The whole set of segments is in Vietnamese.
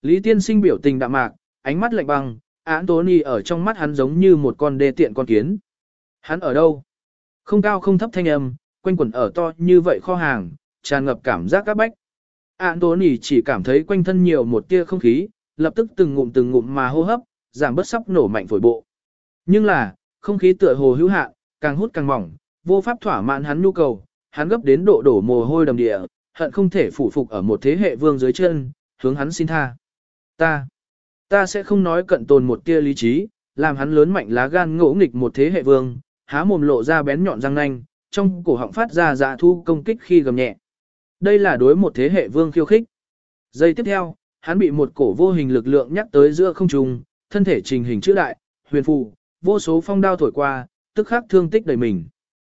Lý Tiên Sinh biểu tình đạm mạc, ánh mắt lạnh băng, Anthony ở trong mắt hắn giống như một con đê tiện con kiến. Hắn ở đâu? Không cao không thấp thanh âm, quanh quẩn ở to như vậy kho hàng, tràn ngập cảm giác các bách. Anthony chỉ cảm thấy quanh thân nhiều một tia không khí, lập tức từng ngụm mà hô hấp, giảm bớt sắp nổ mạnh phổi bộ. Nhưng là, không khí tựa hồ hữu hạn, càng hút càng mỏng, vô pháp thỏa mãn hắn nhu cầu, hắn gấp đến độ đổ mồ hôi đầm địa, hận không thể phủ phục ở một thế hệ vương dưới chân, hướng hắn xin tha. Ta sẽ không nói cận tồn một tia lý trí, làm hắn lớn mạnh lá gan ngỗ nghịch một thế hệ vương, há mồm lộ ra bén nhọn răng nanh, trong cổ họng phát ra dạ thu công kích khi gầm nhẹ. Đây là đối một thế hệ vương khiêu khích. Giây tiếp theo, hắn bị một cổ vô hình lực lượng nhắc tới giữa không trung, thân thể trình hình chữ đại, huyền phù, vô số phong đao thổi qua, tức khắc thương tích đầy mình.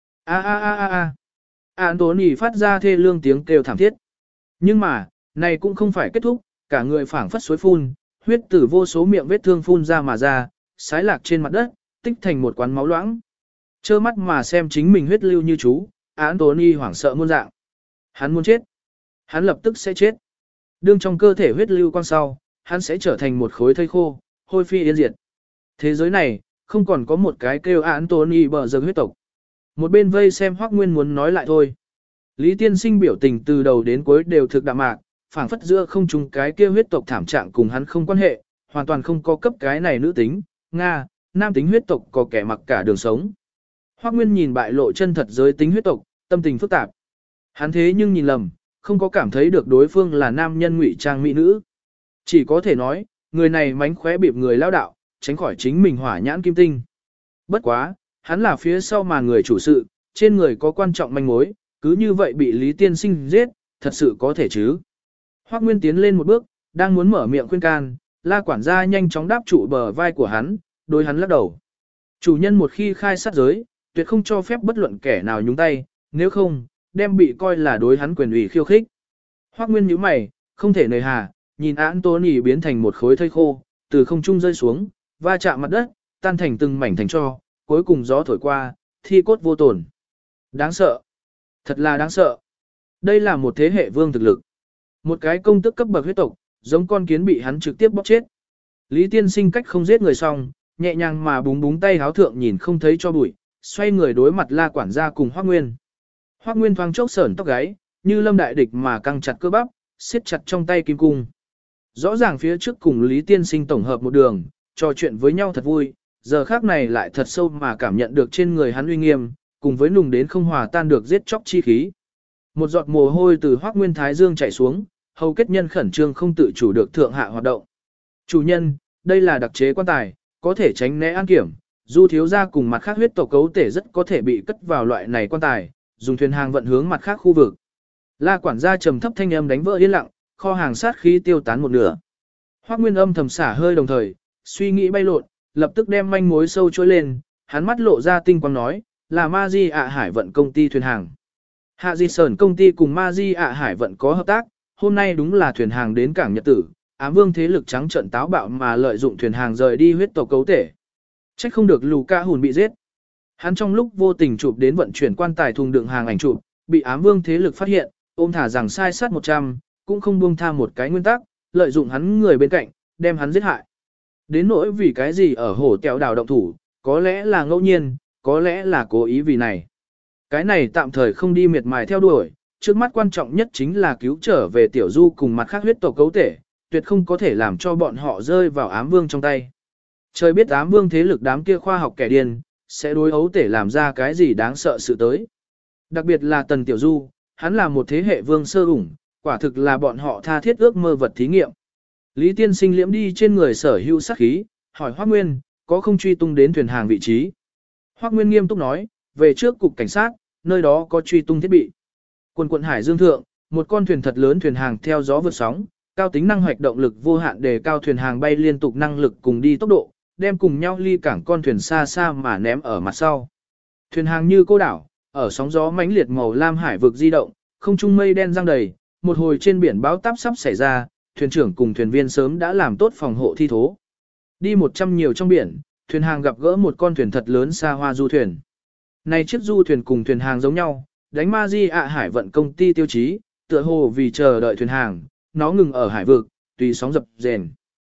Anthony phát ra thê lương tiếng kêu thảm thiết. Nhưng mà, này cũng không phải kết thúc, cả người phảng phất suối phun, huyết từ vô số miệng vết thương phun ra mà ra, sái lạc trên mặt đất, tích thành một quán máu loãng. Trơ mắt mà xem chính mình huyết lưu như chú, Anthony hoảng sợ muôn dạng. Hắn muốn chết. Hắn lập tức sẽ chết. Đương trong cơ thể huyết lưu quang sau, hắn sẽ trở thành một khối thây khô, hôi phi yên diệt. Thế giới này, không còn có một cái kêu Anthony bờ giờ huyết tộc. Một bên vây xem Hoắc Nguyên muốn nói lại thôi. Lý Tiên Sinh biểu tình từ đầu đến cuối đều thực đạm mạc, phảng phất giữa không trung cái kia huyết tộc thảm trạng cùng hắn không quan hệ, hoàn toàn không có cấp cái này nữ tính, Nga, nam tính huyết tộc có kẻ mặc cả đường sống. Hoắc Nguyên nhìn bại lộ chân thật giới tính huyết tộc, tâm tình phức tạp. Hắn thế nhưng nhìn lầm, không có cảm thấy được đối phương là nam nhân ngụy trang mỹ nữ. Chỉ có thể nói, người này mánh khóe bịp người lao đạo, tránh khỏi chính mình hỏa nhãn kim tinh. Bất quá, hắn là phía sau mà người chủ sự, trên người có quan trọng manh mối, cứ như vậy bị Lý Tiên Sinh giết, thật sự có thể chứ. Hoắc Nguyên tiến lên một bước, đang muốn mở miệng khuyên can, La quản gia nhanh chóng đáp trụ bờ vai của hắn, đối hắn lắc đầu. Chủ nhân một khi khai sát giới, tuyệt không cho phép bất luận kẻ nào nhúng tay, nếu không, đem bị coi là đối hắn quyền ủy khiêu khích. Hoắc Nguyên nhíu mày, không thể nời hà, nhìn Anthony biến thành một khối thây khô, từ không trung rơi xuống, va chạm mặt đất, tan thành từng mảnh thành tro, cuối cùng gió thổi qua, thi cốt vô tổn. Đáng sợ. Thật là đáng sợ. Đây là một thế hệ vương thực lực. Một cái công tức cấp bậc huyết tộc, giống con kiến bị hắn trực tiếp bóp chết. Lý Tiên Sinh cách không giết người xong, nhẹ nhàng mà búng búng tay háo thượng nhìn không thấy cho bụi, xoay người đối mặt La quản gia cùng Hoắc Nguyên. Hoắc Nguyên thoáng chốc sởn tóc gáy, như lâm đại địch mà căng chặt cơ bắp, siết chặt trong tay kim cung. Rõ ràng phía trước cùng Lý Tiên Sinh tổng hợp một đường, trò chuyện với nhau thật vui, giờ khác này lại thật sâu mà cảm nhận được trên người hắn uy nghiêm, cùng với nùng đến không hòa tan được giết chóc chi khí. Một giọt mồ hôi từ Hoắc Nguyên thái dương chảy xuống, hầu kết nhân khẩn trương không tự chủ được thượng hạ hoạt động. Chủ nhân, đây là đặc chế quan tài, có thể tránh né an kiểm, Du thiếu gia cùng mặt khác huyết tộc cấu thể rất có thể bị cất vào loại này quan tài, dùng thuyền hàng vận hướng mặt khác khu vực. La quản gia trầm thấp thanh âm đánh vỡ yên lặng, kho hàng sát khí tiêu tán một nửa. Hoắc Nguyên âm thầm xả hơi đồng thời, suy nghĩ bay lộn, lập tức đem manh mối sâu trôi lên, hắn mắt lộ ra tinh quang nói, là Ma-di ạ Hải vận công ty thuyền hàng. Hạ Di Sởn công ty cùng Ma-di ạ Hải vận có hợp tác, hôm nay đúng là thuyền hàng đến cảng Nhật Tử, Ám Vương thế lực trắng trợn táo bạo mà lợi dụng thuyền hàng rời đi huyết tộc cấu thể. Trách không được Luca Hùn bị giết. Hắn trong lúc vô tình chụp đến vận chuyển quan tài thùng đựng hàng ảnh chụp, bị Ám Vương thế lực phát hiện, ôm thả rằng sai sát 100, cũng không buông tha một cái nguyên tắc, lợi dụng hắn người bên cạnh, đem hắn giết hại. Đến nỗi vì cái gì ở hồ kẹo đào động thủ, có lẽ là ngẫu nhiên, có lẽ là cố ý vì này. Cái này tạm thời không đi miệt mài theo đuổi, trước mắt quan trọng nhất chính là cứu trở về Tiểu Du cùng mặt khác huyết tộc cấu thể, tuyệt không có thể làm cho bọn họ rơi vào Ám Vương trong tay. Trời biết Ám Vương thế lực đám kia khoa học kẻ điên, sẽ đối ấu tể làm ra cái gì đáng sợ sự tới. Đặc biệt là Tần Tiểu Du, hắn là một thế hệ vương sơ ủng, quả thực là bọn họ tha thiết ước mơ vật thí nghiệm. Lý Tiên Sinh liễm đi trên người sở hữu sát khí, hỏi Hoắc Nguyên, có không truy tung đến thuyền hàng vị trí. Hoắc Nguyên nghiêm túc nói, về trước cục cảnh sát, nơi đó có truy tung thiết bị. Quần Hải Dương thượng, một con thuyền thật lớn thuyền hàng theo gió vượt sóng, cao tính năng hoạch động lực vô hạn đề cao thuyền hàng bay liên tục năng lực cùng đi tốc độ, đem cùng nhau ly cảng con thuyền xa xa mà ném ở mặt sau. Thuyền hàng như cô đảo, ở sóng gió mãnh liệt màu lam hải vực di động, không trung mây đen giăng đầy, một hồi trên biển bão táp sắp xảy ra, thuyền trưởng cùng thuyền viên sớm đã làm tốt phòng hộ thi thố. Đi 100 nhiều trong biển, thuyền hàng gặp gỡ một con thuyền thật lớn xa hoa du thuyền. Này chiếc du thuyền cùng thuyền hàng giống nhau, đánh Ma-di ạ Hải vận công ty tiêu chí, tựa hồ vì chờ đợi thuyền hàng, nó ngừng ở hải vực, tùy sóng dập dềnh.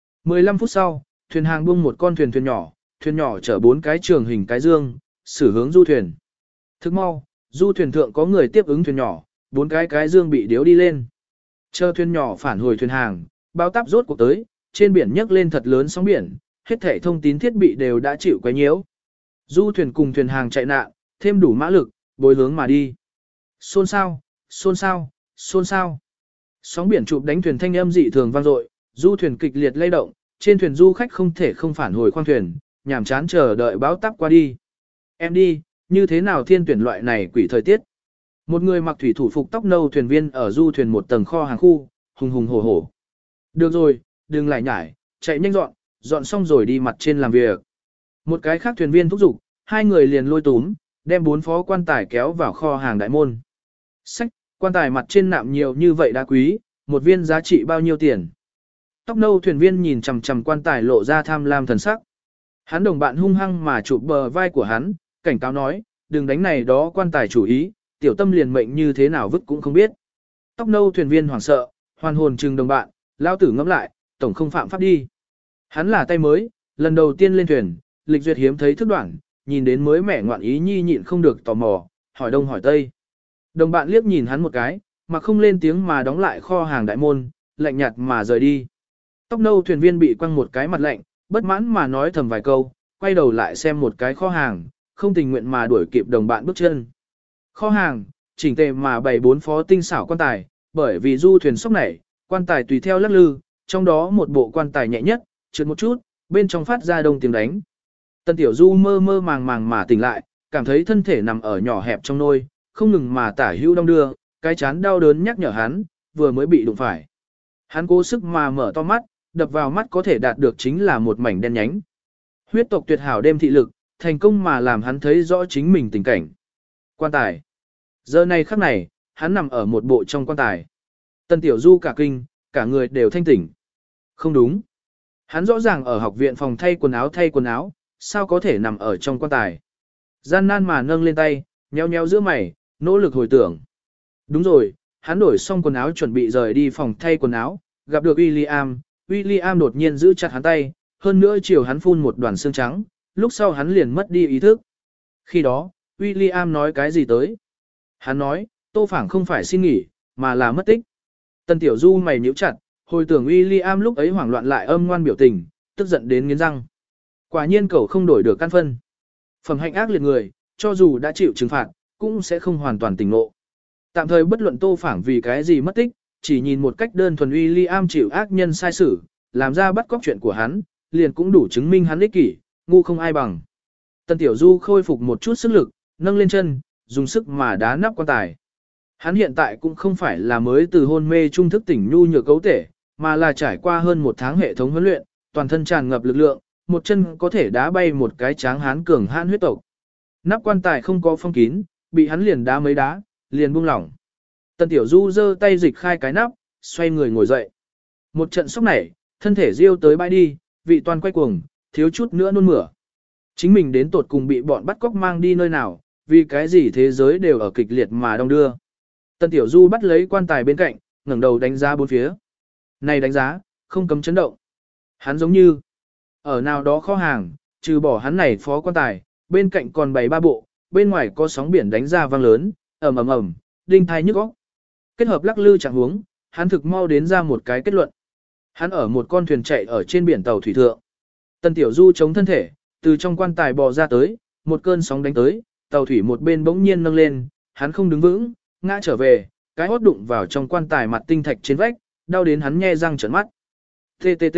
15 phút sau, thuyền hàng buông một con thuyền thuyền nhỏ chở 4 cái trường hình cái dương, xử hướng du thuyền. Thức mau, du thuyền thượng có người tiếp ứng thuyền nhỏ, 4 cái dương bị điếu đi lên. Chờ thuyền nhỏ phản hồi thuyền hàng, báo táp rốt cuộc tới, trên biển nhấc lên thật lớn sóng biển, hết thảy thông tín thiết bị đều đã chịu quấy nhiễu. Du thuyền cùng thuyền hàng chạy nạn, thêm đủ mã lực, bối hướng mà đi. Xôn xao, xôn xao, xôn xao. Sóng biển chụp đánh thuyền thanh âm dị thường vang dội, du thuyền kịch liệt lay động, trên thuyền du khách không thể không phản hồi khoang thuyền, nhàm chán chờ đợi báo táp qua đi. Em đi, như thế nào thiên tuyển loại này quỷ thời tiết? Một người mặc thủy thủ phục tóc nâu thuyền viên ở du thuyền một tầng kho hàng khu, hùng hùng hổ hổ. Được rồi, đừng lại nhải, chạy nhanh dọn xong rồi đi mặt trên làm việc. Một cái khác thuyền viên thúc giục, hai người liền lôi túm, đem 4 phó quan tài kéo vào kho hàng đại môn. Sách, quan tài mặt trên nạm nhiều như vậy đá quý, một viên giá trị bao nhiêu tiền? Tóc nâu thuyền viên nhìn chằm chằm quan tài lộ ra tham lam thần sắc. Hắn đồng bạn hung hăng mà chụp bờ vai của hắn, cảnh cáo nói, đừng đánh này đó quan tài chủ ý, tiểu tâm liền mệnh như thế nào vứt cũng không biết. Tóc nâu thuyền viên hoảng sợ, hoàn hồn trừng đồng bạn, lao tử ngẫm lại, tổng không phạm pháp đi. Hắn là tay mới, lần đầu tiên lên thuyền, lịch duyệt hiếm thấy thức đoạn, nhìn đến mới mẻ ngoạn ý nhi nhịn không được tò mò, hỏi đông hỏi tây. Đồng bạn liếc nhìn hắn một cái, mà không lên tiếng mà đóng lại kho hàng đại môn, lạnh nhạt mà rời đi. Tóc nâu thuyền viên bị quăng một cái mặt lạnh, bất mãn mà nói thầm vài câu, quay đầu lại xem một cái kho hàng, không tình nguyện mà đuổi kịp đồng bạn bước chân. Kho hàng, chỉnh tề mà bày 4 phó tinh xảo quan tài, bởi vì du thuyền sốc nảy, quan tài tùy theo lắc lư, trong đó một bộ quan tài nhẹ nhất, trượt một chút, bên trong phát ra đông tiếng đánh. Tân Tiểu Du mơ mơ màng màng mà tỉnh lại, cảm thấy thân thể nằm ở nhỏ hẹp trong nôi, không ngừng mà tả hữu đong đưa, cái chán đau đớn nhắc nhở hắn, vừa mới bị đụng phải. Hắn cố sức mà mở to mắt, đập vào mắt có thể đạt được chính là một mảnh đen nhánh. Huyết tộc tuyệt hảo đêm thị lực, thành công mà làm hắn thấy rõ chính mình tình cảnh. Quan tài. Giờ này khắc này, hắn nằm ở một bộ trong quan tài. Tân Tiểu Du cả kinh, cả người đều thanh tỉnh. Không đúng. Hắn rõ ràng ở học viện phòng thay quần áo, sao có thể nằm ở trong quan tài. Gian nan mà nâng lên tay, nheo nheo giữa mày, nỗ lực hồi tưởng. Đúng rồi, hắn đổi xong quần áo chuẩn bị rời đi phòng thay quần áo, gặp được William. William đột nhiên giữ chặt hắn tay, hơn nữa chiều hắn phun một đoàn xương trắng, lúc sau hắn liền mất đi ý thức. Khi đó, William nói cái gì tới? Hắn nói, Tô Phảng không phải xin nghỉ, mà là mất tích. Tân Tiểu Du mày nhíu chặt, hồi tưởng William lúc ấy hoảng loạn lại âm ngoan biểu tình, tức giận đến nghiến răng. Quả nhiên cậu không đổi được căn phân. Phẩm hạnh ác liệt người, cho dù đã chịu trừng phạt, cũng sẽ không hoàn toàn tỉnh ngộ. Tạm thời bất luận Tô Phảng vì cái gì mất tích, chỉ nhìn một cách đơn thuần William chịu ác nhân sai xử, làm ra bắt cóc chuyện của hắn, liền cũng đủ chứng minh hắn ích kỷ, ngu không ai bằng. Tân Tiểu Du khôi phục một chút sức lực, nâng lên chân, dùng sức mà đá nắp quan tài. Hắn hiện tại cũng không phải là mới từ hôn mê trung thức tỉnh nhu nhược cấu thể, mà là trải qua hơn 1 tháng hệ thống huấn luyện, toàn thân tràn ngập lực lượng, một chân có thể đá bay một cái tráng hán cường hãn huyết tộc. Nắp quan tài không có phong kín, bị hắn liền đá mấy đá, liền buông lỏng. Tân Tiểu Du giơ tay dịch khai cái nắp, xoay người ngồi dậy. Một trận sốc nảy, thân thể riêu tới bãi đi, vị toàn quay cuồng, thiếu chút nữa nôn mửa. Chính mình đến tột cùng bị bọn bắt cóc mang đi nơi nào, vì cái gì thế giới đều ở kịch liệt mà đông đưa. Tân Tiểu Du bắt lấy quan tài bên cạnh, ngẩng đầu đánh giá bốn phía. Này đánh giá, không cấm chấn động. Hắn giống như, ở nào đó kho hàng, trừ bỏ hắn này phó quan tài, bên cạnh còn bày 3 bộ, bên ngoài có sóng biển đánh ra vang lớn, ầm ầm ầm, đinh thai nhức óc. Kết hợp lắc lư trạng huống, hắn thực mau đến ra một cái kết luận. Hắn ở một con thuyền chạy ở trên biển tàu thủy thượng. Tân Tiểu Du chống thân thể, từ trong quan tài bò ra tới, một cơn sóng đánh tới, tàu thủy một bên bỗng nhiên nâng lên, hắn không đứng vững, ngã trở về, cái hốt đụng vào trong quan tài mặt tinh thạch trên vách, đau đến hắn nhe răng trợn mắt. TTT.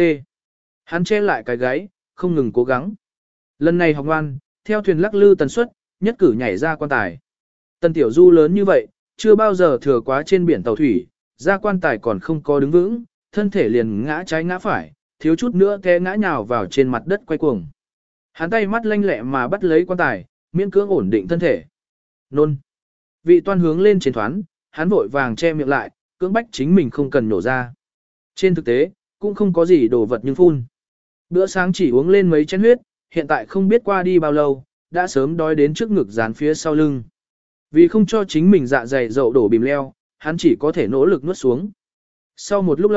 Hắn che lại cái gáy, không ngừng cố gắng. Lần này học ngoan, theo thuyền lắc lư tần suất, nhất cử nhảy ra quan tài. Tân Tiểu Du lớn như vậy, chưa bao giờ thừa quá trên biển tàu thủy, ra quan tài còn không có đứng vững, thân thể liền ngã trái ngã phải, thiếu chút nữa té ngã nhào vào trên mặt đất quay cuồng. Hắn tay mắt lanh lẹ mà bắt lấy quan tài, miễn cưỡng ổn định thân thể. Nôn. Vị toan hướng lên trên thoán, hắn vội vàng che miệng lại, cưỡng bách chính mình không cần nổ ra. Trên thực tế, cũng không có gì đồ vật nhưng phun. Bữa sáng chỉ uống lên mấy chén huyết, hiện tại không biết qua đi bao lâu, đã sớm đói đến trước ngực dán phía sau lưng. Vì không cho chính mình dạ dày dậu đổ bìm leo, hắn chỉ có thể nỗ lực nuốt xuống. Sau một lúc lâu,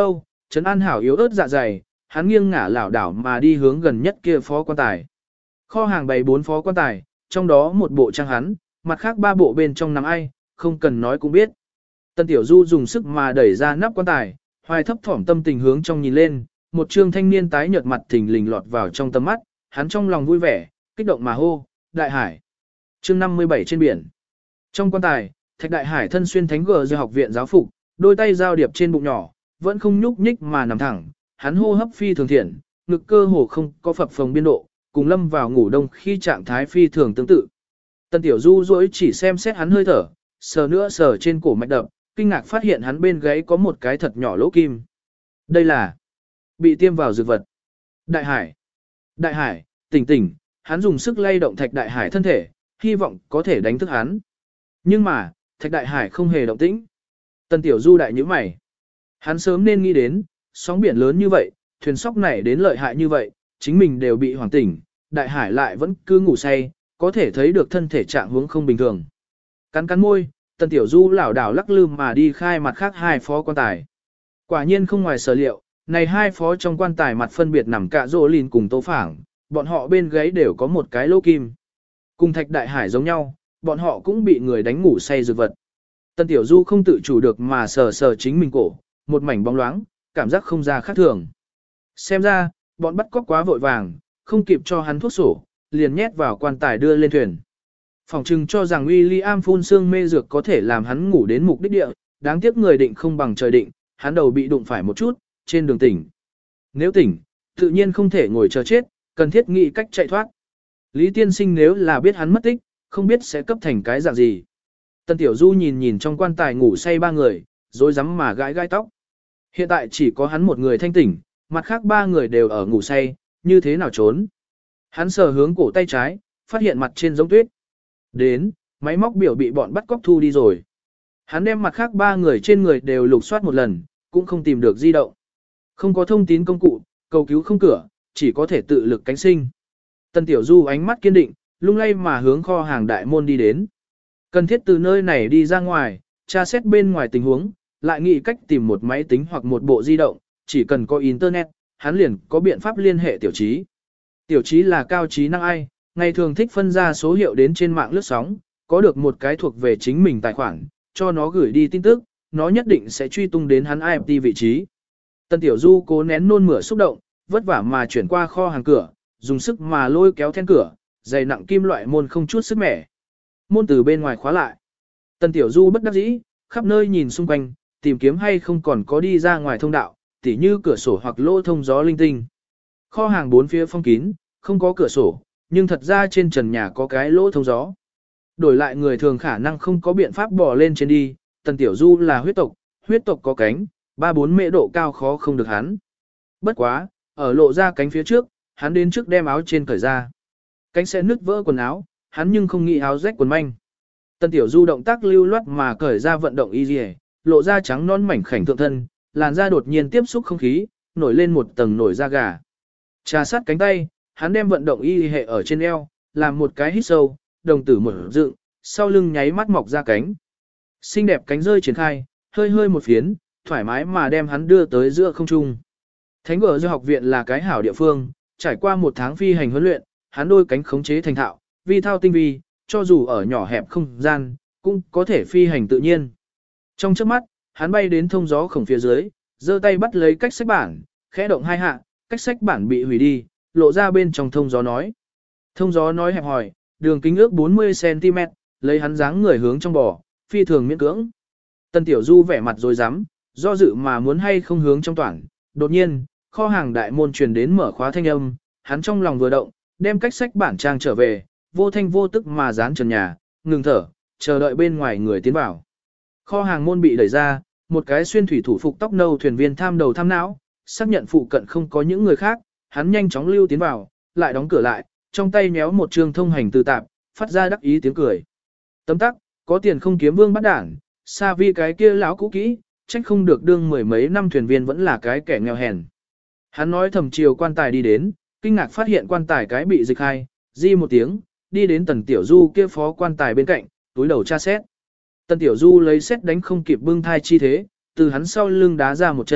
trấn an hảo yếu ớt dạ dày, hắn nghiêng ngả lảo đảo mà đi hướng gần nhất kia phó quan tài. Kho hàng bày 4 phó quan tài, trong đó một bộ trang hắn, mặt khác 3 bộ bên trong nằm ai, không cần nói cũng biết. Tân Tiểu Du dùng sức mà đẩy ra nắp quan tài, hoài thấp thỏm tâm tình hướng trong nhìn lên, một trương thanh niên tái nhợt mặt thình lình lọt vào trong tầm mắt, hắn trong lòng vui vẻ, kích động mà hô, Đại Hải. Chương 57 trên biển. Trong quan tài, Thạch Đại Hải thân xuyên thánh gờ học viện giáo phục, đôi tay giao điệp trên bụng nhỏ, vẫn không nhúc nhích mà nằm thẳng, hắn hô hấp phi thường thiện, ngực cơ hồ không có phập phồng biên độ, cùng lâm vào ngủ đông khi trạng thái phi thường tương tự. Tân Tiểu Du duỗi chỉ xem xét hắn hơi thở, sờ nữa sờ trên cổ mạch đập, kinh ngạc phát hiện hắn bên gáy có một cái thật nhỏ lỗ kim. Đây là bị tiêm vào dược vật. Đại Hải, Đại Hải, tỉnh tỉnh, hắn dùng sức lay động Thạch Đại Hải thân thể, hy vọng có thể đánh thức hắn. Nhưng mà, Thạch Đại Hải không hề động tĩnh. Tân Tiểu Du đại nhíu mày. Hắn sớm nên nghĩ đến, sóng biển lớn như vậy, thuyền sóc này đến lợi hại như vậy, chính mình đều bị hoảng tỉnh, Đại Hải lại vẫn cứ ngủ say, có thể thấy được thân thể trạng huống không bình thường. Cắn cắn môi, Tân Tiểu Du lảo đảo lắc lư mà đi khai mặt khác 2 phó quan tài. Quả nhiên không ngoài sở liệu, này 2 phó trong quan tài mặt phân biệt nằm cả Dỗ Lìn cùng Tô Phảng, bọn họ bên gáy đều có một cái lỗ kim. Cùng Thạch Đại Hải giống nhau, bọn họ cũng bị người đánh ngủ say dược vật. Tân Tiểu Du không tự chủ được mà sờ sờ chính mình cổ, một mảnh bóng loáng, cảm giác không ra khác thường. Xem ra, bọn bắt cóc quá vội vàng, không kịp cho hắn thuốc sổ, liền nhét vào quan tài đưa lên thuyền. Phòng trừng cho rằng William phun sương mê dược có thể làm hắn ngủ đến mục đích địa, đáng tiếc người định không bằng trời định, hắn đầu bị đụng phải một chút, trên đường tỉnh. Nếu tỉnh, tự nhiên không thể ngồi chờ chết, cần thiết nghĩ cách chạy thoát. Lý Tiên Sinh nếu là biết hắn mất tích, không biết sẽ cấp thành cái dạng gì. Tân Tiểu Du nhìn nhìn trong quan tài ngủ say 3 người, rồi rắm mà gãi gãi tóc. Hiện tại chỉ có hắn một người thanh tỉnh, mặt khác 3 người đều ở ngủ say, như thế nào trốn. Hắn sờ hướng cổ tay trái, phát hiện mặt trên giống tuyết. Đến, máy móc biểu bị bọn bắt cóc thu đi rồi. Hắn đem mặt khác 3 người trên người đều lục soát một lần, cũng không tìm được di động. Không có thông tín công cụ, cầu cứu không cửa, chỉ có thể tự lực cánh sinh. Tân Tiểu Du ánh mắt kiên định, lung lay mà hướng kho hàng đại môn đi đến. Cần thiết từ nơi này đi ra ngoài, tra xét bên ngoài tình huống, lại nghĩ cách tìm một máy tính hoặc một bộ di động, chỉ cần có internet, hắn liền có biện pháp liên hệ Tiểu Trí. Tiểu Trí là cao trí năng ai, ngày thường thích phân ra số hiệu đến trên mạng lướt sóng, có được một cái thuộc về chính mình tài khoản, cho nó gửi đi tin tức, nó nhất định sẽ truy tung đến hắn IMT vị trí. Tân Tiểu Du cố nén nôn mửa xúc động, vất vả mà chuyển qua kho hàng cửa, dùng sức mà lôi kéo then cửa, dày nặng kim loại môn không chút sức mẻ. Môn từ bên ngoài khóa lại. Tân Tiểu Du bất đắc dĩ, khắp nơi nhìn xung quanh, tìm kiếm hay không còn có đi ra ngoài thông đạo, tỉ như cửa sổ hoặc lỗ thông gió linh tinh. Kho hàng 4 phía phong kín, không có cửa sổ, nhưng thật ra trên trần nhà có cái lỗ thông gió. Đổi lại người thường khả năng không có biện pháp bò lên trên đi, Tần Tiểu Du là huyết tộc có cánh, 3-4 mễ độ cao khó không được hắn. Bất quá, ở lộ ra cánh phía trước, hắn đến trước đem áo trên cởi ra. Cánh sẽ nứt vỡ quần áo, hắn nhưng không nghĩ áo rách quần manh. Tần Tiểu Du động tác lưu loát mà cởi ra vận động y liề, lộ ra trắng non mảnh khảnh thượng thân, làn da đột nhiên tiếp xúc không khí, nổi lên một tầng nổi da gà. Trà sát cánh tay, hắn đem vận động y hệ ở trên eo, làm một cái hít sâu, đồng tử mở dựng, sau lưng nháy mắt mọc ra cánh. Xinh đẹp cánh rơi triển khai, hơi hơi một phiến, thoải mái mà đem hắn đưa tới giữa không trung. Thánh Gở học viện là cái hảo địa phương, trải qua 1 tháng phi hành huấn luyện, hắn đôi cánh khống chế thành thạo, vi thao tinh vi, cho dù ở nhỏ hẹp không gian, cũng có thể phi hành tự nhiên. Trong chớp mắt, hắn bay đến thông gió khổng phía dưới, giơ tay bắt lấy cách sách bản, khẽ động 2 hạ, cách sách bản bị hủy đi, lộ ra bên trong thông gió nói. Thông gió nói hẹp hòi, đường kính ước 40cm, lấy hắn dáng người hướng trong bò, phi thường miễn cưỡng. Tân Tiểu Du vẻ mặt rồi dám, do dự mà muốn hay không hướng trong toàn. Đột nhiên, kho hàng đại môn truyền đến mở khóa thanh âm, hắn trong lòng vừa động, đem cách sách bản trang trở về, vô thanh vô tức mà dán trần nhà, ngừng thở, chờ đợi bên ngoài người tiến vào. Kho hàng môn bị đẩy ra, một cái xuyên thủy thủ phục tóc nâu thuyền viên tham đầu tham não, xác nhận phụ cận không có những người khác, hắn nhanh chóng lưu tiến vào, lại đóng cửa lại, trong tay nhéo một trường thông hành từ tạp, phát ra đắc ý tiếng cười. Tấm tắc, có tiền không kiếm vương bắt đảng, xa vi cái kia lão cũ kỹ, trách không được đương 10 mấy năm thuyền viên vẫn là cái kẻ nghèo hèn. Hắn nói thầm chiều quan tài đi đến, kinh ngạc phát hiện quan tài cái bị dịch hai, di một tiếng, đi đến Tần Tiểu Du kia phó quan tài bên cạnh, túi đầu tra xét. Tần Tiểu Du lấy xét đánh không kịp bưng thai chi thế, từ hắn sau lưng đá ra một chân,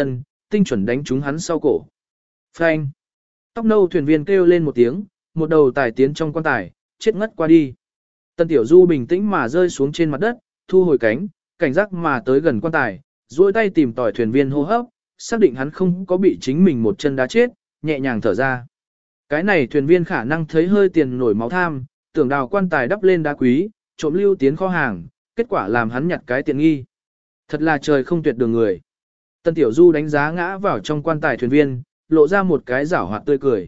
tinh chuẩn đánh trúng hắn sau cổ. Phanh! Tóc nâu thuyền viên kêu lên một tiếng, một đầu tài tiến trong quan tài, chết ngất qua đi. Tần Tiểu Du bình tĩnh mà rơi xuống trên mặt đất, thu hồi cánh, cảnh giác mà tới gần quan tài, duỗi tay tìm tỏi thuyền viên hô hấp, xác định hắn không có bị chính mình một chân đá chết, nhẹ nhàng thở ra. Cái này thuyền viên khả năng thấy hơi tiền nổi máu tham, tưởng đào quan tài đắp lên đá quý, trộm lưu tiến kho hàng, kết quả làm hắn nhặt cái tiện nghi. Thật là trời không tuyệt đường người. Tần Tiểu Du đánh giá ngã vào trong quan tài thuyền viên, lộ ra một cái giảo hoạt tươi cười.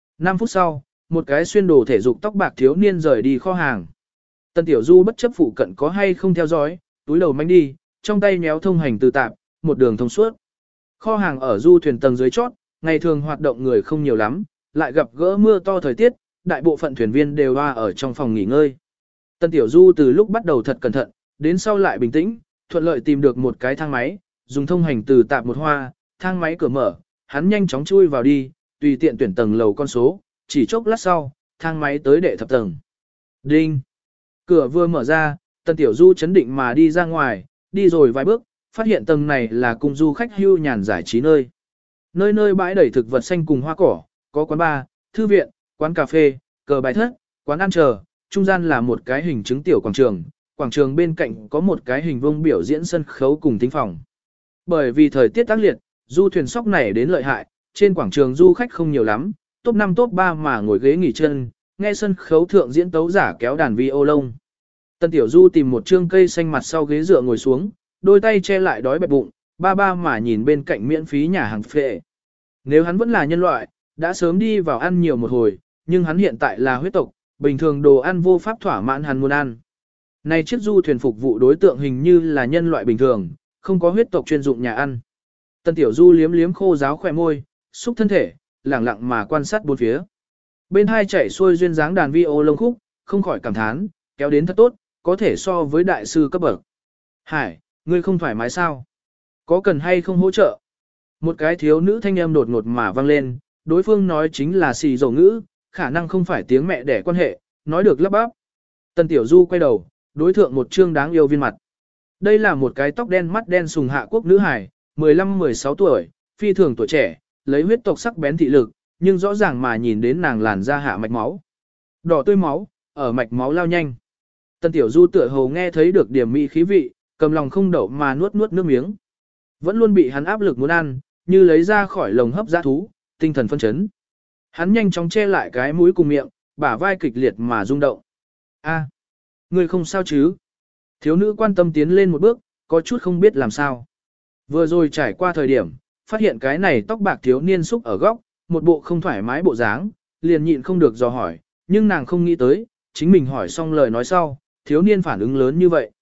5 phút sau, một cái xuyên đồ thể dục tóc bạc thiếu niên rời đi kho hàng. Tần Tiểu Du bất chấp phụ cận có hay không theo dõi, túi đầu manh đi, trong tay nhéo thông hành từ tạm, một đường thông suốt. Kho hàng ở du thuyền tầng dưới chót, ngày thường hoạt động người không nhiều lắm, lại gặp gỡ mưa to thời tiết, đại bộ phận thuyền viên đều hoa ở trong phòng nghỉ ngơi. Tần Tiểu Du từ lúc bắt đầu thật cẩn thận, đến sau lại bình tĩnh, thuận lợi tìm được một cái thang máy, dùng thông hành từ tạm một hoa, thang máy cửa mở, hắn nhanh chóng chui vào đi, tùy tiện tuyển tầng lầu con số, chỉ chốc lát sau, thang máy tới đệ thập tầng. Đinh! Cửa vừa mở ra, Tần Tiểu Du chấn định mà đi ra ngoài, đi rồi vài bước, phát hiện tầng này là cùng du khách hưu nhàn giải trí nơi. Nơi nơi bãi đầy thực vật xanh cùng hoa cỏ, có quán bar, thư viện, quán cà phê, cờ bài thất, quán ăn chờ, trung gian là một cái hình chứng tiểu quảng trường bên cạnh có một cái hình vuông biểu diễn sân khấu cùng thính phòng. Bởi vì thời tiết tác liệt, du thuyền sóc này đến lợi hại, trên quảng trường du khách không nhiều lắm, top 5 top 3 mà ngồi ghế nghỉ chân, nghe sân khấu thượng diễn tấu giả kéo đàn vi ô lông. Tần Tiểu Du tìm một trương cây xanh mặt sau ghế dựa ngồi xuống, đôi tay che lại đói bẹp bụng, ba ba mà nhìn bên cạnh miễn phí nhà hàng phệ. Nếu hắn vẫn là nhân loại, đã sớm đi vào ăn nhiều một hồi, nhưng hắn hiện tại là huyết tộc, bình thường đồ ăn vô pháp thỏa mãn hắn muốn ăn. Này chiếc du thuyền phục vụ đối tượng hình như là nhân loại bình thường, không có huyết tộc chuyên dụng nhà ăn. Tần Tiểu Du liếm liếm khô ráo khỏe môi, xúc thân thể, lẳng lặng mà quan sát bốn phía. Bên hai chảy xuôi duyên dáng đàn vi ô lông khúc, không khỏi cảm thán, kéo đến thật tốt, có thể so với đại sư cấp bậc. Hải, ngươi không thoải mái sao? Có cần hay không hỗ trợ? Một cái thiếu nữ thanh âm đột ngột mà vang lên, đối phương nói chính là xì dầu ngữ, khả năng không phải tiếng mẹ đẻ quan hệ, nói được lắp bắp. Tần Tiểu Du quay đầu, đối thượng một trương đáng yêu viên mặt. Đây là một cái tóc đen mắt đen sùng hạ quốc nữ hải, 15-16 tuổi, phi thường tuổi trẻ, lấy huyết tộc sắc bén thị lực, nhưng rõ ràng mà nhìn đến nàng làn da hạ mạch máu. Đỏ tươi máu, ở mạch máu lao nhanh. Tần Tiểu Du tựa hồ nghe thấy được điểm mỹ khí vị, cầm lòng không đậu mà nuốt nước miếng. Vẫn luôn bị hắn áp lực muốn ăn, như lấy ra khỏi lồng hấp dã thú, tinh thần phân chấn. Hắn nhanh chóng che lại cái mũi cùng miệng, bả vai kịch liệt mà rung động. A, ngươi không sao chứ? Thiếu nữ quan tâm tiến lên một bước, có chút không biết làm sao. Vừa rồi trải qua thời điểm, phát hiện cái này tóc bạc thiếu niên xúc ở góc, một bộ không thoải mái bộ dáng, liền nhịn không được dò hỏi, nhưng nàng không nghĩ tới, chính mình hỏi xong lời nói sau, thiếu niên phản ứng lớn như vậy.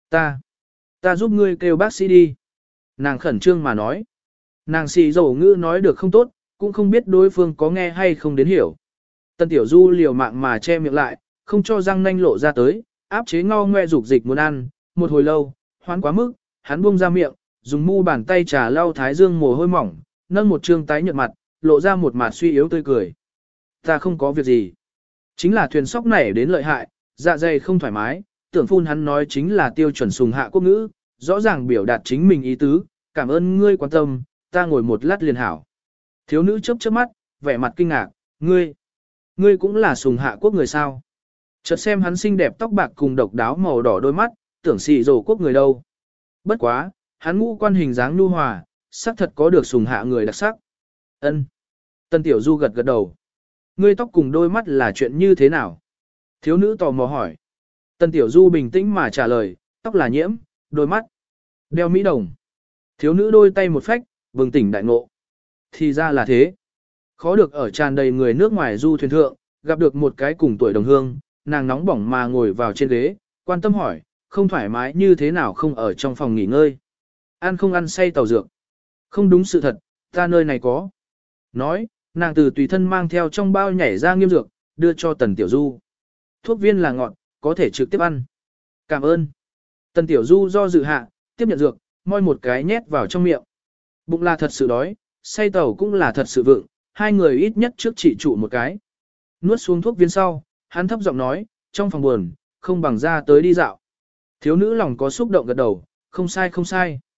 Ta giúp ngươi kêu bác sĩ đi. Nàng khẩn trương mà nói. Nàng xì dầu ngữ nói được không tốt, cũng không biết đối phương có nghe hay không đến hiểu. Tần Tiểu Du liều mạng mà che miệng lại, không cho răng nanh lộ ra tới, áp chế ngao ngoe dục dịch muốn ăn, một hồi lâu, hoán quá mức, hắn buông ra miệng, dùng mu bàn tay trà lau thái dương mồ hôi mỏng, nâng một trương tái nhợt mặt, lộ ra một mặt suy yếu tươi cười. Ta không có việc gì. Chính là thuyền sóc này đến lợi hại, dạ dày không thoải mái, tưởng phun hắn nói chính là tiêu chuẩn sùng hạ quốc ngữ, rõ ràng biểu đạt chính mình ý tứ, cảm ơn ngươi quan tâm, ta ngồi một lát liền hảo. Thiếu nữ chớp chớp mắt, vẻ mặt kinh ngạc, ngươi cũng là sùng hạ quốc người sao? Chợt xem hắn xinh đẹp tóc bạc cùng độc đáo màu đỏ đôi mắt, tưởng xì rồ quốc người đâu. Bất quá, hắn ngũ quan hình dáng nhu hòa, xác thật có được sùng hạ người đặc sắc. Ân. Tần Tiểu Du gật gật đầu. Ngươi tóc cùng đôi mắt là chuyện như thế nào? Thiếu nữ tò mò hỏi. Tần Tiểu Du bình tĩnh mà trả lời, tóc là nhiễm, đôi mắt đeo mỹ đồng. Thiếu nữ đôi tay một phách, bừng tỉnh đại ngộ. Thì ra là thế. Khó được ở tràn đầy người nước ngoài du thuyền thượng, gặp được một cái cùng tuổi đồng hương, nàng nóng bỏng mà ngồi vào trên ghế, quan tâm hỏi, không thoải mái như thế nào không ở trong phòng nghỉ ngơi. Ăn không ăn say tàu dược. Không đúng sự thật, ta nơi này có. Nói, nàng từ tùy thân mang theo trong bao nhảy ra nghiêm dược, đưa cho Tần Tiểu Du. Thuốc viên là ngọt, có thể trực tiếp ăn. Cảm ơn. Tần Tiểu Du do dự hạ, tiếp nhận dược, moi một cái nhét vào trong miệng. Bụng là thật sự đói, say tàu cũng là thật sự vượng, hai người ít nhất trước trị trụ một cái. Nuốt xuống thuốc viên sau, hắn thấp giọng nói, trong phòng buồn, không bằng ra tới đi dạo. Thiếu nữ lòng có xúc động gật đầu, không sai không sai.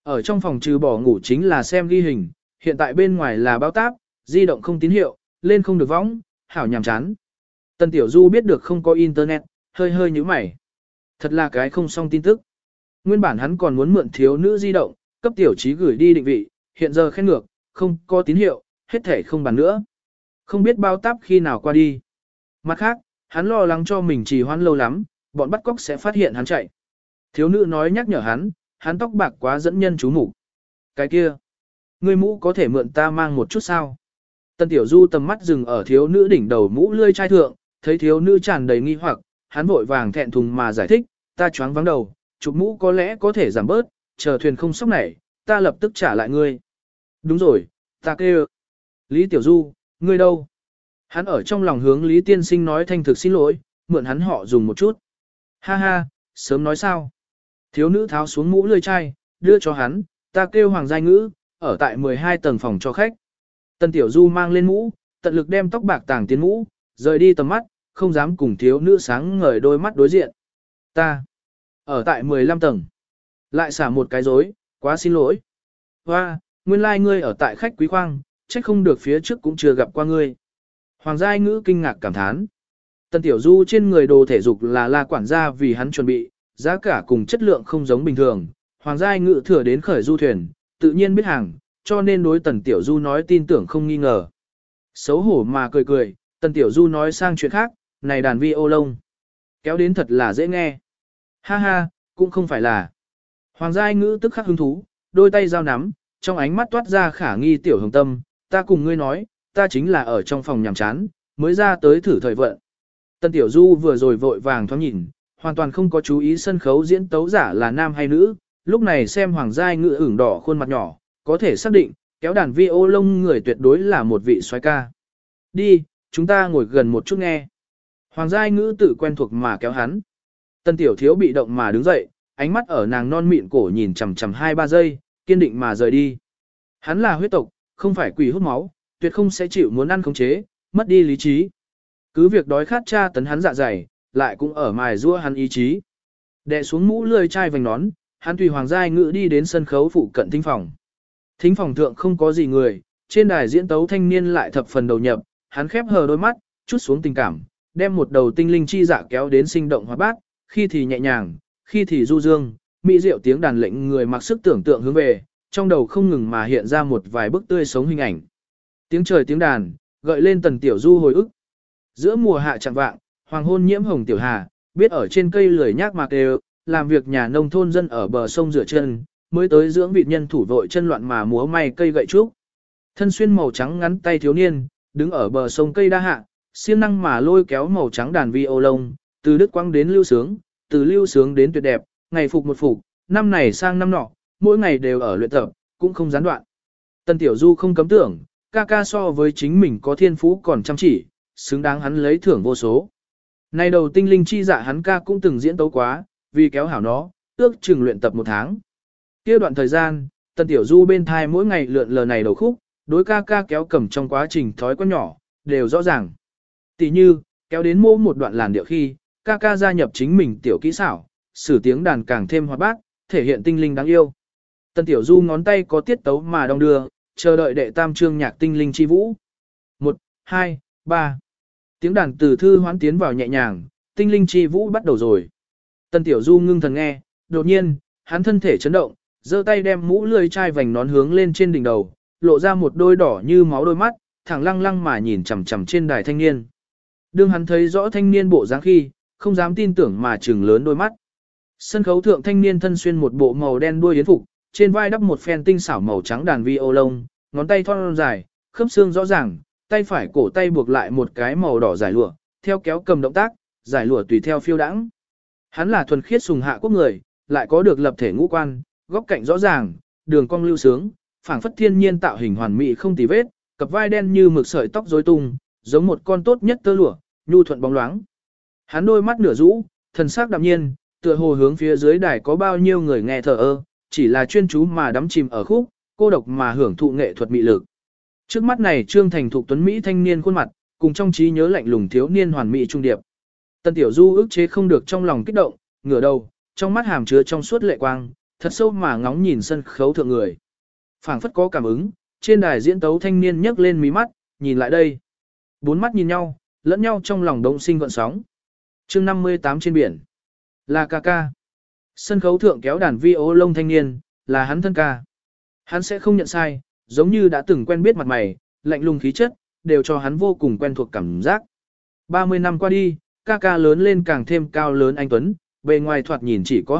Ở trong phòng trừ bỏ ngủ chính là xem ghi hình, hiện tại bên ngoài là báo táp, di động không tín hiệu, lên không được võng, hảo nhàm chán. Tần Tiểu Du biết được không có internet, hơi hơi nhíu mày. Thật là cái không xong tin tức. Nguyên bản hắn còn muốn mượn thiếu nữ di động, cấp tiểu trí gửi đi định vị, hiện giờ khen ngược, không có tín hiệu, hết thể không bàn nữa. Không biết bao táp khi nào qua đi. Mặt khác, hắn lo lắng cho mình trì hoãn lâu lắm, bọn bắt cóc sẽ phát hiện hắn chạy. Thiếu nữ nói nhắc nhở hắn tóc bạc quá dẫn nhân chú mục. Cái kia, ngươi mũ có thể mượn ta mang một chút sao? Tần Tiểu Du tầm mắt dừng ở thiếu nữ đỉnh đầu mũ lươi chai thượng, thấy thiếu nữ tràn đầy nghi hoặc, hắn vội vàng thẹn thùng mà giải thích, ta choáng vắng đầu, chụp mũ có lẽ có thể giảm bớt, chờ thuyền không sốc nảy, ta lập tức trả lại ngươi. Đúng rồi, ta kêu. Lý Tiểu Du, ngươi đâu? Hắn ở trong lòng hướng Lý Tiên Sinh nói thanh thực xin lỗi, mượn hắn họ dùng một chút. Ha ha, sớm nói sao? Thiếu nữ tháo xuống mũ lươi chai, đưa cho hắn, ta kêu Hoàng Giai Ngữ, ở tại 12 tầng phòng cho khách. Tần Tiểu Du mang lên mũ, tận lực đem tóc bạc tàng tiến mũ, rời đi tầm mắt, không dám cùng thiếu nữ sáng ngời đôi mắt đối diện. Ta, ở tại 15 tầng. Lại xả một cái dối, quá xin lỗi. Hoa, nguyên lai like ngươi ở tại khách quý khoang, trách không được phía trước cũng chưa gặp qua ngươi. Hoàng Giai Ngữ kinh ngạc cảm thán. Tần Tiểu Du trên người đồ thể dục là La quản gia vì hắn chuẩn bị, giá cả cùng chất lượng không giống bình thường. Hoàng Giai Ngữ thừa đến khởi du thuyền, tự nhiên biết hàng, cho nên đối Tần Tiểu Du nói tin tưởng không nghi ngờ. Xấu hổ mà cười cười, Tần Tiểu Du nói sang chuyện khác, này đàn vi ô lông. Kéo đến thật là dễ nghe. Ha ha, cũng không phải là. Hoàng Giai Ngữ tức khắc hứng thú, đôi tay giao nắm, trong ánh mắt toát ra khả nghi tiểu hồng tâm, ta cùng ngươi nói, ta chính là ở trong phòng nhàm chán, mới ra tới thử thời vận. Tần Tiểu Du vừa rồi vội vàng thoáng nhìn, hoàn toàn không có chú ý sân khấu diễn tấu giả là nam hay nữ, lúc này xem Hoàng Giai Ngữ ửng đỏ khuôn mặt nhỏ, có thể xác định, kéo đàn vi ô lông người tuyệt đối là một vị soái ca. Đi, chúng ta ngồi gần một chút nghe. Hoàng Giai Ngữ tự quen thuộc mà kéo hắn. Tần Tiểu Thiếu bị động mà đứng dậy, ánh mắt ở nàng non mịn cổ nhìn chằm chằm 2-3 giây, kiên định mà rời đi. Hắn là huyết tộc, không phải quỷ hút máu, tuyệt không sẽ chịu muốn ăn khống chế, mất đi lý trí. Cứ việc đói khát tra tấn hắn dạ dày, lại cũng ở mài giũa hắn ý chí. Đè xuống mũ lươi chai vành nón, hắn tùy Hoàng Giai Ngữ đi đến sân khấu phụ cận thính phòng. Thính phòng thượng không có gì người, trên đài diễn tấu thanh niên lại thập phần đầu nhập, hắn khép hờ đôi mắt, chút xuống tình cảm, đem một đầu tinh linh chi dạ kéo đến sinh động hoạt bát, khi thì nhẹ nhàng, khi thì du dương, mỹ diệu tiếng đàn lệnh người mặc sức tưởng tượng hướng về, trong đầu không ngừng mà hiện ra một vài bức tươi sống hình ảnh. Tiếng trời tiếng đàn, gợi lên Tần Tiểu Du hồi ức. Giữa mùa hạ chẳng vạng, hoàng hôn nhiễm hồng tiểu hà, biết ở trên cây lười nhác mạc đều, làm việc nhà nông thôn dân ở bờ sông rửa chân, mới tới dưỡng vịt nhân thủ vội chân loạn mà múa may cây gậy trúc. Thân xuyên màu trắng ngắn tay thiếu niên, đứng ở bờ sông cây đa hạ, siêng năng mà lôi kéo màu trắng đàn vi ô lông, từ đứt quãng đến lưu sướng, từ lưu sướng đến tuyệt đẹp, ngày phục một phục, năm này sang năm nọ, mỗi ngày đều ở luyện tập, cũng không gián đoạn. Tần Tiểu Du không cấm tưởng, ca ca so với chính mình có thiên phú còn chăm chỉ, xứng đáng hắn lấy thưởng vô số. Nay đầu tinh linh chi dạ hắn ca cũng từng diễn tấu quá, vì kéo hảo nó, ước chừng luyện tập 1 tháng. Kia đoạn thời gian, Tần Tiểu Du bên thai mỗi ngày lượn lờ này đầu khúc, đối ca ca kéo cầm trong quá trình thói quen nhỏ, đều rõ ràng. Tỷ như, kéo đến mô một đoạn làn điệu khi, ca ca gia nhập chính mình tiểu kỹ xảo, sử tiếng đàn càng thêm hoạt bát, thể hiện tinh linh đáng yêu. Tần Tiểu Du ngón tay có tiết tấu mà đong đưa, chờ đợi đệ tam chương nhạc tinh linh chi vũ. 1, 2, 3. Tiếng đàn từ thư hoán tiến vào nhẹ nhàng, tinh linh chi vũ bắt đầu rồi. Tần Tiểu Du ngưng thần nghe, đột nhiên, hắn thân thể chấn động, giơ tay đem mũ lươi chai vành nón hướng lên trên đỉnh đầu, lộ ra một đôi đỏ như máu đôi mắt, thẳng lăng lăng mà nhìn chằm chằm trên đài thanh niên. Đương hắn thấy rõ thanh niên bộ dáng khi, không dám tin tưởng mà trừng lớn đôi mắt. Sân khấu thượng thanh niên thân xuyên một bộ màu đen đuôi yến phục, trên vai đắp một phen tinh xảo màu trắng đàn vi ô lông, ngón tay thon dài, khớp xương rõ ràng, tay phải cổ tay buộc lại một cái màu đỏ giải lụa, theo kéo cầm động tác, giải lụa tùy theo phiêu đãng. Hắn là thuần khiết sùng hạ quốc người, lại có được lập thể ngũ quan, góc cạnh rõ ràng, đường cong lưu sướng, phảng phất thiên nhiên tạo hình hoàn mỹ không tì vết, cặp vai đen như mực sợi tóc rối tung, giống một con tốt nhất tơ lụa, nhu thuận bóng loáng. Hắn đôi mắt nửa rũ, thần sắc đạm nhiên, tựa hồ hướng phía dưới đài có bao nhiêu người nghe thờ ơ, chỉ là chuyên chú mà đắm chìm ở khúc, cô độc mà hưởng thụ nghệ thuật mị lực. Trước mắt này trương thành thục tuấn mỹ thanh niên khuôn mặt, cùng trong trí nhớ lạnh lùng thiếu niên hoàn mỹ trung điệp. Tần Tiểu Du ức chế không được trong lòng kích động, ngửa đầu, trong mắt hàm chứa trong suốt lệ quang, thật sâu mà ngóng nhìn sân khấu thượng người. Phảng phất có cảm ứng, trên đài diễn tấu thanh niên nhấc lên mí mắt, nhìn lại đây. Bốn mắt nhìn nhau, lẫn nhau trong lòng đông sinh gợn sóng. Chương 58 trên biển. Là ca ca. Sân khấu thượng kéo đàn vi ô lông thanh niên, là hắn thân ca. Hắn sẽ không nhận sai, giống như đã từng quen biết mặt mày, lạnh lùng khí chất, đều cho hắn vô cùng quen thuộc cảm giác. 30 năm qua đi, ca ca lớn lên càng thêm cao lớn anh Tuấn, bề ngoài thoạt nhìn chỉ có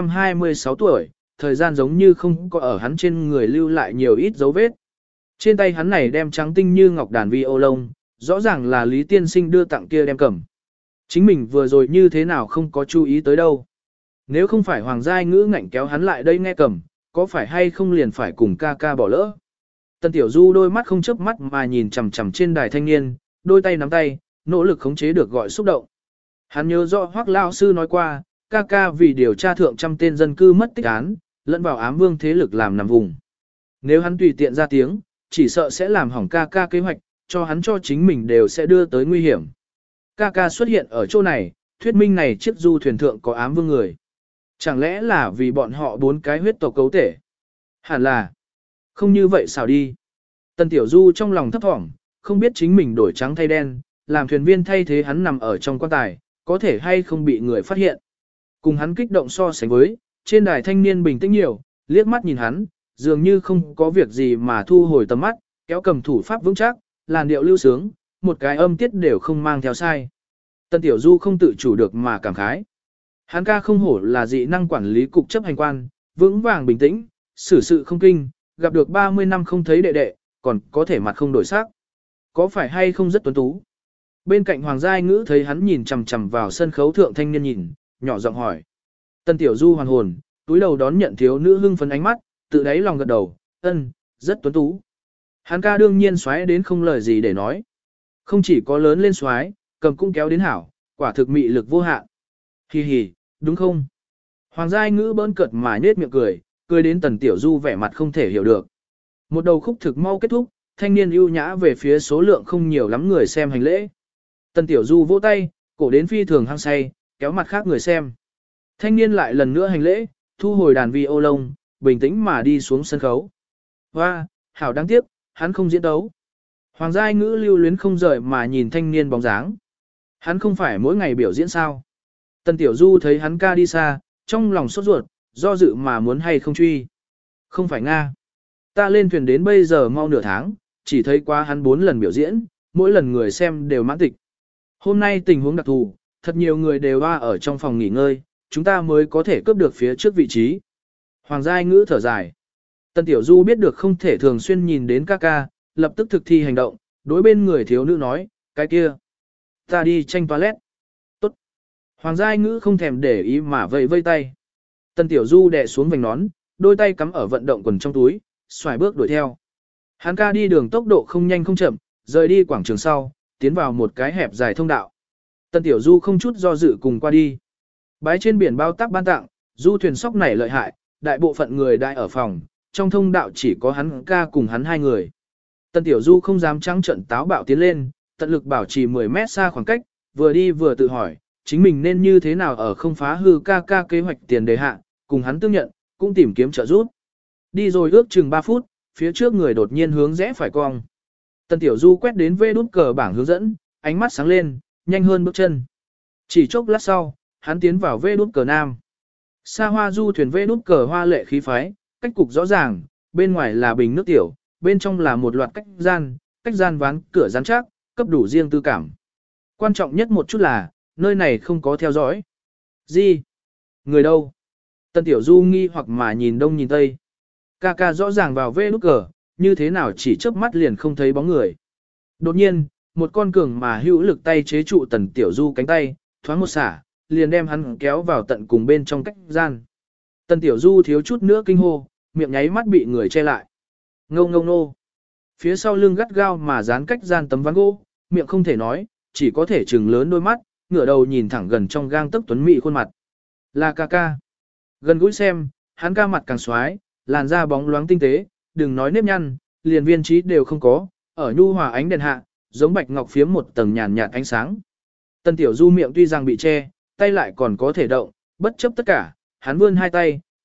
25-26 tuổi, thời gian giống như không có ở hắn trên người lưu lại nhiều ít dấu vết. Trên tay hắn này đem trắng tinh như ngọc đàn vi ô lông, rõ ràng là Lý Tiên Sinh đưa tặng kia đem cầm. Chính mình vừa rồi như thế nào không có chú ý tới đâu. Nếu không phải Hoàng Giai Ngữ ngạnh kéo hắn lại đây nghe cầm, có phải hay không liền phải cùng ca ca bỏ lỡ. Tần Tiểu Du đôi mắt không chớp mắt mà nhìn chằm chằm trên đài thanh niên, đôi tay nắm tay, nỗ lực khống chế được gọi xúc động. Hắn nhớ rõ Hoắc lão sư nói qua, ca ca vì điều tra thượng trăm tên dân cư mất tích án, lẫn vào ám vương thế lực làm nằm vùng. Nếu hắn tùy tiện ra tiếng, chỉ sợ sẽ làm hỏng ca ca kế hoạch, cho chính mình đều sẽ đưa tới nguy hiểm. Ca ca xuất hiện ở chỗ này, thuyết minh này chiếc du thuyền thượng có ám vương người. Chẳng lẽ là vì bọn họ bốn cái huyết tộc cấu thể? Hẳn là. Không như vậy sao đi? Tần Tiểu Du trong lòng thấp thỏm, không biết chính mình đổi trắng thay đen, làm thuyền viên thay thế hắn nằm ở trong quan tài, có thể hay không bị người phát hiện. Cùng hắn kích động so sánh với, trên đài thanh niên bình tĩnh nhiều, liếc mắt nhìn hắn, dường như không có việc gì mà thu hồi tầm mắt, kéo cầm thủ pháp vững chắc, làn điệu lưu sướng, một cái âm tiết đều không mang theo sai. Tần Tiểu Du không tự chủ được mà cảm khái. Hắn ca không hổ là dị năng quản lý cục chấp hành quan, vững vàng bình tĩnh, xử sự không kinh, gặp được 30 năm không thấy đệ đệ, còn có thể mặt không đổi sắc. Có phải hay không rất tuấn tú? Bên cạnh Hoàng Giai Ngữ thấy hắn nhìn chằm chằm vào sân khấu thượng thanh niên nhìn, nhỏ giọng hỏi. Tần Tiểu Du hoàn hồn, túi đầu đón nhận thiếu nữ hưng phấn ánh mắt, tự đáy lòng gật đầu, rất tuấn tú. Hắn ca đương nhiên xoáy đến không lời gì để nói. Không chỉ có lớn lên xoáy, cầm cũng kéo đến hảo, quả thực mị lực vô hạn. Hì hì, đúng không? Hoàng Giai Ngữ bỡn cợt mà nết miệng cười đến Tần Tiểu Du vẻ mặt không thể hiểu được. Một đầu khúc thực mau kết thúc, thanh niên ưu nhã về phía số lượng không nhiều lắm người xem hành lễ. Tần Tiểu Du vỗ tay, cổ đến phi thường hăng say, kéo mặt khác người xem. Thanh niên lại lần nữa hành lễ, thu hồi đàn vi ô lông, bình tĩnh mà đi xuống sân khấu. Hoa, hảo đáng tiếc, hắn không diễn đấu. Hoàng Giai Ngữ lưu luyến không rời mà nhìn thanh niên bóng dáng. Hắn không phải mỗi ngày biểu diễn sao. Tần Tiểu Du thấy hắn ca đi xa, trong lòng sốt ruột, do dự mà muốn hay không truy. Không phải Nga. Ta lên thuyền đến bây giờ mau nửa tháng, chỉ thấy qua hắn 4 lần biểu diễn, mỗi lần người xem đều mãn tịch. Hôm nay tình huống đặc thù, thật nhiều người đều ở trong phòng nghỉ ngơi, chúng ta mới có thể cướp được phía trước vị trí. Hoàng Giai Ngữ thở dài. Tần Tiểu Du biết được không thể thường xuyên nhìn đến ca ca, lập tức thực thi hành động, đối bên người thiếu nữ nói, cái kia. Ta đi tranh toilet. Tốt. Hoàng Giai Ngữ không thèm để ý mà vây tay. Tần Tiểu Du đè xuống vành nón, đôi tay cắm ở vận động quần trong túi, xoài bước đuổi theo. Hắn ca đi đường tốc độ không nhanh không chậm, rời đi quảng trường sau, tiến vào một cái hẹp dài thông đạo. Tần Tiểu Du không chút do dự cùng qua đi. Bái trên biển bao tác ban tặng, du thuyền sóc này lợi hại, đại bộ phận người đại ở phòng, trong thông đạo chỉ có hắn ca cùng hắn 2 người. Tần Tiểu Du không dám trắng trận táo bạo tiến lên, tận lực bảo trì 10 mét xa khoảng cách, vừa đi vừa tự hỏi, chính mình nên như thế nào ở không phá hư ca ca kế hoạch tiền đề hạ, cùng hắn tương nhận, cũng tìm kiếm trợ giúp. Đi rồi ước chừng 3 phút, phía trước người đột nhiên hướng rẽ phải cong. Tần Tiểu Du quét đến vê đút cờ bảng hướng dẫn, ánh mắt sáng lên, nhanh hơn bước chân. Chỉ chốc lát sau, hắn tiến vào vê đút cờ nam. Xa hoa du thuyền vê đút cờ hoa lệ khí phái, cách cục rõ ràng, bên ngoài là bình nước tiểu, bên trong là một loạt cách gian ván cửa rắn chắc, cấp đủ riêng tư cảm. Quan trọng nhất một chút là, nơi này không có theo dõi. Gì? Người đâu? Tần Tiểu Du nghi hoặc mà nhìn đông nhìn tây. Ca ca rõ ràng vào vê nút cờ, như thế nào chỉ chớp mắt liền không thấy bóng người. Đột nhiên, một con cường mà hữu lực tay chế trụ Tần Tiểu Du cánh tay, thoáng một xả, liền đem hắn kéo vào tận cùng bên trong cách gian. Tần Tiểu Du thiếu chút nữa kinh hô, miệng nháy mắt bị người che lại. Ngâu ngâu nô. Phía sau lưng gắt gao mà dán cách gian tấm ván gỗ, miệng không thể nói, chỉ có thể trừng lớn đôi mắt, ngửa đầu nhìn thẳng gần trong gang tấc tuấn mỹ khuôn mặt. Là ca ca. Gần gũi xem, hắn ca mặt càng xoái, làn da bóng loáng tinh tế, đừng nói nếp nhăn, liền viên trí đều không có, ở nhu hòa ánh đèn hạ, giống bạch ngọc phiếm một tầng nhàn nhạt ánh sáng. Tần Tiểu Du miệng tuy rằng bị che, tay lại còn có thể động, bất chấp tất cả, hắn vươn 2 tay,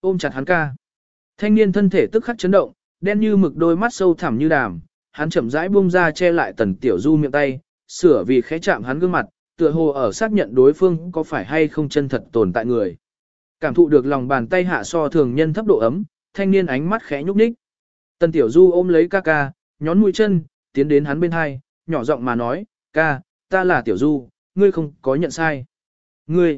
ôm chặt hắn ca. Thanh niên thân thể tức khắc chấn động, đen như mực đôi mắt sâu thẳm như đàm, hắn chậm rãi buông ra che lại Tần Tiểu Du miệng tay, sửa vì khẽ chạm hắn gương mặt, tựa hồ ở xác nhận đối phương có phải hay không chân thật tồn tại người. Cảm thụ được lòng bàn tay hạ so thường nhân thấp độ ấm, thanh niên ánh mắt khẽ nhúc nhích. Tần Tiểu Du ôm lấy ca ca, nhón mũi chân, tiến đến hắn bên hai, nhỏ giọng mà nói, ca, ta là Tiểu Du, ngươi không có nhận sai. Ngươi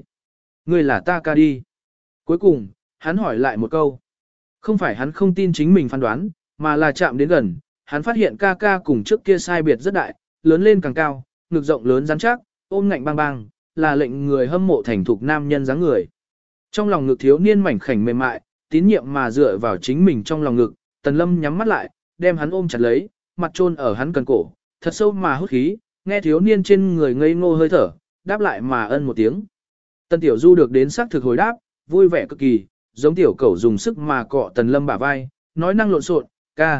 là ta ca đi. Cuối cùng, hắn hỏi lại một câu. Không phải hắn không tin chính mình phán đoán, mà là chạm đến gần, hắn phát hiện ca ca cùng trước kia sai biệt rất đại, lớn lên càng cao, ngực rộng lớn rắn chắc, ôm ngạnh bang bang, là lệnh người hâm mộ thành thục nam nhân dáng người. Trong lòng ngực thiếu niên mảnh khảnh mềm mại, tín nhiệm mà dựa vào chính mình trong lòng ngực, Tần Lâm nhắm mắt lại, đem hắn ôm chặt lấy, mặt chôn ở hắn cần cổ, thật sâu mà hút khí, nghe thiếu niên trên người ngây ngô hơi thở, đáp lại mà ân một tiếng. Tần Tiểu Du được đến xác thực hồi đáp, vui vẻ cực kỳ, giống tiểu cẩu dùng sức mà cọ Tần Lâm bả vai, nói năng lộn xộn, ca,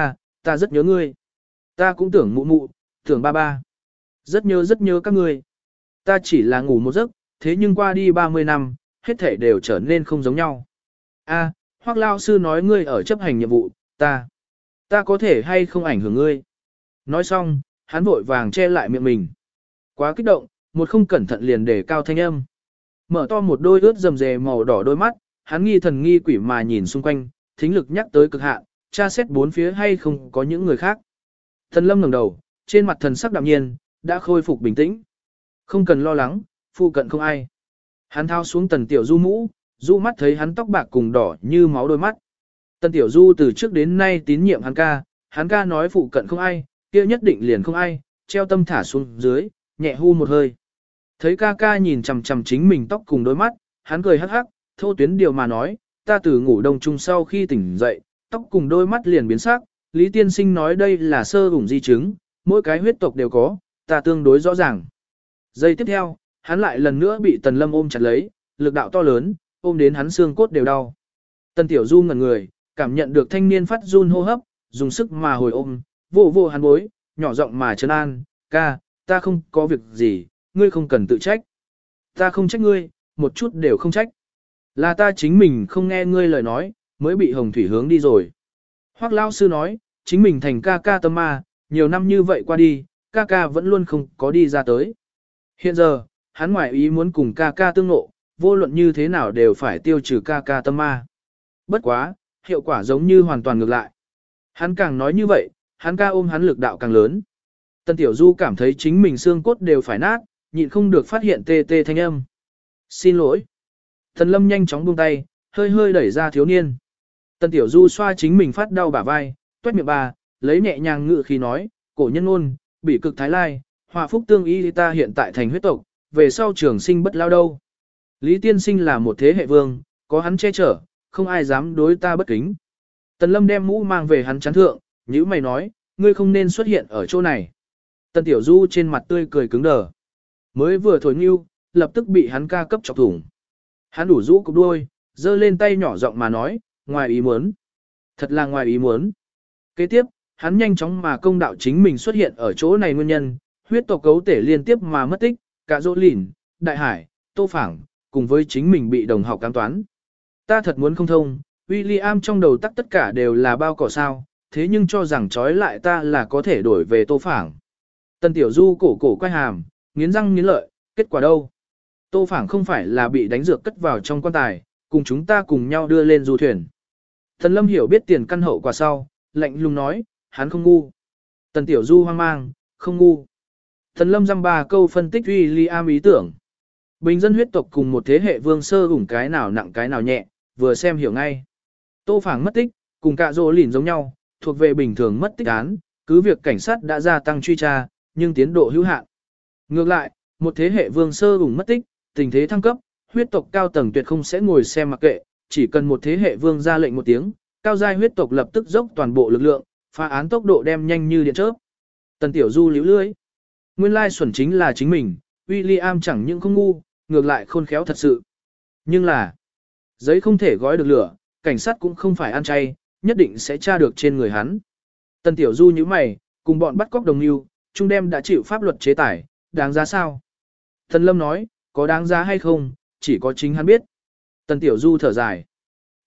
ta rất nhớ ngươi. Ta cũng tưởng mụ mụ, tưởng ba ba. Rất nhớ các ngươi. Ta chỉ là ngủ một giấc, thế nhưng qua đi 30 năm, hết thể đều trở nên không giống nhau. A, Hoắc lao sư nói ngươi ở chấp hành nhiệm vụ, ta có thể hay không ảnh hưởng ngươi. Nói xong, hắn vội vàng che lại miệng mình. Quá kích động, một không cẩn thận liền để cao thanh âm. Mở to một đôi ướt rầm rề màu đỏ đôi mắt, hắn nghi thần nghi quỷ mà nhìn xung quanh, thính lực nhắc tới cực hạn, tra xét bốn phía hay không có những người khác. Thần Lâm ngẩng đầu, trên mặt thần sắc đạm nhiên, đã khôi phục bình tĩnh. Không cần lo lắng, phụ cận không ai. Hắn thao xuống Tần Tiểu Du mũ, Du mắt thấy hắn tóc bạc cùng đỏ như máu đôi mắt. Tần Tiểu Du từ trước đến nay tín nhiệm hắn ca nói phụ cận không ai, kia nhất định liền không ai, treo tâm thả xuống dưới, nhẹ hu một hơi. Thấy ca ca nhìn chằm chằm chính mình tóc cùng đôi mắt, hắn cười hắc hắc, thô tuyến điều mà nói, ta từ ngủ đông chung sau khi tỉnh dậy, tóc cùng đôi mắt liền biến sắc, Lý Tiên Sinh nói đây là sơ vùng di chứng, mỗi cái huyết tộc đều có, ta tương đối rõ ràng. Giây tiếp theo, hắn lại lần nữa bị Tần Lâm ôm chặt lấy, lực đạo to lớn, ôm đến hắn xương cốt đều đau. Tần Tiểu Du ngẩn người, cảm nhận được thanh niên phát run hô hấp, dùng sức mà hồi ôm, vô hắn bối, nhỏ giọng mà trấn an, ca, ta không có việc gì, ngươi không cần tự trách. Ta không trách ngươi, một chút đều không trách. Là ta chính mình không nghe ngươi lời nói, mới bị Hồng Thủy hướng đi rồi. Hoắc Lao sư nói, chính mình thành ca ca tâm ma, nhiều năm như vậy qua đi, ca ca vẫn luôn không có đi ra tới. Hiện giờ, hắn ngoại ý muốn cùng ca ca tương ngộ, vô luận như thế nào đều phải tiêu trừ ca ca tâm ma. Bất quá, hiệu quả giống như hoàn toàn ngược lại. Hắn càng nói như vậy, hắn ca ôm hắn lực đạo càng lớn. Tần Tiểu Du cảm thấy chính mình xương cốt đều phải nát, nhịn không được phát hiện tê tê thanh âm. Xin lỗi. Tần Lâm nhanh chóng buông tay, hơi hơi đẩy ra thiếu niên. Tần Tiểu Du xoa chính mình phát đau bả vai, tuét miệng bà, lấy nhẹ nhàng ngự khí nói, cổ nhân ôn, bỉ cực thái lai, hòa phúc tương y ta hiện tại thành huyết tộc, về sau trường sinh bất lao đâu. Lý Tiên Sinh là một thế hệ vương, có hắn che chở, không ai dám đối ta bất kính. Tần Lâm đem mũ mang về hắn chán thượng, nhữ mày nói, ngươi không nên xuất hiện ở chỗ này. Tần Tiểu Du trên mặt tươi cười cứng đờ. Mới vừa thổi nhưu, lập tức bị hắn ca cấp chọc thủng. Hắn đủ rũ cục đuôi, giơ lên tay nhỏ giọng mà nói, ngoài ý muốn. Thật là ngoài ý muốn. Kế tiếp, hắn nhanh chóng mà công đạo chính mình xuất hiện ở chỗ này nguyên nhân, huyết tộc cấu thể liên tiếp mà mất tích, cả Dỗ Lìn, Đại Hải, Tô Phảng, cùng với chính mình bị đồng học cám toán. Ta thật muốn không thông, William trong đầu tắc tất cả đều là bao cỏ sao, thế nhưng cho rằng trói lại ta là có thể đổi về Tô Phảng. Tần Tiểu Du cổ quay hàm, nghiến răng nghiến lợi, kết quả đâu? Tô Phảng không phải là bị đánh dược cất vào trong quan tài, cùng chúng ta cùng nhau đưa lên du thuyền. Tần Lâm hiểu biết tiền căn hậu quả sau, lạnh lùng nói, hắn không ngu. Tần Tiểu Du hoang mang, không ngu. Tần Lâm dăm ba câu phân tích William ý tưởng. Bình dân huyết tộc cùng một thế hệ vương sơ ủng cái nào nặng cái nào nhẹ, vừa xem hiểu ngay. Tô Phảng mất tích, cùng cả Dỗ Lìn giống nhau, thuộc về bình thường mất tích án, cứ việc cảnh sát đã gia tăng truy tra, nhưng tiến độ hữu hạn. Ngược lại, một thế hệ vương sơ ủng mất tích, tình thế thăng cấp, huyết tộc cao tầng tuyệt không sẽ ngồi xem mặc kệ, chỉ cần một thế hệ vương ra lệnh một tiếng, cao giai huyết tộc lập tức dốc toàn bộ lực lượng, phá án tốc độ đem nhanh như điện chớp. Tần Tiểu Du liễu lưỡi. Nguyên lai xuẩn chính là chính mình, William chẳng những không ngu, ngược lại khôn khéo thật sự. Nhưng là, giấy không thể gói được lửa, cảnh sát cũng không phải ăn chay, nhất định sẽ tra được trên người hắn. Tần Tiểu Du như mày, cùng bọn bắt cóc đồng lưu, trung đem đã chịu pháp luật chế tải, đáng giá sao? Tần Lâm nói, có đáng giá hay không, chỉ có chính hắn biết. Tần Tiểu Du thở dài.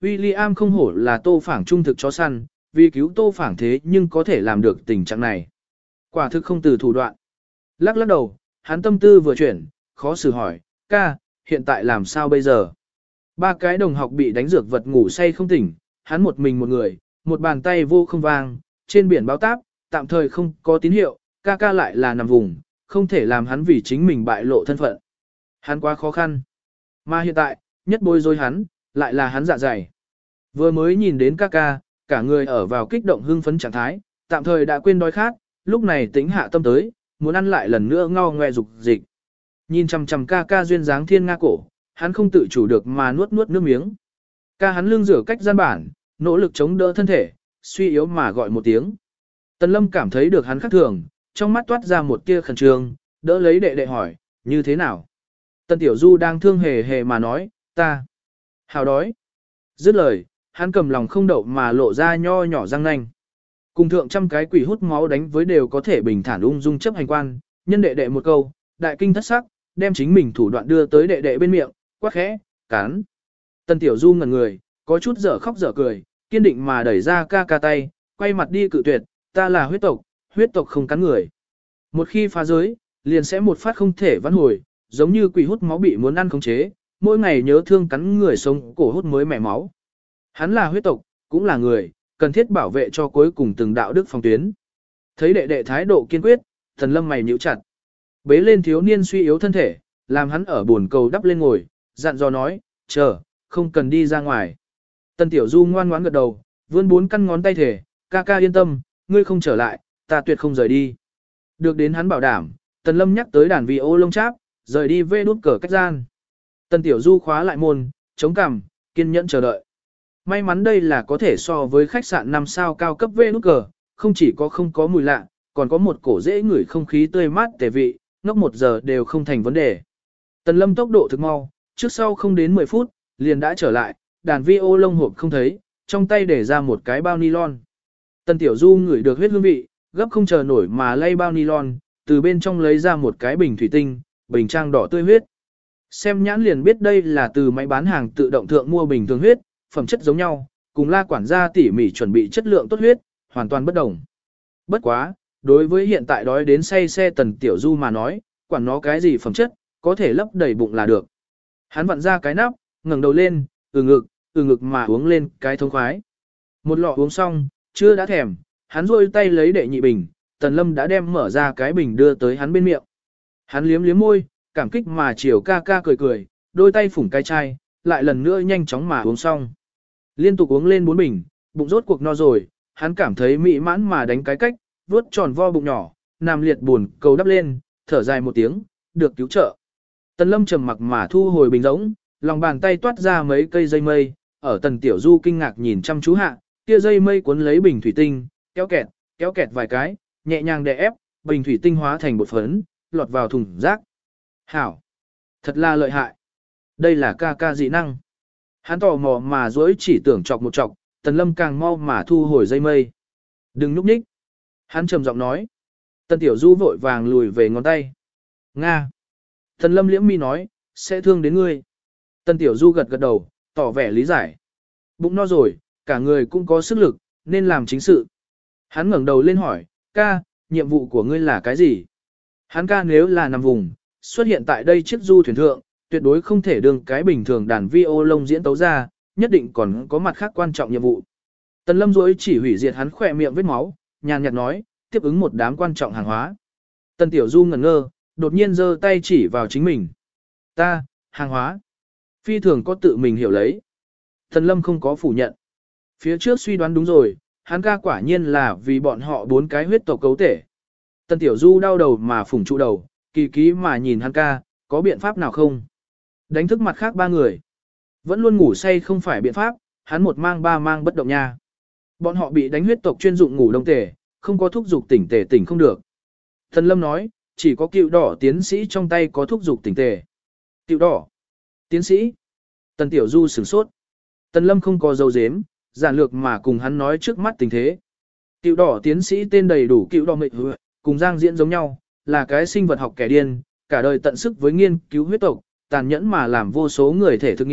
William không hổ là Tô Phảng trung thực chó săn, vì cứu Tô Phảng thế nhưng có thể làm được tình trạng này. Quả thực không từ thủ đoạn. Lắc lắc đầu, hắn tâm tư vừa chuyển, khó xử hỏi, ca, hiện tại làm sao bây giờ? Ba cái đồng học bị đánh dược vật ngủ say không tỉnh, hắn một mình một người, một bàn tay vô không vang, trên biển báo táp, tạm thời không có tín hiệu, ca ca lại là nằm vùng, không thể làm hắn vì chính mình bại lộ thân phận. Hắn quá khó khăn. Mà hiện tại, nhất bối rối hắn, lại là hắn dạ dày. Vừa mới nhìn đến ca ca, cả người ở vào kích động hưng phấn trạng thái, tạm thời đã quên đói khát, lúc này tính hạ tâm tới, muốn ăn lại lần nữa ngao ngoe dục dịch. Nhìn chằm chằm ca ca duyên dáng thiên nga cổ, hắn không tự chủ được mà nuốt nuốt nước miếng. Ca hắn lưng rửa cách gian bản, nỗ lực chống đỡ thân thể, suy yếu mà gọi một tiếng. Tần Lâm cảm thấy được hắn khác thường, trong mắt toát ra một tia khẩn trương, đỡ lấy đệ đệ hỏi, như thế nào? Tần Tiểu Du đang thương hề hề mà nói, ta hào đói. Dứt lời, hắn cầm lòng không đậu mà lộ ra nho nhỏ răng nanh. Cùng thượng trăm cái quỷ hút máu đánh với đều có thể bình thản ung dung chấp hành quan, nhân đệ đệ một câu, đại kinh thất sắc, đem chính mình thủ đoạn đưa tới đệ đệ bên miệng, quát khẽ, cắn. Tần Tiểu Du ngẩn người, có chút dở khóc dở cười, kiên định mà đẩy ra ca ca tay, quay mặt đi cự tuyệt, ta là huyết tộc không cắn người. Một khi phá giới, liền sẽ một phát không thể vãn hồi, giống như quỷ hút máu bị muốn ăn khống chế, mỗi ngày nhớ thương cắn người sống cổ hút mới mẻ máu. Hắn là huyết tộc, cũng là người, cần thiết bảo vệ cho cuối cùng từng đạo đức phòng tuyến. Thấy đệ đệ thái độ kiên quyết, Tần Lâm mày nhíu chặt. Bế lên thiếu niên suy yếu thân thể, làm hắn ở buồn cầu đắp lên ngồi, dặn dò nói, chờ, không cần đi ra ngoài. Tần Tiểu Du ngoan ngoãn gật đầu, vươn 4 căn ngón tay thể, ca ca yên tâm, ngươi không trở lại, ta tuyệt không rời đi. Được đến hắn bảo đảm, Tần Lâm nhắc tới đàn vi ô lông cháp, rời đi về đút cờ cách gian. Tần Tiểu Du khóa lại môn, chống cằm, kiên nhẫn chờ đợi. May mắn đây là có thể so với khách sạn 5 sao cao cấp về nút cờ, không chỉ có không có mùi lạ, còn có một cổ dễ ngửi không khí tươi mát tề vị, ngốc 1 giờ đều không thành vấn đề. Tần Lâm tốc độ thực mau, trước sau không đến 10 phút, liền đã trở lại, đàn vi ô lông hộp không thấy, trong tay để ra một cái bao nylon. Tần Tiểu Du ngửi được huyết hương vị, gấp không chờ nổi mà lay bao nylon, từ bên trong lấy ra một cái bình thủy tinh, bình trang đỏ tươi huyết. Xem nhãn liền biết đây là từ máy bán hàng tự động thượng mua bình thường huyết, phẩm chất giống nhau, cùng La quản gia tỉ mỉ chuẩn bị chất lượng tốt huyết, hoàn toàn bất đồng. Bất quá, đối với hiện tại đói đến say xe Tần Tiểu Du mà nói, quản nó cái gì phẩm chất, có thể lấp đầy bụng là được. Hắn vặn ra cái nắp, ngẩng đầu lên, từ ngực mà uống lên cái thông khoái. Một lọ uống xong, chưa đã thèm, hắn rôi tay lấy đệ nhị bình, Tần Lâm đã đem mở ra cái bình đưa tới hắn bên miệng. Hắn liếm liếm môi, cảm kích mà chiều ca ca cười cười, đôi tay phủng cái chai, lại lần nữa nhanh chóng mà uống xong. Liên tục uống lên 4 bình, bụng rốt cuộc no rồi, hắn cảm thấy mỹ mãn mà đánh cái cách, vuốt tròn vo bụng nhỏ, nằm liệt buồn cầu đắp lên, thở dài một tiếng, được cứu trợ. Tần Lâm trầm mặc mà thu hồi bình rỗng, lòng bàn tay toát ra mấy cây dây mây, ở Tần Tiểu Du kinh ngạc nhìn chăm chú hạ, kia dây mây cuốn lấy bình thủy tinh, kéo kẹt vài cái, nhẹ nhàng đè ép, bình thủy tinh hóa thành bột phấn, lọt vào thùng rác. Hảo! Thật là lợi hại! Đây là ca ca dị năng. Hắn tò mò mà dối chỉ tưởng chọc một chọc, Tần Lâm càng mau mà thu hồi dây mây. Đừng núp nhích. Hắn trầm giọng nói. Tần Tiểu Du vội vàng lùi về ngón tay. Nga. Tần Lâm liễm mi nói, sẽ thương đến ngươi. Tần Tiểu Du gật gật đầu, tỏ vẻ lý giải. Bụng no rồi, cả người cũng có sức lực, nên làm chính sự. Hắn ngẩng đầu lên hỏi, ca, nhiệm vụ của ngươi là cái gì? Hắn ca nếu là nằm vùng, xuất hiện tại đây chiếc du thuyền thượng, tuyệt đối không thể đương cái bình thường đàn vi ô lông diễn tấu ra, nhất định còn có mặt khác quan trọng nhiệm vụ. Tần Lâm rối chỉ hủy diệt hắn khỏe miệng vết máu, nhàn nhạt nói, tiếp ứng một đám quan trọng hàng hóa. Tần Tiểu Du ngẩn ngơ, đột nhiên giơ tay chỉ vào chính mình. Ta, hàng hóa. Phi thường có tự mình hiểu lấy. Tần Lâm không có phủ nhận. Phía trước suy đoán đúng rồi, hắn ca quả nhiên là vì bọn họ 4 cái huyết tộc cấu thể. Tần Tiểu Du đau đầu mà phủng trụ đầu, kỳ ký mà nhìn hắn ca, có biện pháp nào không? Đánh thức mặt khác 3 người. Vẫn luôn ngủ say không phải biện pháp, hắn một mang 3 mang bất động nha. Bọn họ bị đánh huyết tộc chuyên dụng ngủ đông tề, không có thuốc dục tỉnh tề tỉnh không được. Thần Lâm nói, chỉ có cựu đỏ tiến sĩ trong tay có thuốc dục tỉnh tề. Cựu đỏ. Tiến sĩ. Tần Tiểu Du sửng sốt. Tần Lâm không có dấu dếm, giản lược mà cùng hắn nói trước mắt tình thế. Cựu đỏ tiến sĩ tên đầy đủ cựu đỏ mệnh hứa, cùng Giang Diễn giống nhau, là cái sinh vật học kẻ điên, cả đời tận sức với nghiên cứu huyết tộc, tàn nhẫn mà làm vô số người thể thực nghiệm,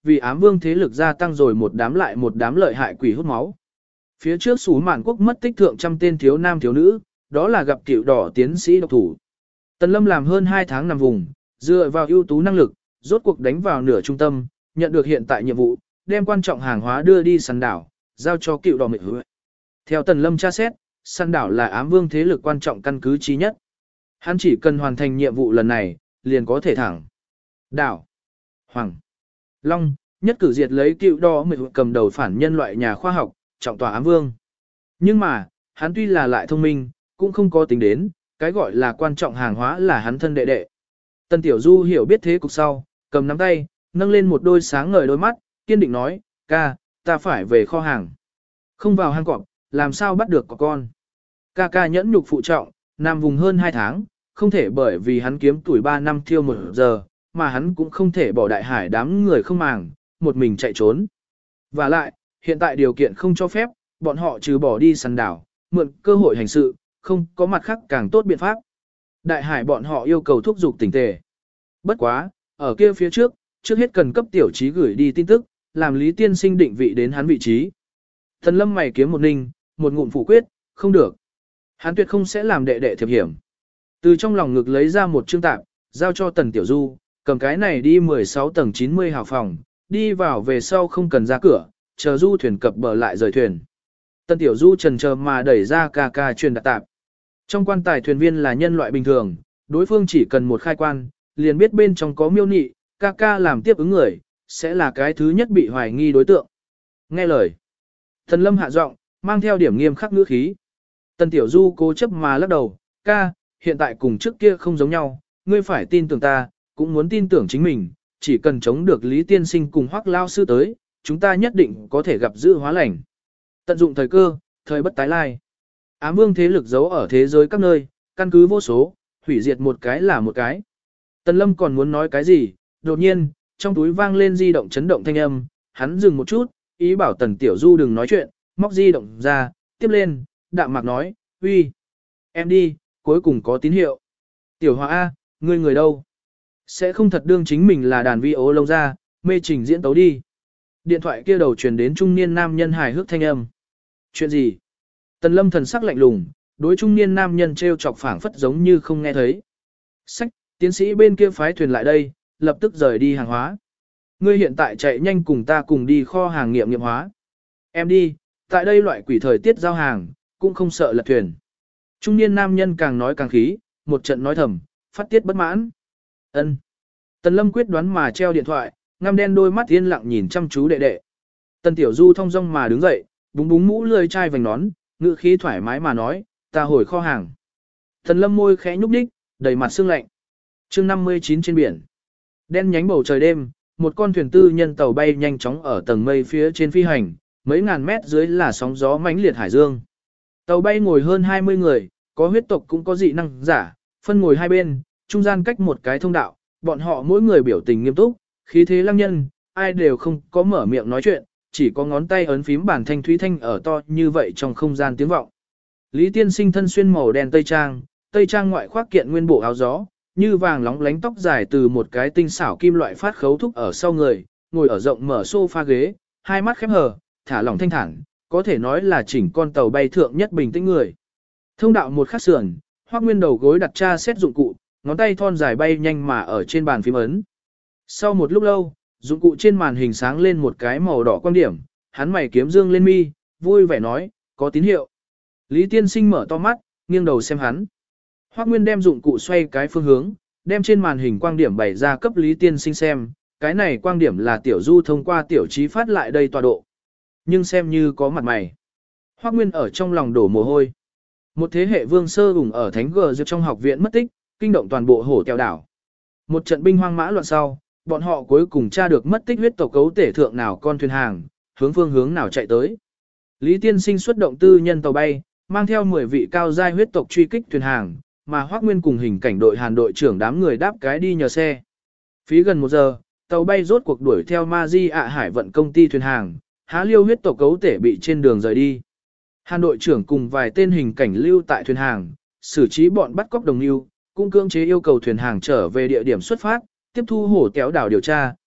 vì ám vương thế lực gia tăng rồi một đám lại một đám lợi hại quỷ hút máu. Phía trước Sú Mạn quốc mất tích thượng trăm tên thiếu nam thiếu nữ, đó là gặp cựu đỏ tiến sĩ độc thủ. Tần Lâm làm hơn 2 tháng nằm vùng, dựa vào ưu tú năng lực, rốt cuộc đánh vào nửa trung tâm, nhận được hiện tại nhiệm vụ, đem quan trọng hàng hóa đưa đi săn đảo, giao cho cựu đỏ mệnh hứa. Theo Tần Lâm tra xét, săn đảo là ám vương thế lực quan trọng căn cứ chí nhất. Hắn chỉ cần hoàn thành nhiệm vụ lần này, liền có thể thẳng. Đảo. Hoàng. Long, nhất cử diệt lấy cựu đỏ mệnh hứa cầm đầu phản nhân loại nhà khoa học, trọng tòa ám vương. Nhưng mà, hắn tuy là lại thông minh, cũng không có tính đến, cái gọi là quan trọng hàng hóa là hắn thân đệ đệ. Tần Tiểu Du hiểu biết thế cục sau, cầm nắm tay, nâng lên một đôi sáng ngời đôi mắt, kiên định nói, ca, ta phải về kho hàng. Không vào hang cọp, làm sao bắt được có con. Ca ca nhẫn nhục phụ trọng, nằm vùng hơn 2 tháng, không thể bởi vì hắn kiếm tuổi 3 năm thiêu 1 giờ, mà hắn cũng không thể bỏ đại hải đám người không màng, một mình chạy trốn. Và lại, hiện tại điều kiện không cho phép, bọn họ trừ bỏ đi săn đảo, mượn cơ hội hành sự, không có mặt khác càng tốt biện pháp. Đại hải bọn họ yêu cầu thúc giục tỉnh tề. Bất quá, ở kia phía trước hết cần cấp tiểu trí gửi đi tin tức, làm Lý Tiên Sinh định vị đến hắn vị trí. Thần Lâm mày kiếm một ninh, một ngụm phủ quyết, không được. Hắn tuyệt không sẽ làm đệ đệ thiệp hiểm. Từ trong lòng ngực lấy ra một chương tạp, giao cho Tần Tiểu Du, cầm cái này đi 16 tầng 90 hào phòng, đi vào về sau không cần ra cửa, chờ du thuyền cập bờ lại rời thuyền. Tần Tiểu Du chần chờ mà đẩy ra ca ca truyền đặt tạp. Trong quan tài thuyền viên là nhân loại bình thường, đối phương chỉ cần một khai quan, liền biết bên trong có miêu nị, ca ca làm tiếp ứng người, sẽ là cái thứ nhất bị hoài nghi đối tượng. Nghe lời. Tần Lâm hạ giọng, mang theo điểm nghiêm khắc ngữ khí. Tần Tiểu Du cố chấp mà lắc đầu, ca, hiện tại cùng trước kia không giống nhau, ngươi phải tin tưởng ta, cũng muốn tin tưởng chính mình, chỉ cần chống được Lý Tiên Sinh cùng Hoắc Lao Sư tới, chúng ta nhất định có thể gặp dự hóa lành. Tận dụng thời cơ, thời bất tái lai. Ám vương thế lực giấu ở thế giới các nơi, căn cứ vô số, hủy diệt một cái là một cái. Tần Lâm còn muốn nói cái gì, đột nhiên, trong túi vang lên di động chấn động thanh âm, hắn dừng một chút, ý bảo Tần Tiểu Du đừng nói chuyện, móc di động ra, tiếp lên, đạm mạc nói, uy, em đi, cuối cùng có tín hiệu. Tiểu Hòa A, ngươi người đâu? Sẽ không thật đương chính mình là đàn vi ố lông ra, mê trình diễn tấu đi. Điện thoại kia đầu truyền đến trung niên nam nhân hài hước thanh âm. Chuyện gì? Tần Lâm thần sắc lạnh lùng, đối trung niên nam nhân treo chọc phảng phất giống như không nghe thấy. Sách, tiến sĩ bên kia phái thuyền lại đây, lập tức rời đi hàng hóa. Ngươi hiện tại chạy nhanh cùng ta cùng đi kho hàng nghiệm nghiệm hóa. Em đi, tại đây loại quỷ thời tiết giao hàng, cũng không sợ lật thuyền. Trung niên nam nhân càng nói càng khí, một trận nói thầm, phát tiết bất mãn. Ân. Tần Lâm quyết đoán mà treo điện thoại, ngăm đen đôi mắt yên lặng nhìn chăm chú đệ đệ. Tần Tiểu Du thong dong mà đứng dậy, búng búng mũ lười chai vành nón, ngữ khí thoải mái mà nói, ta hồi kho hàng. Tần Lâm môi khẽ nhúc nhích, đầy mặt sương lạnh. Chương 59 trên biển. Đen nhánh bầu trời đêm, một con thuyền tư nhân tàu bay nhanh chóng ở tầng mây phía trên phi hành, mấy ngàn mét dưới là sóng gió mãnh liệt hải dương. Tàu bay ngồi hơn 20 người, có huyết tộc cũng có dị năng giả, phân ngồi hai bên, trung gian cách một cái thông đạo, bọn họ mỗi người biểu tình nghiêm túc, khí thế lăng nhân, ai đều không có mở miệng nói chuyện, chỉ có ngón tay ấn phím bản thanh thúy thanh ở to như vậy trong không gian tiếng vọng. Lý Tiên Sinh thân xuyên màu đen tây trang ngoại khoác kiện nguyên bộ áo gió, như vàng lóng lánh tóc dài từ một cái tinh xảo kim loại phát khấu thúc ở sau người, ngồi ở rộng mở sofa ghế, hai mắt khép hờ, thả lỏng thanh thản, có thể nói là chỉnh con tàu bay thượng nhất bình tĩnh người. Thông đạo một khắc sườn, Hoắc Nguyên đầu gối đặt tra xét dụng cụ, ngón tay thon dài bay nhanh mà ở trên bàn phím ấn. Sau một lúc lâu, dụng cụ trên màn hình sáng lên một cái màu đỏ quan điểm, hắn mày kiếm dương lên mi, vui vẻ nói, có tín hiệu. Lý Tiên Sinh mở to mắt, nghiêng đầu xem hắn. Hoắc Nguyên đem dụng cụ xoay cái phương hướng, đem trên màn hình quang điểm bày ra cấp Lý Tiên Sinh xem, cái này quang điểm là Tiểu Du thông qua tiểu trí phát lại đây tọa độ. Nhưng xem như có mặt mày. Hoắc Nguyên ở trong lòng đổ mồ hôi. Một thế hệ vương sơ ủng ở Thánh Gờ Diệp trong học viện mất tích, kinh động toàn bộ hổ tèo đảo. Một trận binh hoang mã loạn sau, bọn họ cuối cùng tra được mất tích huyết tộc cấu tể thượng nào con thuyền hàng, hướng phương hướng nào chạy tới. Lý Tiên Sinh xuất động tư nhân tàu bay, mang theo 10 vị cao giai huyết tộc truy kích thuyền hàng, mà Hoắc Nguyên cùng hình cảnh đội Hàn đội trưởng đám người đáp cái đi nhờ xe. Phí gần 1 giờ, tàu bay rốt cuộc đuổi theo Ma-di ạ Hải vận công ty thuyền hàng, há liêu huyết tộc cấu tể bị trên đường rời đi. Hàn đội trưởng cùng vài tên hình cảnh lưu tại thuyền hàng, xử trí bọn bắt cóc đồng lưu, cũng cưỡng chế yêu cầu thuyền hàng trở về địa điểm xuất phát, tiếp thu hổ kéo đảo điều tra,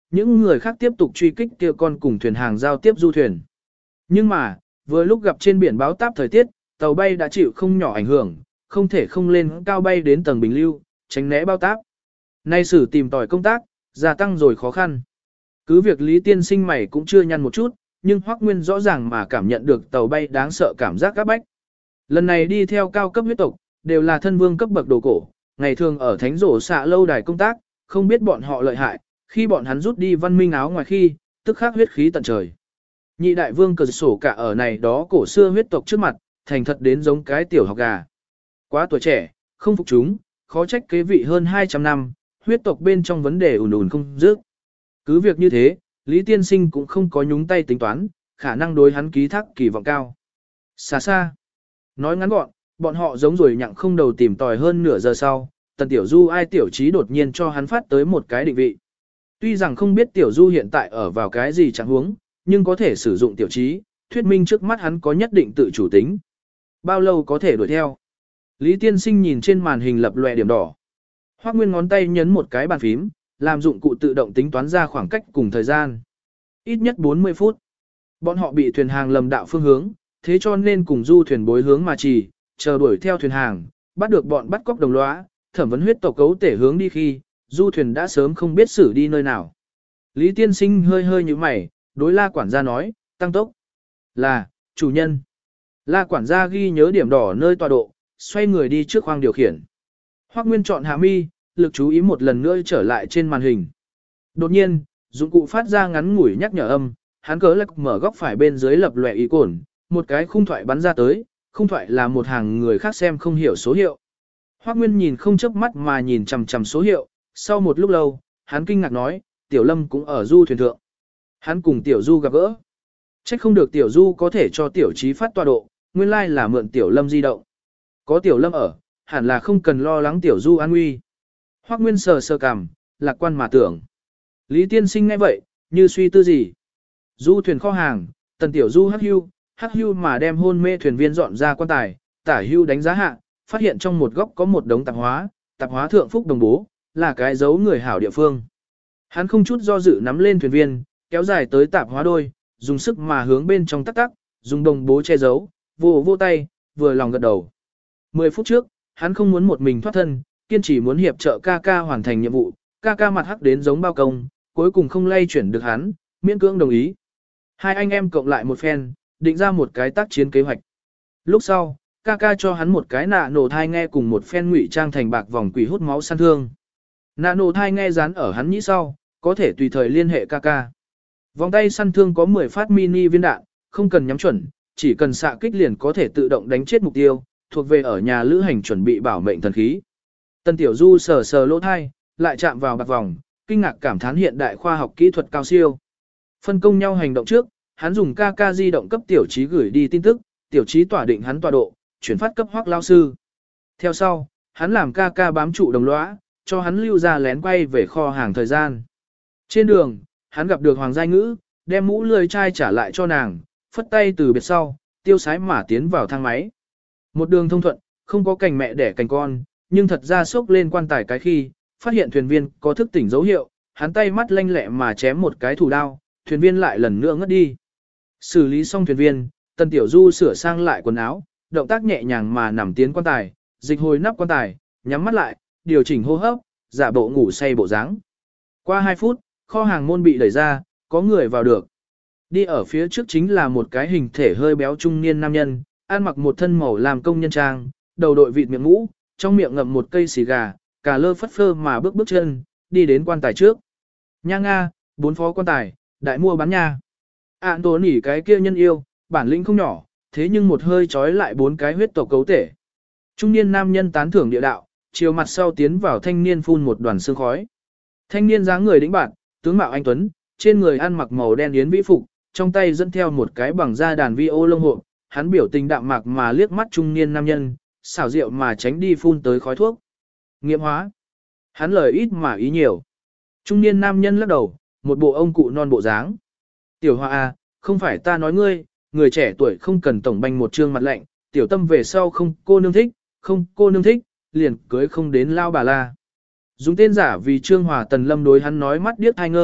những người khác tiếp tục truy kích kia con cùng thuyền hàng giao tiếp du thuyền. Nhưng mà, vừa lúc gặp trên biển báo táp thời tiết, tàu bay đã chịu không nhỏ ảnh hưởng, không thể không lên cao bay đến tầng bình lưu, tránh né báo táp. Nay sử tìm tòi công tác, gia tăng rồi khó khăn. Cứ việc Lý Tiên Sinh mày cũng chưa nhăn một chút, nhưng Hoắc Nguyên rõ ràng mà cảm nhận được tàu bay đáng sợ cảm giác các bách. Lần này đi theo cao cấp huyết tộc, đều là thân vương cấp bậc đồ cổ, ngày thường ở thánh rổ xạ lâu đài công tác, không biết bọn họ lợi hại, khi bọn hắn rút đi văn minh áo ngoài khi, tức khắc huyết khí tận trời. Nhị đại vương cờ sổ cả ở này đó cổ xưa huyết tộc trước mặt, thành thật đến giống cái tiểu học gà. Quá tuổi trẻ, không phục chúng, khó trách kế vị hơn 200 năm, huyết tộc bên trong vấn đề ùn ùn không dứt. Cứ việc như thế, Lý Tiên Sinh cũng không có nhúng tay tính toán, khả năng đối hắn ký thác kỳ vọng cao. Xa xa. Nói ngắn gọn, bọn họ giống rồi nhặng không đầu tìm tòi hơn nửa giờ sau, Tần Tiểu Du ai Tiểu Trí đột nhiên cho hắn phát tới một cái định vị. Tuy rằng không biết Tiểu Du hiện tại ở vào cái gì chẳng huống, nhưng có thể sử dụng Tiểu Trí, thuyết minh trước mắt hắn có nhất định tự chủ tính. Bao lâu có thể đuổi theo? Lý Tiên Sinh nhìn trên màn hình lập lòe điểm đỏ. Hoắc Nguyên ngón tay nhấn một cái bàn phím, làm dụng cụ tự động tính toán ra khoảng cách cùng thời gian. Ít nhất 40 phút. Bọn họ bị thuyền hàng lầm đạo phương hướng, thế cho nên cùng du thuyền bối hướng mà chỉ, chờ đuổi theo thuyền hàng, bắt được bọn bắt cóc đồng lõa, thẩm vấn huyết tộc cấu tể hướng đi khi, du thuyền đã sớm không biết xử đi nơi nào. Lý Tiên Sinh hơi hơi như mày, đối La quản gia nói, tăng tốc. Là, chủ nhân. La quản gia ghi nhớ điểm đỏ nơi tọa độ, xoay người đi trước khoang điều khiển. Hoắc Nguyên chọn hạ mi, lực chú ý một lần nữa trở lại trên màn hình. Đột nhiên, dụng cụ phát ra ngắn ngủi nhắc nhở âm, hắn cớ lạc mở góc phải bên dưới lập lòe ý cồn, một cái khung thoại bắn ra tới, khung thoại là một hàng người khác xem không hiểu số hiệu. Hoắc Nguyên nhìn không chớp mắt mà nhìn chằm chằm số hiệu, sau một lúc lâu, hắn kinh ngạc nói, Tiểu Lâm cũng ở du thuyền thượng. Hắn cùng Tiểu Du gặp gỡ. Trách không được Tiểu Du có thể cho Tiểu Trí phát tọa độ, nguyên lai là mượn Tiểu Lâm di động. Có Tiểu Lâm ở, hẳn là không cần lo lắng Tiểu Du an nguy. Hoắc Nguyên sờ sờ cằm, lạc quan mà tưởng. Lý Tiên Sinh nghe vậy, như suy tư gì. Du thuyền kho hàng, Tần Tiểu Du hắc hưu mà đem hôn mê thuyền viên dọn ra quan tài, tả hưu đánh giá hạ, phát hiện trong một góc có một đống tạp hóa thượng phúc đồng bố, là cái dấu người hảo địa phương. Hắn không chút do dự nắm lên thuyền viên, kéo dài tới tạp hóa đôi, dùng sức mà hướng bên trong tắc, dùng đồng bố che giấu, vô tay, vừa lòng gật đầu. 10 phút trước, hắn không muốn một mình thoát thân, kiên trì muốn hiệp trợ ca ca hoàn thành nhiệm vụ, ca ca mặt hắc đến giống bao công, cuối cùng không lay chuyển được hắn, miễn cưỡng đồng ý. Hai anh em cộng lại một phen, định ra một cái tác chiến kế hoạch. Lúc sau, ca ca cho hắn một cái nạ nổ thai nghe cùng một phen ngụy trang thành bạc vòng quỷ hút máu săn thương. Nạ nổ thai nghe dán ở hắn nhĩ sau, có thể tùy thời liên hệ ca ca. Vòng tay săn thương có 10 phát mini viên đạn, không cần nhắm chuẩn, chỉ cần xạ kích liền có thể tự động đánh chết mục tiêu, thuộc về ở nhà lữ hành chuẩn bị bảo mệnh thần khí. Tân Tiểu Du sờ lỗ thai, lại chạm vào bạc vòng, kinh ngạc cảm thán hiện đại khoa học kỹ thuật cao siêu. Phân công nhau hành động trước, hắn dùng ca ca di động cấp Tiểu Trí gửi đi tin tức, Tiểu Trí tỏa định hắn tọa độ, chuyển phát cấp Hoắc lão sư. Theo sau, hắn làm ca ca bám trụ đồng lõa, cho hắn lưu ra lén quay về kho hàng thời gian. Trên đường, hắn gặp được Hoàng Giai Ngữ, đem mũ lười chai trả lại cho nàng, phất tay từ biệt sau, tiêu sái mà tiến vào thang máy. Một đường thông thuận, không có cành mẹ đẻ cành con, nhưng thật ra sốc lên quan tài cái khi, phát hiện thuyền viên có thức tỉnh dấu hiệu, hắn tay mắt lanh lẹ mà chém một cái thủ đao, thuyền viên lại lần nữa ngất đi. Xử lý xong thuyền viên, Tần Tiểu Du sửa sang lại quần áo, động tác nhẹ nhàng mà nằm tiến quan tài, dịch hồi nắp quan tài, nhắm mắt lại, điều chỉnh hô hấp, giả bộ ngủ say bộ dáng. Qua 2 phút, kho hàng môn bị đẩy ra, có người vào được. Đi ở phía trước chính là một cái hình thể hơi béo trung niên nam nhân, ăn mặc một thân màu làm công nhân trang, đầu đội vịt miệng mũ, trong miệng ngậm một cây xì gà, cà lơ phất phơ mà bước chân, đi đến quan tài trước. Nha Nga, 4 phó quan tài, đại mua bán nha. Tố nỉ cái kia nhân yêu, bản lĩnh không nhỏ, thế nhưng một hơi trói lại 4 cái huyết tộc cấu thể. Trung niên nam nhân tán thưởng địa đạo, chiều mặt sau tiến vào thanh niên phun một đoàn sương khói. Thanh niên dáng người đĩnh bạn, tướng mạo anh tuấn, trên người ăn mặc màu đen yến vĩ phục, trong tay dẫn theo một cái bằng da đàn vi ô lông hộ, hắn biểu tình đạm mạc mà liếc mắt trung niên nam nhân, xảo diệu mà tránh đi phun tới khói thuốc. Nghiệm hóa. Hắn lời ít mà ý nhiều. Trung niên nam nhân lắc đầu, một bộ ông cụ non bộ dáng. Tiểu Hoa à, không phải ta nói ngươi, người trẻ tuổi không cần tổng banh một trương mặt lạnh, tiểu tâm về sau không cô nương thích, không cô nương thích, liền cưới không đến lao bà la. Dùng tên giả vì Trương Hòa Tần Lâm đối hắn nói mắt điếc hai ngơ,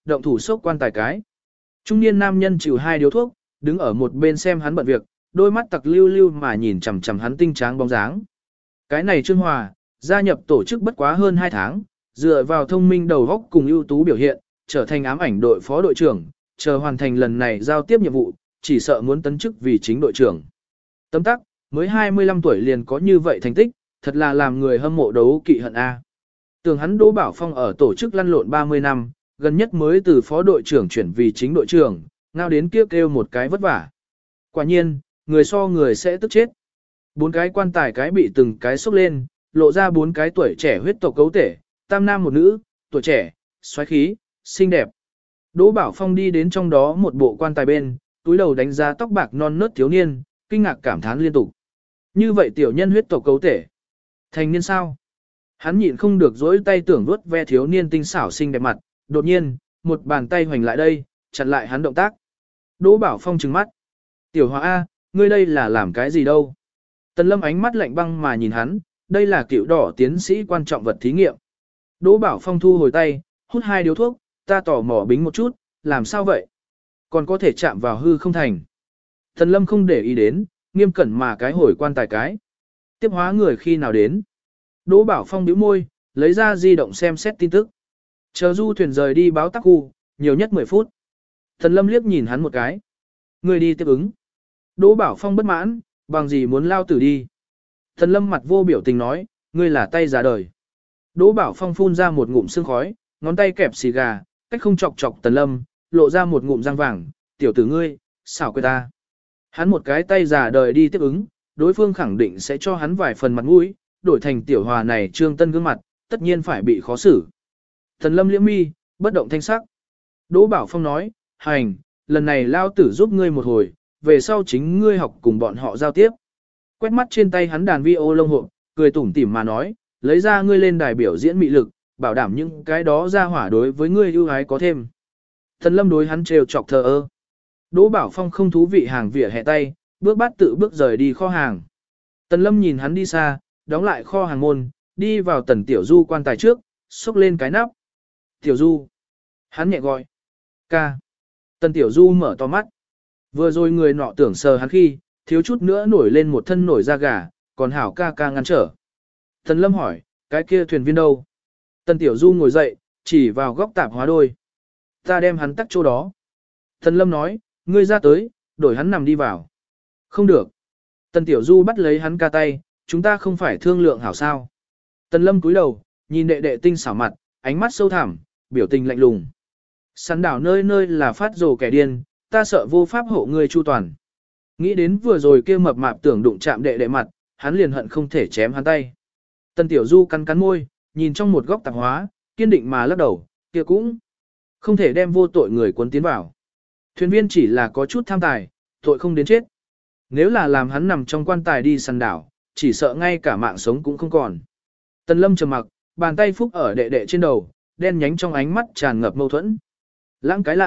động thủ xốc quan tài cái. Trung niên nam nhân chịu 2 điếu thuốc, đứng ở một bên xem hắn bận việc, đôi mắt tặc lưu lưu mà nhìn chằm chằm hắn tinh tráng bóng dáng. Cái này Trương Hòa, gia nhập tổ chức bất quá hơn 2 tháng, dựa vào thông minh đầu óc cùng ưu tú biểu hiện, trở thành ám ảnh đội phó đội trưởng, chờ hoàn thành lần này giao tiếp nhiệm vụ, chỉ sợ muốn tấn chức vì chính đội trưởng. Tấm tắc, mới 25 tuổi liền có như vậy thành tích, thật là làm người hâm mộ đấu kỵ hận A. Tưởng hắn Đỗ Bảo Phong ở tổ chức lăn lộn 30 năm, gần nhất mới từ phó đội trưởng chuyển vì chính đội trưởng, ngao đến kêu một cái vất vả. Quả nhiên, người so người sẽ tức chết. 4 cái quan tài cái bị từng cái xúc lên, lộ ra 4 cái tuổi trẻ huyết tộc cấu thể, tam nam một nữ, tuổi trẻ, xoáy khí, xinh đẹp. Đỗ Bảo Phong đi đến trong đó một bộ quan tài bên, túi đầu đánh giá tóc bạc non nớt thiếu niên, kinh ngạc cảm thán liên tục. Như vậy tiểu nhân huyết tộc cấu thể. Thành niên sao? Hắn nhịn không được dỗi tay tưởng vuốt ve thiếu niên tinh xảo xinh đẹp mặt, đột nhiên, một bàn tay hoành lại đây, chặn lại hắn động tác. Đỗ Bảo Phong trừng mắt. Tiểu Hòa A, ngươi đây là làm cái gì đâu? Tần Lâm ánh mắt lạnh băng mà nhìn hắn, đây là cựu đỏ tiến sĩ quan trọng vật thí nghiệm. Đỗ Bảo Phong thu hồi tay, hút 2 điếu thuốc, ta tỏ mò bính một chút, làm sao vậy? Còn có thể chạm vào hư không thành. Tần Lâm không để ý đến, nghiêm cẩn mà cái hồi quan tài cái. Tiếp hóa người khi nào đến? Đỗ Bảo Phong bĩu môi, lấy ra di động xem xét tin tức. Chờ du thuyền rời đi báo tắc khu, nhiều nhất 10 phút. Tần Lâm liếc nhìn hắn một cái. Người đi tiếp ứng. Đỗ Bảo Phong bất mãn, bằng gì muốn lao tử đi. Tần Lâm mặt vô biểu tình nói, ngươi là tay già đời. Đỗ Bảo Phong phun ra một ngụm sương khói, ngón tay kẹp xì gà, cách không chọc chọc Tần Lâm, lộ ra một ngụm răng vàng, tiểu tử ngươi, xảo quê ta. Hắn một cái tay già đời đi tiếp ứng, đối phương khẳng định sẽ cho hắn vài phần mặt mũi, đổi thành tiểu Hòa này trương tân gương mặt, tất nhiên phải bị khó xử. Tần Lâm liễm mi, bất động thanh sắc. Đỗ Bảo Phong nói, hành, lần này lao tử giúp ngươi một hồi, về sau chính ngươi học cùng bọn họ giao tiếp. Quét mắt trên tay hắn đàn vi ô lông hộp, cười tủm tỉm mà nói, lấy ra ngươi lên đài biểu diễn mị lực, bảo đảm những cái đó ra hỏa đối với ngươi ưu ái có thêm. Tần Lâm đối hắn trêu chọc thờ ơ. Đỗ Bảo Phong không thú vị hàng vỉa hè tay, bước bát tự bước rời đi kho hàng. Tần Lâm nhìn hắn đi xa, đóng lại kho hàng môn, đi vào Tần Tiểu Du quan tài trước, xúc lên cái nắp. Tiểu Du. Hắn nhẹ gọi. Ca. Tần Tiểu Du mở to mắt. Vừa rồi người nọ tưởng sờ hắn khi, thiếu chút nữa nổi lên một thân nổi da gà, còn hảo ca ca ngăn trở. Tần Lâm hỏi, cái kia thuyền viên đâu? Tần Tiểu Du ngồi dậy, chỉ vào góc tạp hóa đôi. Ta đem hắn tắt chỗ đó. Tần Lâm nói, ngươi ra tới, đổi hắn nằm đi vào. Không được. Tần Tiểu Du bắt lấy hắn ca tay, chúng ta không phải thương lượng hảo sao. Tần Lâm cúi đầu, nhìn đệ đệ tinh xảo mặt, ánh mắt sâu thẳm, biểu tình lạnh lùng. Săn đảo nơi nơi là phát rồ kẻ điên, ta sợ vô pháp hộ ngươi chu toàn. Nghĩ đến vừa rồi kia mập mạp tưởng đụng chạm đệ đệ mặt, hắn liền hận không thể chém hắn tay. Tần Tiểu Du cắn cắn môi, nhìn trong một góc tạp hóa, kiên định mà lắc đầu, kia cũng không thể đem vô tội người cuốn tiến vào. Thuyền viên chỉ là có chút tham tài, tội không đến chết. Nếu là làm hắn nằm trong quan tài đi săn đảo, chỉ sợ ngay cả mạng sống cũng không còn. Tần Lâm trầm mặc, bàn tay phúc ở đệ đệ trên đầu, đen nhánh trong ánh mắt tràn ngập mâu thuẫn. Lãng cái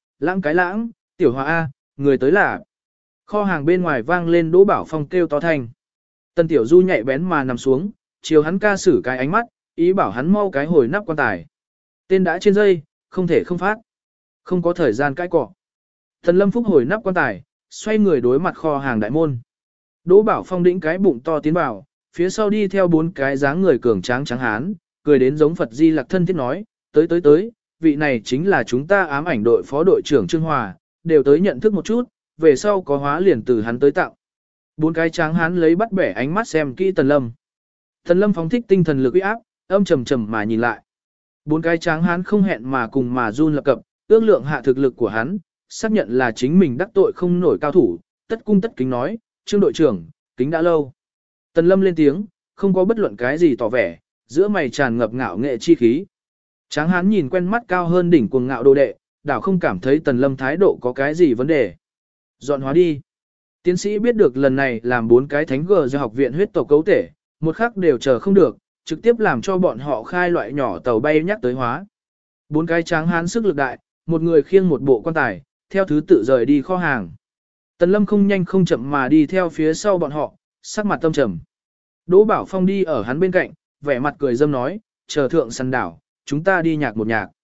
lãng, Tiểu Hòa A, người tới là. Kho hàng bên ngoài vang lên Đỗ Bảo Phong kêu to thanh. Tần Tiểu Du nhạy bén mà nằm xuống, chiều hắn ca sử cái ánh mắt, ý bảo hắn mau cái hồi nắp quan tài. Tên đã trên dây, không thể không phát. Không có thời gian cãi cọ. Tần Lâm Phúc hồi nắp quan tài, xoay người đối mặt kho hàng đại môn. Đỗ Bảo Phong đĩnh cái bụng to tiến vào, phía sau đi theo 4 cái dáng người cường tráng trắng hán, cười đến giống Phật Di Lặc thân thiết nói, tới, vị này chính là chúng ta ám ảnh đội phó đội trưởng Trương Hòa, đều tới nhận thức một chút, về sau có hóa liền từ hắn tới tặng. 4 cái tráng hán lấy bắt bẻ ánh mắt xem kỹ Tần Lâm. Tần Lâm phóng thích tinh thần lực uy áp, âm trầm trầm mà nhìn lại. 4 cái tráng hán không hẹn mà cùng mà run lập cập, ước lượng hạ thực lực của hắn, xác nhận là chính mình đắc tội không nổi cao thủ, tất cung tất kính nói, Trương đội trưởng, kính đã lâu. Tần Lâm lên tiếng, không có bất luận cái gì tỏ vẻ, giữa mày tràn ngập ngạo nghệ chi khí. Tráng hán nhìn quen mắt cao hơn đỉnh cuồng ngạo đồ đệ, đảo không cảm thấy Tần Lâm thái độ có cái gì vấn đề. Dọn hóa đi. Tiến sĩ biết được lần này làm 4 cái thánh gờ do học viện huyết tộc cấu thể, một khắc đều chờ không được, trực tiếp làm cho bọn họ khai loại nhỏ tàu bay nhắc tới hóa. 4 cái tráng hán sức lực đại, một người khiêng một bộ quan tài, theo thứ tự rời đi kho hàng. Tần Lâm không nhanh không chậm mà đi theo phía sau bọn họ, sắc mặt tâm trầm. Đỗ Bảo Phong đi ở hắn bên cạnh, vẻ mặt cười dâm nói, chờ thượng săn đảo, chúng ta đi nhạc một nhạc.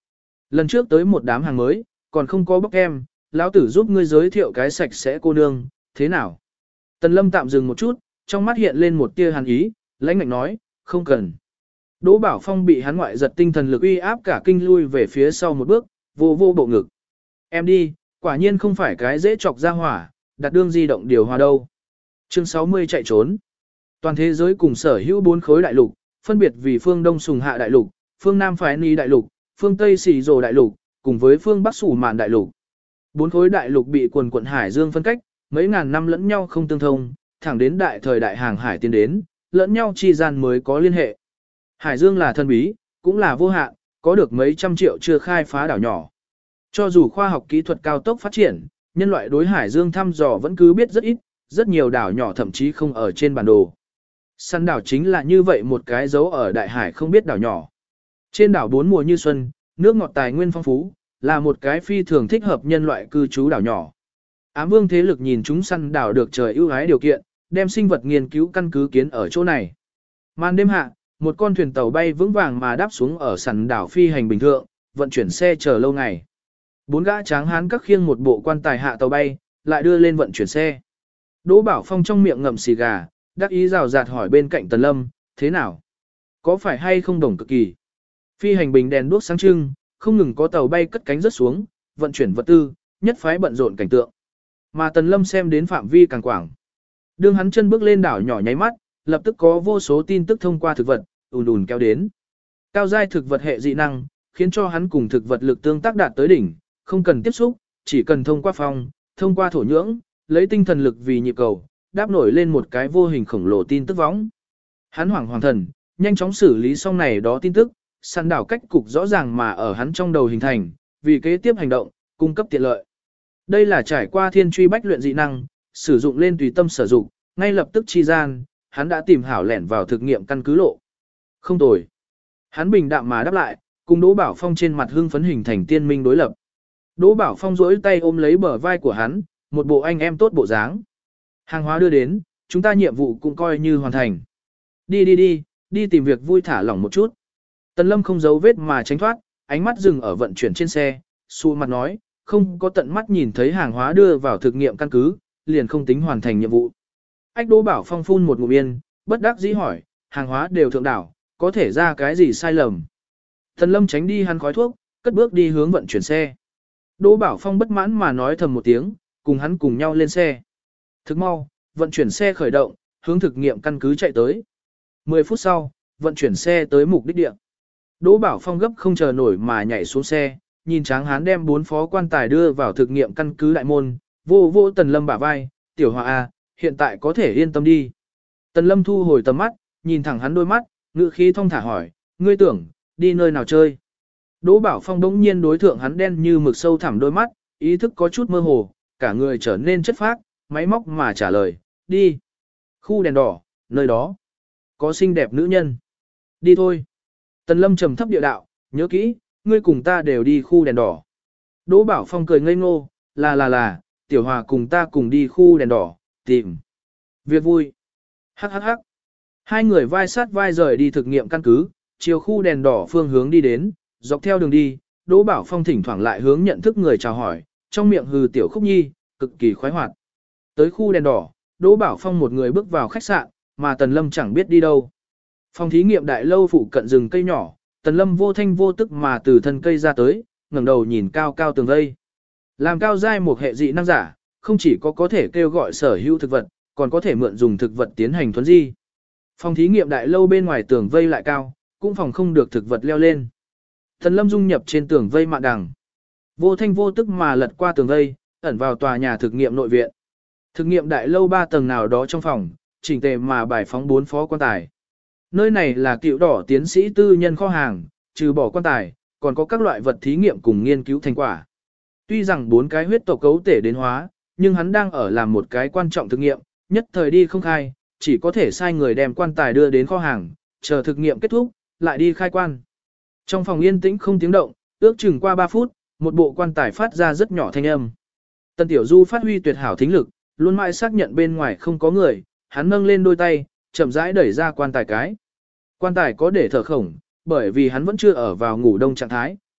Lần trước tới một đám hàng mới, còn không có bóc em, lão tử giúp ngươi giới thiệu cái sạch sẽ cô nương, thế nào? Tần Lâm tạm dừng một chút, trong mắt hiện lên một tia hàn ý, lãnh ngạnh nói, không cần. Đỗ Bảo Phong bị hắn ngoại giật tinh thần lực uy áp cả kinh lui về phía sau một bước, vô vô bộ ngực. Em đi, quả nhiên không phải cái dễ chọc ra hỏa, đặt đương di động điều hòa đâu. Chương 60 chạy trốn. Toàn thế giới cùng sở hữu 4 khối đại lục, phân biệt vì phương Đông Sùng Hạ đại lục, phương Nam Phái Ni đại lục, phương Tây Xỉ Rồ đại lục, cùng với phương Bắc Sủ Mạn đại lục. 4 khối đại lục bị quần quận hải dương phân cách, mấy ngàn năm lẫn nhau không tương thông, thẳng đến đại thời đại hàng hải tiến đến, lẫn nhau chi gian mới có liên hệ. Hải dương là thần bí, cũng là vô hạn, có được mấy trăm triệu chưa khai phá đảo nhỏ. Cho dù khoa học kỹ thuật cao tốc phát triển, nhân loại đối hải dương thăm dò vẫn cứ biết rất ít, rất nhiều đảo nhỏ thậm chí không ở trên bản đồ. Săn đảo chính là như vậy một cái dấu ở đại hải không biết đảo nhỏ. Trên đảo 4 mùa như xuân, nước ngọt tài nguyên phong phú, là một cái phi thường thích hợp nhân loại cư trú đảo nhỏ. Ám vương thế lực nhìn chúng săn đảo được trời ưu ái điều kiện, đem sinh vật nghiên cứu căn cứ kiến ở chỗ này. Màn đêm hạ, một con thuyền tàu bay vững vàng mà đáp xuống ở săn đảo phi hành bình thường, vận chuyển xe chờ lâu ngày. 4 gã tráng hán các khiêng một bộ quan tài hạ tàu bay, lại đưa lên vận chuyển xe. Đỗ Bảo Phong trong miệng ngậm xì gà, đắc ý rào rạt hỏi bên cạnh Tần Lâm, thế nào? Có phải hay không đồng cực kỳ? Phi hành bình đèn đuốc sáng trưng, không ngừng có tàu bay cất cánh rớt xuống, vận chuyển vật tư, nhất phái bận rộn cảnh tượng. Mà Tần Lâm xem đến phạm vi càng quảng. Đương hắn chân bước lên đảo nhỏ nháy mắt, lập tức có vô số tin tức thông qua thực vật, ùn ùn kéo đến. Cao giai thực vật hệ dị năng, khiến cho hắn cùng thực vật lực tương tác đạt tới đỉnh, không cần tiếp xúc, chỉ cần thông qua phong, thông qua thổ nhưỡng, lấy tinh thần lực vì nhịp cầu, đáp nổi lên một cái vô hình khổng lồ tin tức võng. Hắn hoảng hoàng thần, nhanh chóng xử lý xong này đó tin tức, săn đảo cách cục rõ ràng mà ở hắn trong đầu hình thành, vì kế tiếp hành động, cung cấp tiện lợi. Đây là trải qua thiên truy bách luyện dị năng, sử dụng lên tùy tâm sử dụng, ngay lập tức chi gian, hắn đã tìm hảo lẻn vào thực nghiệm căn cứ lộ. Không tồi. Hắn bình đạm mà đáp lại, cùng Đỗ Bảo Phong trên mặt hưng phấn hình thành tiên minh đối lập. Đỗ Bảo Phong duỗi tay ôm lấy bờ vai của hắn, một bộ anh em tốt bộ dáng. Hàng hóa đưa đến, chúng ta nhiệm vụ cũng coi như hoàn thành. Đi tìm việc vui thả lỏng một chút. Tần Lâm không giấu vết mà tránh thoát, ánh mắt dừng ở vận chuyển trên xe, xu mặt nói, không có tận mắt nhìn thấy hàng hóa đưa vào thực nghiệm căn cứ, liền không tính hoàn thành nhiệm vụ. Ách Đỗ Bảo Phong phun một ngụm yên, bất đắc dĩ hỏi, hàng hóa đều thượng đảo, có thể ra cái gì sai lầm. Tần Lâm tránh đi hắn khói thuốc, cất bước đi hướng vận chuyển xe. Đỗ Bảo Phong bất mãn mà nói thầm một tiếng, cùng hắn cùng nhau lên xe. Thức mau, vận chuyển xe khởi động, hướng thực nghiệm căn cứ chạy tới. 10 phút sau, vận chuyển xe tới mục đích địa. Đỗ Bảo Phong gấp không chờ nổi mà nhảy xuống xe, nhìn Tráng Hán đem 4 phó quan tài đưa vào thực nghiệm căn cứ đại môn, vô vô Tần Lâm bả vai, tiểu hòa a, hiện tại có thể yên tâm đi. Tần Lâm thu hồi tầm mắt, nhìn thẳng hắn đôi mắt, ngữ khí thong thả hỏi, ngươi tưởng, đi nơi nào chơi. Đỗ Bảo Phong đống nhiên đối thượng hắn đen như mực sâu thẳm đôi mắt, ý thức có chút mơ hồ, cả người trở nên chất phác, máy móc mà trả lời, đi. Khu đèn đỏ, nơi đó, có xinh đẹp nữ nhân. Đi thôi. Tần Lâm trầm thấp địa đạo, nhớ kỹ, ngươi cùng ta đều đi khu đèn đỏ. Đỗ Bảo Phong cười ngây ngô, là, tiểu hòa cùng ta cùng đi khu đèn đỏ, tìm. Việc vui. Hắc hắc hắc. Hai người vai sát vai rời đi thực nghiệm căn cứ, chiều khu đèn đỏ phương hướng đi đến, dọc theo đường đi, Đỗ Bảo Phong thỉnh thoảng lại hướng nhận thức người chào hỏi, trong miệng hừ tiểu khúc nhi, cực kỳ khoái hoạt. Tới khu đèn đỏ, Đỗ Bảo Phong một người bước vào khách sạn, mà Tần Lâm chẳng biết đi đâu. Phòng thí nghiệm đại lâu phụ cận rừng cây nhỏ, Tần Lâm vô thanh vô tức mà từ thân cây ra tới, ngẩng đầu nhìn cao cao tường vây. Làm cao giai một hệ dị năng giả, không chỉ có thể kêu gọi sở hữu thực vật, còn có thể mượn dùng thực vật tiến hành thuần di. Phòng thí nghiệm đại lâu bên ngoài tường vây lại cao, cũng phòng không được thực vật leo lên. Tần Lâm dung nhập trên tường vây mạn đằng. Vô thanh vô tức mà lật qua tường vây, ẩn vào tòa nhà thực nghiệm nội viện. Thực nghiệm đại lâu 3 tầng nào đó trong phòng, chỉnh tề mà bài phóng 4 phó quan tài. Nơi này là cựu đỏ tiến sĩ tư nhân kho hàng, trừ bỏ quan tài, còn có các loại vật thí nghiệm cùng nghiên cứu thành quả. Tuy rằng 4 cái huyết tộc cấu thể đến hóa, nhưng hắn đang ở làm một cái quan trọng thực nghiệm, nhất thời đi không khai, chỉ có thể sai người đem quan tài đưa đến kho hàng, chờ thực nghiệm kết thúc, lại đi khai quan. Trong phòng yên tĩnh không tiếng động, ước chừng qua 3 phút, một bộ quan tài phát ra rất nhỏ thanh âm. Tần Tiểu Du phát huy tuyệt hảo thính lực, luôn mãi xác nhận bên ngoài không có người, hắn nâng lên đôi tay, chậm rãi đẩy ra quan tài cái. Quan tài có để thở khổng, bởi vì hắn vẫn chưa ở vào ngủ đông trạng thái,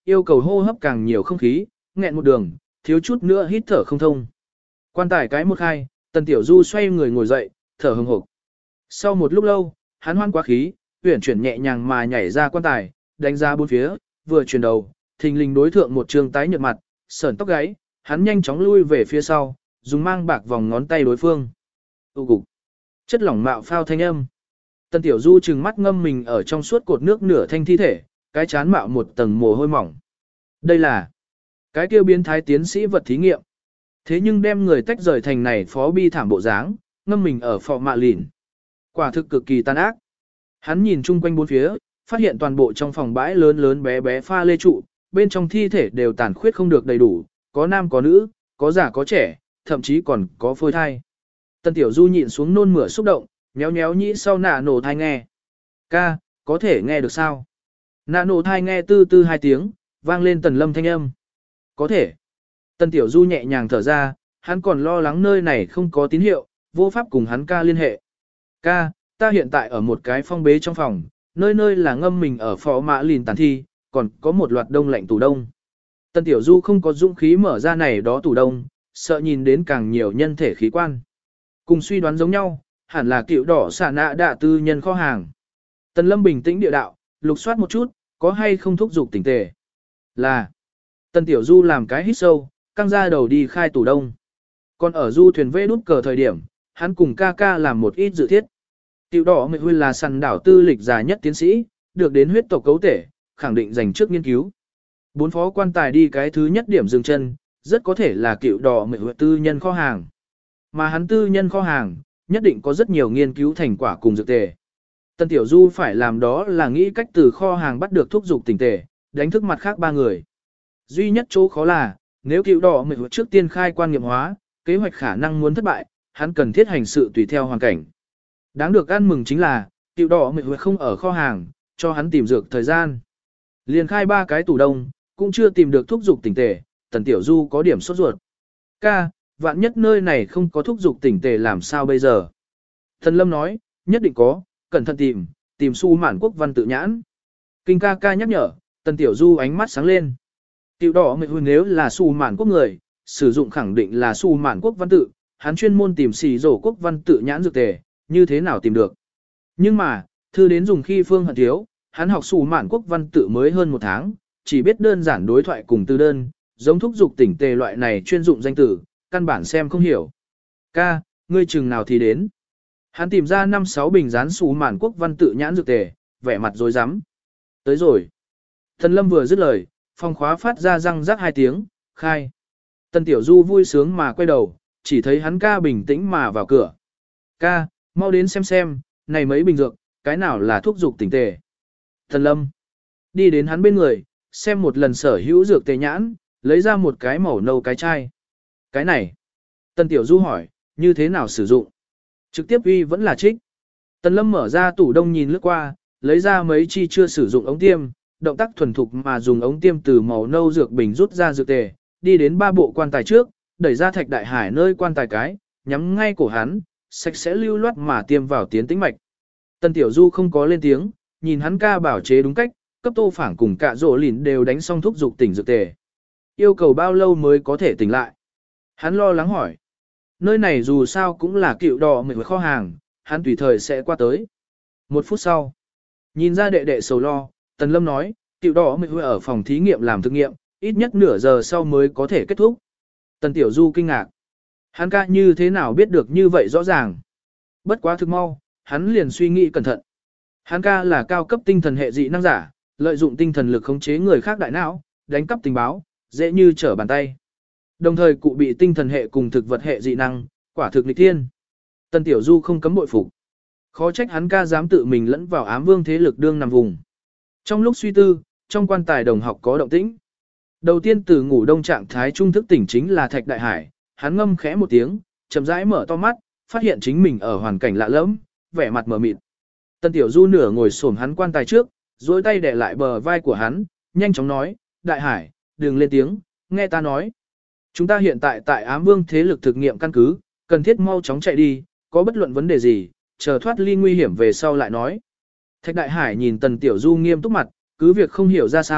yêu cầu hô hấp càng nhiều không khí, nghẹn một đường, thiếu chút nữa hít thở không thông. Quan tài cái một khai, Tần Tiểu Du xoay người ngồi dậy, thở hừng hực. Sau một lúc lâu, hắn hoan quá khí, uyển chuyển nhẹ nhàng mà nhảy ra quan tài, đánh ra bốn phía, vừa chuyển đầu, thình lình đối thượng một trường tái nhợt mặt, sởn tóc gáy, hắn nhanh chóng lui về phía sau, dùng mang bạc vòng ngón tay đối phương. Tụ cục. Chất lỏng mạo phao thanh âm. Tần Tiểu Du trừng mắt ngâm mình ở trong suốt cột nước nửa thanh thi thể, cái chán mạo một tầng mồ hôi mỏng. Đây là cái kêu biến thái tiến sĩ vật thí nghiệm. Thế nhưng đem người tách rời thành này phó bi thảm bộ dáng, ngâm mình ở phò mạ lìn. Quả thực cực kỳ tàn ác. Hắn nhìn chung quanh bốn phía, phát hiện toàn bộ trong phòng bãi lớn lớn bé bé pha lê trụ, bên trong thi thể đều tàn khuyết không được đầy đủ, có nam có nữ, có già có trẻ, thậm chí còn có phôi thai. Tần Tiểu Du nhịn xuống nôn mửa xúc động, nhéo nhéo nhĩ sau nạ nổ thai nghe. Ca, có thể nghe được sao? Nạ nổ thai nghe tư tư hai tiếng, vang lên Tần Lâm thanh âm. Có thể. Tần Tiểu Du nhẹ nhàng thở ra, hắn còn lo lắng nơi này không có tín hiệu, vô pháp cùng hắn ca liên hệ. Ca, ta hiện tại ở một cái phong bế trong phòng, nơi nơi là ngâm mình ở phó mã lìn tàn thi, còn có một loạt đông lạnh tủ đông. Tần Tiểu Du không có dũng khí mở ra này đó tủ đông, sợ nhìn đến càng nhiều nhân thể khí quan. Cùng suy đoán giống nhau, hẳn là cựu đỏ xả nạ đạ tư nhân kho hàng. Tần Lâm bình tĩnh địa đạo, lục soát một chút, có hay không thúc giục tỉnh tề. Là. Tần Tiểu Du làm cái hít sâu, căng ra đầu đi khai tủ đông. Còn ở du thuyền vê đút cờ thời điểm, hắn cùng ca ca làm một ít dự thiết. Cựu đỏ mệnh huyên là săn đảo tư lịch già nhất tiến sĩ, được đến huyết tộc cấu thể, khẳng định dành trước nghiên cứu. 4 phó quan tài đi cái thứ nhất điểm dừng chân, rất có thể là cựu đỏ mệnh huyên tư nhân kho hàng. Mà hắn tư nhân kho hàng, nhất định có rất nhiều nghiên cứu thành quả cùng dược tề. Tần Tiểu Du phải làm đó là nghĩ cách từ kho hàng bắt được thuốc dục tỉnh tề, đánh thức mặt khác 3 người. Duy nhất chỗ khó là, nếu cựu đỏ mệnh huyên trước tiên khai quan nghiệm hóa, kế hoạch khả năng muốn thất bại, hắn cần thiết hành sự tùy theo hoàn cảnh. Đáng được ăn mừng chính là, cựu đỏ mệnh huyệt không ở kho hàng, cho hắn tìm dược thời gian. Liền khai 3 cái tủ đông, cũng chưa tìm được thuốc dục tỉnh tề, Tần Tiểu Du có điểm sốt ruột. Ca, vạn nhất nơi này không có thuốc dục tỉnh tề làm sao bây giờ? Thần Lâm nói, nhất định có, cẩn thận tìm Su Mạn Quốc văn tự nhãn. Kinh ca ca nhắc nhở, Tần Tiểu Du ánh mắt sáng lên. Cựu đỏ mệnh huyệt nếu là Su Mạn Quốc người, sử dụng khẳng định là Su Mạn Quốc văn tự, hắn chuyên môn tìm xì rổ quốc văn tự nhãn dược tề, như thế nào tìm được. Nhưng mà, thư đến dùng khi Phương Hận thiếu, hắn học Su Mạn Quốc văn tự mới hơn 1 tháng, chỉ biết đơn giản đối thoại cùng từ đơn, giống thúc dục tỉnh tề loại này chuyên dụng danh từ, căn bản xem không hiểu. Ca, ngươi chừng nào thì đến. Hắn tìm ra 5-6 bình dán Su Mạn Quốc văn tự nhãn dược tề, vẻ mặt rối rắm. Tới rồi. Thần Lâm vừa dứt lời, phòng khóa phát ra răng rắc 2 tiếng, khai. Tần Tiểu Du vui sướng mà quay đầu, chỉ thấy hắn ca bình tĩnh mà vào cửa. Ca, mau đến xem, này mấy bình dược, cái nào là thuốc dục tỉnh tề. Thần Lâm đi đến hắn bên người, xem một lần sở hữu dược tề nhãn, lấy ra một cái màu nâu cái chai. Cái này. Tần Tiểu Du hỏi, như thế nào sử dụng? Trực tiếp uy vẫn là trích. Tần Lâm mở ra tủ đông nhìn lướt qua, lấy ra mấy chi chưa sử dụng ống tiêm, động tác thuần thục mà dùng ống tiêm từ màu nâu dược bình rút ra dược tề, đi đến 3 bộ quan tài trước, đẩy ra Thạch Đại Hải nơi quan tài cái, nhắm ngay cổ hắn, sạch sẽ lưu loát mà tiêm vào tiến tĩnh mạch. Tần Tiểu Du không có lên tiếng, nhìn hắn ca bảo chế đúng cách, cấp Tô Phảng cùng cả rỗ lìn đều đánh xong thuốc dục tỉnh dược tề. Yêu cầu bao lâu mới có thể tỉnh lại? Hắn lo lắng hỏi. Nơi này dù sao cũng là cựu đỏ mệnh kho hàng, hắn tùy thời sẽ qua tới. 1 phút sau, nhìn ra đệ đệ sầu lo, Tần Lâm nói, cựu đỏ mệnh ở phòng thí nghiệm làm thực nghiệm, ít nhất nửa giờ sau mới có thể kết thúc. Tần Tiểu Du kinh ngạc. Hắn ca như thế nào biết được như vậy rõ ràng. Bất quá thực mau, hắn liền suy nghĩ cẩn thận. Hắn ca là cao cấp tinh thần hệ dị năng giả, lợi dụng tinh thần lực khống chế người khác đại não, đánh cắp tình báo, dễ như trở bàn tay. Đồng thời cụ bị tinh thần hệ cùng thực vật hệ dị năng, quả thực nghịch thiên. Tần Tiểu Du không cấm bội phục. Khó trách hắn ca dám tự mình lẫn vào ám vương thế lực đương nằm vùng. Trong lúc suy tư, trong quan tài đồng học có động tĩnh. Đầu tiên từ ngủ đông trạng thái trung thức tỉnh chính là Thạch Đại Hải, hắn ngâm khẽ một tiếng, chậm rãi mở to mắt, phát hiện chính mình ở hoàn cảnh lạ lẫm, vẻ mặt mờ mịt. Tần Tiểu Du nửa ngồi xổm hắn quan tài trước, duỗi tay đè lại bờ vai của hắn, nhanh chóng nói, Đại Hải, đừng lên tiếng, nghe ta nói. Chúng ta hiện tại tại ám vương thế lực thực nghiệm căn cứ, cần thiết mau chóng chạy đi, có bất luận vấn đề gì, chờ thoát ly nguy hiểm về sau lại nói. Thạch Đại Hải nhìn Tần Tiểu Du nghiêm túc mặt, cứ việc không hiểu ra sao,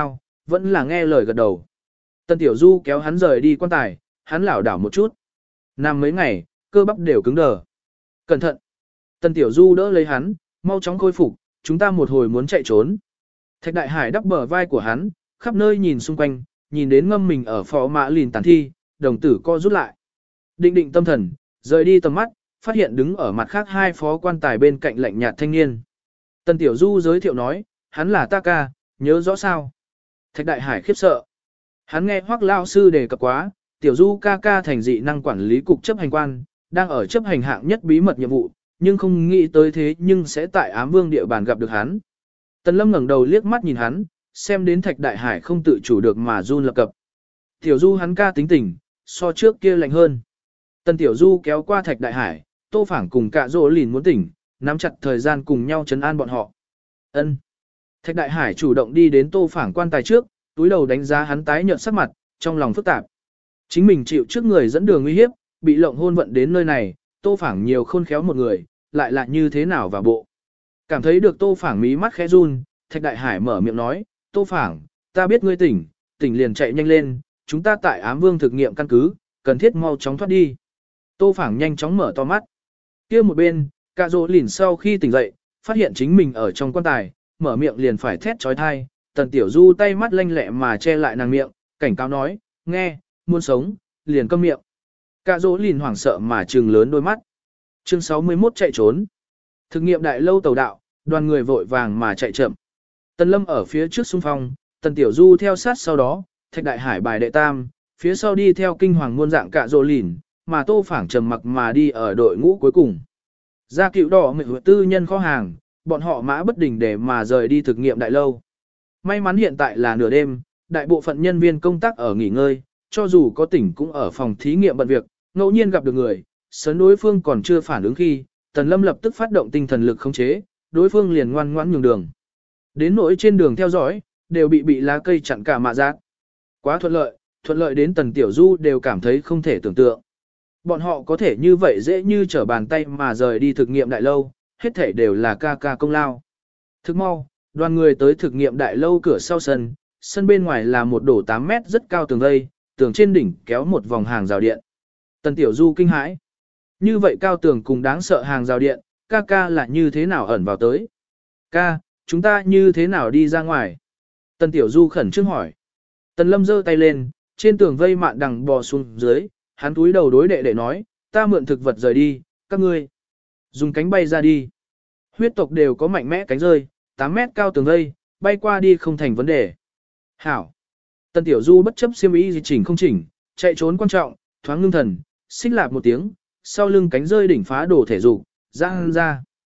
vẫn là nghe lời gật đầu. Tần Tiểu Du kéo hắn rời đi quan tài, hắn lảo đảo một chút. Nằm mấy ngày, cơ bắp đều cứng đờ. Cẩn thận. Tần Tiểu Du đỡ lấy hắn, mau chóng khôi phục, chúng ta một hồi muốn chạy trốn. Thạch Đại Hải đắp bờ vai của hắn, khắp nơi nhìn xung quanh, nhìn đến ngâm mình ở phó mã lìn tàn thi, đồng tử co rút lại. Định định tâm thần, rời đi tầm mắt, phát hiện đứng ở mặt khác hai phó quan tài bên cạnh lạnh nhạt thanh niên. Tần Tiểu Du giới thiệu nói, hắn là ta ca, nhớ rõ sao? Thạch Đại Hải khiếp sợ. Hắn nghe Hoắc lao sư đề cập quá, Tiểu Du ca ca thành dị năng quản lý cục chấp hành quan, đang ở chấp hành hạng nhất bí mật nhiệm vụ, nhưng không nghĩ tới thế nhưng sẽ tại Ám Vương địa bàn gặp được hắn. Tần Lâm ngẩng đầu liếc mắt nhìn hắn, xem đến Thạch Đại Hải không tự chủ được mà run lập cập. Tiểu Du hắn ca tính tình, so trước kia lạnh hơn. Tần Tiểu Du kéo qua Thạch Đại Hải, Tô Phảng cùng Cạ Dỗ Lìn muốn tỉnh, nắm chặt thời gian cùng nhau trấn an bọn họ. Ân. Thạch Đại Hải chủ động đi đến Tô Phảng quan tài trước, túi đầu đánh giá hắn tái nhợt sắc mặt, trong lòng phức tạp. Chính mình chịu trước người dẫn đường nguy hiếp, bị lộng hôn vận đến nơi này, Tô Phảng nhiều khôn khéo một người, lại là như thế nào vào bộ. Cảm thấy được Tô Phảng mí mắt khẽ run, Thạch Đại Hải mở miệng nói, Tô Phảng, ta biết ngươi tỉnh liền chạy nhanh lên, chúng ta tại Ám Vương thực nghiệm căn cứ, cần thiết mau chóng thoát đi. Tô Phảng nhanh chóng mở to mắt. Kia một bên, Cạ Dỗ Lìn sau khi tỉnh dậy, phát hiện chính mình ở trong quan tài, mở miệng liền phải thét chói tai. Tần Tiểu Du tay mắt lanh lẹ mà che lại nàng miệng, cảnh cáo nói, nghe, muốn sống, liền câm miệng. Cạ Dỗ Lìn hoảng sợ mà trừng lớn đôi mắt. Chương 61 chạy trốn. Thực nghiệm đại lâu tàu đạo, đoàn người vội vàng mà chạy chậm. Tần Lâm ở phía trước xung phong, Tần Tiểu Du theo sát sau đó, Thạch Đại Hải bài đệ tam, phía sau đi theo kinh hoàng muôn dạng Cạ Dỗ Lìn, mà Tô Phảng trầm mặc mà đi ở đội ngũ cuối cùng. Ra cựu đỏ mệnh tư nhân kho hàng, bọn họ mã bất đình để mà rời đi thực nghiệm đại lâu. May mắn hiện tại là nửa đêm, đại bộ phận nhân viên công tác ở nghỉ ngơi, cho dù có tỉnh cũng ở phòng thí nghiệm bận việc, ngẫu nhiên gặp được người, sớm đối phương còn chưa phản ứng khi, Tần Lâm lập tức phát động tinh thần lực khống chế, đối phương liền ngoan ngoãn nhường đường. Đến nỗi trên đường theo dõi, đều bị lá cây chặn cả mạ giác. Quá thuận lợi đến Tần Tiểu Du đều cảm thấy không thể tưởng tượng. Bọn họ có thể như vậy dễ như trở bàn tay mà rời đi thực nghiệm đại lâu, hết thể đều là ca ca công lao. Thức mau, đoàn người tới thực nghiệm đại lâu cửa sau sân, sân bên ngoài là một đổ 8 mét rất cao tường vây, tường trên đỉnh kéo một vòng hàng rào điện. Tần Tiểu Du kinh hãi. Như vậy cao tường cùng đáng sợ hàng rào điện, ca ca là như thế nào ẩn vào tới? Ca, chúng ta như thế nào đi ra ngoài? Tần Tiểu Du khẩn trương hỏi. Tần Lâm giơ tay lên, trên tường vây mạn đằng bò xuống dưới, hắn túi đầu đối đệ đệ nói, ta mượn thực vật rời đi, các ngươi dùng cánh bay ra đi. Huyết tộc đều có mạnh mẽ cánh rơi, 8 mét cao tường vây, bay qua đi không thành vấn đề. Hảo. Tần Tiểu Du bất chấp xiêm y gì chỉnh không chỉnh, chạy trốn quan trọng, thoáng ngưng thần, xích lạp một tiếng, sau lưng cánh rơi đỉnh phá đổ thể dục, giang ra.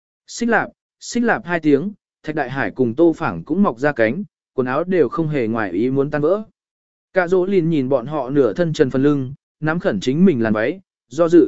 Xích lạp 2 tiếng, Thạch Đại Hải cùng Tô Phảng cũng mọc ra cánh, quần áo đều không hề ngoài ý muốn tan vỡ. Cạ Dỗ Lìn nhìn bọn họ nửa thân trần phần lưng, nắm khẩn chính mình làn váy, do dự.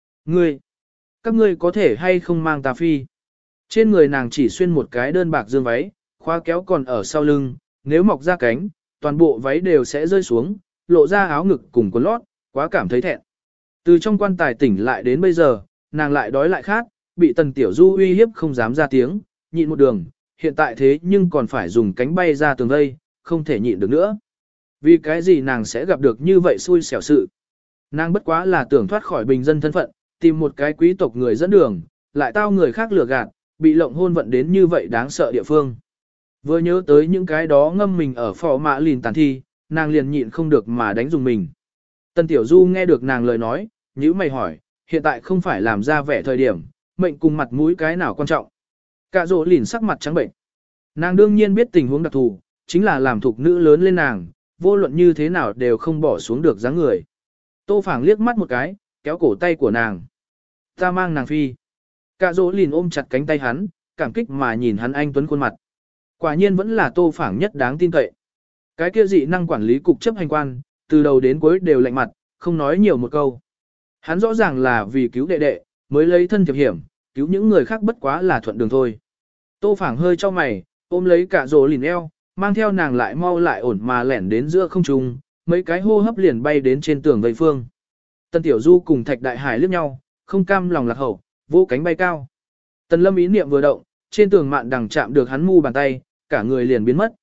Các ngươi có thể hay không mang ta phi? Trên người nàng chỉ xuyên một cái đơn bạc dương váy, khóa kéo còn ở sau lưng, nếu mọc ra cánh, toàn bộ váy đều sẽ rơi xuống, lộ ra áo ngực cùng quần lót, quá cảm thấy thẹn. Từ trong quan tài tỉnh lại đến bây giờ, nàng lại đói lại khát, bị Tần Tiểu Du uy hiếp không dám ra tiếng, nhịn một đường, hiện tại thế nhưng còn phải dùng cánh bay ra tường vây, không thể nhịn được nữa. Vì cái gì nàng sẽ gặp được như vậy xui xẻo sự? Nàng bất quá là tưởng thoát khỏi bình dân thân phận, tìm một cái quý tộc người dẫn đường, lại tao người khác lừa gạt, bị lộng hôn vận đến như vậy đáng sợ địa phương. Vừa nhớ tới những cái đó ngâm mình ở phò mã lìn tàn thi, nàng liền nhịn không được mà đánh dùng mình. Tần Tiểu Du nghe được nàng lời nói, nhíu mày hỏi, hiện tại không phải làm ra vẻ thời điểm, mệnh cùng mặt mũi cái nào quan trọng. Cạ Dỗ Lìn sắc mặt trắng bệnh. Nàng đương nhiên biết tình huống đặc thù, chính là làm thục nữ lớn lên nàng, vô luận như thế nào đều không bỏ xuống được dáng người. Tô Phảng liếc mắt một cái, kéo cổ tay của nàng. Ta mang nàng phi. Cạ Dỗ Lìn ôm chặt cánh tay hắn, cảm kích mà nhìn hắn anh tuấn khuôn mặt. Quả nhiên vẫn là Tô Phảng nhất đáng tin cậy. Cái kia dị năng quản lý cục chấp hành quan, từ đầu đến cuối đều lạnh mặt, không nói nhiều một câu. Hắn rõ ràng là vì cứu đệ đệ, mới lấy thân thiệp hiểm, cứu những người khác bất quá là thuận đường thôi. Tô Phảng hơi cho mày, ôm lấy Cạ Dỗ Lìn eo, mang theo nàng lại mau lại ổn mà lẻn đến giữa không trung, mấy cái hô hấp liền bay đến trên tường vây phương. Tần Tiểu Du cùng Thạch Đại Hải liếc nhau, không cam lòng lạc hậu, vỗ cánh bay cao. Tần Lâm ý niệm vừa động, trên tường mạn đằng chạm được hắn mu bàn tay, cả người liền biến mất.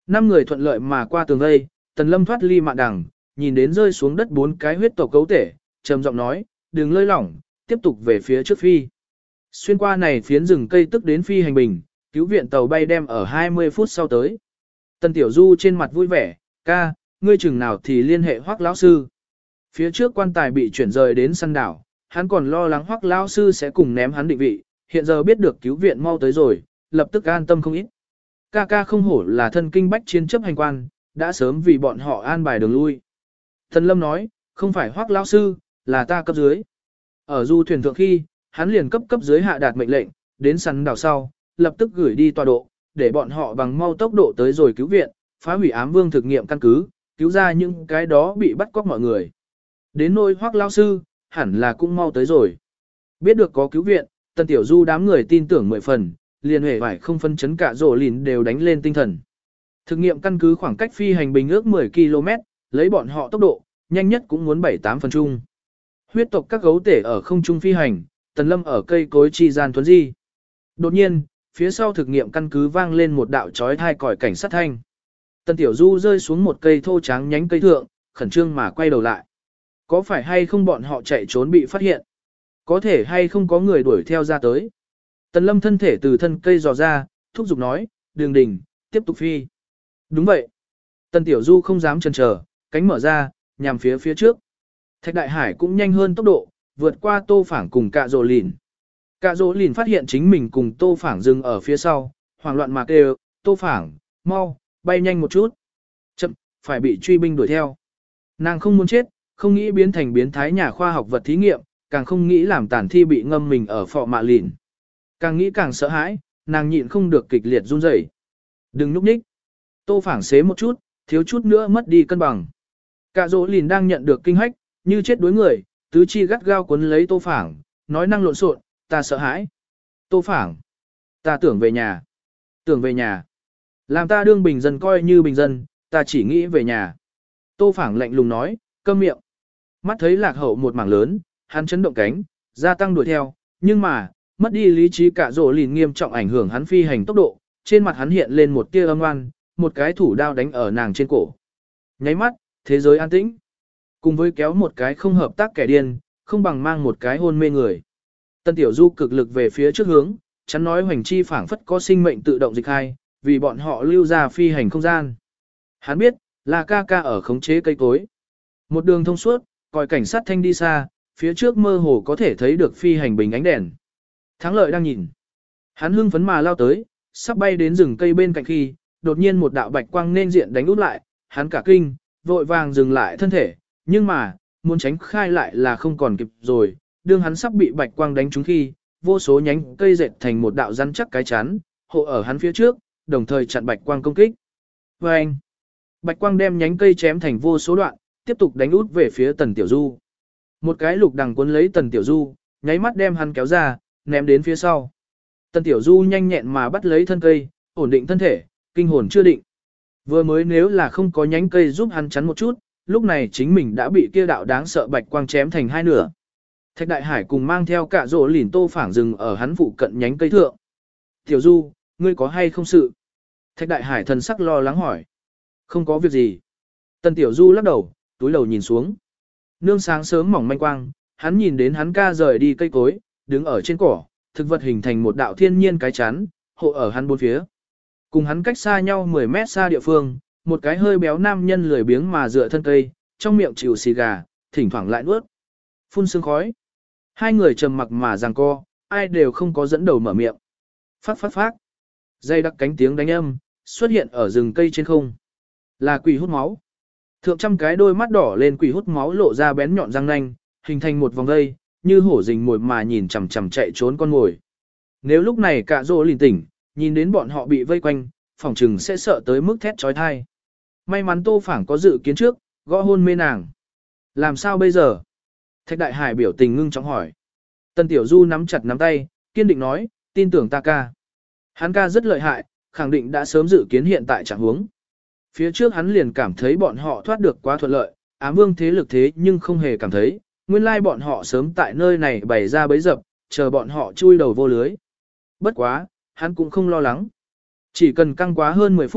5 người thuận lợi mà qua tường vây, Tần Lâm thoát ly mạn đằng, nhìn đến rơi xuống đất 4 cái huyết tộc cấu thể, trầm giọng nói, đừng lơi lỏng, tiếp tục về phía trước phi. Xuyên qua này phiến rừng cây tức đến phi hành bình, cứu viện tàu bay đem ở 20 phút sau tới. Tần Tiểu Du trên mặt vui vẻ, ca, ngươi chừng nào thì liên hệ Hoắc lão sư. Phía trước quan tài bị chuyển rời đến săn đảo, hắn còn lo lắng Hoắc lão sư sẽ cùng ném hắn định vị, hiện giờ biết được cứu viện mau tới rồi, lập tức an tâm không ít. Ca ca không hổ là thân kinh bách chiến chấp hành quan, đã sớm vì bọn họ an bài đường lui. Thần Lâm nói, không phải Hoắc lão sư, là ta cấp dưới. Ở du thuyền thượng khi, hắn liền cấp dưới hạ đạt mệnh lệnh, đến săn đảo sau, lập tức gửi đi tọa độ, để bọn họ bằng mau tốc độ tới rồi cứu viện, phá hủy ám vương thực nghiệm căn cứ, cứu ra những cái đó bị bắt cóc mọi người. Đến nỗi Hoắc lão sư, hẳn là cũng mau tới rồi. Biết được có cứu viện, Tần Tiểu Du đám người tin tưởng 10 phần, liền hề phải không phân chấn cả rổ lìn đều đánh lên tinh thần. Thực nghiệm căn cứ khoảng cách phi hành bình ước 10 km, lấy bọn họ tốc độ, nhanh nhất cũng muốn 7-8 phần chung. Huyết tộc các gấu tể ở không trung phi hành, Tần Lâm ở cây cối chi gian thuấn di. Đột nhiên, phía sau thực nghiệm căn cứ vang lên một đạo chói tai còi cảnh sát thanh. Tần Tiểu Du rơi xuống một cây thô tráng nhánh cây thượng, khẩn trương mà quay đầu lại. Có phải hay không bọn họ chạy trốn bị phát hiện? Có thể hay không có người đuổi theo ra tới? Tần Lâm thân thể từ thân cây dò ra, thúc giục nói, đường đình, tiếp tục phi. Đúng vậy. Tần Tiểu Du không dám chần chờ, cánh mở ra, nhằm phía trước. Thạch Đại Hải cũng nhanh hơn tốc độ, vượt qua Tô Phảng cùng Cạ Dỗ Lìn. Cạ Dỗ Lìn phát hiện chính mình cùng Tô Phảng dừng ở phía sau, hoảng loạn mà kêu, Tô Phảng, mau, bay nhanh một chút. Chậm, phải bị truy binh đuổi theo. Nàng không muốn chết, không nghĩ biến thành biến thái nhà khoa học vật thí nghiệm, càng không nghĩ làm tàn thi bị ngâm mình ở phọ mạ lìn. Càng nghĩ càng sợ hãi, nàng nhịn không được kịch liệt run rẩy. Đừng núp nhích. Tô Phảng xế một chút, thiếu chút nữa mất đi cân bằng. Cạ Dỗ Lìn đang nhận được kinh hách, như chết đuối người, tứ chi gắt gao cuốn lấy Tô Phảng, nói năng lộn xộn, ta sợ hãi. Tô Phảng, ta tưởng về nhà. Tưởng về nhà. Làm ta đương bình dân coi như bình dân, ta chỉ nghĩ về nhà. Tô Phảng lạnh lùng nói, câm miệng. Mắt thấy Lạc Hậu một mảng lớn, hắn chấn động cánh, gia tăng đuổi theo, nhưng mà, mất đi lý trí Cạ Dỗ Lìn nghiêm trọng ảnh hưởng hắn phi hành tốc độ, trên mặt hắn hiện lên một tia âm oan, một cái thủ đao đánh ở nàng trên cổ. Nháy mắt, thế giới an tĩnh. Cùng với kéo một cái không hợp tác kẻ điên, không bằng mang một cái hôn mê người. Tân Tiểu Du cực lực về phía trước hướng, chắn nói hoành chi phảng phất có sinh mệnh tự động dịch hai, vì bọn họ lưu ra phi hành không gian. Hắn biết, là ca ca ở khống chế cây cối. Một đường thông suốt, còi cảnh sát thanh đi xa, phía trước mơ hồ có thể thấy được phi hành bình ánh đèn. Thắng lợi đang nhìn. Hắn hưng phấn mà lao tới, sắp bay đến rừng cây bên cạnh khi, đột nhiên một đạo bạch quang nên diện đánh út lại, hắn cả kinh, vội vàng dừng lại thân thể, nhưng mà, muốn tránh khai lại là không còn kịp rồi, đương hắn sắp bị bạch quang đánh trúng khi, vô số nhánh cây dệt thành một đạo rắn chắc cái chắn, hộ ở hắn phía trước, đồng thời chặn bạch quang công kích. Và anh, bạch quang đem nhánh cây chém thành vô số đoạn, tiếp tục đánh út về phía Tần Tiểu Du. Một cái lục đằng cuốn lấy Tần Tiểu Du, nháy mắt đem hắn kéo ra, ném đến phía sau. Tần Tiểu Du nhanh nhẹn mà bắt lấy thân cây, ổn định thân thể, kinh hồn chưa định. Vừa mới nếu là không có nhánh cây giúp hắn chắn một chút, lúc này chính mình đã bị kia đạo đáng sợ bạch quang chém thành hai nửa. Thạch Đại Hải cùng mang theo Cạ Dỗ Lìn Tô Phảng dừng ở hắn phụ cận nhánh cây thượng. Tiểu Du, ngươi có hay không sự? Thạch Đại Hải thần sắc lo lắng hỏi. Không có việc gì. Tần Tiểu Du lắc đầu, túi đầu nhìn xuống. Nương sáng sớm mỏng manh quang, hắn nhìn đến hắn ca rời đi cây cối, đứng ở trên cỏ, thực vật hình thành một đạo thiên nhiên cái chắn, hộ ở hắn bốn phía. Cùng hắn cách xa nhau 10 mét xa địa phương, một cái hơi béo nam nhân lười biếng mà dựa thân cây, trong miệng chịu xì gà, thỉnh thoảng lại nuốt. Phun sương khói. Hai người trầm mặc mà giằng co, ai đều không có dẫn đầu mở miệng. Phát phát phát. Dây đặc cánh tiếng đánh âm, xuất hiện ở rừng cây trên không. Là quỷ hút máu. Thượng trăm cái đôi mắt đỏ lên quỷ hút máu lộ ra bén nhọn răng nanh, hình thành một vòng dây, như hổ rình mồi mà nhìn chằm chằm chạy trốn con mồi. Nếu lúc này Cạ Dỗ Lìn tỉnh, nhìn đến bọn họ bị vây quanh, phòng trừng sẽ sợ tới mức thét trói thai. May mắn Tô Phảng có dự kiến trước, gõ hôn mê nàng. Làm sao bây giờ? Thạch Đại Hải biểu tình ngưng trọng hỏi. Tần Tiểu Du nắm chặt nắm tay, kiên định nói, tin tưởng ta ca. Hắn ca rất lợi hại, khẳng định đã sớm dự kiến hiện tại trạng huống. Phía trước hắn liền cảm thấy bọn họ thoát được quá thuận lợi, ám vương thế lực thế nhưng không hề cảm thấy, nguyên lai bọn họ sớm tại nơi này bày ra bấy dập, chờ bọn họ chui đầu vô lưới. Bất quá, hắn cũng không lo lắng. Chỉ cần căng quá hơn 10 phút,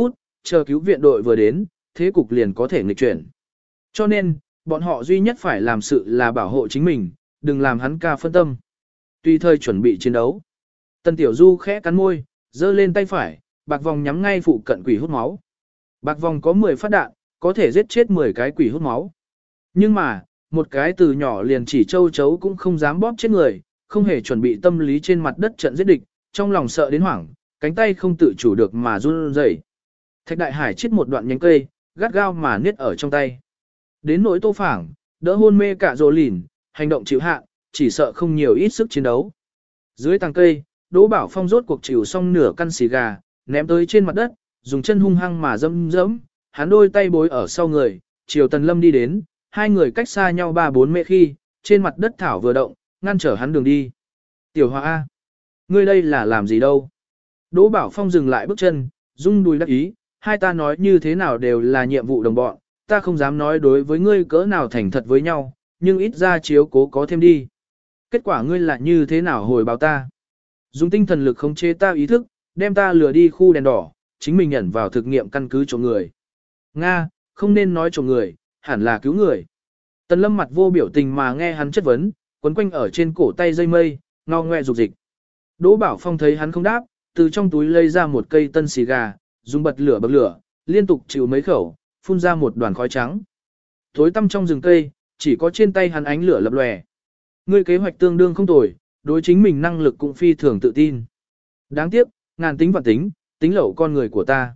chờ cứu viện đội vừa đến, thế cục liền có thể nghịch chuyển. Cho nên, bọn họ duy nhất phải làm sự là bảo hộ chính mình, đừng làm hắn ca phân tâm. Tùy thời chuẩn bị chiến đấu. Tần Tiểu Du khẽ cắn môi, giơ lên tay phải, bạc vòng nhắm ngay phụ cận quỷ hút máu. Bạc vòng có 10 phát đạn, có thể giết chết 10 cái quỷ hút máu. Nhưng mà, một cái từ nhỏ liền chỉ châu chấu cũng không dám bóp chết người, không hề chuẩn bị tâm lý trên mặt đất trận giết địch, trong lòng sợ đến hoảng, cánh tay không tự chủ được mà run rẩy. Thạch Đại Hải chiết một đoạn nhánh cây, gắt gao mà niết ở trong tay. Đến nỗi Tô Phảng, đỡ hôn mê cả rồ lìn, hành động chịu hạ, chỉ sợ không nhiều ít sức chiến đấu. Dưới tàng cây, Đỗ Bảo Phong rốt cuộc chịu xong nửa căn xì gà, ném tới trên mặt đất, dùng chân hung hăng mà dẫm dẫm, hắn đôi tay bối ở sau người, chiều Tần Lâm đi đến, hai người cách xa nhau 3-4 mét khi, trên mặt đất thảo vừa động, ngăn trở hắn đường đi. Tiểu Hòa A, ngươi đây là làm gì đâu? Đỗ Bảo Phong dừng lại bước chân, rung đùi đắc ý, hai ta nói như thế nào đều là nhiệm vụ đồng bọn, ta không dám nói đối với ngươi cỡ nào thành thật với nhau, nhưng ít ra chiếu cố có thêm đi. Kết quả ngươi là như thế nào hồi báo ta? Dùng tinh thần lực khống chế ta ý thức, đem ta lừa đi khu đèn đỏ, chính mình nhận vào thực nghiệm căn cứ trộm người. Nga, không nên nói trộm người, hẳn là cứu người. Tần Lâm mặt vô biểu tình mà nghe hắn chất vấn, quấn quanh ở trên cổ tay dây mây, ngao ngoe dục dịch. Đỗ Bảo Phong thấy hắn không đáp, từ trong túi lấy ra một cây tân xì gà, dùng bật lửa, liên tục chịu mấy khẩu, phun ra một đoàn khói trắng. Tối tăm trong rừng cây, chỉ có trên tay hắn ánh lửa lập lòe. Ngươi kế hoạch tương đương không tồi, đối chính mình năng lực cũng phi thường tự tin. Đáng tiếc, ngàn tính vạn tính, tính lẩu con người của ta.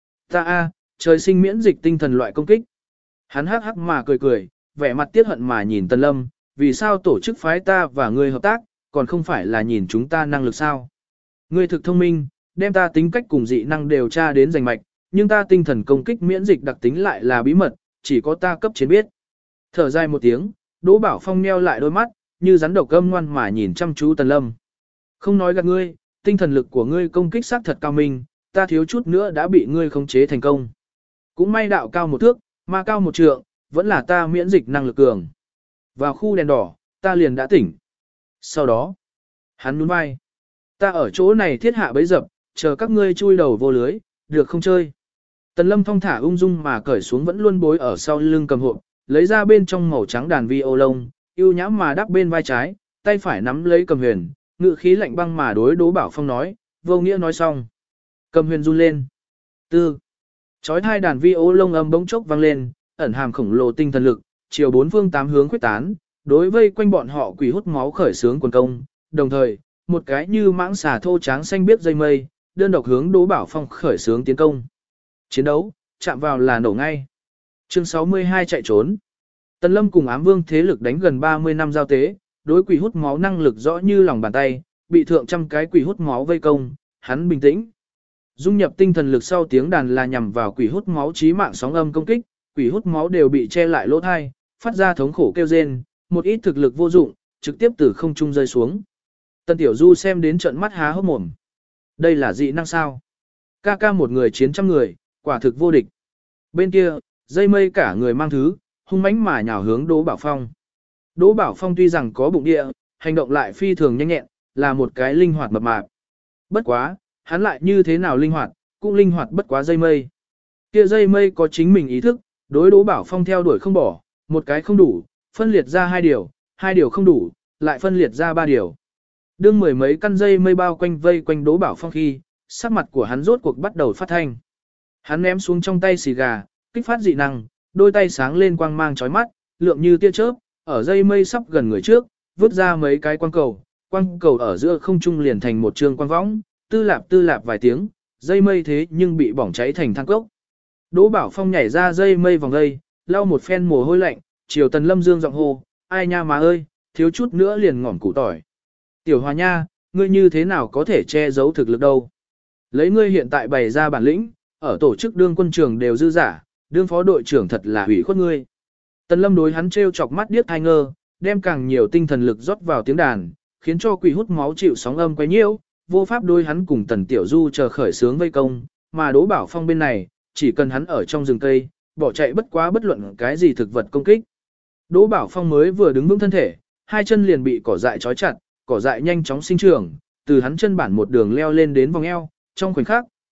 Ta trời sinh miễn dịch tinh thần loại công kích. Hắn hắc hắc mà cười, vẻ mặt tiếc hận mà nhìn Tần Lâm, vì sao tổ chức phái ta và ngươi hợp tác, còn không phải là nhìn chúng ta năng lực sao? Ngươi thực thông minh, đem ta tính cách cùng dị năng điều tra đến rành mạch, nhưng ta tinh thần công kích miễn dịch đặc tính lại là bí mật, chỉ có ta cấp chiến biết. Thở dài một tiếng, Đỗ Bảo Phong nheo lại đôi mắt, như rắn độc gâm ngoan mà nhìn chăm chú Tần Lâm. Không nói gạt ngươi, tinh thần lực của ngươi công kích xác thật cao minh, ta thiếu chút nữa đã bị ngươi khống chế thành công. Cũng may đạo cao một thước, ma cao một trượng, vẫn là ta miễn dịch năng lực cường. Vào khu đèn đỏ, ta liền đã tỉnh. Sau đó, hắn nhún vai. Ta ở chỗ này thiết hạ bấy dập, chờ các ngươi chui đầu vô lưới, được không chơi. Tần Lâm thong thả ung dung mà cởi xuống vẫn luôn bối ở sau lưng cầm hộp, lấy ra bên trong màu trắng đàn vi ô lông, yêu nhãm mà đắp bên vai trái, tay phải nắm lấy cầm huyền, ngự khí lạnh băng mà đối Đỗ Bảo Phong nói, vô nghĩa nói xong. Cầm huyền run lên. Tư. Chói hai đàn vi ô lông âm bỗng chốc vang lên, ẩn hàm khổng lồ tinh thần lực, chiều bốn phương tám hướng quyết tán, đối vây quanh bọn họ quỷ hút máu khởi sướng quần công, đồng thời, một cái như mãng xà thô tráng xanh biết dây mây, đơn độc hướng Đỗ Bảo Phong khởi sướng tiến công. Chiến đấu, chạm vào là nổ ngay. Chương 62 chạy trốn. Tần Lâm cùng Ám Vương thế lực đánh gần 30 năm giao tế, đối quỷ hút máu năng lực rõ như lòng bàn tay, bị thượng trăm cái quỷ hút máu vây công, hắn bình tĩnh. Dung nhập tinh thần lực sau tiếng đàn là nhằm vào quỷ hút máu chí mạng sóng âm công kích, quỷ hút máu đều bị che lại lỗ thai, phát ra thống khổ kêu rên, một ít thực lực vô dụng, trực tiếp từ không trung rơi xuống. Tần Tiểu Du xem đến trận mắt há hốc mồm. Đây là dị năng sao? Ca ca một người chiến trăm người, quả thực vô địch. Bên kia, dây mây cả người mang thứ, hung mãnh mà nhào hướng Đỗ Bảo Phong. Đỗ Bảo Phong tuy rằng có bụng địa, hành động lại phi thường nhanh nhẹn, là một cái linh hoạt mập mạp. Bất quá, hắn lại như thế nào linh hoạt, cũng linh hoạt bất quá dây mây. Kia dây mây có chính mình ý thức, đối Đỗ Bảo Phong theo đuổi không bỏ, một cái không đủ, phân liệt ra hai điều không đủ, lại phân liệt ra ba điều. Đương mười mấy căn dây mây bao quanh vây quanh Đỗ Bảo Phong khi, sắc mặt của hắn rốt cuộc bắt đầu phát thanh. Hắn ném xuống trong tay xì gà, kích phát dị năng, đôi tay sáng lên quang mang chói mắt, lượng như tia chớp, ở dây mây sắp gần người trước, vứt ra mấy cái quang cầu ở giữa không trung liền thành một trường quang võng, tư lạp vài tiếng, dây mây thế nhưng bị bỏng cháy thành than cốc. Đỗ Bảo Phong nhảy ra dây mây vòng dây, lau một phen mồ hôi lạnh, chiều Tần Lâm Dương giọng hô, ai nha má ơi, thiếu chút nữa liền ngỏm củ tỏi. Tiểu Hòa nha, ngươi như thế nào có thể che giấu thực lực đâu? Lấy ngươi hiện tại bày ra bản lĩnh, ở tổ chức đương quân trường đều dư giả, đương phó đội trưởng thật là hủy khuất ngươi. Tần Lâm đối hắn trêu chọc mắt điếc thai ngơ, đem càng nhiều tinh thần lực rót vào tiếng đàn, khiến cho quỷ hút máu chịu sóng âm quấy nhiễu, vô pháp đối hắn cùng Tần Tiểu Du chờ khởi sướng vây công, mà Đỗ Bảo Phong bên này, chỉ cần hắn ở trong rừng cây, bỏ chạy bất quá bất luận cái gì thực vật công kích. Đỗ Bảo Phong mới vừa đứng vững thân thể, hai chân liền bị cỏ dại trói chặt, cỏ dại nhanh chóng sinh trưởng, từ hắn chân bản một đường leo lên đến vòng eo, trong khoảnh khắc,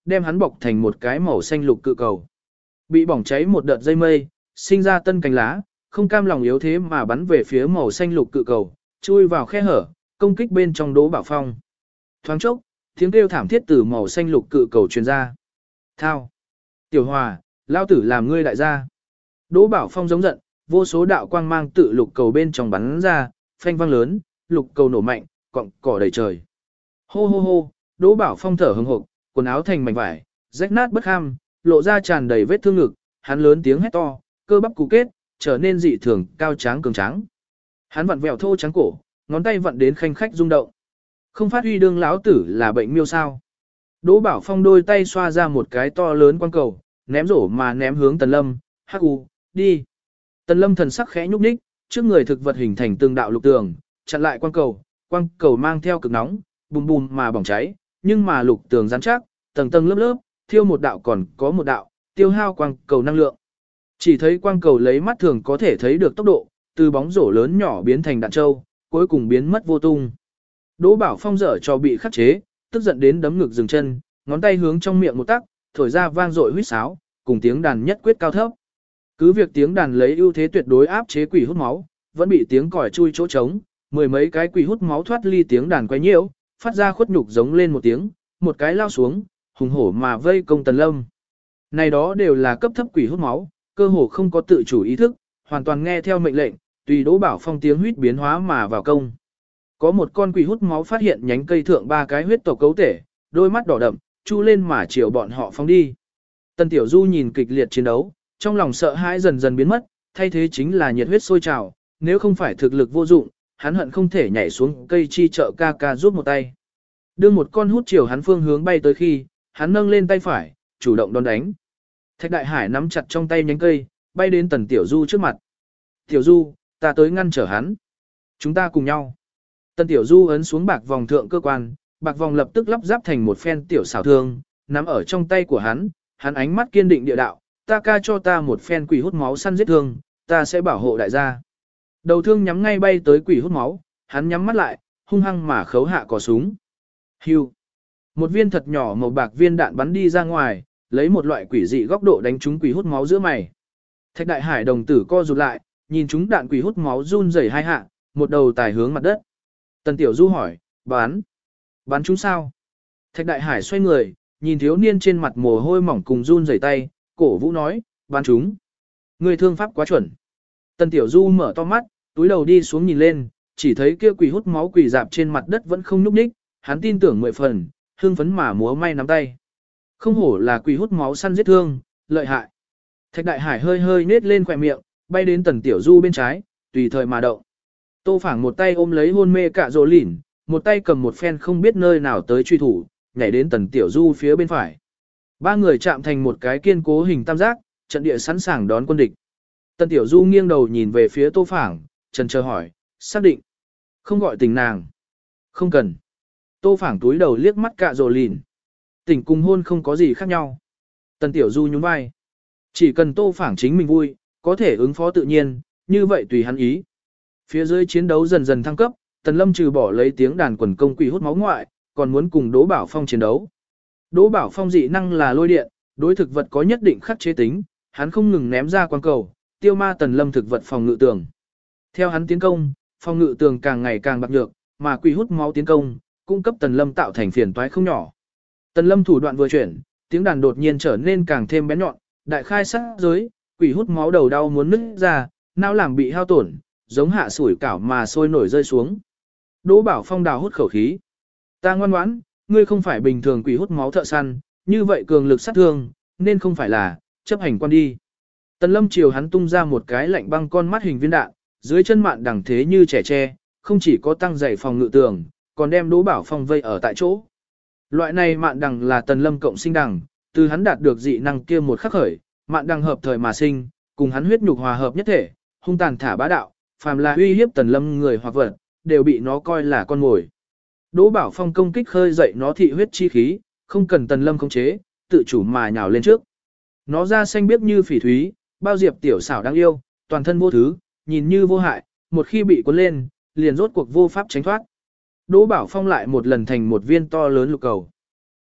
đem hắn bọc thành một cái màu xanh lục cự cầu. Bị bỏng cháy một đợt dây mây, sinh ra tân cánh lá, không cam lòng yếu thế mà bắn về phía màu xanh lục cự cầu, chui vào khe hở, công kích bên trong Đỗ Bảo Phong. Thoáng chốc, tiếng kêu thảm thiết từ màu xanh lục cự cầu truyền ra. Thao! Tiểu Hòa, lao tử làm ngươi đại gia. Đỗ Bảo Phong giống giận, vô số đạo quang mang tự lục cầu bên trong bắn ra, phanh vang lớn, lục cầu nổ mạnh, cọng cỏ đầy trời. Hô hô hô, Đỗ Bảo Phong thở hừng hực, quần áo thành mảnh vải, rách nát bất ham, lộ ra tràn đầy vết thương ngực, hắn lớn tiếng hét to, cơ bắp cú kết, trở nên dị thường cao tráng cường tráng. Hắn vặn vẹo thô trắng cổ, ngón tay vặn đến khanh khách rung động. Không phát huy đương lão tử là bệnh miêu sao? Đỗ Bảo Phong đôi tay xoa ra một cái to lớn quang cầu, ném rổ mà ném hướng Tần Lâm, hắc u, đi. Tần Lâm thần sắc khẽ nhúc nhích, trước người thực vật hình thành từng đạo lục tường, chặn lại quang cầu mang theo cực nóng, bùm bùm mà bỏng cháy, nhưng mà lục tường rắn chắc, tầng tầng lớp lớp, thiêu một đạo còn có một đạo, tiêu hao quang cầu năng lượng. Chỉ thấy quang cầu lấy mắt thường có thể thấy được tốc độ, từ bóng rổ lớn nhỏ biến thành đạn trâu, cuối cùng biến mất vô tung. Đỗ Bảo Phong dở cho bị khắc chế, tức giận đến đấm ngực dừng chân, ngón tay hướng trong miệng một tắc, thổi ra vang dội huýt sáo, cùng tiếng đàn nhất quyết cao thấp. Cứ việc tiếng đàn lấy ưu thế tuyệt đối áp chế quỷ hút máu, vẫn bị tiếng còi chui chỗ trống, mười mấy cái quỷ hút máu thoát ly tiếng đàn quấy nhiễu, phát ra khuất nhục giống lên một tiếng, một cái lao xuống, hùng hổ mà vây công Tần Lâm. Này đó đều là cấp thấp quỷ hút máu, cơ hồ không có tự chủ ý thức, hoàn toàn nghe theo mệnh lệnh, tùy Đỗ Bảo Phong tiếng huýt biến hóa mà vào công. Có một con quỷ hút máu phát hiện nhánh cây thượng ba cái huyết tộc cấu thể, đôi mắt đỏ đậm, chu lên mà chiều bọn họ phóng đi. Tần Tiểu Du nhìn kịch liệt chiến đấu, trong lòng sợ hãi dần dần biến mất, thay thế chính là nhiệt huyết sôi trào, nếu không phải thực lực vô dụng, hắn hận không thể nhảy xuống cây chi trợ ca ca giúp một tay. Đưa một con hút chiều hắn phương hướng bay tới khi, hắn nâng lên tay phải, chủ động đón đánh. Thạch Đại Hải nắm chặt trong tay nhánh cây, bay đến Tần Tiểu Du trước mặt. Tiểu Du, ta tới ngăn trở hắn. Chúng ta cùng nhau. Tần Tiểu Du ấn xuống bạc vòng thượng cơ quan, bạc vòng lập tức lắp ráp thành một phen tiểu xảo thương, nắm ở trong tay của hắn ánh mắt kiên định địa đạo, ta ca cho ta một phen quỷ hút máu săn giết thương, ta sẽ bảo hộ đại gia. Đầu thương nhắm ngay bay tới quỷ hút máu, hắn nhắm mắt lại, hung hăng mà khấu hạ cò súng. Hưu. Một viên thật nhỏ màu bạc viên đạn bắn đi ra ngoài, lấy một loại quỷ dị góc độ đánh trúng quỷ hút máu giữa mày. Thạch Đại Hải đồng tử co rụt lại, nhìn chúng đạn quỷ hút máu run rẩy hai hạ, một đầu tài hướng mặt đất. Tần Tiểu Du hỏi, bắn chúng sao? Thạch Đại Hải xoay người, nhìn thiếu niên trên mặt mồ hôi mỏng cùng run rẩy tay, cổ vũ nói, bắn chúng. Người thương pháp quá chuẩn. Tần Tiểu Du mở to mắt, túi đầu đi xuống nhìn lên, chỉ thấy kia quỷ hút máu quỷ dạp trên mặt đất vẫn không nhúc nhích, hắn tin tưởng 10 phần, hưng phấn mà múa may nắm tay. Không hổ là quỷ hút máu săn giết thương, lợi hại. Thạch Đại Hải hơi hơi nết lên khỏe miệng, bay đến Tần Tiểu Du bên trái, tùy thời mà động. Tô Phảng một tay ôm lấy hôn mê cả rồ lỉn, một tay cầm một phen không biết nơi nào tới truy thủ, nhảy đến Tần Tiểu Du phía bên phải. Ba người chạm thành một cái kiên cố hình tam giác, trận địa sẵn sàng đón quân địch. Tần Tiểu Du nghiêng đầu nhìn về phía Tô Phảng, chần chờ hỏi, xác định. Không gọi tình nàng. Không cần. Tô Phảng túi đầu liếc mắt cả rồ lỉn. Tình cùng hôn không có gì khác nhau. Tần Tiểu Du nhún vai. Chỉ cần Tô Phảng chính mình vui, có thể ứng phó tự nhiên, như vậy tùy hắn ý. Phía dưới chiến đấu dần dần thăng cấp, Tần Lâm trừ bỏ lấy tiếng đàn quần công quỷ hút máu ngoại, còn muốn cùng Đỗ Bảo Phong chiến đấu. Đỗ Bảo Phong dị năng là lôi điện, đối thực vật có nhất định khắc chế tính, hắn không ngừng ném ra quang cầu, tiêu ma Tần Lâm thực vật phòng ngự tường. Theo hắn tiến công, phòng ngự tường càng ngày càng bạc nhược, mà quỷ hút máu tiến công, cung cấp Tần Lâm tạo thành phiền toái không nhỏ. Tần Lâm thủ đoạn vừa chuyển, tiếng đàn đột nhiên trở nên càng thêm bén nhọn, đại khai sát giới, quỷ hút máu đầu đau muốn nứt ra, não làm bị hao tổn, giống hạ sủi cảo mà sôi nổi rơi xuống. Đỗ Bảo Phong đào hút khẩu khí. Ta ngoan ngoãn, ngươi không phải bình thường quỷ hút máu thợ săn, như vậy cường lực sát thương, nên không phải là, chấp hành quan đi. Tần Lâm chiều hắn tung ra một cái lạnh băng con mắt hình viên đạn, dưới chân mạn đằng thế như trẻ tre, không chỉ có tăng dày phòng ngự tường, còn đem Đỗ Bảo Phong vây ở tại chỗ. Loại này mạn đằng là Tần Lâm cộng sinh đằng, từ hắn đạt được dị năng kia một khắc khởi, mạn đằng hợp thời mà sinh, cùng hắn huyết nhục hòa hợp nhất thể, hung tàn thả bá đạo, phàm là uy hiếp Tần Lâm người hoặc vật, đều bị nó coi là con mồi. Đỗ Bảo Phong công kích khơi dậy nó thị huyết chi khí, không cần Tần Lâm khống chế, tự chủ mà nhào lên trước. Nó da xanh biếc như phỉ thúy, bao diệp tiểu xảo đáng yêu, toàn thân vô thứ, nhìn như vô hại, một khi bị cuốn lên, liền rốt cuộc vô pháp tránh thoát. Đỗ Bảo Phong lại một lần thành một viên to lớn lục cầu.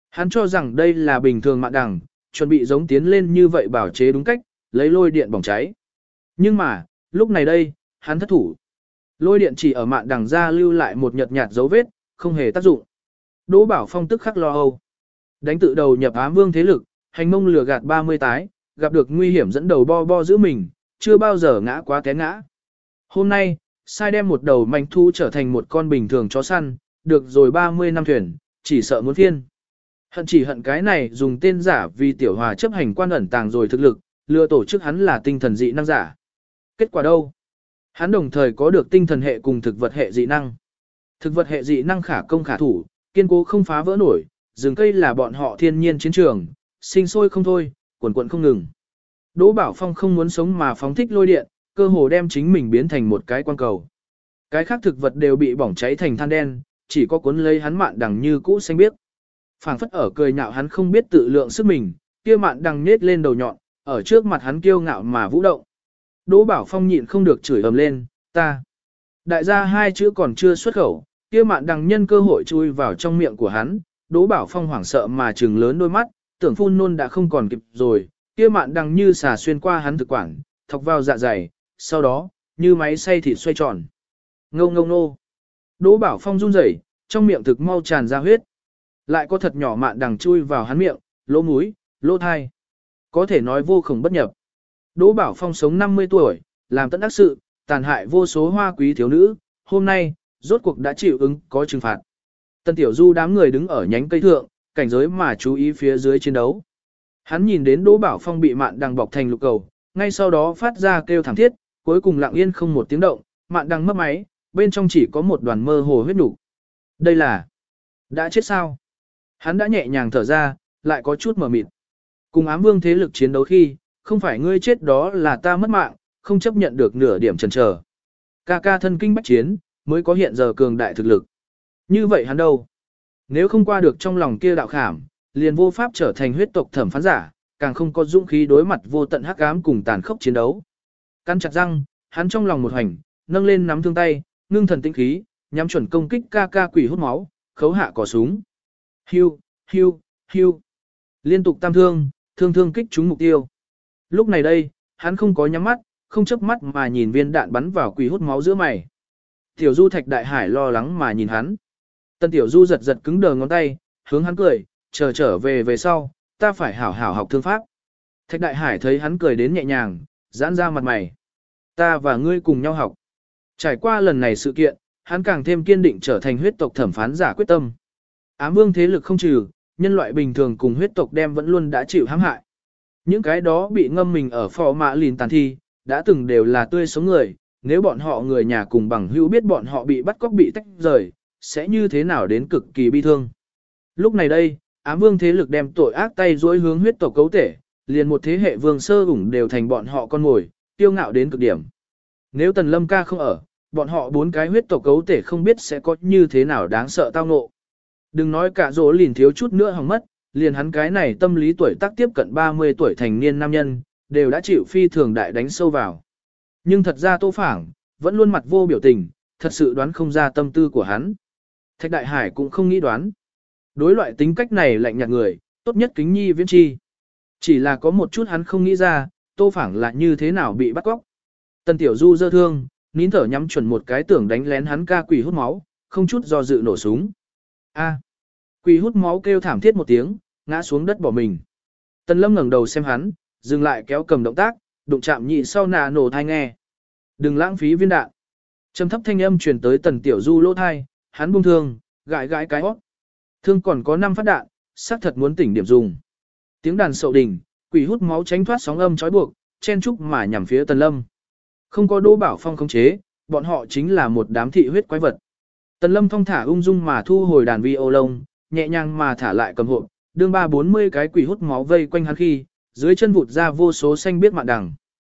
Hắn cho rằng đây là bình thường mạn đằng, chuẩn bị giống tiến lên như vậy bảo chế đúng cách, lấy lôi điện bỏng cháy. Nhưng mà, lúc này đây, hắn thất thủ. Lôi điện chỉ ở mạn đằng ra lưu lại một nhợt nhạt dấu vết, không hề tác dụng. Đỗ Bảo Phong tức khắc lo âu. Đánh tự đầu nhập Ám Vương thế lực, hành mông lừa gạt 30 tái, gặp được nguy hiểm dẫn đầu bo bo giữ mình, chưa bao giờ ngã quá té ngã. Hôm nay, sai đem một đầu manh thu trở thành một con bình thường chó săn, được rồi 30 năm thuyền, chỉ sợ muốn phiên. Chỉ hận cái này dùng tên giả vì tiểu hòa chấp hành quan ẩn tàng rồi thực lực, lừa tổ chức hắn là tinh thần dị năng giả. Kết quả đâu? Hắn đồng thời có được tinh thần hệ cùng thực vật hệ dị năng. Thực vật hệ dị năng khả công khả thủ, kiên cố không phá vỡ nổi, rừng cây là bọn họ thiên nhiên chiến trường, sinh sôi không thôi, quần quần không ngừng. Đỗ Bảo Phong không muốn sống mà phóng thích lôi điện, cơ hồ đem chính mình biến thành một cái quan cầu. Cái khác thực vật đều bị bỏng cháy thành than đen, chỉ có cuốn lấy hắn mạn đằng như cũ xanh biếc. Phảng phất ở cười nhạo hắn không biết tự lượng sức mình, kia mạn đằng nết lên đầu nhọn, ở trước mặt hắn kiêu ngạo mà vũ động. Đỗ Bảo Phong nhịn không được chửi ầm lên, ta. Đại gia hai chữ còn chưa xuất khẩu, kia mạn đằng nhân cơ hội chui vào trong miệng của hắn, Đỗ Bảo Phong hoảng sợ mà trừng lớn đôi mắt, tưởng phun nôn đã không còn kịp rồi, kia mạn đằng như xà xuyên qua hắn thực quản, thọc vào dạ dày, sau đó, như máy xay thịt xoay tròn. Ngâu ngâu nô. Đỗ Bảo Phong run rẩy, trong miệng thực mau tràn ra huyết. Lại có thật nhỏ mạn đằng chui vào hắn miệng, lỗ mũi, lỗ thai. Có thể nói vô cùng bất nhập. Đỗ Bảo Phong sống 50 tuổi, làm tận ác sự, tàn hại vô số hoa quý thiếu nữ, hôm nay, rốt cuộc đã chịu ứng có trừng phạt. Tân Tiểu Du đám người đứng ở nhánh cây thượng, cảnh giới mà chú ý phía dưới chiến đấu. Hắn nhìn đến Đỗ Bảo Phong bị mạn đằng bọc thành lục cầu, ngay sau đó phát ra kêu thảm thiết, cuối cùng lặng yên không một tiếng động, mạn đằng mất máy, bên trong chỉ có một đoàn mơ hồ huyết nục. Đây là đã chết sao? Hắn đã nhẹ nhàng thở ra, lại có chút mờ mịt. Cùng Ám Vương thế lực chiến đấu khi, không phải ngươi chết đó là ta mất mạng, không chấp nhận được nửa điểm chần chờ. Ca ca thân kinh bách chiến, mới có hiện giờ cường đại thực lực. Như vậy hắn đâu? Nếu không qua được trong lòng kia đạo khảm, liền vô pháp trở thành huyết tộc thẩm phán giả, càng không có dũng khí đối mặt vô tận hắc ám cùng tàn khốc chiến đấu. Cắn chặt răng, hắn trong lòng một hành, nâng lên nắm thương tay, ngưng thần tĩnh khí, nhắm chuẩn công kích ca ca quỷ hút máu, khấu hạ cò súng. Hưu, hưu, hưu. Liên tục tam thương, thương kích trúng mục tiêu. Lúc này đây, hắn không có nhắm mắt, không chớp mắt mà nhìn viên đạn bắn vào quỷ hút máu giữa mày. Tiểu Du Thạch Đại Hải lo lắng mà nhìn hắn. Tân Tiểu Du giật giật cứng đờ ngón tay, hướng hắn cười, trở về sau, ta phải hảo hảo học thương pháp. Thạch Đại Hải thấy hắn cười đến nhẹ nhàng, giãn ra mặt mày. Ta và ngươi cùng nhau học. Trải qua lần này sự kiện, hắn càng thêm kiên định trở thành huyết tộc thẩm phán giả quyết tâm. Ám Vương thế lực không trừ, nhân loại bình thường cùng huyết tộc đem vẫn luôn đã chịu hãm hại. Những cái đó bị ngâm mình ở phò mạ lìn tàn thi, đã từng đều là tươi sống người, nếu bọn họ người nhà cùng bằng hữu biết bọn họ bị bắt cóc bị tách rời, sẽ như thế nào đến cực kỳ bi thương. Lúc này đây, Ám Vương thế lực đem tội ác tay dối hướng huyết tộc cấu thể, liền một thế hệ vương sơ ủng đều thành bọn họ con mồi, tiêu ngạo đến cực điểm. Nếu Tần Lâm ca không ở, bọn họ bốn cái huyết tộc cấu thể không biết sẽ có như thế nào đáng sợ tao ngộ. Đừng nói cả rỗ lìn thiếu chút nữa hỏng mất, liền hắn cái này tâm lý tuổi tác tiếp cận 30 tuổi thành niên nam nhân, đều đã chịu phi thường đại đánh sâu vào. Nhưng thật ra Tô Phảng, vẫn luôn mặt vô biểu tình, thật sự đoán không ra tâm tư của hắn. Thạch Đại Hải cũng không nghĩ đoán. Đối loại tính cách này lạnh nhạt người, tốt nhất kính nhi viễn chi. Chỉ là có một chút hắn không nghĩ ra, Tô Phảng là như thế nào bị bắt cóc. Tần Tiểu Du dơ thương, nín thở nhắm chuẩn một cái tưởng đánh lén hắn ca quỷ hút máu, không chút do dự nổ súng. A. Quỷ hút máu kêu thảm thiết một tiếng, ngã xuống đất bỏ mình. Tần Lâm ngẩng đầu xem hắn, dừng lại kéo cầm động tác, đụng chạm nhị sau nà nổ thai nghe. Đừng lãng phí viên đạn. Trầm thấp thanh âm truyền tới Tần Tiểu Du lỗ thai, hắn buông thương, gãi gãi cái hót. Thương còn có 5 phát đạn, xác thật muốn tỉnh điểm dùng. Tiếng đàn sậu đỉnh, quỷ hút máu tránh thoát sóng âm trói buộc, chen chúc mà nhằm phía Tần Lâm. Không có Đỗ Bảo Phong khống chế, bọn họ chính là một đám thị huyết quái vật. Tần Lâm thong thả ung dung mà thu hồi đàn vi ô lông, nhẹ nhàng mà thả lại cầm hộp, đương 30-40 cái quỷ hút máu vây quanh hắn khi, dưới chân vụt ra vô số xanh biếc mạn đằng.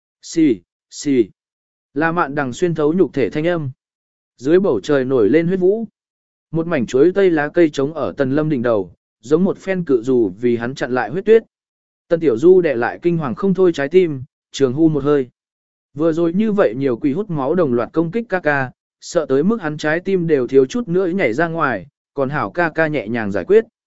Xì, xì. Là mạn đằng xuyên thấu nhục thể thanh âm. Dưới bầu trời nổi lên huyết vũ. Một mảnh chuối tây lá cây trống ở Tần Lâm đỉnh đầu, giống một phen cự dù vì hắn chặn lại huyết tuyết. Tần Tiểu Du đè lại kinh hoàng không thôi trái tim, trường hu một hơi. Vừa rồi như vậy nhiều quỷ hút máu đồng loạt công kích ca ca, sợ tới mức hắn trái tim đều thiếu chút nữa nhảy ra ngoài, còn hảo ca ca nhẹ nhàng giải quyết.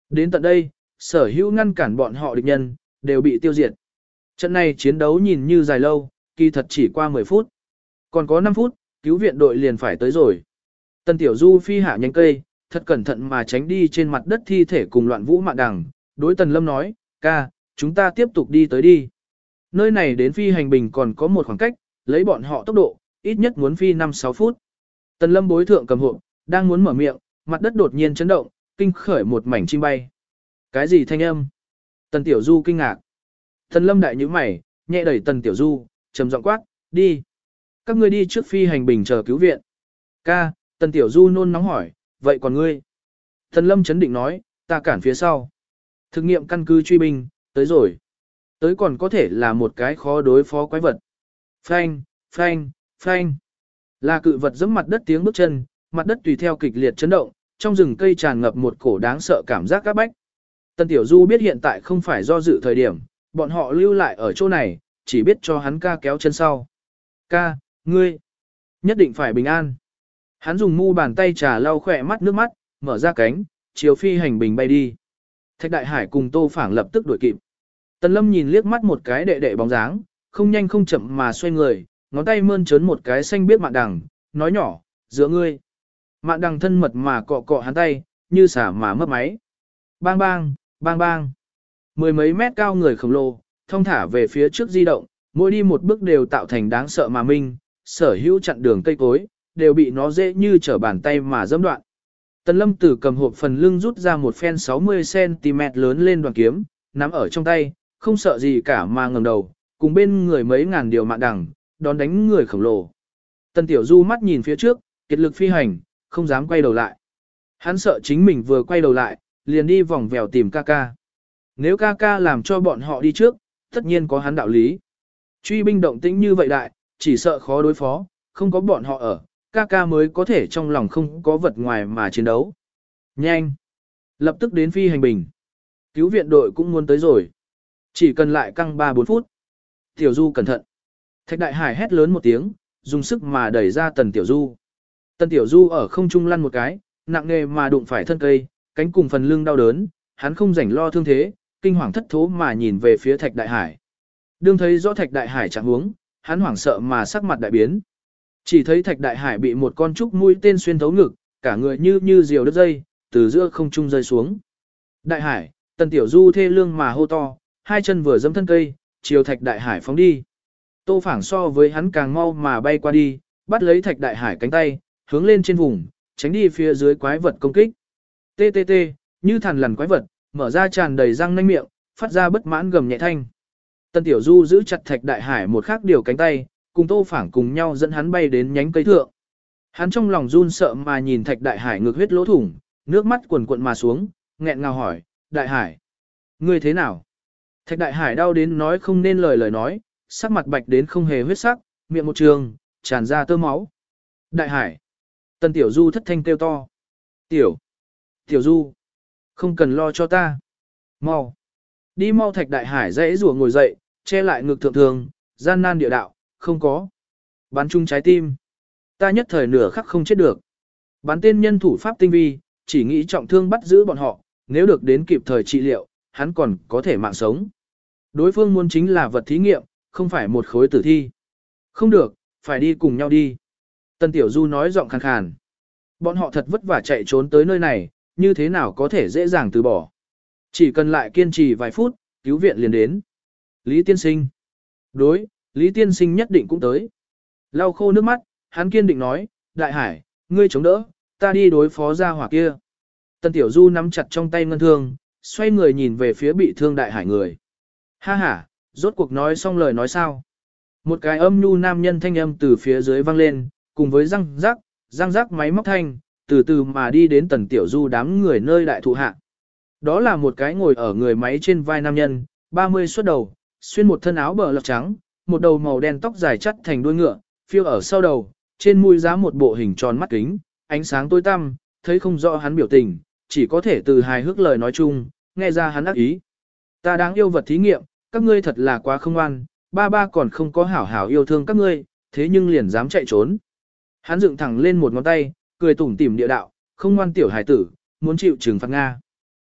Đến tận đây, sở hữu ngăn cản bọn họ địch nhân, đều bị tiêu diệt. Trận này chiến đấu nhìn như dài lâu, kỳ thật chỉ qua 10 phút. Còn có 5 phút, cứu viện đội liền phải tới rồi. Tần Tiểu Du phi hạ nhánh cây, thật cẩn thận mà tránh đi trên mặt đất thi thể cùng loạn vũ mạn đằng. Đối Tần Lâm nói, ca, chúng ta tiếp tục đi tới đi. Nơi này đến phi hành bình còn có một khoảng cách, lấy bọn họ tốc độ, ít nhất muốn phi 5-6 phút. Tần Lâm bối thượng cầm hộp, đang muốn mở miệng, mặt đất đột nhiên chấn động, kinh khởi một mảnh chim bay. Cái gì thanh âm? Tần Tiểu Du kinh ngạc. Tần Lâm đại nhíu mày, nhẹ đẩy Tần Tiểu Du, trầm giọng quát, đi. Các ngươi đi trước phi hành bình chờ cứu viện. Ca, Tần Tiểu Du nôn nóng hỏi, vậy còn ngươi? Tần Lâm chấn định nói, ta cản phía sau. Thực nghiệm căn cứ truy binh, tới rồi. Tới còn có thể là một cái khó đối phó quái vật. Phanh, phanh, phanh. Là cự vật giẫm mặt đất tiếng bước chân, mặt đất tùy theo kịch liệt chấn động, trong rừng cây tràn ngập một cổ đáng sợ cảm giác các bách. Tần Tiểu Du biết hiện tại không phải do dự thời điểm, bọn họ lưu lại ở chỗ này, chỉ biết cho hắn ca kéo chân sau. Ca, ngươi, nhất định phải bình an. Hắn dùng mu bàn tay trà lau khỏe mắt nước mắt, mở ra cánh, chiều phi hành bình bay đi. Thạch Đại Hải cùng Tô Phảng lập tức đuổi kịp. Tần Lâm nhìn liếc mắt một cái đệ đệ bóng dáng, không nhanh không chậm mà xoay người, ngón tay mơn trớn một cái xanh biếc mạn đằng, nói nhỏ, giữa ngươi. Mạn đằng thân mật mà cọ cọ hắn tay, như xả mà mất máy. Bang bang, bang bang. Mười mấy mét cao người khổng lồ, thông thả về phía trước di động, mỗi đi một bước đều tạo thành đáng sợ mà minh, sở hữu chặn đường cây cối, đều bị nó dễ như trở bàn tay mà dẫm đoạn. Tần Lâm từ cầm hộp phần lưng rút ra một phen 60cm lớn lên đoàn kiếm, nắm ở trong tay, không sợ gì cả mà ngẩng đầu, cùng bên người mấy ngàn điều mạn đằng, đón đánh người khổng lồ. Tần Tiểu Du mắt nhìn phía trước, kiệt lực phi hành, không dám quay đầu lại. Hắn sợ chính mình vừa quay đầu lại, liền đi vòng vèo tìm ca ca. Nếu ca ca làm cho bọn họ đi trước, tất nhiên có hắn đạo lý. Truy binh động tĩnh như vậy đại, chỉ sợ khó đối phó, không có bọn họ ở, ca ca mới có thể trong lòng không có vật ngoài mà chiến đấu. Nhanh! Lập tức đến phi hành bình. Cứu viện đội cũng muốn tới rồi. Chỉ cần lại căng 3-4 phút. Tiểu Du cẩn thận. Thạch Đại Hải hét lớn một tiếng, dùng sức mà đẩy ra Tần Tiểu Du. Tần Tiểu Du ở không trung lăn một cái, nặng nề mà đụng phải thân cây, cánh cùng phần lưng đau đớn, hắn không rảnh lo thương thế, kinh hoàng thất thố mà nhìn về phía Thạch Đại Hải. Đương thấy rõ Thạch Đại Hải trạng huống, hắn hoảng sợ mà sắc mặt đại biến. Chỉ thấy Thạch Đại Hải bị một con trúc mũi tên xuyên thấu ngực, cả người như diều đứt dây, từ giữa không trung rơi xuống. Đại Hải, Tần Tiểu Du thê lương mà hô to, hai chân vừa dẫm thân cây, chiều Thạch Đại Hải phóng đi. Tô Phảng so với hắn càng mau mà bay qua đi, bắt lấy Thạch Đại Hải cánh tay, hướng lên trên vùng, tránh đi phía dưới quái vật công kích. Tê tê tê, như thằn lằn quái vật, mở ra tràn đầy răng nanh miệng, phát ra bất mãn gầm nhẹ thanh. Tần Tiểu Du giữ chặt Thạch Đại Hải một khắc điều cánh tay, cùng Tô Phảng cùng nhau dẫn hắn bay đến nhánh cây thượng. Hắn trong lòng run sợ mà nhìn Thạch Đại Hải ngực huyết lỗ thủng, nước mắt quần quận mà xuống, nghẹn ngào hỏi, Đại Hải, ngươi thế nào? Thạch Đại Hải đau đến nói không nên lời nói, sắc mặt bạch đến không hề huyết sắc, miệng một trường, tràn ra tơ máu. Đại Hải, Tần Tiểu Du thất thanh kêu to. Tiểu Du, không cần lo cho ta. Mau. Đi mau. Thạch Đại Hải dãy rủa ngồi dậy, che lại ngực thượng thường, gian nan địa đạo, không có. Bắn trúng trái tim. Ta nhất thời nửa khắc không chết được. Bắn tên nhân thủ pháp tinh vi, chỉ nghĩ trọng thương bắt giữ bọn họ, nếu được đến kịp thời trị liệu, hắn còn có thể mạng sống. Đối phương muốn chính là vật thí nghiệm, không phải một khối tử thi. Không được, phải đi cùng nhau đi. Tần Tiểu Du nói giọng khàn khàn. Bọn họ thật vất vả chạy trốn tới nơi này, như thế nào có thể dễ dàng từ bỏ. Chỉ cần lại kiên trì vài phút, cứu viện liền đến. Lý Tiên Sinh. Đối, Lý Tiên Sinh nhất định cũng tới. Lau khô nước mắt, hắn kiên định nói, Đại Hải, ngươi chống đỡ, ta đi đối phó gia hỏa kia. Tần Tiểu Du nắm chặt trong tay ngân thương, xoay người nhìn về phía bị thương Đại Hải người. Ha ha, rốt cuộc nói xong lời nói sao. Một cái âm nhu nam nhân thanh âm từ phía dưới vang lên, cùng với răng rắc máy móc thanh, từ từ mà đi đến Tần Tiểu Du đám người nơi đại thụ hạ. Đó là một cái ngồi ở người máy trên vai nam nhân, 30 xuất đầu, xuyên một thân áo bờ lọc trắng, một đầu màu đen tóc dài chắt thành đuôi ngựa, phiêu ở sau đầu, trên mũi giá một bộ hình tròn mắt kính, ánh sáng tối tăm, thấy không rõ hắn biểu tình, chỉ có thể từ hài hước lời nói chung, nghe ra hắn ác ý. Ta đáng yêu vật thí nghiệm, các ngươi thật là quá không ngoan, ba còn không có hảo hảo yêu thương các ngươi, thế nhưng liền dám chạy trốn. Hắn dựng thẳng lên một ngón tay, cười tủm tỉm địa đạo, không ngoan tiểu hải tử, muốn chịu trừng phạt Nga.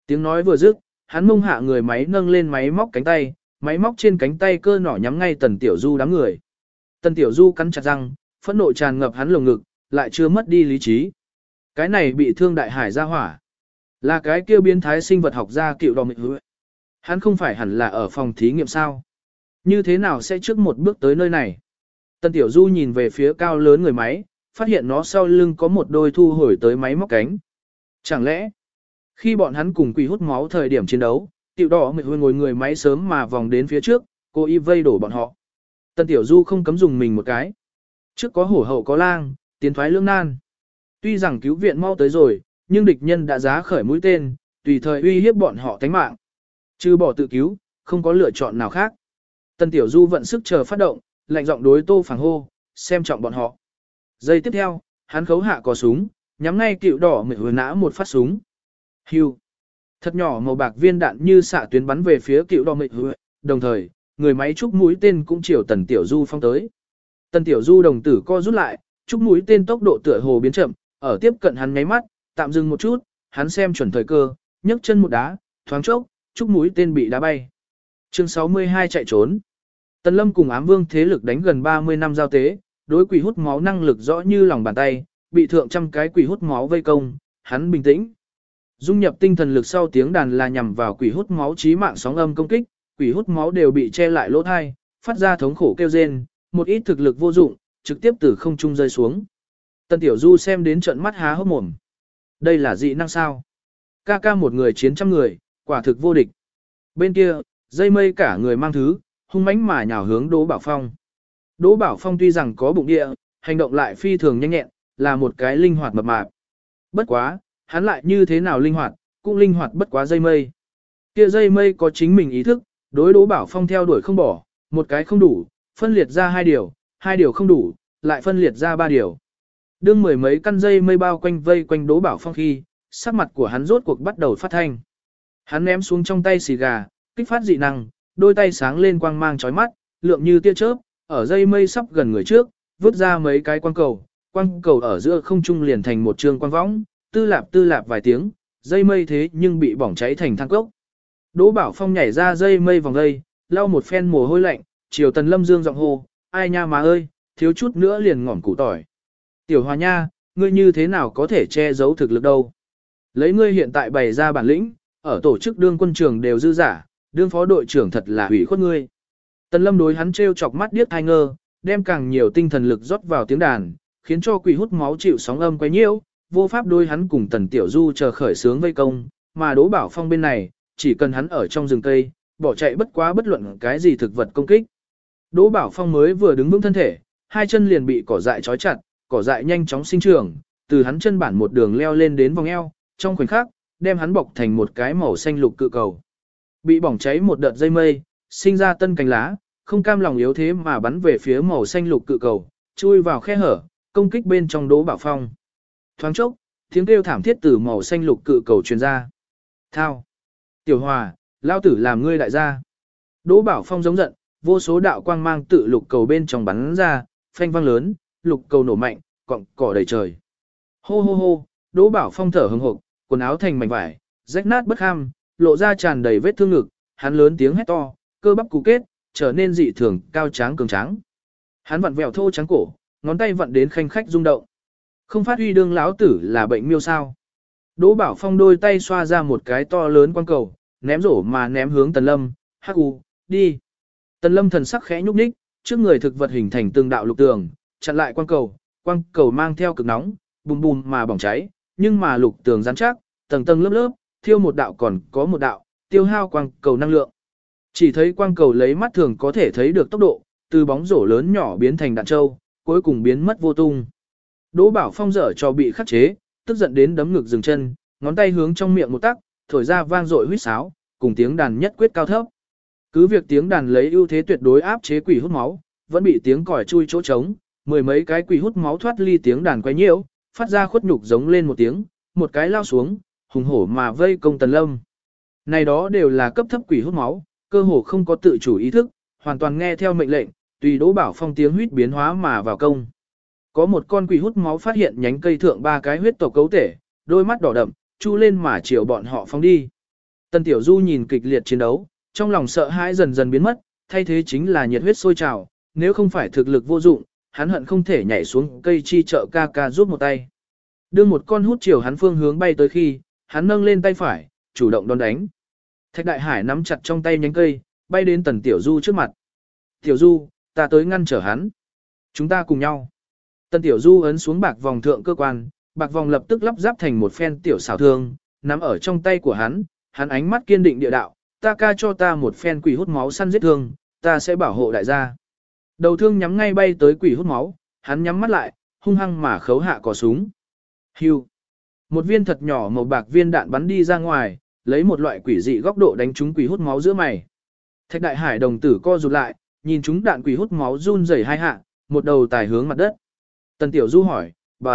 Tiếng nói vừa dứt, hắn mông hạ người máy nâng lên máy móc cánh tay, máy móc trên cánh tay cơ nỏ nhắm ngay Tần Tiểu Du đám người. Tần Tiểu Du cắn chặt răng, phẫn nộ tràn ngập hắn lồng ngực, lại chưa mất đi lý trí. Cái này bị thương đại hải ra hỏa. Là cái kia biến thái sinh vật học gia cựu đò mịch hứa. Hắn không phải hẳn là ở phòng thí nghiệm sao? Như thế nào sẽ trước một bước tới nơi này? Tần Tiểu Du nhìn về phía cao lớn người máy, phát hiện nó sau lưng có một đôi thu hồi tới máy móc cánh. Chẳng lẽ, khi bọn hắn cùng quỷ hút máu thời điểm chiến đấu, tiểu đỏ mệt hồi ngồi người máy sớm mà vòng đến phía trước, cô y vây đổ bọn họ. Tần Tiểu Du không cấm dùng mình một cái. Trước có hổ hậu có lang, tiến thoái lưỡng nan. Tuy rằng cứu viện mau tới rồi, nhưng địch nhân đã giá khởi mũi tên, tùy thời uy hiếp bọn họ tánh mạng. Trừ bỏ tự cứu, không có lựa chọn nào khác. Tần Tiểu Du vận sức chờ phát động, lạnh giọng đối Tô Phàng hô, xem trọng bọn họ. Giây tiếp theo, hắn khấu hạ cò súng, nhắm ngay cựu đỏ mệt hồi nã một phát súng. Hưu. Thật nhỏ màu bạc viên đạn như xạ tuyến bắn về phía cựu đỏ mệt hồi, đồng thời, người máy trúc mũi tên cũng chiều Tần Tiểu Du phong tới. Tần Tiểu Du đồng tử co rút lại, trúc mũi tên tốc độ tựa hồ biến chậm, ở tiếp cận hắn nháy mắt, tạm dừng một chút, hắn xem chuẩn thời cơ, nhấc chân một đá, thoáng chốc, trúc mũi tên bị đá bay. Chương 62 chạy trốn. Tần Lâm cùng Ám Vương thế lực đánh gần 30 năm giao tế, đối quỷ hút máu năng lực rõ như lòng bàn tay, bị thượng trăm cái quỷ hút máu vây công, hắn bình tĩnh. Dung nhập tinh thần lực sau tiếng đàn là nhằm vào quỷ hút máu chí mạng sóng âm công kích, quỷ hút máu đều bị che lại lỗ tai, phát ra thống khổ kêu rên, một ít thực lực vô dụng, trực tiếp từ không trung rơi xuống. Tần Tiểu Du xem đến trợn mắt há hốc mồm. Đây là dị năng sao? Ca ca một người chiến trăm người, quả thực vô địch. Bên kia, dây mây cả người mang thứ, hung mãnh mà nhào hướng Đỗ Bảo Phong. Đỗ Bảo Phong tuy rằng có bụng địa, hành động lại phi thường nhanh nhẹn, là một cái linh hoạt mập mạp. Bất quá, hắn lại như thế nào linh hoạt, cũng linh hoạt bất quá dây mây. Kia dây mây có chính mình ý thức, đối Đỗ Bảo Phong theo đuổi không bỏ, một cái không đủ, phân liệt ra hai điều không đủ, lại phân liệt ra ba điều. Đương mười mấy căn dây mây bao quanh vây quanh Đỗ Bảo Phong khi, sắc mặt của hắn rốt cuộc bắt đầu phát thanh. Hắn ném xuống trong tay xì gà, kích phát dị năng, đôi tay sáng lên quang mang chói mắt, lượng như tia chớp, ở dây mây sắp gần người trước, vứt ra mấy cái quang cầu ở giữa không trung liền thành một trường quang võng, tư lạp vài tiếng, dây mây thế nhưng bị bỏng cháy thành than cốc. Đỗ Bảo Phong nhảy ra dây mây vòng dây, lau một phen mồ hôi lạnh, chiều Tần Lâm Dương giọng hô, ai nha má ơi, thiếu chút nữa liền ngỏm củ tỏi. Tiểu Hòa nha, ngươi như thế nào có thể che giấu thực lực đâu? Lấy ngươi hiện tại bày ra bản lĩnh, ở tổ chức đương quân trường đều dư giả, đương phó đội trưởng thật là hủy khuất ngươi. Tần Lâm đối hắn trêu chọc mắt điếc hai ngơ, đem càng nhiều tinh thần lực rót vào tiếng đàn, khiến cho quỷ hút máu chịu sóng âm quấy nhiễu, vô pháp đối hắn cùng Tần Tiểu Du chờ khởi sướng vây công, mà Đỗ Bảo Phong bên này, chỉ cần hắn ở trong rừng cây, bỏ chạy bất quá bất luận cái gì thực vật công kích. Đỗ Bảo Phong mới vừa đứng vững thân thể, hai chân liền bị cỏ dại trói chặt, cỏ dại nhanh chóng sinh trưởng, từ hắn chân bản một đường leo lên đến vòng eo, trong khoảnh khắc, đem hắn bọc thành một cái màu xanh lục cự cầu. Bị bỏng cháy một đợt dây mây, sinh ra tân cánh lá, không cam lòng yếu thế mà bắn về phía màu xanh lục cự cầu, chui vào khe hở, công kích bên trong Đỗ Bảo Phong. Thoáng chốc, tiếng kêu thảm thiết từ màu xanh lục cự cầu truyền ra. Thao! Tiểu Hòa, lao tử làm ngươi đại gia. Đỗ Bảo Phong giống giận, vô số đạo quang mang tự lục cầu bên trong bắn ra, phanh vang lớn, lục cầu nổ mạnh, cọng cỏ đầy trời. Hô hô hô, Đỗ Bảo Phong thở hừng hực, quần áo thành mảnh vải, rách nát bất ham, lộ ra tràn đầy vết thương ngực, hắn lớn tiếng hét to, cơ bắp cú kết, trở nên dị thường cao tráng cường tráng. Hắn vặn vẹo thô trắng cổ, ngón tay vặn đến khanh khách rung động. Không phát huy đương lão tử là bệnh miêu sao? Đỗ Bảo Phong đôi tay xoa ra một cái to lớn quang cầu, ném rổ mà ném hướng Tần Lâm, hắc u, đi. Tần Lâm thần sắc khẽ nhúc nhích, trước người thực vật hình thành từng đạo lục tường, chặn lại quang cầu mang theo cực nóng, bùm bùm mà bỏng cháy, nhưng mà lục tường rắn chắc, tầng tầng lớp lớp, thiêu một đạo còn có một đạo, tiêu hao quang cầu năng lượng. Chỉ thấy quang cầu lấy mắt thường có thể thấy được tốc độ, từ bóng rổ lớn nhỏ biến thành đạn trâu, cuối cùng biến mất vô tung. Đỗ Bảo Phong dở cho bị khắc chế, tức giận đến đấm ngực dừng chân, ngón tay hướng trong miệng một tắc, thổi ra vang dội huýt sáo, cùng tiếng đàn nhất quyết cao thấp. Cứ việc tiếng đàn lấy ưu thế tuyệt đối áp chế quỷ hút máu, vẫn bị tiếng còi chui chỗ trống, mười mấy cái quỷ hút máu thoát ly tiếng đàn quấy nhiễu, phát ra khuất nhục giống lên một tiếng, một cái lao xuống, hùng hổ mà vây công Tần Lâm. Này đó đều là cấp thấp quỷ hút máu, cơ hồ không có tự chủ ý thức, hoàn toàn nghe theo mệnh lệnh, tùy Đỗ Bảo Phong tiếng huýt biến hóa mà vào công. Có một con quỷ hút máu phát hiện nhánh cây thượng ba cái huyết tộc cấu thể, đôi mắt đỏ đậm, chu lên mà chiều bọn họ phóng đi. Tần Tiểu Du nhìn kịch liệt chiến đấu, trong lòng sợ hãi dần dần biến mất, thay thế chính là nhiệt huyết sôi trào, nếu không phải thực lực vô dụng, hắn hận không thể nhảy xuống cây chi trợ ca ca giúp một tay. Đưa một con hút chiều hắn phương hướng bay tới khi, hắn nâng lên tay phải, chủ động đón đánh. Thạch Đại Hải nắm chặt trong tay nhánh cây, bay đến Tần Tiểu Du trước mặt. Tiểu Du, ta tới ngăn trở hắn. Chúng ta cùng nhau. Tần Tiểu Du ấn xuống bạc vòng thượng cơ quan, bạc vòng lập tức lắp ráp thành một phen tiểu xảo thương, nắm ở trong tay của hắn ánh mắt kiên định địa đạo, ta ca cho ta một phen quỷ hút máu săn giết thương, ta sẽ bảo hộ đại gia. Đầu thương nhắm ngay bay tới quỷ hút máu, hắn nhắm mắt lại, hung hăng mà khấu hạ cò súng. Hưu. Một viên thật nhỏ màu bạc viên đạn bắn đi ra ngoài, lấy một loại quỷ dị góc độ đánh trúng quỷ hút máu giữa mày. Thạch Đại Hải đồng tử co rụt lại, nhìn trúng đạn quỷ hút máu run rẩy hai hạ, một đầu tài hướng mặt đất. Tần Tiểu Du hỏi,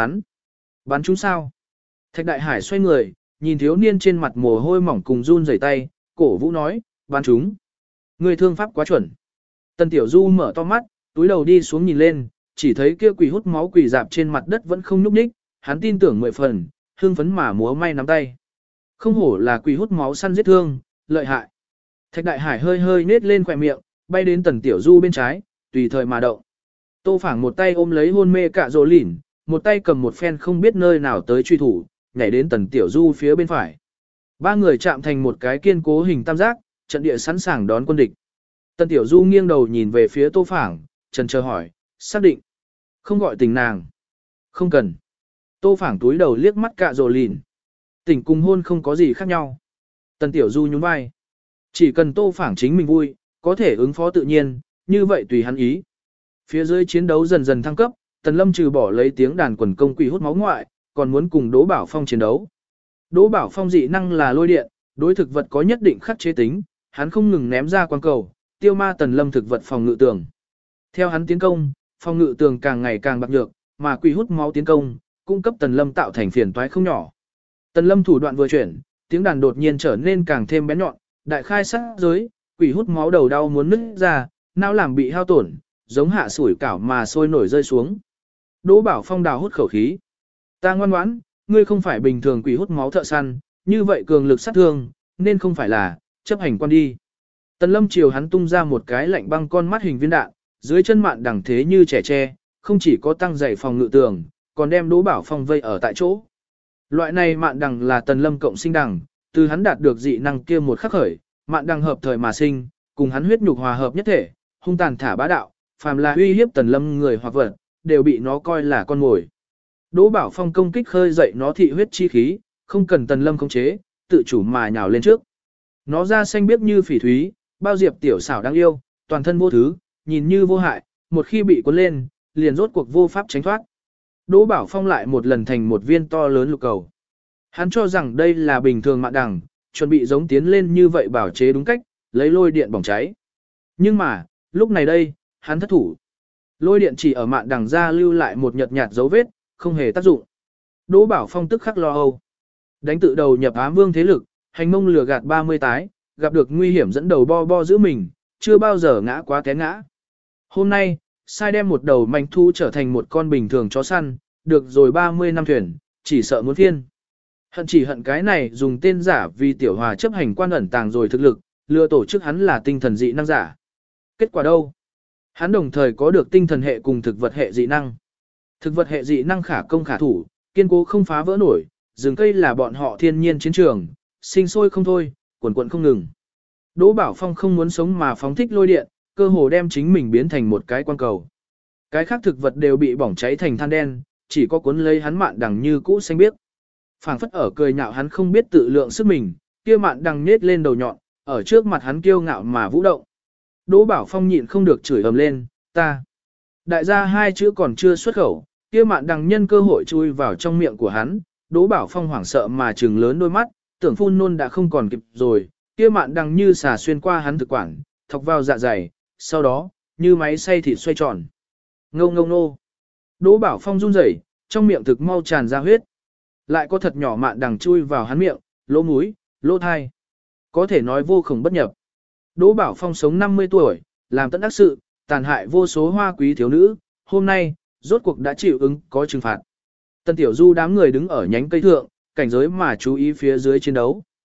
bắn trúng sao? Thạch Đại Hải xoay người, nhìn thiếu niên trên mặt mồ hôi mỏng cùng run rẩy tay, cổ vũ nói, bắn trúng. Người thương pháp quá chuẩn. Tần Tiểu Du mở to mắt, túi đầu đi xuống nhìn lên, chỉ thấy kia quỷ hút máu quỷ dạp trên mặt đất vẫn không nhúc nhích, hắn tin tưởng 10 phần, hưng phấn mà múa may nắm tay. Không hổ là quỷ hút máu săn giết thương, lợi hại. Thạch Đại Hải hơi hơi nết lên khỏe miệng, bay đến Tần Tiểu Du bên trái, tùy thời mà động. Tô Phảng một tay ôm lấy hôn mê cả rồ lỉn, một tay cầm một phen không biết nơi nào tới truy thủ, nhảy đến Tần Tiểu Du phía bên phải. Ba người chạm thành một cái kiên cố hình tam giác, trận địa sẵn sàng đón quân địch. Tần Tiểu Du nghiêng đầu nhìn về phía Tô Phảng, chần chờ hỏi, xác định. Không gọi tình nàng. Không cần. Tô Phảng túi đầu liếc mắt cả rồ lỉn. Tình cùng hôn không có gì khác nhau. Tần Tiểu Du nhún vai. Chỉ cần Tô Phảng chính mình vui, có thể ứng phó tự nhiên, như vậy tùy hắn ý. Phía dưới chiến đấu dần dần thăng cấp, Tần Lâm trừ bỏ lấy tiếng đàn quần công quỷ hút máu ngoại, còn muốn cùng Đỗ Bảo Phong chiến đấu. Đỗ Bảo Phong dị năng là lôi điện, đối thực vật có nhất định khắc chế tính, hắn không ngừng ném ra quang cầu, tiêu ma Tần Lâm thực vật phòng ngự tường. Theo hắn tiến công, phòng ngự tường càng ngày càng bạc nhược, mà quỷ hút máu tiến công, cung cấp Tần Lâm tạo thành phiền toái không nhỏ. Tần Lâm thủ đoạn vừa chuyển, tiếng đàn đột nhiên trở nên càng thêm bén nhọn, đại khai sát giới, quỷ hút máu đầu đau muốn nứt ra, não làm bị hao tổn, giống hạ sủi cảo mà sôi nổi rơi xuống. Đỗ Bảo Phong đào hút khẩu khí. Ta ngoan ngoãn, ngươi không phải bình thường quỷ hút máu thợ săn, như vậy cường lực sát thương, nên không phải là, chấp hành quan đi. Tần Lâm chiều hắn tung ra một cái lạnh băng con mắt hình viên đạn, dưới chân mạn đằng thế như trẻ tre, không chỉ có tăng dày phòng ngự tường, còn đem Đỗ Bảo Phong vây ở tại chỗ. Loại này mạn đằng là Tần Lâm cộng sinh đằng, từ hắn đạt được dị năng kia một khắc khởi, mạn đằng hợp thời mà sinh, cùng hắn huyết nhục hòa hợp nhất thể, hung tàn thả bá đạo, phàm là uy hiếp Tần Lâm người hoặc vật, đều bị nó coi là con mồi. Đỗ Bảo Phong công kích khơi dậy nó thị huyết chi khí, không cần Tần Lâm khống chế, tự chủ mà nhào lên trước. Nó da xanh biếc như phỉ thúy, bao diệp tiểu xảo đáng yêu, toàn thân vô thứ, nhìn như vô hại, một khi bị cuốn lên, liền rốt cuộc vô pháp tránh thoát. Đỗ Bảo Phong lại một lần thành một viên to lớn lục cầu. Hắn cho rằng đây là bình thường mạn đằng, chuẩn bị giống tiến lên như vậy bảo chế đúng cách, lấy lôi điện bỏng cháy. Nhưng mà, lúc này đây, hắn thất thủ. Lôi điện chỉ ở mạn đằng ra lưu lại một nhợt nhạt dấu vết, không hề tác dụng. Đỗ Bảo Phong tức khắc lo âu. Đánh tự đầu nhập ám vương thế lực, hành mông lừa gạt 30 tái, gặp được nguy hiểm dẫn đầu bo bo giữ mình, chưa bao giờ ngã quá té ngã. Hôm nay, sai đem một đầu manh thu trở thành một con bình thường chó săn, được rồi 30 năm thuyền, chỉ sợ muốn phiên. Chỉ hận cái này dùng tên giả vì tiểu hòa chấp hành quan ẩn tàng rồi thực lực, lừa tổ chức hắn là tinh thần dị năng giả. Kết quả đâu? Hắn đồng thời có được tinh thần hệ cùng thực vật hệ dị năng. Thực vật hệ dị năng khả công khả thủ, kiên cố không phá vỡ nổi, rừng cây là bọn họ thiên nhiên chiến trường, sinh sôi không thôi, quần quần không ngừng. Đỗ Bảo Phong không muốn sống mà phóng thích lôi điện, cơ hồ đem chính mình biến thành một cái quan cầu. Cái khác thực vật đều bị bỏng cháy thành than đen, chỉ có cuốn lấy hắn mạn đằng như cũ xanh biếc. Phảng phất ở cười nhạo hắn không biết tự lượng sức mình, kia mạn đằng nết lên đầu nhọn, ở trước mặt hắn kiêu ngạo mà vũ động. Đỗ Bảo Phong nhịn không được chửi ầm lên, ta. Đại gia hai chữ còn chưa xuất khẩu, kia mạn đằng nhân cơ hội chui vào trong miệng của hắn, Đỗ Bảo Phong hoảng sợ mà trừng lớn đôi mắt, tưởng phun nôn đã không còn kịp rồi, kia mạn đằng như xà xuyên qua hắn thực quản, thọc vào dạ dày, sau đó, như máy xay thịt xoay tròn. Ngâu ngâu nô. Đỗ Bảo Phong run rẩy, trong miệng thực mau tràn ra huyết. Lại có thật nhỏ mạn đằng chui vào hắn miệng, lỗ mũi, lỗ thai. Có thể nói vô cùng bất nhập. Đỗ Bảo Phong sống 50 tuổi, làm tận ác sự, tàn hại vô số hoa quý thiếu nữ, hôm nay, rốt cuộc đã chịu ứng có trừng phạt. Tần Tiểu Du đám người đứng ở nhánh cây thượng, cảnh giới mà chú ý phía dưới chiến đấu.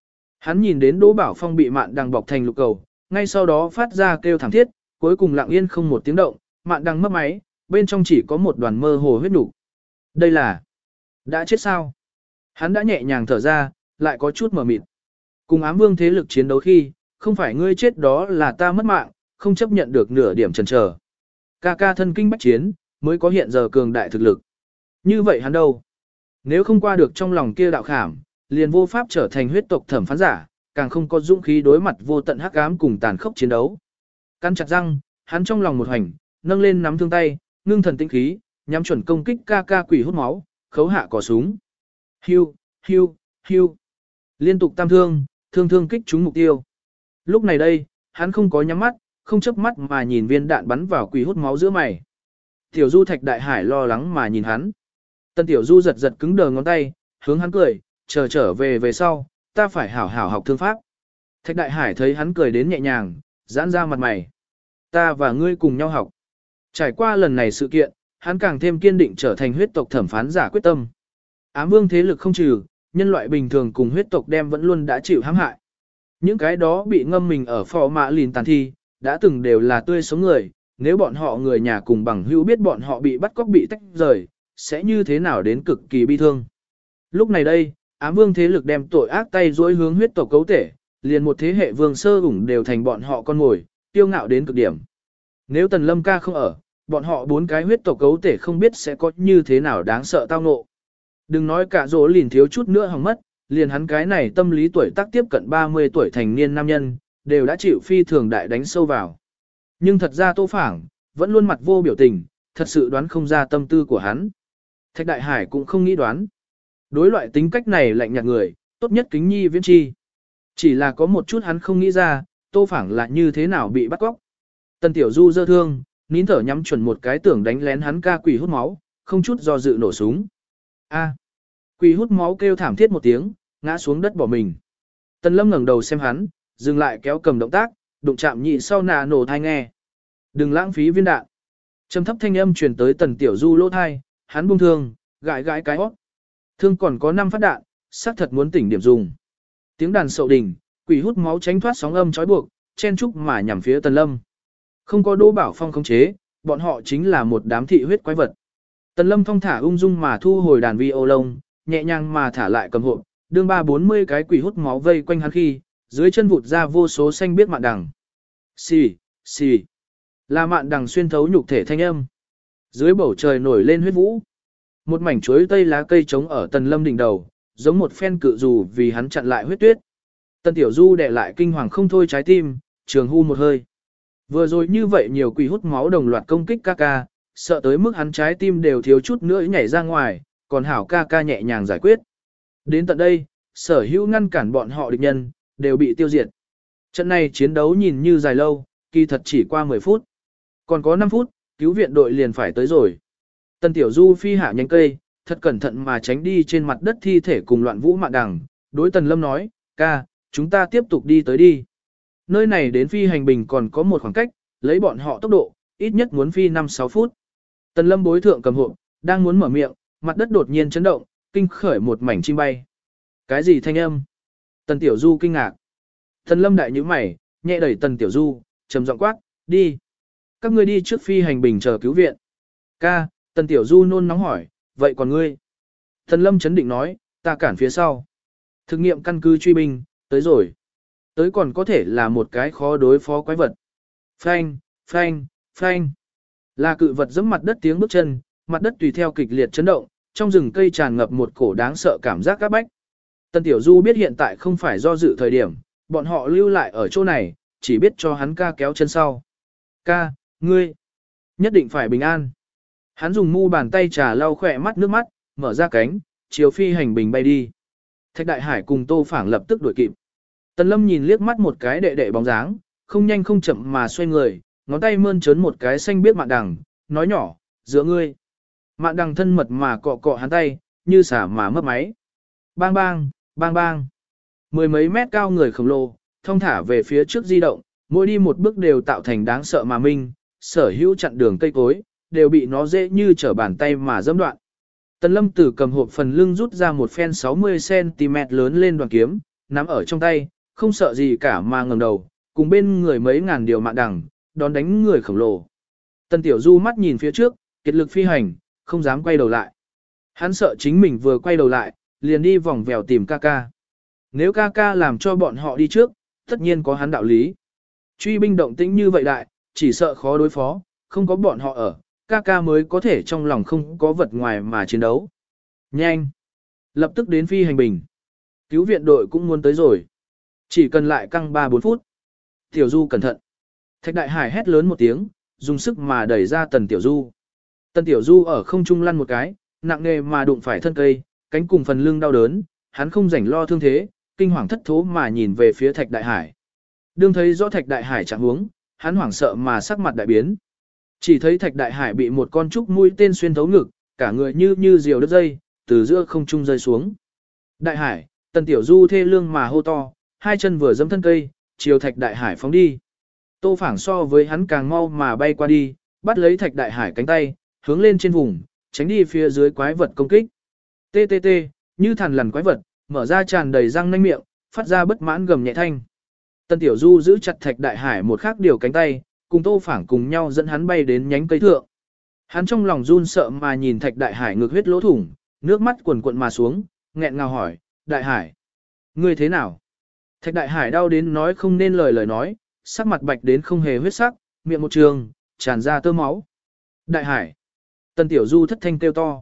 Hắn nhìn đến Đỗ Bảo Phong bị Mạn Đằng bọc thành lục cầu, ngay sau đó phát ra kêu thảm thiết, cuối cùng lặng yên không một tiếng động, Mạn Đằng mất máy, bên trong chỉ có một đoàn mơ hồ huyết nục. Đây là đã chết sao? Hắn đã nhẹ nhàng thở ra, lại có chút mờ mịt. Cùng ám vương thế lực chiến đấu khi, không phải ngươi chết đó là ta mất mạng, không chấp nhận được nửa điểm chần chờ. Ca ca thân kinh bách chiến, mới có hiện giờ cường đại thực lực. Như vậy hắn đâu? Nếu không qua được trong lòng kia đạo khảm, liền vô pháp trở thành huyết tộc thẩm phán giả, càng không có dũng khí đối mặt vô tận hắc ám cùng tàn khốc chiến đấu. Cắn chặt răng, hắn trong lòng một hành, nâng lên nắm thương tay, ngưng thần tĩnh khí, nhắm chuẩn công kích ca ca quỷ hút máu, khấu hạ cò súng. Hưu, hưu, hưu. Liên tục tam thương, thương kích trúng mục tiêu. Lúc này đây, hắn không có nhắm mắt, không chớp mắt mà nhìn viên đạn bắn vào quỷ hút máu giữa mày. Tiểu Du Thạch Đại Hải lo lắng mà nhìn hắn. Tân Tiểu Du giật giật cứng đờ ngón tay, hướng hắn cười, trở về sau, ta phải hảo hảo học thương pháp. Thạch Đại Hải thấy hắn cười đến nhẹ nhàng, giãn ra mặt mày. Ta và ngươi cùng nhau học. Trải qua lần này sự kiện, hắn càng thêm kiên định trở thành huyết tộc thẩm phán giả quyết tâm. Ám vương thế lực không trừ, nhân loại bình thường cùng huyết tộc đem vẫn luôn đã chịu hãm hại. Những cái đó bị ngâm mình ở phò mạ lìn tàn thi, đã từng đều là tươi sống người, nếu bọn họ người nhà cùng bằng hữu biết bọn họ bị bắt cóc bị tách rời, sẽ như thế nào đến cực kỳ bi thương. Lúc này đây, ám vương thế lực đem tội ác tay dối hướng huyết tộc cấu thể, liền một thế hệ vương sơ ủng đều thành bọn họ con mồi, tiêu ngạo đến cực điểm. Nếu Tần Lâm ca không ở, bọn họ 4 cái huyết tộc cấu thể không biết sẽ có như thế nào đáng sợ tao ngộ. Đừng nói cả rỗ lìn thiếu chút nữa hỏng mất, liền hắn cái này tâm lý tuổi tác tiếp cận 30 tuổi thành niên nam nhân, đều đã chịu phi thường đại đánh sâu vào. Nhưng thật ra Tô Phảng, vẫn luôn mặt vô biểu tình, thật sự đoán không ra tâm tư của hắn. Thạch Đại Hải cũng không nghĩ đoán. Đối loại tính cách này lạnh nhạt người, tốt nhất kính nhi viễn chi. Chỉ là có một chút hắn không nghĩ ra, Tô Phảng là như thế nào bị bắt cóc. Tần Tiểu Du dơ thương, nín thở nhắm chuẩn một cái tưởng đánh lén hắn ca quỷ hút máu, không chút do dự nổ súng. A. Quỷ hút máu kêu thảm thiết một tiếng, ngã xuống đất bỏ mình. Tần Lâm ngẩng đầu xem hắn, dừng lại kéo cầm động tác, đụng chạm nhị sau nà nổ thai nghe. Đừng lãng phí viên đạn. Trầm thấp thanh âm truyền tới Tần Tiểu Du lỗ thai, hắn buông thương, gãi cái hót. Thương còn có 5 phát đạn, xác thật muốn tỉnh điểm dùng. Tiếng đàn sậu đỉnh, quỷ hút máu tránh thoát sóng âm trói buộc, chen chúc mà nhằm phía Tần Lâm. Không có Đỗ Bảo Phong khống chế, bọn họ chính là một đám thị huyết quái vật. Tần Lâm thong thả ung dung mà thu hồi đàn vi ô lông, nhẹ nhàng mà thả lại cầm hộp, đương 30-40 cái quỷ hút máu vây quanh hắn khi, dưới chân vụt ra vô số xanh biết mạn đằng. Xì, xì. Là mạn đằng xuyên thấu nhục thể thanh âm. Dưới bầu trời nổi lên huyết vũ. Một mảnh chuối tây lá cây trống ở Tần Lâm đỉnh đầu, giống một phen cự dù vì hắn chặn lại huyết tuyết. Tần Tiểu Du đè lại kinh hoàng không thôi trái tim, trường hu một hơi. Vừa rồi như vậy nhiều quỷ hút máu đồng loạt công kích ca ca, sợ tới mức hắn trái tim đều thiếu chút nữa nhảy ra ngoài, còn hảo ca ca nhẹ nhàng giải quyết. Đến tận đây, sở hữu ngăn cản bọn họ địch nhân, đều bị tiêu diệt. Trận này chiến đấu nhìn như dài lâu, kỳ thật chỉ qua 10 phút. Còn có 5 phút, cứu viện đội liền phải tới rồi. Tần Tiểu Du phi hạ nhánh cây, thật cẩn thận mà tránh đi trên mặt đất thi thể cùng loạn vũ mạn đằng. Đối Tần Lâm nói, ca, chúng ta tiếp tục đi tới đi. Nơi này đến phi hành bình còn có một khoảng cách, lấy bọn họ tốc độ, ít nhất muốn phi 5-6 phút. Tần Lâm bối thượng cầm hộp, đang muốn mở miệng, mặt đất đột nhiên chấn động, kinh khởi một mảnh chim bay. Cái gì thanh âm? Tần Tiểu Du kinh ngạc. Tần Lâm đại nhíu mày, nhẹ đẩy Tần Tiểu Du, trầm giọng quát, đi. Các ngươi đi trước phi hành bình chờ cứu viện. Ca, Tần Tiểu Du nôn nóng hỏi, vậy còn ngươi? Tần Lâm chấn định nói, ta cản phía sau. Thực nghiệm căn cứ truy binh, tới rồi. Tới còn có thể là một cái khó đối phó quái vật. Phanh, phanh, phanh. Là cự vật giẫm mặt đất tiếng bước chân, mặt đất tùy theo kịch liệt chấn động, trong rừng cây tràn ngập một cổ đáng sợ cảm giác các bách. Tần Tiểu Du biết hiện tại không phải do dự thời điểm, bọn họ lưu lại ở chỗ này, chỉ biết cho hắn ca kéo chân sau. Ca, ngươi, nhất định phải bình an. Hắn dùng mu bàn tay trà lau khỏe mắt nước mắt, mở ra cánh, chiều phi hành bình bay đi. Thạch Đại Hải cùng Tô Phảng lập tức đuổi kịp. Tần Lâm nhìn liếc mắt một cái đệ đệ bóng dáng, không nhanh không chậm mà xoay người, ngón tay mơn trớn một cái xanh biết mạn đằng, nói nhỏ, giữa ngươi. Mạn đằng thân mật mà cọ cọ hắn tay, như xả mà mất máy. Bang bang, bang bang. 10 mấy mét cao người khổng lồ, thông thả về phía trước di động, mỗi đi một bước đều tạo thành đáng sợ mà minh, sở hữu chặn đường cây cối, đều bị nó dễ như trở bàn tay mà dẫm đoạn. Tần Lâm từ cầm hộp phần lưng rút ra một phen 60cm lớn lên đoàn kiếm, nắm ở trong tay, không sợ gì cả mà ngẩng đầu, cùng bên người mấy ngàn điều mạng đằng, đón đánh người khổng lồ. Tần Tiểu Du mắt nhìn phía trước, kiệt lực phi hành, không dám quay đầu lại. Hắn sợ chính mình vừa quay đầu lại, liền đi vòng vèo tìm ca ca. Nếu ca ca làm cho bọn họ đi trước, tất nhiên có hắn đạo lý. Truy binh động tĩnh như vậy đại, chỉ sợ khó đối phó, không có bọn họ ở, ca ca mới có thể trong lòng không có vật ngoài mà chiến đấu. Nhanh! Lập tức đến phi hành bình. Cứu viện đội cũng muốn tới rồi. Chỉ cần lại căng 3-4 phút. Tiểu Du cẩn thận. Thạch Đại Hải hét lớn một tiếng, dùng sức mà đẩy ra Tần Tiểu Du. Tần Tiểu Du ở không trung lăn một cái, nặng nề mà đụng phải thân cây, cánh cùng phần lưng đau đớn, hắn không rảnh lo thương thế, kinh hoàng thất thố mà nhìn về phía Thạch Đại Hải. Đương thấy rõ Thạch Đại Hải trạng huống, hắn hoảng sợ mà sắc mặt đại biến. Chỉ thấy Thạch Đại Hải bị một con trúc mũi tên xuyên thấu ngực, cả người như diều đứt dây, từ giữa không trung rơi xuống. Đại Hải, Tần Tiểu Du thê lương mà hô to, hai chân vừa dẫm thân cây, chiều Thạch Đại Hải phóng đi. Tô Phảng so với hắn càng mau mà bay qua đi, bắt lấy Thạch Đại Hải cánh tay, hướng lên trên vùng, tránh đi phía dưới quái vật công kích. Tê tê tê, như thằn lằn quái vật, mở ra tràn đầy răng nanh miệng, phát ra bất mãn gầm nhẹ thanh. Tần Tiểu Du giữ chặt Thạch Đại Hải một khắc điều cánh tay, cùng Tô Phảng cùng nhau dẫn hắn bay đến nhánh cây thượng. Hắn trong lòng run sợ mà nhìn Thạch Đại Hải ngực huyết lỗ thủng, nước mắt quần quận mà xuống, nghẹn ngào hỏi, Đại Hải, ngươi thế nào? Thạch Đại Hải đau đến nói không nên lời nói, sắc mặt bạch đến không hề huyết sắc, miệng một trường, tràn ra tơ máu. Đại Hải, Tần Tiểu Du thất thanh kêu to.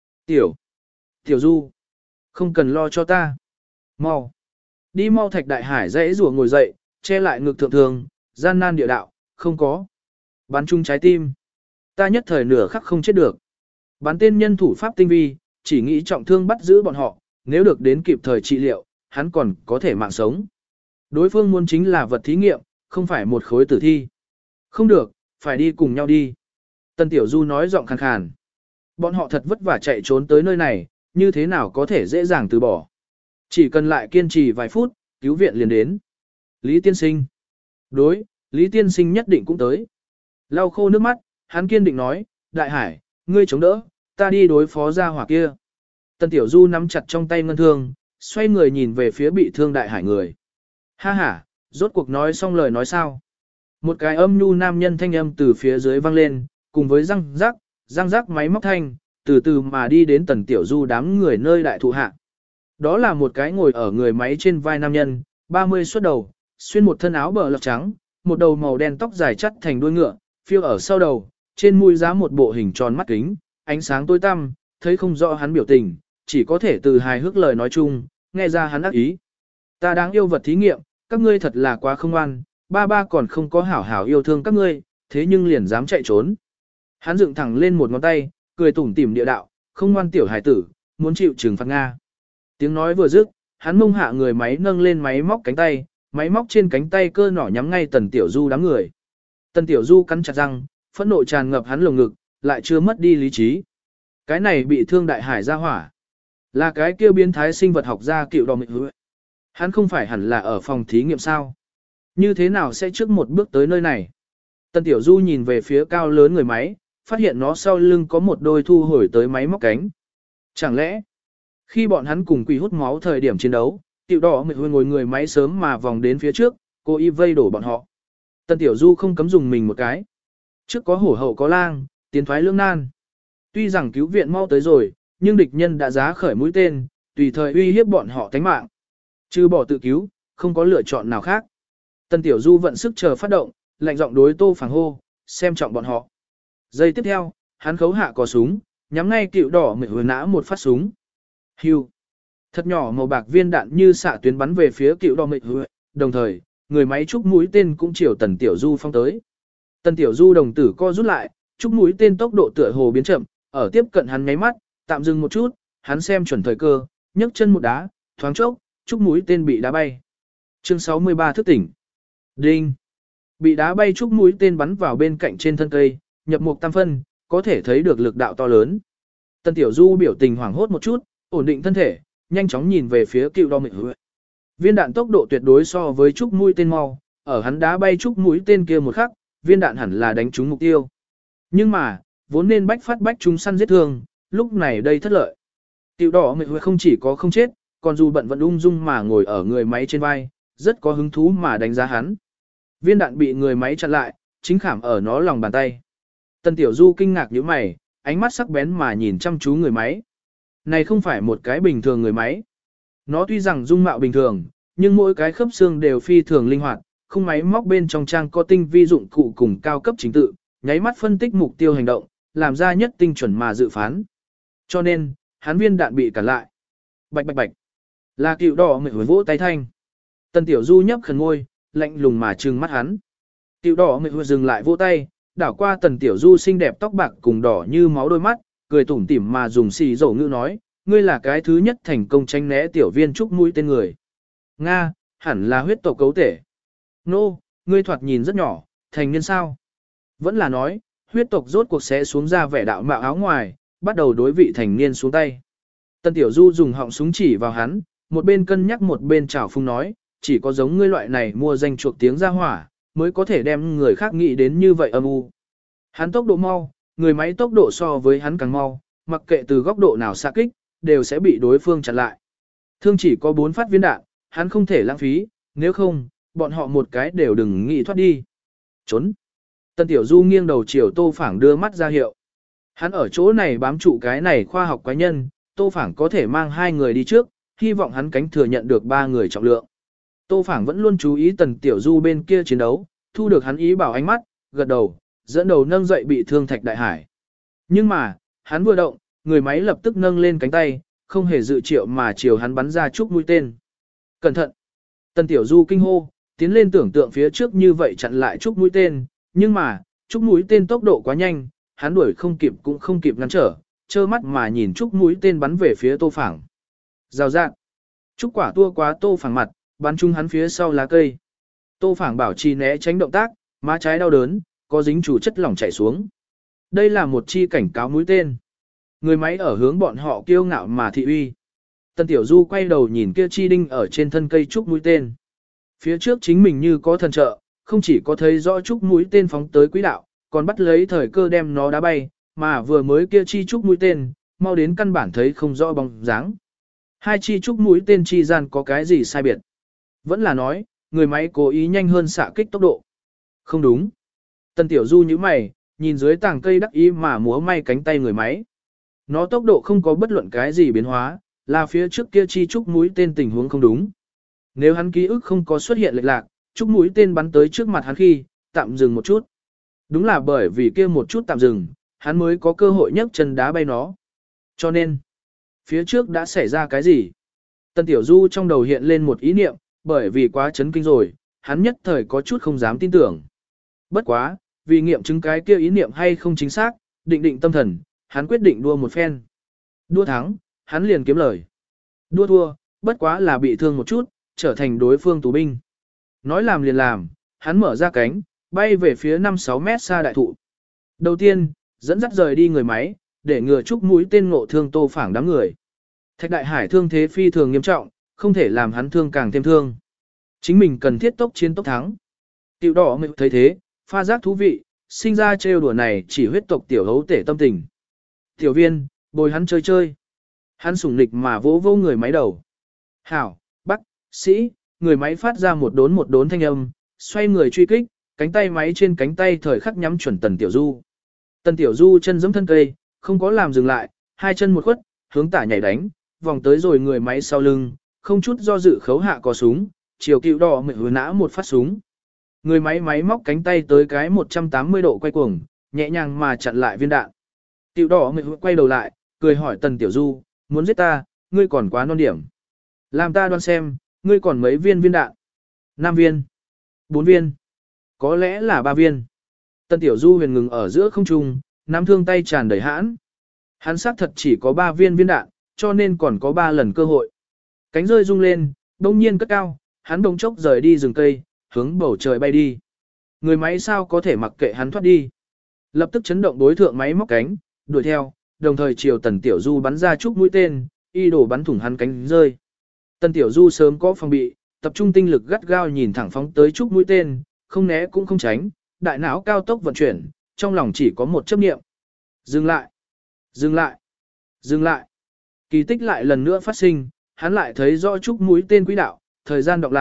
Tiểu Du, không cần lo cho ta. Mau. Đi mau. Thạch Đại Hải dãy rủa ngồi dậy, che lại ngực thượng thường, gian nan địa đạo, không có. Bắn chung trái tim. Ta nhất thời nửa khắc không chết được. Bắn tên nhân thủ pháp tinh vi, chỉ nghĩ trọng thương bắt giữ bọn họ, nếu được đến kịp thời trị liệu, hắn còn có thể mạng sống. Đối phương muốn chính là vật thí nghiệm, không phải một khối tử thi. Không được, phải đi cùng nhau đi. Tần Tiểu Du nói giọng khàn khàn. Bọn họ thật vất vả chạy trốn tới nơi này, như thế nào có thể dễ dàng từ bỏ. Chỉ cần lại kiên trì vài phút, cứu viện liền đến. Lý Tiên Sinh. Đối, Lý Tiên Sinh nhất định cũng tới. Lau khô nước mắt, hắn kiên định nói, Đại Hải, ngươi chống đỡ, ta đi đối phó gia hỏa kia. Tần Tiểu Du nắm chặt trong tay ngân thương, xoay người nhìn về phía bị thương Đại Hải người. Ha ha, rốt cuộc nói xong lời nói sao. Một cái âm nhu nam nhân thanh âm từ phía dưới vang lên, cùng với răng rắc máy móc thanh, từ từ mà đi đến Tần Tiểu Du đám người nơi đại thụ hạ. Đó là một cái ngồi ở người máy trên vai nam nhân, 30 xuất đầu, xuyên một thân áo bờ lọc trắng, một đầu màu đen tóc dài chắt thành đuôi ngựa, phiêu ở sau đầu, trên mũi giá một bộ hình tròn mắt kính, ánh sáng tối tăm, thấy không rõ hắn biểu tình, chỉ có thể từ hài hước lời nói chung, nghe ra hắn ác ý. Ta đáng yêu vật thí nghiệm, các ngươi thật là quá không ngoan, ba còn không có hảo hảo yêu thương các ngươi, thế nhưng liền dám chạy trốn. Hắn dựng thẳng lên một ngón tay, cười tủm tỉm địa đạo, không ngoan tiểu hải tử, muốn chịu trừng phạt Nga. Tiếng nói vừa dứt, hắn mông hạ người máy nâng lên máy móc cánh tay, máy móc trên cánh tay cơ nỏ nhắm ngay Tần Tiểu Du đám người. Tần Tiểu Du cắn chặt răng, phẫn nộ tràn ngập hắn lồng ngực, lại chưa mất đi lý trí. Cái này bị thương Đại Hải ra hỏa. Là cái kia biến thái sinh vật học gia cựu đò mịch hứa. Hắn không phải hẳn là ở phòng thí nghiệm sao? Như thế nào sẽ trước một bước tới nơi này? Tần Tiểu Du nhìn về phía cao lớn người máy, phát hiện nó sau lưng có một đôi thu hồi tới máy móc cánh. Chẳng lẽ, khi bọn hắn cùng quỷ hút máu thời điểm chiến đấu, cựu đỏ mịch hứa ngồi người máy sớm mà vòng đến phía trước, cố ý vây đổ bọn họ. Tần Tiểu Du không cấm dùng mình một cái. Trước có hổ hậu có lang, tiến thoái lưỡng nan. Tuy rằng cứu viện mau tới rồi, nhưng địch nhân đã giá khởi mũi tên, tùy thời uy hiếp bọn họ tánh mạng. Trừ bỏ tự cứu, không có lựa chọn nào khác. Tần Tiểu Du vận sức chờ phát động, lạnh giọng đối Tô Phảng hô, xem trọng bọn họ. Giây tiếp theo, hắn khấu hạ cò súng, nhắm ngay cựu đỏ mịch hứa nã một phát súng. Hưu. Thật nhỏ màu bạc viên đạn như xạ tuyến bắn về phía cựu đỏ mịch hứa, đồng thời, người máy trúc mũi tên cũng chiều Tần Tiểu Du phong tới. Tần Tiểu Du đồng tử co rút lại, trúc mũi tên tốc độ tựa hồ biến chậm, ở tiếp cận hắn nháy mắt, tạm dừng một chút, hắn xem chuẩn thời cơ, nhấc chân một đá, thoáng chốc, trúc mũi tên bị đá bay. Chương 63 thức tỉnh. Đinh. Bị đá bay trúc mũi tên bắn vào bên cạnh trên thân cây, nhập mục tam phân, có thể thấy được lực đạo to lớn. Tần Tiểu Du biểu tình hoảng hốt một chút, ổn định thân thể, nhanh chóng nhìn về phía cựu đo mịch hứa. Viên đạn tốc độ tuyệt đối so với trúc mũi tên mau, ở hắn đá bay trúc mũi tên kia một khắc, viên đạn hẳn là đánh trúng mục tiêu. Nhưng mà, vốn nên bách phát bách chúng săn giết thương, lúc này đây thất lợi. Cựu đỏ mịch hứa không chỉ có không chết, còn dù bận vẫn ung dung mà ngồi ở người máy trên vai, rất có hứng thú mà đánh giá hắn. Viên đạn bị người máy chặn lại, chính khảm ở nó lòng bàn tay. Tần Tiểu Du kinh ngạc nhíu mày, ánh mắt sắc bén mà nhìn chăm chú người máy. Này không phải một cái bình thường người máy. Nó tuy rằng dung mạo bình thường, nhưng mỗi cái khớp xương đều phi thường linh hoạt, khung máy móc bên trong trang có tinh vi dụng cụ cùng cao cấp chính tự, nháy mắt phân tích mục tiêu hành động, làm ra nhất tinh chuẩn mà dự phán. Cho nên, hắn viên đạn bị cản lại. Bạch bạch bạch. Là Cựu Đỏ Mệt vỗ tay thanh. Tần Tiểu Du nhấp khẩn ngôi, lạnh lùng mà trừng mắt hắn. Cựu Đỏ Mệt dừng lại vỗ tay, đảo qua Tần Tiểu Du xinh đẹp tóc bạc cùng đỏ như máu đôi mắt, cười tủm tỉm mà dùng xì dầu ngữ nói, ngươi là cái thứ nhất thành công tránh né tiểu viên trúc mũi tên người. Nga, hẳn là huyết tộc cấu thể. Nô, ngươi thoạt nhìn rất nhỏ, thành niên sao? Vẫn là nói, huyết tộc rốt cuộc sẽ xuống ra vẻ đạo mạo áo ngoài, bắt đầu đối vị thành niên xuống tay. Tần Tiểu Du dùng họng súng chỉ vào hắn, một bên cân nhắc một bên chảo phung nói, chỉ có giống ngươi loại này mua danh chuộc tiếng ra hỏa, mới có thể đem người khác nghĩ đến như vậy âm u. Hắn tốc độ mau, người máy tốc độ so với hắn càng mau, mặc kệ từ góc độ nào xạ kích, đều sẽ bị đối phương chặn lại. Thương chỉ có 4 phát viên đạn, hắn không thể lãng phí, nếu không, bọn họ một cái đều đừng nghĩ thoát đi. Trốn. Tần Tiểu Du nghiêng đầu chiều Tô Phảng đưa mắt ra hiệu. Hắn ở chỗ này bám trụ cái này khoa học quái nhân, Tô Phảng có thể mang 2 người đi trước, hy vọng hắn cánh thừa nhận được 3 người trọng lượng. Tô Phảng vẫn luôn chú ý Tần Tiểu Du bên kia chiến đấu, thu được hắn ý bảo ánh mắt, gật đầu, dẫn đầu nâng dậy bị thương Thạch Đại Hải. Nhưng mà, hắn vừa động, người máy lập tức nâng lên cánh tay, không hề dự triệu mà chiều hắn bắn ra chúc mũi tên. Cẩn thận! Tần Tiểu Du kinh hô, tiến lên tưởng tượng phía trước như vậy chặn lại chúc mũi tên, nhưng mà, chúc mũi tên tốc độ quá nhanh, hắn đuổi không kịp cũng không kịp ngăn trở, trơ mắt mà nhìn chúc mũi tên bắn về phía Tô Phảng. Rào rạng! Chúc quả tua quá Tô Phảng mặt, bắn trúng hắn phía sau lá cây. Tô Phảng bảo trì né tránh động tác, má trái đau đớn, có dính chủ chất lỏng chảy xuống. Đây là một chi cảnh cáo mũi tên. Người máy ở hướng bọn họ kiêu ngạo mà thị uy. Tần Tiểu Du quay đầu nhìn kia chi đinh ở trên thân cây trúc mũi tên. Phía trước chính mình như có thần trợ, không chỉ có thấy rõ trúc mũi tên phóng tới quỹ đạo, còn bắt lấy thời cơ đem nó đá bay, mà vừa mới kia chi trúc mũi tên, mau đến căn bản thấy không rõ bóng dáng. Hai chi trúc mũi tên chi gian có cái gì sai biệt? Vẫn là nói, người máy cố ý nhanh hơn xạ kích tốc độ. Không đúng. Tần Tiểu Du nhíu mày, nhìn dưới tảng cây đắc ý mà múa may cánh tay người máy. Nó tốc độ không có bất luận cái gì biến hóa, là phía trước kia chi trúc mũi tên tình huống không đúng. Nếu hắn ký ức không có xuất hiện lệch lạc, trúc mũi tên bắn tới trước mặt hắn khi, tạm dừng một chút. Đúng là bởi vì kia một chút tạm dừng, hắn mới có cơ hội nhấc chân đá bay nó. Cho nên, phía trước đã xảy ra cái gì? Tần Tiểu Du trong đầu hiện lên một ý niệm, bởi vì quá chấn kinh rồi, hắn nhất thời có chút không dám tin tưởng. Bất quá, vì nghiệm chứng cái kia ý niệm hay không chính xác, định định tâm thần, hắn quyết định đua một phen. Đua thắng, hắn liền kiếm lời. Đua thua, bất quá là bị thương một chút, trở thành đối phương tù binh. Nói làm liền làm, hắn mở ra cánh, bay về phía 5-6 mét xa đại thụ. Đầu tiên, dẫn dắt rời đi người máy, để ngừa chúc mũi tên ngộ thương Tô Phảng đám người. Thạch Đại Hải thương thế phi thường nghiêm trọng, không thể làm hắn thương càng thêm thương. Chính mình cần thiết tốc chiến tốc thắng. Tiểu Đỏ Mệt thấy thế, pha giác thú vị, sinh ra trêu đùa này chỉ huyết tộc tiểu hấu tể tâm tình. Tiểu Viên, bồi hắn chơi chơi. Hắn sủng nịch mà vỗ vỗ người máy đầu. Hảo, Bắc, Sĩ, người máy phát ra một đốn thanh âm, xoay người truy kích, cánh tay máy trên cánh tay thời khắc nhắm chuẩn Tần Tiểu Du. Tần Tiểu Du chân giẫm thân cây, không có làm dừng lại, hai chân một khuất, hướng tả nhảy đánh, vòng tới rồi người máy sau lưng, không chút do dự khấu hạ cò súng, chiều Cựu Đỏ Mệt vừa nã một phát súng. Người máy móc cánh tay tới cái 180 độ quay cuồng, nhẹ nhàng mà chặn lại viên đạn. Cựu Đỏ Mệt quay đầu lại, cười hỏi Tần Tiểu Du, muốn giết ta, ngươi còn quá non điểm. Làm ta đoán xem, ngươi còn mấy viên đạn? 5 viên, 4 viên, có lẽ là 3 viên. Tần Tiểu Du huyền ngừng ở giữa không trung, nắm thương tay tràn đầy hãn. Hắn xác thật chỉ có 3 viên đạn, cho nên còn có 3 lần cơ hội. Cánh rơi rung lên, đông nhiên cất cao, hắn đồng chốc rời đi rừng cây, hướng bầu trời bay đi. Người máy sao có thể mặc kệ hắn thoát đi. Lập tức chấn động đối thượng máy móc cánh, đuổi theo, đồng thời chiều Tần Tiểu Du bắn ra chúc mũi tên, y đổ bắn thủng hắn cánh rơi. Tần Tiểu Du sớm có phòng bị, tập trung tinh lực gắt gao nhìn thẳng phóng tới chúc mũi tên, không né cũng không tránh, đại não cao tốc vận chuyển, trong lòng chỉ có một chấp niệm. Dừng lại, dừng lại, dừng lại. Kỳ tích lại lần nữa phát sinh, hắn lại thấy rõ chúc mũi tên quỹ đạo, thời gian đọc lại,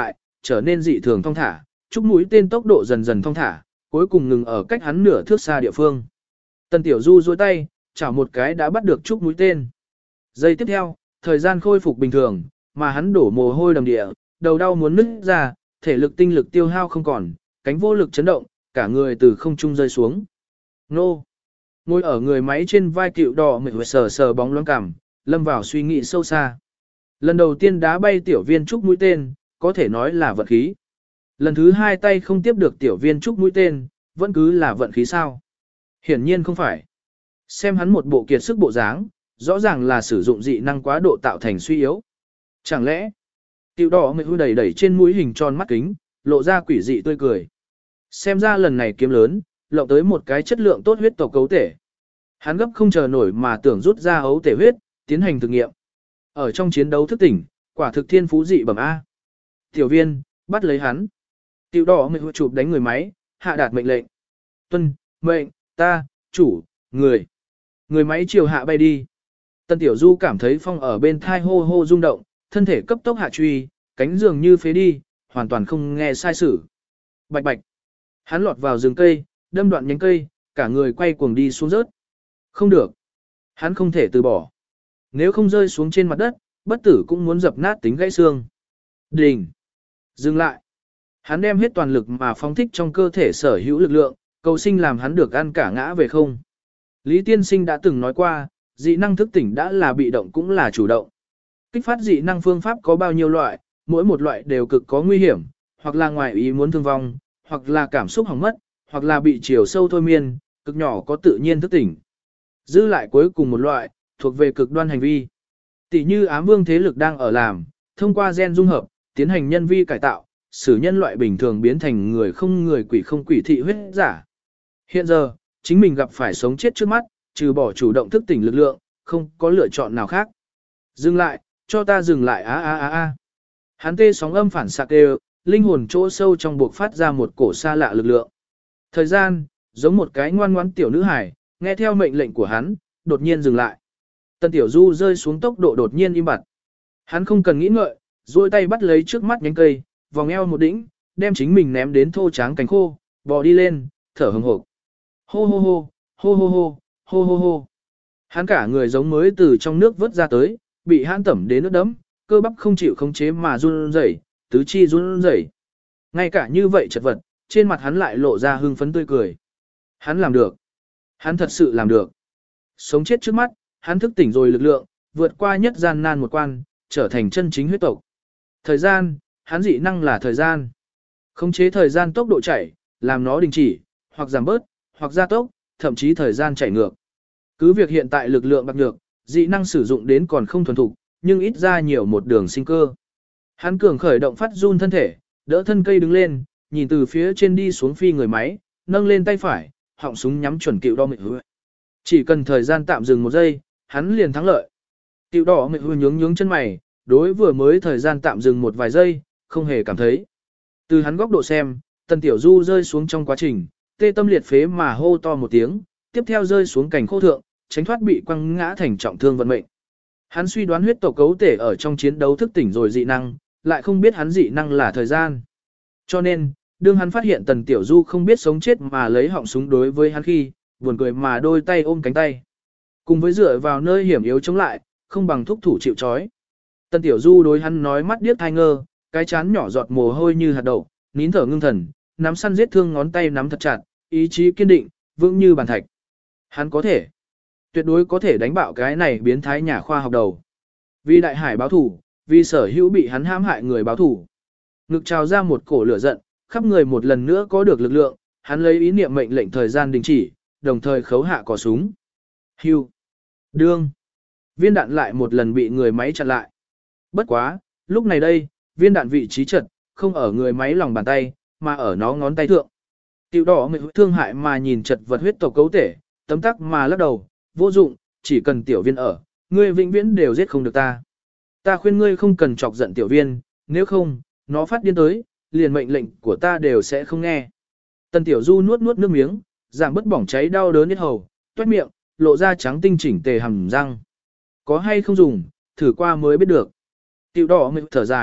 trở nên dị thường thong thả, chúc mũi tên tốc độ dần dần thong thả, cuối cùng ngừng ở cách hắn nửa thước xa địa phương. Tần Tiểu Du duỗi tay, chảo một cái đã bắt được chúc mũi tên. Giây tiếp theo, thời gian khôi phục bình thường, mà hắn đổ mồ hôi đầm địa, đầu đau muốn nứt ra, thể lực tinh lực tiêu hao không còn, cánh vô lực chấn động, cả người từ không trung rơi xuống. Nô! Ngồi ở người máy trên vai Cựu Đỏ mệt sờ sờ bóng loáng cảm, lâm vào suy nghĩ sâu xa. Lần đầu tiên đá bay tiểu viên trúc mũi tên, có thể nói là vận khí. Lần thứ hai tay không tiếp được tiểu viên trúc mũi tên, vẫn cứ là vận khí sao? Hiển nhiên không phải. Xem hắn một bộ kiệt sức bộ dáng, rõ ràng là sử dụng dị năng quá độ tạo thành suy yếu. Chẳng lẽ, Cựu Đỏ mệt đẩy đẩy trên mũi hình tròn mắt kính, lộ ra quỷ dị tươi cười. Xem ra lần này kiếm lớn, lộng tới một cái chất lượng tốt huyết tộc cấu thể. Hắn gấp không chờ nổi mà tưởng rút ra ấu thể huyết, tiến hành thực nghiệm. Ở trong chiến đấu thức tỉnh, quả thực thiên phú dị bẩm A. Tiểu viên, bắt lấy hắn. Cựu Đỏ mệt chụp đánh người máy, hạ đạt mệnh lệnh. Tuân, mệnh, ta, chủ, người. Người máy chiều hạ bay đi. Tân Tiểu Du cảm thấy phong ở bên thai hô hô rung động, thân thể cấp tốc hạ truy, cánh dường như phế đi, hoàn toàn không nghe sai sử. Bạch bạch. Hắn lọt vào rừng cây, đâm đoạn nhánh cây, cả người quay cuồng đi xuống rớt. Không được. Hắn không thể từ bỏ. Nếu không rơi xuống trên mặt đất, bất tử cũng muốn dập nát tính gãy xương. Đình. Dừng lại. Hắn đem hết toàn lực mà phóng thích trong cơ thể sở hữu lực lượng, cầu sinh làm hắn được ăn cả ngã về không. Lý Tiên Sinh đã từng nói qua, dị năng thức tỉnh đã là bị động cũng là chủ động. Kích phát dị năng phương pháp có bao nhiêu loại, mỗi một loại đều cực có nguy hiểm, hoặc là ngoài ý muốn thương vong, hoặc là cảm xúc hỏng mất, hoặc là bị chiều sâu thôi miên, cực nhỏ có tự nhiên thức tỉnh. Dư lại cuối cùng một loại, thuộc về cực đoan hành vi. Tỷ như ám vương thế lực đang ở làm, thông qua gen dung hợp, tiến hành nhân vi cải tạo,使nhân loại bình thường biến thành người không quỷ thị huyết giả. Hiện giờ, chính mình gặp phải sống chết trước mắt, trừ bỏ chủ động thức tỉnh lực lượng, không có lựa chọn nào khác. Dừng lại, cho ta dừng lại á á á á. Hắn tê sóng âm phản xạ đều, linh hồn chỗ sâu trong buộc phát ra một cổ xa lạ lực lượng. Thời gian, giống một cái ngoan ngoãn tiểu nữ hài, nghe theo mệnh lệnh của hắn, đột nhiên dừng lại. Tần Tiểu Du rơi xuống tốc độ đột nhiên im bặt. Hắn không cần nghĩ ngợi, duỗi tay bắt lấy trước mắt nhánh cây, vòng eo một đỉnh, đem chính mình ném đến thô tráng cánh khô, bò đi lên, thở hừng hực. Hô hô hô, hô hô hô, hô hô hô. Hắn cả người giống mới từ trong nước vớt ra tới, bị hắn tẩm đến nước đấm, cơ bắp không chịu khống chế mà run rẩy, tứ chi run rẩy. Ngay cả như vậy chật vật, trên mặt hắn lại lộ ra hưng phấn tươi cười. Hắn làm được. Hắn thật sự làm được. Sống chết trước mắt, hắn thức tỉnh rồi lực lượng, vượt qua nhất gian nan một quan, trở thành chân chính huyết tộc. Thời gian, hắn dị năng là thời gian. Khống chế thời gian tốc độ chạy, làm nó đình chỉ, hoặc giảm bớt, hoặc gia tốc, thậm chí thời gian chạy ngược. Cứ việc hiện tại lực lượng bạc nhược, dị năng sử dụng đến còn không thuần thục, nhưng ít ra nhiều một đường sinh cơ. Hắn cường khởi động phát run thân thể, đỡ thân cây đứng lên, nhìn từ phía trên đi xuống phi người máy, nâng lên tay phải, họng súng nhắm chuẩn Cựu Đỏ mệt hứa. Chỉ cần thời gian tạm dừng một giây, hắn liền thắng lợi. Cựu Đỏ mệt hứa nhướng chân mày, đối vừa mới thời gian tạm dừng một vài giây, không hề cảm thấy. Từ hắn góc độ xem, Tần Tiểu Du rơi xuống trong quá trình, tê tâm liệt phế mà hô to một tiếng, tiếp theo rơi xuống cảnh khô thượng, tránh thoát bị quăng ngã thành trọng thương vận mệnh. Hắn suy đoán huyết tộc cấu thể ở trong chiến đấu thức tỉnh rồi dị năng, lại không biết hắn dị năng là thời gian. Cho nên, đương hắn phát hiện Tần Tiểu Du không biết sống chết mà lấy họng súng đối với hắn khi, buồn cười mà đôi tay ôm cánh tay. Cùng với dựa vào nơi hiểm yếu chống lại, không bằng thúc thủ chịu trói. Tần Tiểu Du đối hắn nói mắt điếc thai ngơ, cái chán nhỏ giọt mồ hôi như hạt đậu, nín thở ngưng thần, nắm săn giết thương ngón tay nắm thật chặt, ý chí kiên định, vững như bàn thạch. Hắn có thể, tuyệt đối có thể đánh bạo cái này biến thái nhà khoa học đầu. Vì đại hải báo thủ, vì sở hữu bị hắn hãm hại người báo thủ. Ngực trào ra một cổ lửa giận, khắp người một lần nữa có được lực lượng, hắn lấy ý niệm mệnh lệnh thời gian đình chỉ, đồng thời khấu hạ cò súng. Hưu. Đương. Viên đạn lại một lần bị người máy chặn lại. Bất quá, lúc này đây, viên đạn vị trí chật, không ở người máy lòng bàn tay, mà ở nó ngón tay thượng. Cựu Đỏ mệt thương hại mà nhìn chật vật huyết tộc cấu thể, tấm tắc mà lắc đầu, vô dụng, chỉ cần tiểu viên ở, ngươi vĩnh viễn đều giết không được ta. Ta khuyên ngươi không cần chọc giận tiểu viên, nếu không, nó phát điên tới, liền mệnh lệnh của ta đều sẽ không nghe. Tần Tiểu Du nuốt nước miếng, giảm bớt bỏng cháy đau đớn hết hầu, toét miệng, lộ ra trắng tinh chỉnh tề hàm răng. Có hay không dùng, thử qua mới biết được. Cựu Đỏ mệt thở dài,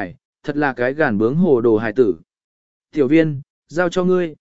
thật là cái gàn bướng hồ đồ hài tử. Tiểu viên, giao cho ngươi.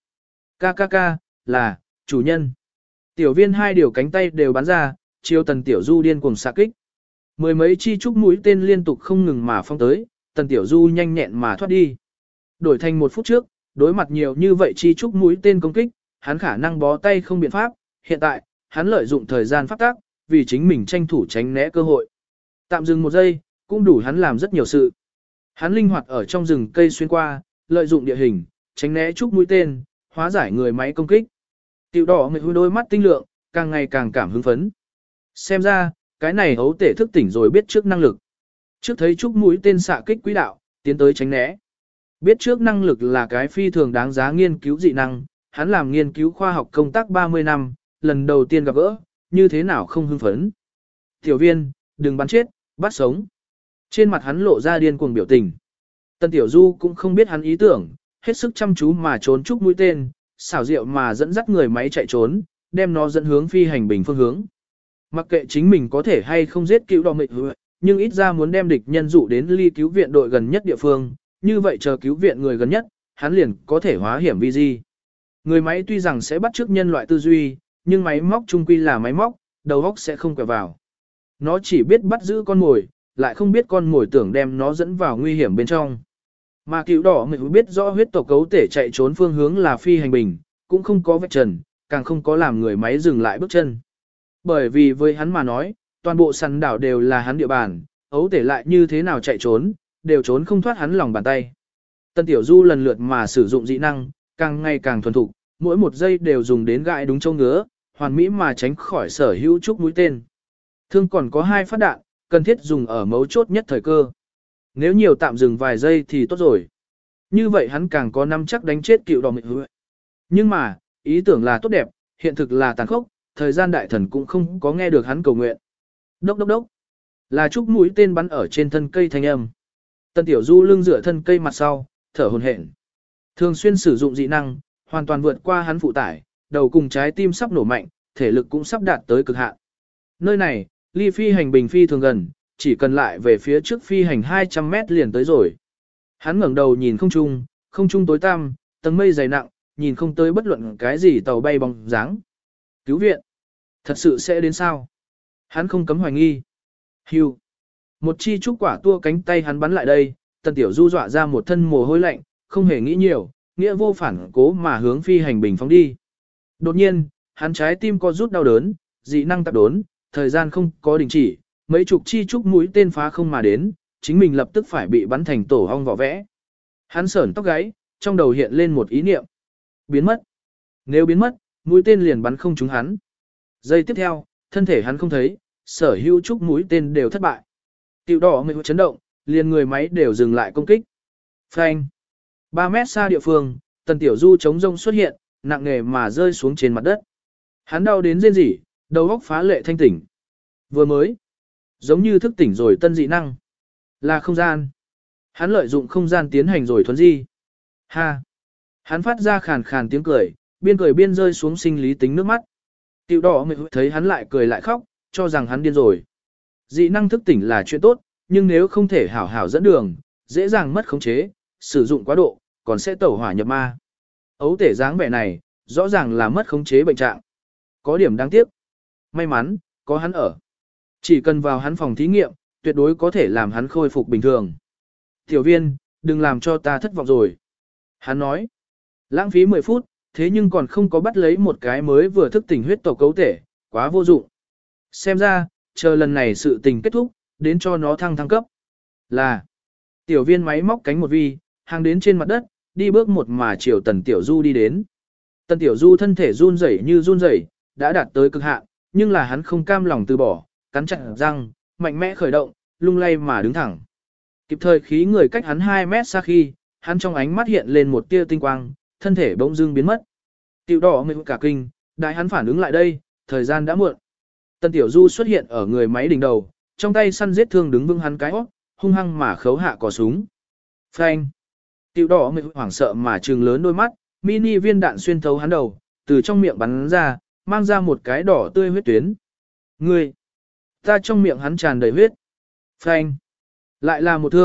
Ca, là, chủ nhân. Tiểu viên hai điều cánh tay đều bắn ra, chiêu tần tiểu du điên cuồng xạ kích. Mười mấy chi trúc mũi tên liên tục không ngừng mà phong tới, tần tiểu du nhanh nhẹn mà thoát đi. Đổi thành 1 phút trước, đối mặt nhiều như vậy chi trúc mũi tên công kích, hắn khả năng bó tay không biện pháp, hiện tại, hắn lợi dụng thời gian pháp tác, vì chính mình tranh thủ tránh né cơ hội. Tạm dừng 1 giây, cũng đủ hắn làm rất nhiều sự. Hắn linh hoạt ở trong rừng cây xuyên qua, lợi dụng địa hình, tránh né trúc mũi tên, hóa giải người máy công kích. Tiểu đỏ người đôi mắt tinh lượng, càng ngày càng cảm hứng phấn. Xem ra, cái này ấu tể thức tỉnh rồi biết trước năng lực. Trước thấy trúc mũi tên xạ kích quỹ đạo, tiến tới tránh né. Biết trước năng lực là cái phi thường đáng giá nghiên cứu dị năng, hắn làm nghiên cứu khoa học công tác 30 năm, lần đầu tiên gặp gỡ, như thế nào không hưng phấn. Tiểu viên, đừng bắn chết, bắt sống. Trên mặt hắn lộ ra điên cuồng biểu tình. Tân Tiểu Du cũng không biết hắn ý tưởng, hết sức chăm chú mà trốn trúc mũi tên, xảo diệu mà dẫn dắt người máy chạy trốn, đem nó dẫn hướng phi hành bình phương hướng. Mặc kệ chính mình có thể hay không giết cứu đỏ mệnh hứa, nhưng ít ra muốn đem địch nhân dụ đến ly cứu viện đội gần nhất địa phương, như vậy chờ cứu viện người gần nhất, hắn liền có thể hóa hiểm vi di. Người máy tuy rằng sẽ bắt chước nhân loại tư duy, nhưng máy móc chung quy là máy móc, đầu óc sẽ không quẹo vào. Nó chỉ biết bắt giữ con mồi, lại không biết con mồi tưởng đem nó dẫn vào nguy hiểm bên trong. Mà cựu đỏ mình biết rõ huyết tộc cấu thể chạy trốn phương hướng là phi hành bình, cũng không có vạch trần, càng không có làm người máy dừng lại bước chân. Bởi vì với hắn mà nói, toàn bộ săn đảo đều là hắn địa bàn, ấu thể lại như thế nào chạy trốn, đều trốn không thoát hắn lòng bàn tay. Tân Tiểu Du lần lượt mà sử dụng dị năng, càng ngày càng thuần thục, mỗi 1 giây đều dùng đến gãi đúng châu ngứa, hoàn mỹ mà tránh khỏi sở hữu trúc mũi tên. Thương còn có 2 phát đạn, cần thiết dùng ở mấu chốt nhất thời cơ. Nếu nhiều tạm dừng vài giây thì tốt rồi. Như vậy hắn càng có năm chắc đánh chết cựu đỏ mệnh hứa. Nhưng mà, ý tưởng là tốt đẹp, hiện thực là tàn khốc, thời gian đại thần cũng không có nghe được hắn cầu nguyện. Đốc đốc đốc. Là trúc mũi tên bắn ở trên thân cây thanh âm. Tân Tiểu Du lưng dựa thân cây mặt sau, thở hổn hển. Thường xuyên sử dụng dị năng, hoàn toàn vượt qua hắn phụ tải, đầu cùng trái tim sắp nổ mạnh, thể lực cũng sắp đạt tới cực hạn. Nơi này, ly phi hành bình phi thường gần, chỉ cần lại về phía trước phi hành 200 mét liền tới rồi. Hắn ngẩng đầu nhìn không trung tối tăm, tầng mây dày nặng, nhìn không tới bất luận cái gì tàu bay bóng dáng. Cứu viện, thật sự sẽ đến sao? Hắn không cấm hoài nghi. Hưu. Một chi trúc quả tua cánh tay hắn bắn lại đây, Tần Tiểu Du dọa ra một thân mồ hôi lạnh, không hề nghĩ nhiều, nghĩa vô phản cố mà hướng phi hành bình phóng đi. Đột nhiên, hắn trái tim co rút đau đớn, dị năng tạp đốn, thời gian không có đình chỉ, mấy chục chi trúc mũi tên phá không mà đến, chính mình lập tức phải bị bắn thành tổ ong vỏ vẽ. Hắn sởn tóc gáy, trong đầu hiện lên một ý niệm. Biến mất. Nếu biến mất, mũi tên liền bắn không trúng hắn. Giây tiếp theo, thân thể hắn không thấy, sở hữu trúc mũi tên đều thất bại. Tiểu đỏ mình chấn động, liền người máy đều dừng lại công kích. Phanh. 3 mét xa địa phương, Tần Tiểu Du chống rông xuất hiện, nặng nề mà rơi xuống trên mặt đất. Hắn đau đến rên rỉ, đầu óc phá lệ thanh tỉnh. Vừa mới, giống như thức tỉnh rồi tân dị năng. Là không gian. Hắn lợi dụng không gian tiến hành rồi thuấn di. Ha. Hắn phát ra khàn khàn tiếng cười biên rơi xuống sinh lý tính nước mắt. Tiểu đỏ mệt thấy hắn lại cười lại khóc, cho rằng hắn điên rồi. Dị năng thức tỉnh là chuyện tốt, nhưng nếu không thể hảo hảo dẫn đường, dễ dàng mất khống chế, sử dụng quá độ, còn sẽ tẩu hỏa nhập ma. Ấu tể dáng vẻ này, rõ ràng là mất khống chế bệnh trạng. Có điểm đáng tiếc. May mắn, có hắn ở. Chỉ cần vào hắn phòng thí nghiệm, tuyệt đối có thể làm hắn khôi phục bình thường. Tiểu viên, đừng làm cho ta thất vọng rồi. Hắn nói, lãng phí 10 phút, thế nhưng còn không có bắt lấy một cái mới vừa thức tỉnh huyết tộc cấu thể, quá vô dụng. Xem ra, chờ lần này sự tình kết thúc, đến cho nó thăng cấp. Là, tiểu viên máy móc cánh một vi, hàng đến trên mặt đất, đi bước một mà chiều Tần Tiểu Du đi đến. Tần Tiểu Du thân thể run rẩy như run rẩy, đã đạt tới cực hạn, nhưng là hắn không cam lòng từ bỏ, cắn chặt răng, mạnh mẽ khởi động, lung lay mà đứng thẳng. Kịp thời khí người cách hắn 2 mét xa khi, hắn trong ánh mắt hiện lên một tia tinh quang, thân thể bỗng dưng biến mất. Tiểu đỏ mệt cả kinh, đại hắn phản ứng lại đây, thời gian đã muộn. Tần Tiểu Du xuất hiện ở người máy đỉnh đầu, trong tay săn giết thương đứng vững hắn cái óc, hung hăng mà khấu hạ cò súng. Phanh. Tiểu đỏ mệt hoảng sợ mà trừng lớn đôi mắt, mini viên đạn xuyên thấu hắn đầu, từ trong miệng bắn ra, mang ra một cái đỏ tươi huyết tuyến. Ngươi! Ta trong miệng hắn tràn đầy huyết. Phanh! Lại là một thương,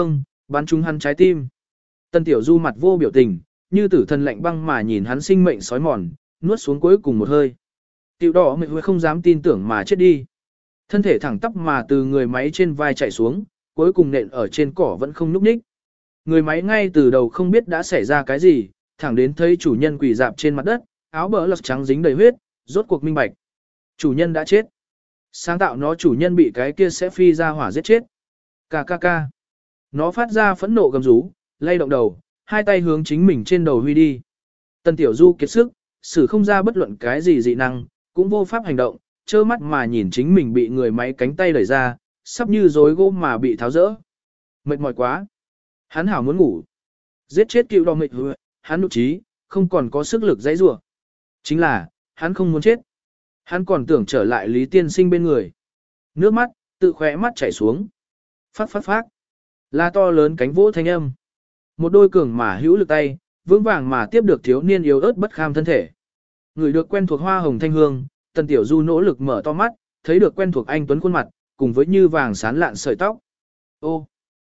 bắn trúng hắn trái tim. Tần Tiểu Du mặt vô biểu tình, như tử thần lạnh băng mà nhìn hắn sinh mệnh sói mòn, nuốt xuống cuối cùng một hơi. Tiểu đỏ mệt huệ không dám tin tưởng mà chết đi. Thân thể thẳng tắp mà từ người máy trên vai chạy xuống, cuối cùng nện ở trên cỏ vẫn không nhúc nhích. Người máy ngay từ đầu không biết đã xảy ra cái gì, thẳng đến thấy chủ nhân quỳ dạp trên mặt đất, áo bờ lật trắng dính đầy huyết, rốt cuộc minh bạch. Chủ nhân đã chết. Sáng tạo nó chủ nhân bị cái kia sẽ phi ra hỏa giết chết. Cà ca ca. Nó phát ra phẫn nộ gầm rú, lay động đầu, hai tay hướng chính mình trên đầu huy đi. Tần Tiểu Du kiệt sức, xử không ra bất luận cái gì dị năng, cũng vô pháp hành động, trơ mắt mà nhìn chính mình bị người máy cánh tay đẩy ra, sắp như rối gỗ mà bị tháo rỡ. Mệt mỏi quá. Hắn hảo muốn ngủ. Giết chết cựu đỏ mệt hứa, hắn nụ trí, không còn có sức lực dãy rủa. Chính là, hắn không muốn chết. Hắn còn tưởng trở lại Lý Tiên Sinh bên người. Nước mắt, tự khỏe mắt chảy xuống. Phát phát phát. Là to lớn cánh vỗ thanh âm. Một đôi cường mà hữu lực tay, vững vàng mà tiếp được thiếu niên yếu ớt bất kham thân thể. Người được quen thuộc hoa hồng thanh hương, Tần Tiểu Du nỗ lực mở to mắt, thấy được quen thuộc anh tuấn khuôn mặt, cùng với như vàng sán lạn sợi tóc. Ô,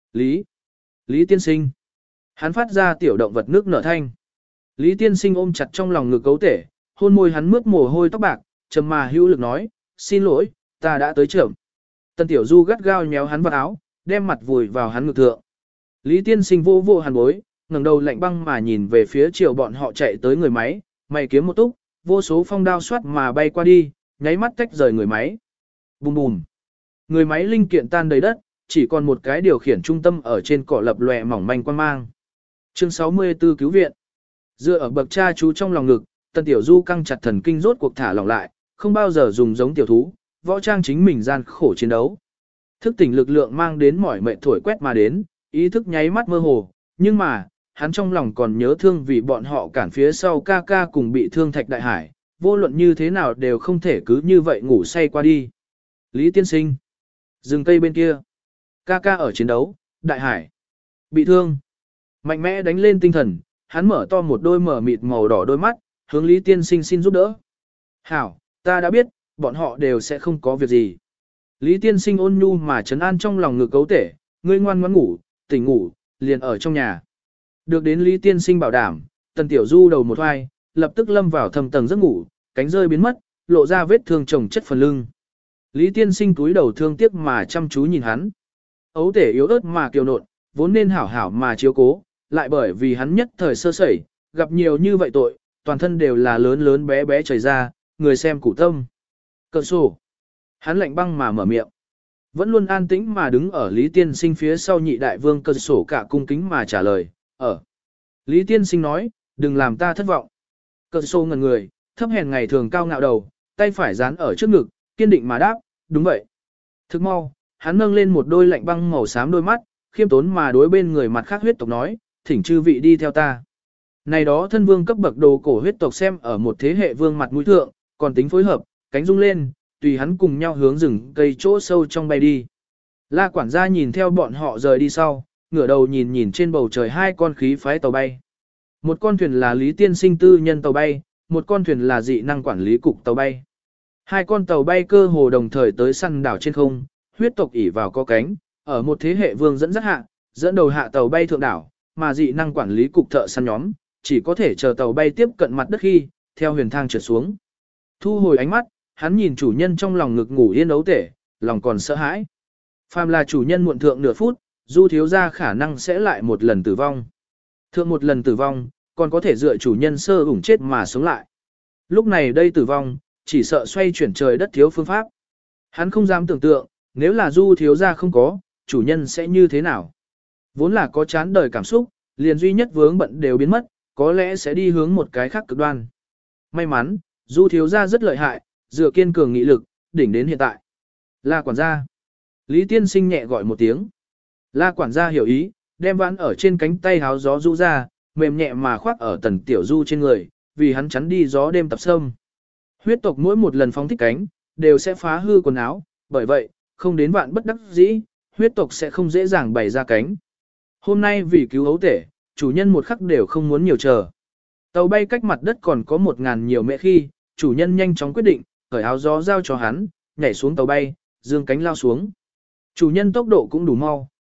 Lý Tiên Sinh. Hắn phát ra tiểu động vật nước nở thanh. Lý Tiên Sinh ôm chặt trong lòng ngực cấu tể, hôn môi hắn mướt mồ hôi tóc bạc, trầm mà hữu lực nói, xin lỗi, ta đã tới trưởng. Tần Tiểu Du gắt gao nhéo hắn vào áo, đem mặt vùi vào hắn ngực thượng. Lý Tiên Sinh vô vô hàn bối, ngẩng đầu lạnh băng mà nhìn về phía chiều bọn họ chạy tới người máy, mày kiếm một túc, vô số phong đao xoát mà bay qua đi, nháy mắt tách rời người máy. Bùm bùm. Người máy linh kiện tan đầy đất, chỉ còn một cái điều khiển trung tâm ở trên cỏ lập lòe mỏng manh quang mang. Chương 64 cứu viện. Dựa ở bậc cha chú trong lòng ngực, Tần Tiểu Du căng chặt thần kinh rốt cuộc thả lỏng lại, không bao giờ dùng giống tiểu thú, võ trang chính mình gian khổ chiến đấu. Thức tỉnh lực lượng mang đến mỏi mệt thổi quét mà đến, ý thức nháy mắt mơ hồ, nhưng mà, hắn trong lòng còn nhớ thương vì bọn họ cản phía sau ca ca cùng bị thương Thạch Đại Hải, vô luận như thế nào đều không thể cứ như vậy ngủ say qua đi. Lý Tiên Sinh. Rừng cây bên kia. Ca ca ở chiến đấu, Đại Hải. Bị thương. Mạnh mẽ đánh lên tinh thần, hắn mở to một đôi mở mịt màu đỏ đôi mắt, hướng Lý Tiên Sinh xin giúp đỡ. Hảo, ta đã biết, bọn họ đều sẽ không có việc gì. Lý Tiên Sinh ôn nhu mà trấn an trong lòng ngực cấu tể, ngươi ngoan ngoãn ngủ, tỉnh ngủ, liền ở trong nhà. Được đến Lý Tiên Sinh bảo đảm, Tần Tiểu Du đầu một hoài, lập tức lâm vào thầm tầng giấc ngủ, cánh rơi biến mất, lộ ra vết thương chồng chất phần lưng. Lý Tiên Sinh túi đầu thương tiếc mà chăm chú nhìn hắn. Ấu tể yếu ớt mà kiều nộn, vốn nên hảo hảo mà chiếu cố, lại bởi vì hắn nhất thời sơ sẩy, gặp nhiều như vậy tội, toàn thân đều là lớn lớn bé bé chảy ra, người xem củ tâm. Cờ sổ. Hắn lạnh băng mà mở miệng. Vẫn luôn an tĩnh mà đứng ở Lý Tiên Sinh phía sau nhị đại vương cờ sổ cả cung kính mà trả lời, ở. Lý Tiên Sinh nói, đừng làm ta thất vọng. Cờ sổ ngẩn người, thấp hèn ngày thường cao ngạo đầu, tay phải dán ở trước ngực, kiên định mà đáp, đúng vậy. Thức mau, hắn nâng lên một đôi lạnh băng màu xám đôi mắt, khiêm tốn mà đối bên người mặt khác huyết tộc nói, thỉnh chư vị đi theo ta. Này đó thân vương cấp bậc đồ cổ huyết tộc xem ở một thế hệ vương mặt mũi thượng, còn tính phối hợp, cánh rung lên, tùy hắn cùng nhau hướng rừng cây chỗ sâu trong bay đi. La quản gia nhìn theo bọn họ rời đi sau, ngửa đầu nhìn nhìn trên bầu trời hai con khí phái tàu bay. Một con thuyền là Lý Tiên Sinh tư nhân tàu bay, một con thuyền là dị năng quản lý cục tàu bay. Hai con tàu bay cơ hồ đồng thời tới săn đảo trên không, huyết tộc ỉ vào có cánh, ở một thế hệ vương dẫn dắt hạ, dẫn đầu hạ tàu bay thượng đảo, mà dị năng quản lý cục thợ săn nhóm, chỉ có thể chờ tàu bay tiếp cận mặt đất khi, theo huyền thang trượt xuống. Thu hồi ánh mắt, hắn nhìn chủ nhân trong lòng ngực ngủ yên ấu tể, lòng còn sợ hãi. Phàm là chủ nhân muộn thượng nửa phút, Du thiếu gia khả năng sẽ lại một lần tử vong. Thượng một lần tử vong, còn có thể dựa chủ nhân sơ ủng chết mà sống lại. Lúc này đây tử vong, chỉ sợ xoay chuyển trời đất thiếu phương pháp. Hắn không dám tưởng tượng, nếu là Du thiếu gia không có, chủ nhân sẽ như thế nào. Vốn là có chán đời cảm xúc, liền duy nhất vướng bận đều biến mất, có lẽ sẽ đi hướng một cái khác cực đoan. May mắn, Du thiếu gia rất lợi hại, dựa kiên cường nghị lực, đỉnh đến hiện tại. La quản gia. Lý Tiên Sinh nhẹ gọi một tiếng. La quản gia hiểu ý, đem vãn ở trên cánh tay háo gió rũ ra, mềm nhẹ mà khoác ở Tần Tiểu Du trên người, vì hắn chắn đi gió đêm tập sâm. Huyết tộc mỗi một lần phóng thích cánh, đều sẽ phá hư quần áo, bởi vậy, không đến vạn bất đắc dĩ, huyết tộc sẽ không dễ dàng bày ra cánh. Hôm nay vì cứu ấu tể, chủ nhân một khắc đều không muốn nhiều chờ. Tàu bay cách mặt đất còn có 1.000 nhiều mẹ khi, chủ nhân nhanh chóng quyết định, cởi áo gió giao cho hắn, nhảy xuống tàu bay, dương cánh lao xuống. Chủ nhân tốc độ cũng đủ mau,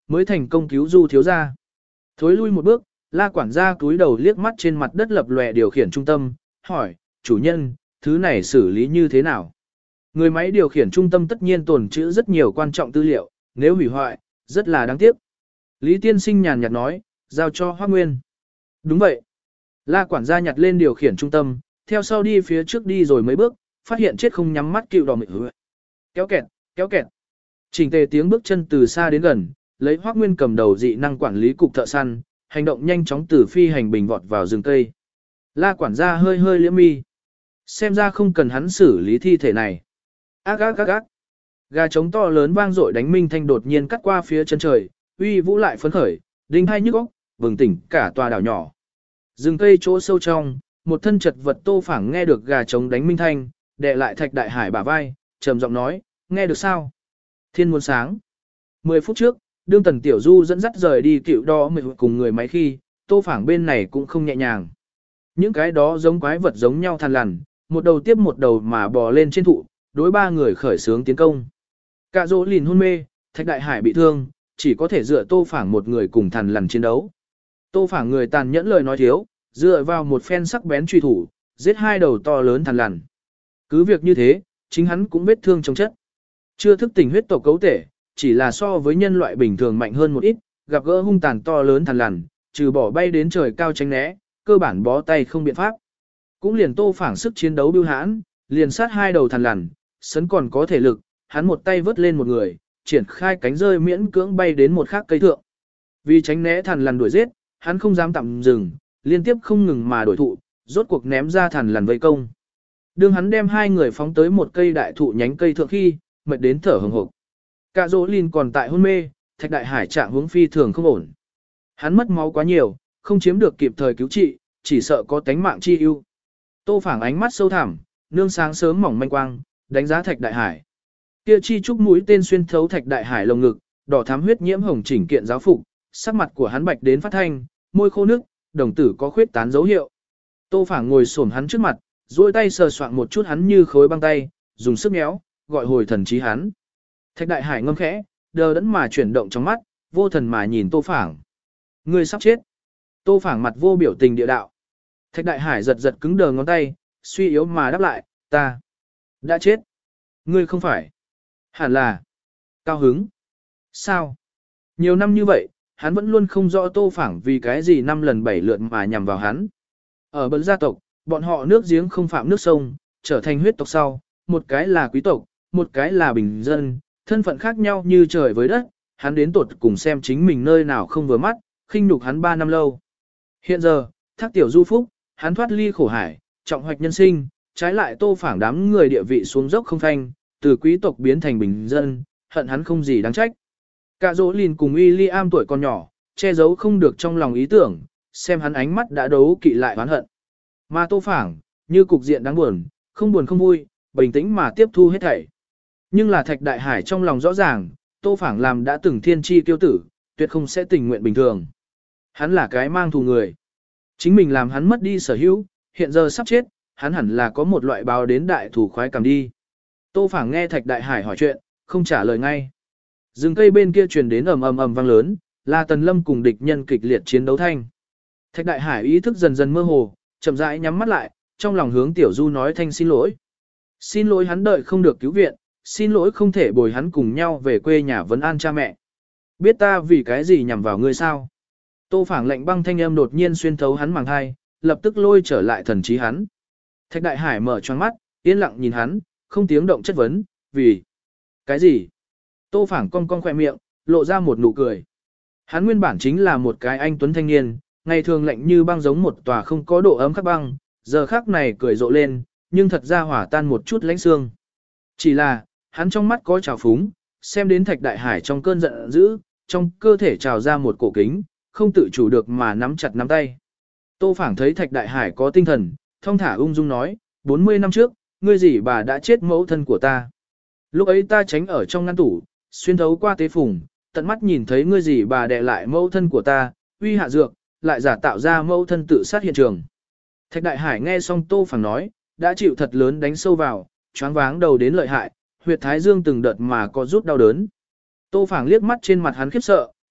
mới thành công cứu Du thiếu gia. Thối lui một bước, La quản gia cúi đầu liếc mắt trên mặt đất lập lòe điều khiển trung tâm, hỏi, chủ nhân, thứ này xử lý như thế nào? Người máy điều khiển trung tâm tất nhiên tồn trữ rất nhiều quan trọng tư liệu, nếu hủy hoại, rất là đáng tiếc. Lý tiên sinh nhàn nhạt nói, giao cho Hoắc Nguyên. Đúng vậy. La quản gia nhặt lên điều khiển trung tâm, theo sau đi phía trước đi rồi mấy bước, phát hiện chết không nhắm mắt cựu đỏ mịt hứa. Kéo kẹt, kéo kẹt. Chỉnh tề tiếng bước chân từ xa đến gần, lấy Hoắc Nguyên cầm đầu dị năng quản lý cục thợ săn, hành động nhanh chóng từ phi hành bình vọt vào rừng cây. La quản gia hơi hơi liễm mi. Xem ra không cần hắn xử lý thi thể này. Ác ác ác ác. Gà trống to lớn vang dội đánh minh thanh đột nhiên cắt qua phía chân trời, uy vũ lại phấn khởi, đinh hai nhức óc, bừng tỉnh cả tòa đảo nhỏ. Rừng cây chỗ sâu trong, một thân chật vật Tô Phảng nghe được gà trống đánh minh thanh, đè lại Thạch Đại Hải bả vai, trầm giọng nói, nghe được sao? Thiên muôn sáng. 10 phút trước, đương Tần Tiểu Du dẫn dắt rời đi cựu đo mệt cùng người máy khi, Tô Phảng bên này cũng không nhẹ nhàng. Những cái đó giống quái vật giống nhau than lằn, một đầu tiếp một đầu mà bò lên trên thụ, đối ba người khởi xướng tiến công. Cả dỗ lìn hôn mê, Thạch Đại Hải bị thương, chỉ có thể dựa Tô Phảng một người cùng thằn lằn chiến đấu. Tô Phảng người tàn nhẫn lời nói thiếu, dựa vào một phen sắc bén truy thủ, giết hai đầu to lớn thằn lằn. Cứ việc như thế, chính hắn cũng vết thương trong chất. Chưa thức tỉnh huyết tộc cấu thể, chỉ là so với nhân loại bình thường mạnh hơn một ít, gặp gỡ hung tàn to lớn thằn lằn, trừ bỏ bay đến trời cao tránh né, cơ bản bó tay không biện pháp. Cũng liền Tô Phảng sức chiến đấu bưu hãn, liền sát hai đầu thằn lằn, sấn còn có thể lực, hắn một tay vớt lên một người, triển khai cánh rơi miễn cưỡng bay đến một khác cây thượng. Vì tránh né thằn lằn đuổi giết, hắn không dám tạm dừng, liên tiếp không ngừng mà đuổi thụ, rốt cuộc ném ra thằn lằn vây công. Đương hắn đem hai người phóng tới một cây đại thụ nhánh cây thượng khi, mệt đến thở hổn hộc. Cả Dỗ Lìn còn tại hôn mê, Thạch Đại Hải trạng huống phi thường không ổn. Hắn mất máu quá nhiều, không chiếm được kịp thời cứu trị, chỉ sợ có tánh mạng chi ưu. Tô Phảng ánh mắt sâu thẳm, nương sáng sớm mỏng manh quang, đánh giá Thạch Đại Hải. Kia chi trúc mũi tên xuyên thấu Thạch Đại Hải lồng ngực, đỏ thắm huyết nhiễm hồng chỉnh kiện giáo phục, sắc mặt của hắn bạch đến phát thanh, môi khô nước, đồng tử có khuyết tán dấu hiệu. Tô Phảng ngồi xổm hắn trước mặt, duỗi tay sờ soạng một chút hắn như khối băng tay, dùng sức méo, gọi hồi thần trí hắn. Thạch Đại Hải ngâm khẽ, đờ đẫn mà chuyển động trong mắt, vô thần mà nhìn Tô Phảng. Ngươi sắp chết. Tô Phảng mặt vô biểu tình địa đạo. Thạch Đại Hải giật giật cứng đờ ngón tay, suy yếu mà đáp lại, ta đã chết. Ngươi không phải. Hẳn là. Cao hứng. Sao? Nhiều năm như vậy, hắn vẫn luôn không rõ Tô Phảng vì cái gì 5 lần 7 lượt mà nhằm vào hắn. Ở bậc gia tộc, bọn họ nước giếng không phạm nước sông, trở thành huyết tộc sau, một cái là quý tộc, một cái là bình dân, thân phận khác nhau như trời với đất, hắn đến tột cùng xem chính mình nơi nào không vừa mắt, khinh nhục hắn 3 năm lâu. Hiện giờ, Thác Tiểu Du phúc, hắn thoát ly khổ hải, trọng hoạch nhân sinh, trái lại Tô Phảng đám người địa vị xuống dốc không phanh, từ quý tộc biến thành bình dân, hận hắn không gì đáng trách. Cả Dỗ Lìn cùng William tuổi còn nhỏ, che giấu không được trong lòng ý tưởng, xem hắn ánh mắt đã đấu kỵ lại oán hận. Mà Tô Phảng, như cục diện đáng buồn không vui, bình tĩnh mà tiếp thu hết thảy. Nhưng là Thạch Đại Hải trong lòng rõ ràng, Tô Phảng làm đã từng thiên chi kiêu tử, tuyệt không sẽ tình nguyện bình thường. Hắn là cái mang thù người. Chính mình làm hắn mất đi sở hữu, hiện giờ sắp chết, hắn hẳn là có một loại báo đến đại thủ khoái cảm đi. Tô Phảng nghe Thạch Đại Hải hỏi chuyện, không trả lời ngay. Rừng cây bên kia truyền đến ầm ầm ầm vang lớn, là Tần Lâm cùng địch nhân kịch liệt chiến đấu thanh. Thạch Đại Hải ý thức dần dần mơ hồ, chậm rãi nhắm mắt lại, trong lòng hướng Tiểu Du nói thanh xin lỗi. Xin lỗi hắn đợi không được cứu viện, xin lỗi không thể bồi hắn cùng nhau về quê nhà vấn an cha mẹ. Biết ta vì cái gì nhằm vào ngươi sao? Tô Phảng lạnh băng thanh âm đột nhiên xuyên thấu hắn màng hai, lập tức lôi trở lại thần trí hắn. Thạch Đại Hải mở choáng mắt, yên lặng nhìn hắn, không tiếng động chất vấn, vì cái gì? Tô Phảng cong cong khỏe miệng, lộ ra một nụ cười. Hắn nguyên bản chính là một cái anh tuấn thanh niên, ngày thường lạnh như băng giống một tòa không có độ ấm khắc băng, giờ khắc này cười rộ lên, nhưng thật ra hỏa tan một chút lãnh xương. Chỉ là, hắn trong mắt có trào phúng, xem đến Thạch Đại Hải trong cơn giận dữ, trong cơ thể trào ra một cổ kính, không tự chủ được mà nắm chặt nắm tay. Tô Phảng thấy Thạch Đại Hải có tinh thần, thong thả ung dung nói, 40 năm trước, ngươi dì bà đã chết mẫu thân của ta. Lúc ấy ta tránh ở trong ngăn tủ, xuyên thấu qua tế phùng, tận mắt nhìn thấy ngươi dì bà đè lại mẫu thân của ta, uy hạ dược, lại giả tạo ra mẫu thân tự sát hiện trường. Thạch Đại Hải nghe xong Tô Phảng nói, đã chịu thật lớn đánh sâu vào, choáng váng đầu đến lợi hại, huyệt thái dương từng đợt mà có rút đau đớn. Tô Phảng liếc mắt trên mặt hắn khiếp sợ,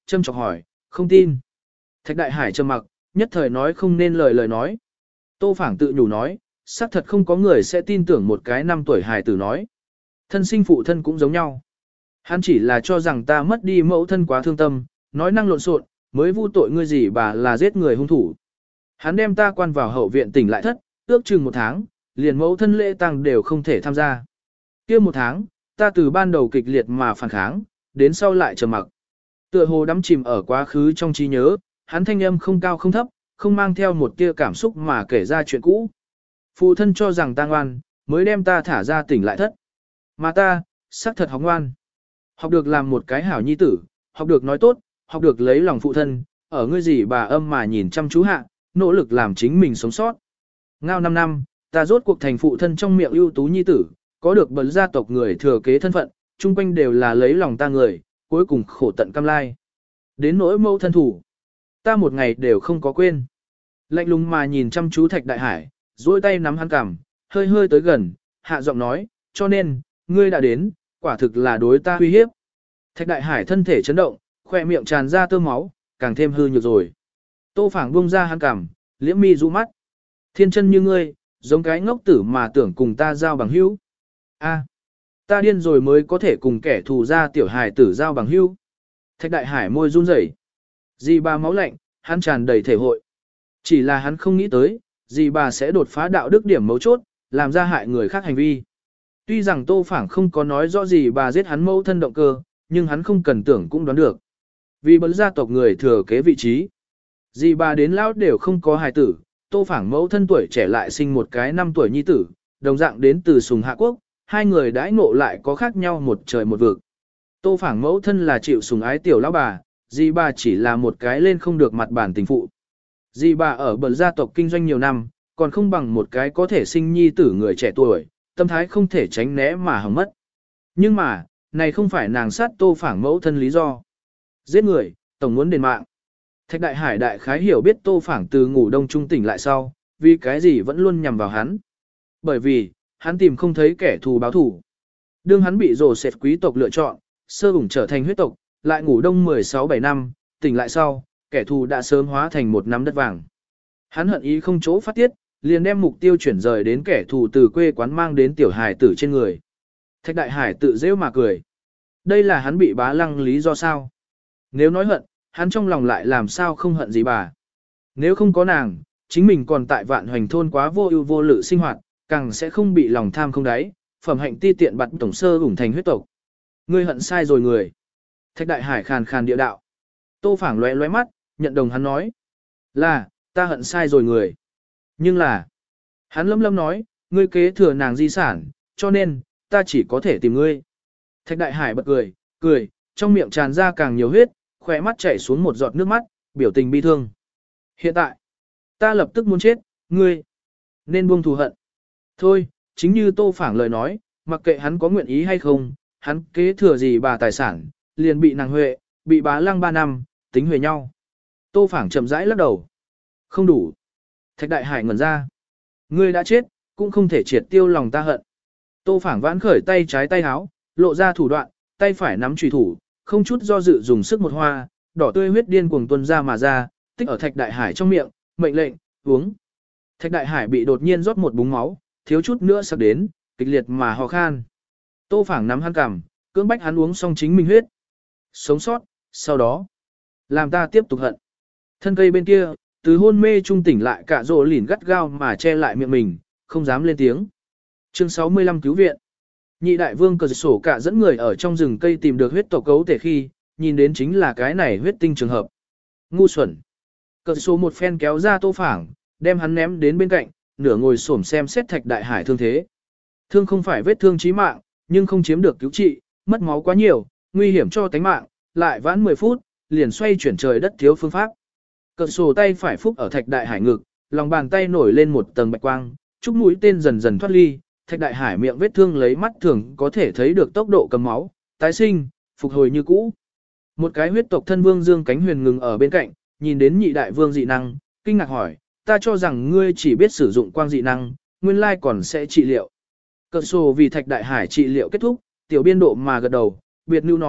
châm chọc hỏi, không tin. Thạch Đại Hải trầm mặc, nhất thời nói không nên lời nói. Tô Phảng tự nhủ nói, xác thật không có người sẽ tin tưởng một cái 5 tuổi hài tử nói. Thân sinh phụ thân cũng giống nhau. Hắn chỉ là cho rằng ta mất đi mẫu thân quá thương tâm, nói năng lộn xộn, mới vu tội ngươi gì bà là giết người hung thủ. Hắn đem ta quan vào hậu viện tỉnh lại thất, ước chừng 1 tháng, liền mẫu thân lễ tang đều không thể tham gia. Kia 1 tháng, ta từ ban đầu kịch liệt mà phản kháng, đến sau lại trầm mặc. Tựa hồ đắm chìm ở quá khứ trong trí nhớ, hắn thanh âm không cao không thấp, không mang theo một tia cảm xúc mà kể ra chuyện cũ. Phụ thân cho rằng ta ngoan, mới đem ta thả ra tỉnh lại thất. Mà ta, xác thật học ngoan. Học được làm một cái hảo nhi tử, học được nói tốt, học được lấy lòng phụ thân, ở ngươi gì bà âm mà nhìn chăm chú hạ, nỗ lực làm chính mình sống sót. Ngao 5 năm, ta rốt cuộc thành phụ thân trong miệng ưu tú nhi tử, có được bậc gia tộc người thừa kế thân phận, chung quanh đều là lấy lòng ta người, cuối cùng khổ tận cam lai. Đến nỗi mẫu thân thủ, ta một ngày đều không có quên. Lạnh lùng mà nhìn chăm chú Thạch Đại Hải, duỗi tay nắm hắn cằm, hơi hơi tới gần, hạ giọng nói, cho nên, ngươi đã đến, quả thực là đối ta uy hiếp. Thạch Đại Hải thân thể chấn động, khoe miệng tràn ra tơ máu, càng thêm hư nhược rồi. Tô Phảng buông ra hắn cằm, liễm mi rũ mắt. Thiên chân như ngươi, giống cái ngốc tử mà tưởng cùng ta giao bằng hữu. A, ta điên rồi mới có thể cùng kẻ thù ra tiểu hài tử giao bằng hữu. Thạch Đại Hải môi run rẩy. Dì bà máu lạnh, hắn tràn đầy thể hội. Chỉ là hắn không nghĩ tới, dì bà sẽ đột phá đạo đức điểm mấu chốt, làm ra hại người khác hành vi. Tuy rằng Tô Phảng không có nói rõ gì bà giết hắn mẫu thân động cơ, nhưng hắn không cần tưởng cũng đoán được. Vì bấn gia tộc người thừa kế vị trí. Dì bà đến lão đều không có hài tử, Tô Phảng mẫu thân tuổi trẻ lại sinh một cái 5 tuổi nhi tử, đồng dạng đến từ Sùng Hạ Quốc, hai người đãi ngộ lại có khác nhau một trời một vực. Tô Phảng mẫu thân là chịu sủng ái tiểu lão bà, dì bà chỉ là một cái lên không được mặt bản tình phụ. Dì bà ở bậc gia tộc kinh doanh nhiều năm, còn không bằng một cái có thể sinh nhi tử người trẻ tuổi, tâm thái không thể tránh né mà hỏng mất. Nhưng mà, này không phải nàng sát Tô Phảng mẫu thân lý do. Giết người, tổng muốn đền mạng. Thạch Đại Hải đại khái hiểu biết Tô Phảng từ ngủ đông trung tỉnh lại sau, vì cái gì vẫn luôn nhằm vào hắn. Bởi vì, hắn tìm không thấy kẻ thù báo thù. Đương hắn bị rồ sệt quý tộc lựa chọn, sơ ủng trở thành huyết tộc, lại ngủ đông 16-17 năm, tỉnh lại sau, kẻ thù đã sớm hóa thành một nắm đất vàng. Hắn hận ý không chỗ phát tiết, liền đem mục tiêu chuyển rời đến kẻ thù từ quê quán mang đến tiểu hài tử trên người. Thạch Đại Hải tự rêu mà cười. Đây là hắn bị bá lăng lý do sao? Nếu nói hận, hắn trong lòng lại làm sao không hận gì bà. Nếu không có nàng, chính mình còn tại Vạn Hoành thôn quá vô ưu vô lự sinh hoạt, càng sẽ không bị lòng tham không đáy, phẩm hạnh ti tiện bặt tổng sơ ủng thành huyết tộc. Ngươi hận sai rồi người. Thạch Đại Hải khàn khàn địa đạo. Tô Phảng lóe lóe mắt, nhận đồng hắn nói. Là, ta hận sai rồi người. Nhưng là, hắn lâm lâm nói, ngươi kế thừa nàng di sản, cho nên, ta chỉ có thể tìm ngươi. Thạch Đại Hải bật cười, cười, trong miệng tràn ra càng nhiều huyết, khỏe mắt chảy xuống một giọt nước mắt, biểu tình bi thương. Hiện tại, ta lập tức muốn chết, ngươi, nên buông thù hận. Thôi, chính như Tô Phảng lời nói, mặc kệ hắn có nguyện ý hay không, hắn kế thừa gì bà tài sản, liền bị nàng huệ, bị bá lăng 3 năm, tính huề nhau. Tô Phảng chậm rãi lắc đầu. Không đủ. Thạch Đại Hải ngẩn ra. Ngươi đã chết, cũng không thể triệt tiêu lòng ta hận. Tô Phảng vãn khởi tay trái tay háo, lộ ra thủ đoạn, tay phải nắm chùy thủ, không chút do dự dùng sức một hoa, đỏ tươi huyết điên cuồng tuôn ra mà ra, tích ở Thạch Đại Hải trong miệng, mệnh lệnh, uống. Thạch Đại Hải bị đột nhiên rót một búng máu, thiếu chút nữa sắp đến, kịch liệt mà ho khan. Tô Phảng nắm hắn cằm, cưỡng bách hắn uống xong chính mình huyết. Sống sót, sau đó, làm ta tiếp tục hận. Thân cây bên kia, từ hôn mê trung tỉnh lại cả rồ lỉn gắt gao mà che lại miệng mình, không dám lên tiếng. Chương 65 cứu viện. Nhị đại vương cờ sổ cả dẫn người ở trong rừng cây tìm được huyết tộc cấu thể khi, nhìn đến chính là cái này huyết tinh trường hợp. Ngu xuẩn. Cờ sổ một phen kéo ra Tô Phảng, đem hắn ném đến bên cạnh, nửa ngồi xổm xem xét Thạch Đại Hải thương thế. Thương không phải vết thương chí mạng, nhưng không chiếm được cứu trị, mất máu quá nhiều, nguy hiểm cho tánh mạng, lại vãn 10 phút, liền xoay chuyển trời đất thiếu phương pháp. Cờ sổ tay phải phúc ở Thạch Đại Hải ngực, lòng bàn tay nổi lên một tầng bạch quang, chúc mũi tên dần dần thoát ly, Thạch Đại Hải miệng vết thương lấy mắt thường có thể thấy được tốc độ cầm máu, tái sinh, phục hồi như cũ. Một cái huyết tộc thân vương Dương Cánh Huyền ngừng ở bên cạnh, nhìn đến nhị đại vương dị năng, kinh ngạc hỏi, ta cho rằng ngươi chỉ biết sử dụng quang dị năng, nguyên lai còn sẽ trị liệu. Cờ sổ vì Thạch Đại Hải trị liệu kết thúc, tiểu biên độ mà gật đầu, biệt lưu nói,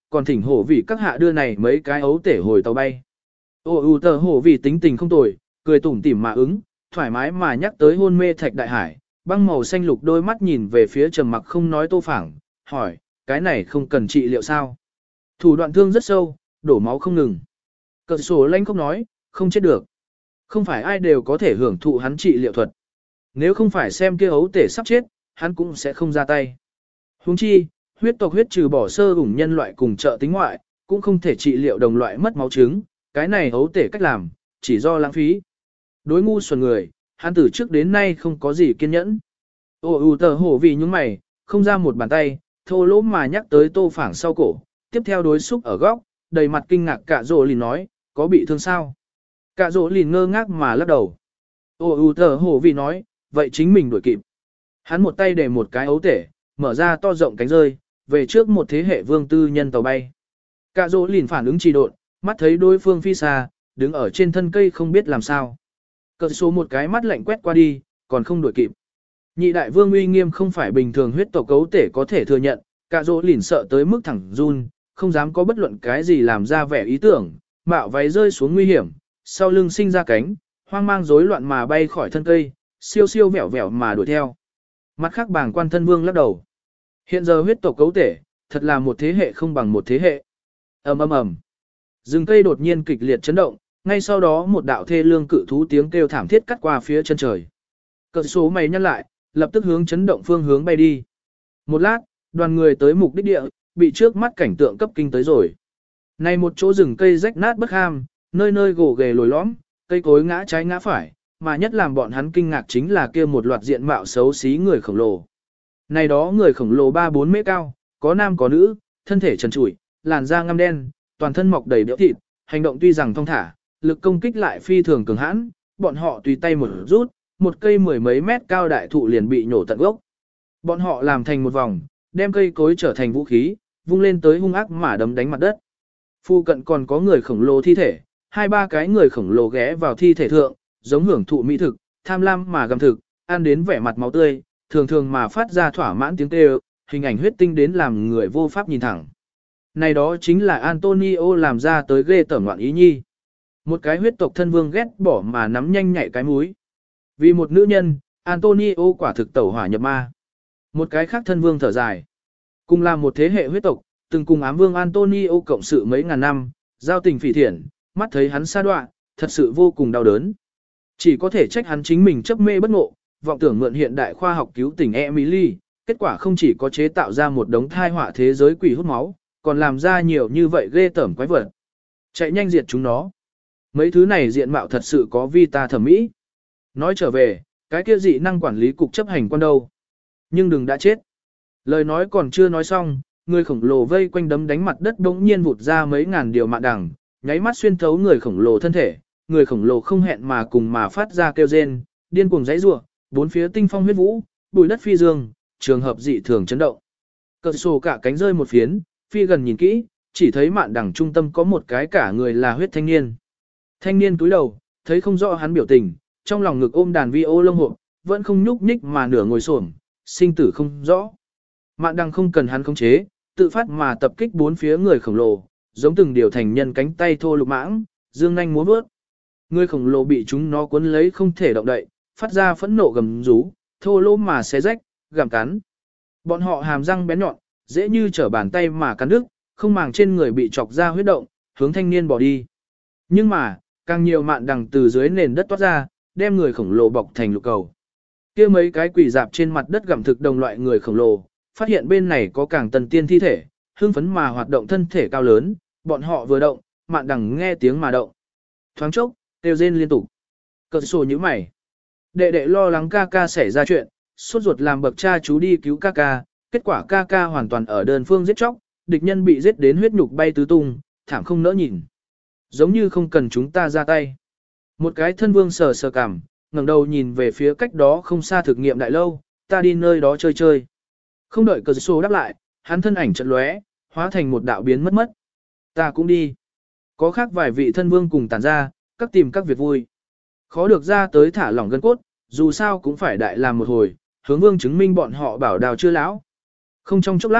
còn thỉnh hổ vì các hạ đưa này mấy cái ấu tể hồi tàu bay. Tờ hổ vì tính tình không tồi, cười tủm tỉm mà ứng, thoải mái mà nhắc tới hôn mê Thạch Đại Hải, băng màu xanh lục đôi mắt nhìn về phía trầm mặc không nói Tô Phảng, hỏi, cái này không cần trị liệu sao? Thủ đoạn thương rất sâu, đổ máu không ngừng. Cờ sổ lanh không nói, không chết được. Không phải ai đều có thể hưởng thụ hắn trị liệu thuật. Nếu không phải xem kia ấu tể sắp chết, hắn cũng sẽ không ra tay. Huống chi, huyết tộc huyết trừ bỏ sơ ủng nhân loại cùng trợ tính ngoại, cũng không thể trị liệu đồng loại mất máu trứng, cái này ấu tể cách làm, chỉ do lãng phí. Đối ngu xuẩn người, hắn từ trước đến nay không có gì kiên nhẫn. Tờ hổ vì những mày, không ra một bàn tay, thô lỗ mà nhắc tới Tô Phảng sau cổ, tiếp theo đối xúc ở góc, đầy mặt kinh ngạc Cạ Dỗ Lìn nói, có bị thương sao? Cạ Dỗ Lìn ngơ ngác mà lắc đầu. Tờ hổ vì nói, vậy chính mình đuổi kịp. Hắn một tay để một cái ấu tể, mở ra to rộng cánh rơi, về trước một thế hệ vương tư nhân tàu bay. Cạ Dỗ Lìn phản ứng trì độn, mắt thấy đối phương phi xa, đứng ở trên thân cây không biết làm sao. Cờ số một cái mắt lạnh quét qua đi, còn không đuổi kịp. Nhị đại vương uy nghiêm không phải bình thường huyết tộc cấu tể có thể thừa nhận, Cạ Dỗ Lìn sợ tới mức thẳng run, không dám có bất luận cái gì làm ra vẻ ý tưởng, mạo váy rơi xuống nguy hiểm, sau lưng sinh ra cánh, hoang mang rối loạn mà bay khỏi thân cây, siêu siêu vẹo vẹo mà đuổi theo. Mặt khác bàng quan thân vương lắc đầu. Hiện giờ huyết tộc cấu tể, thật là một thế hệ không bằng một thế hệ. Ầm ầm ầm. Rừng cây đột nhiên kịch liệt chấn động, ngay sau đó một đạo thê lương cự thú tiếng kêu thảm thiết cắt qua phía chân trời. Cờ số mày nhăn lại, lập tức hướng chấn động phương hướng bay đi. Một lát, đoàn người tới mục đích địa, bị trước mắt cảnh tượng cấp kinh tới rồi. Này một chỗ rừng cây rách nát bất ham, nơi nơi gồ ghề lồi lõm, cây cối ngã trái ngã phải, mà nhất làm bọn hắn kinh ngạc chính là kia một loạt diện mạo xấu xí người khổng lồ. Này đó người khổng lồ 3-4 mét cao, có nam có nữ, thân thể trần trụi, làn da ngăm đen, toàn thân mọc đầy béo thịt, hành động tuy rằng thong thả, lực công kích lại phi thường cường hãn, bọn họ tùy tay một rút, một cây mười mấy mét cao đại thụ liền bị nhổ tận gốc. Bọn họ làm thành một vòng, đem cây cối trở thành vũ khí, vung lên tới hung ác mà đấm đánh mặt đất. Phu cận còn có người khổng lồ thi thể, 2-3 cái người khổng lồ ghé vào thi thể thượng, giống hưởng thụ mỹ thực, tham lam mà gặm thực, ăn đến vẻ mặt máu tươi, thường thường mà phát ra thỏa mãn tiếng kêu, hình ảnh huyết tinh đến làm người vô pháp nhìn thẳng. Này đó chính là Antonio làm ra tới ghê tởm loạn ý nhi. Một cái huyết tộc thân vương ghét bỏ mà nắm nhanh nhạy cái múi. Vì một nữ nhân, Antonio quả thực tẩu hỏa nhập ma. Một cái khác thân vương thở dài. Cùng là một thế hệ huyết tộc, từng cùng ám vương Antonio cộng sự mấy ngàn năm, giao tình phỉ thiện, mắt thấy hắn sa đoạ, thật sự vô cùng đau đớn. Chỉ có thể trách hắn chính mình chấp mê bất ngộ, vọng tưởng mượn hiện đại khoa học cứu tỉnh Emily, kết quả không chỉ có chế tạo ra một đống thai họa thế giới quỷ hút máu, còn làm ra nhiều như vậy ghê tởm quái vật. Chạy nhanh diệt chúng nó. Mấy thứ này diện mạo thật sự có vi ta thẩm mỹ. Nói trở về, cái kia dị năng quản lý cục chấp hành quan đâu. Nhưng đừng đã chết. Lời nói còn chưa nói xong, người khổng lồ vây quanh đấm đánh mặt đất đống nhiên vụt ra mấy ngàn điều mạn đằng, nháy mắt xuyên thấu người khổng lồ thân thể. Người khổng lồ không hẹn mà cùng mà phát ra kêu rên, điên cuồng giãy giụa, bốn phía tinh phong huyết vũ, bùi đất phi dương, trường hợp dị thường chấn động. Cờ sổ cả cánh rơi một phiến, phi gần nhìn kỹ, chỉ thấy mạn đằng trung tâm có một cái cả người là huyết thanh niên. Thanh niên cúi đầu, thấy không rõ hắn biểu tình, trong lòng ngực ôm đàn vi ô lông hộp, vẫn không nhúc nhích mà nửa ngồi xổm, sinh tử không rõ. Mạn đằng không cần hắn khống chế, tự phát mà tập kích bốn phía người khổng lồ, giống từng điều thành nhân cánh tay thô lục mãng, dương nhanh múa vớt. Người khổng lồ bị chúng nó cuốn lấy không thể động đậy, phát ra phẫn nộ gầm rú, thô lỗ mà xé rách, gặm cắn. Bọn họ hàm răng bén nhọn, dễ như trở bàn tay mà cắn đứt, không màng trên người bị chọc ra huyết động, hướng thanh niên bỏ đi. Nhưng mà, càng nhiều mạn đằng từ dưới nền đất toát ra, đem người khổng lồ bọc thành lục cầu. Kia mấy cái quỷ dạp trên mặt đất gặm thực đồng loại người khổng lồ, phát hiện bên này có càng tần tiên thi thể, hưng phấn mà hoạt động thân thể cao lớn, bọn họ vừa động, mạn đằng nghe tiếng mà động. Thoáng chốc, kêu rên liên tục. Cờ sổ như mày. Đệ đệ lo lắng ca ca xảy ra chuyện, sốt ruột làm bậc cha chú đi cứu ca ca, kết quả ca ca hoàn toàn ở đơn phương giết chóc, địch nhân bị giết đến huyết nhục bay tứ tung, thảm không nỡ nhìn. Giống như không cần chúng ta ra tay. Một cái thân vương sờ sờ cằm, ngẩng đầu nhìn về phía cách đó không xa thực nghiệm đại lâu, ta đi nơi đó chơi chơi. Không đợi cờ sổ đáp lại, hắn thân ảnh chợt lóe, hóa thành một đạo biến mất mất. Ta cũng đi. Có khác vài vị thân vương cùng tản ra, các tìm các việc vui. Khó được ra tới thả lỏng gân cốt, dù sao cũng phải đại làm một hồi, hướng vương chứng minh bọn họ bảo đào chưa lão. Không trong chốc lát,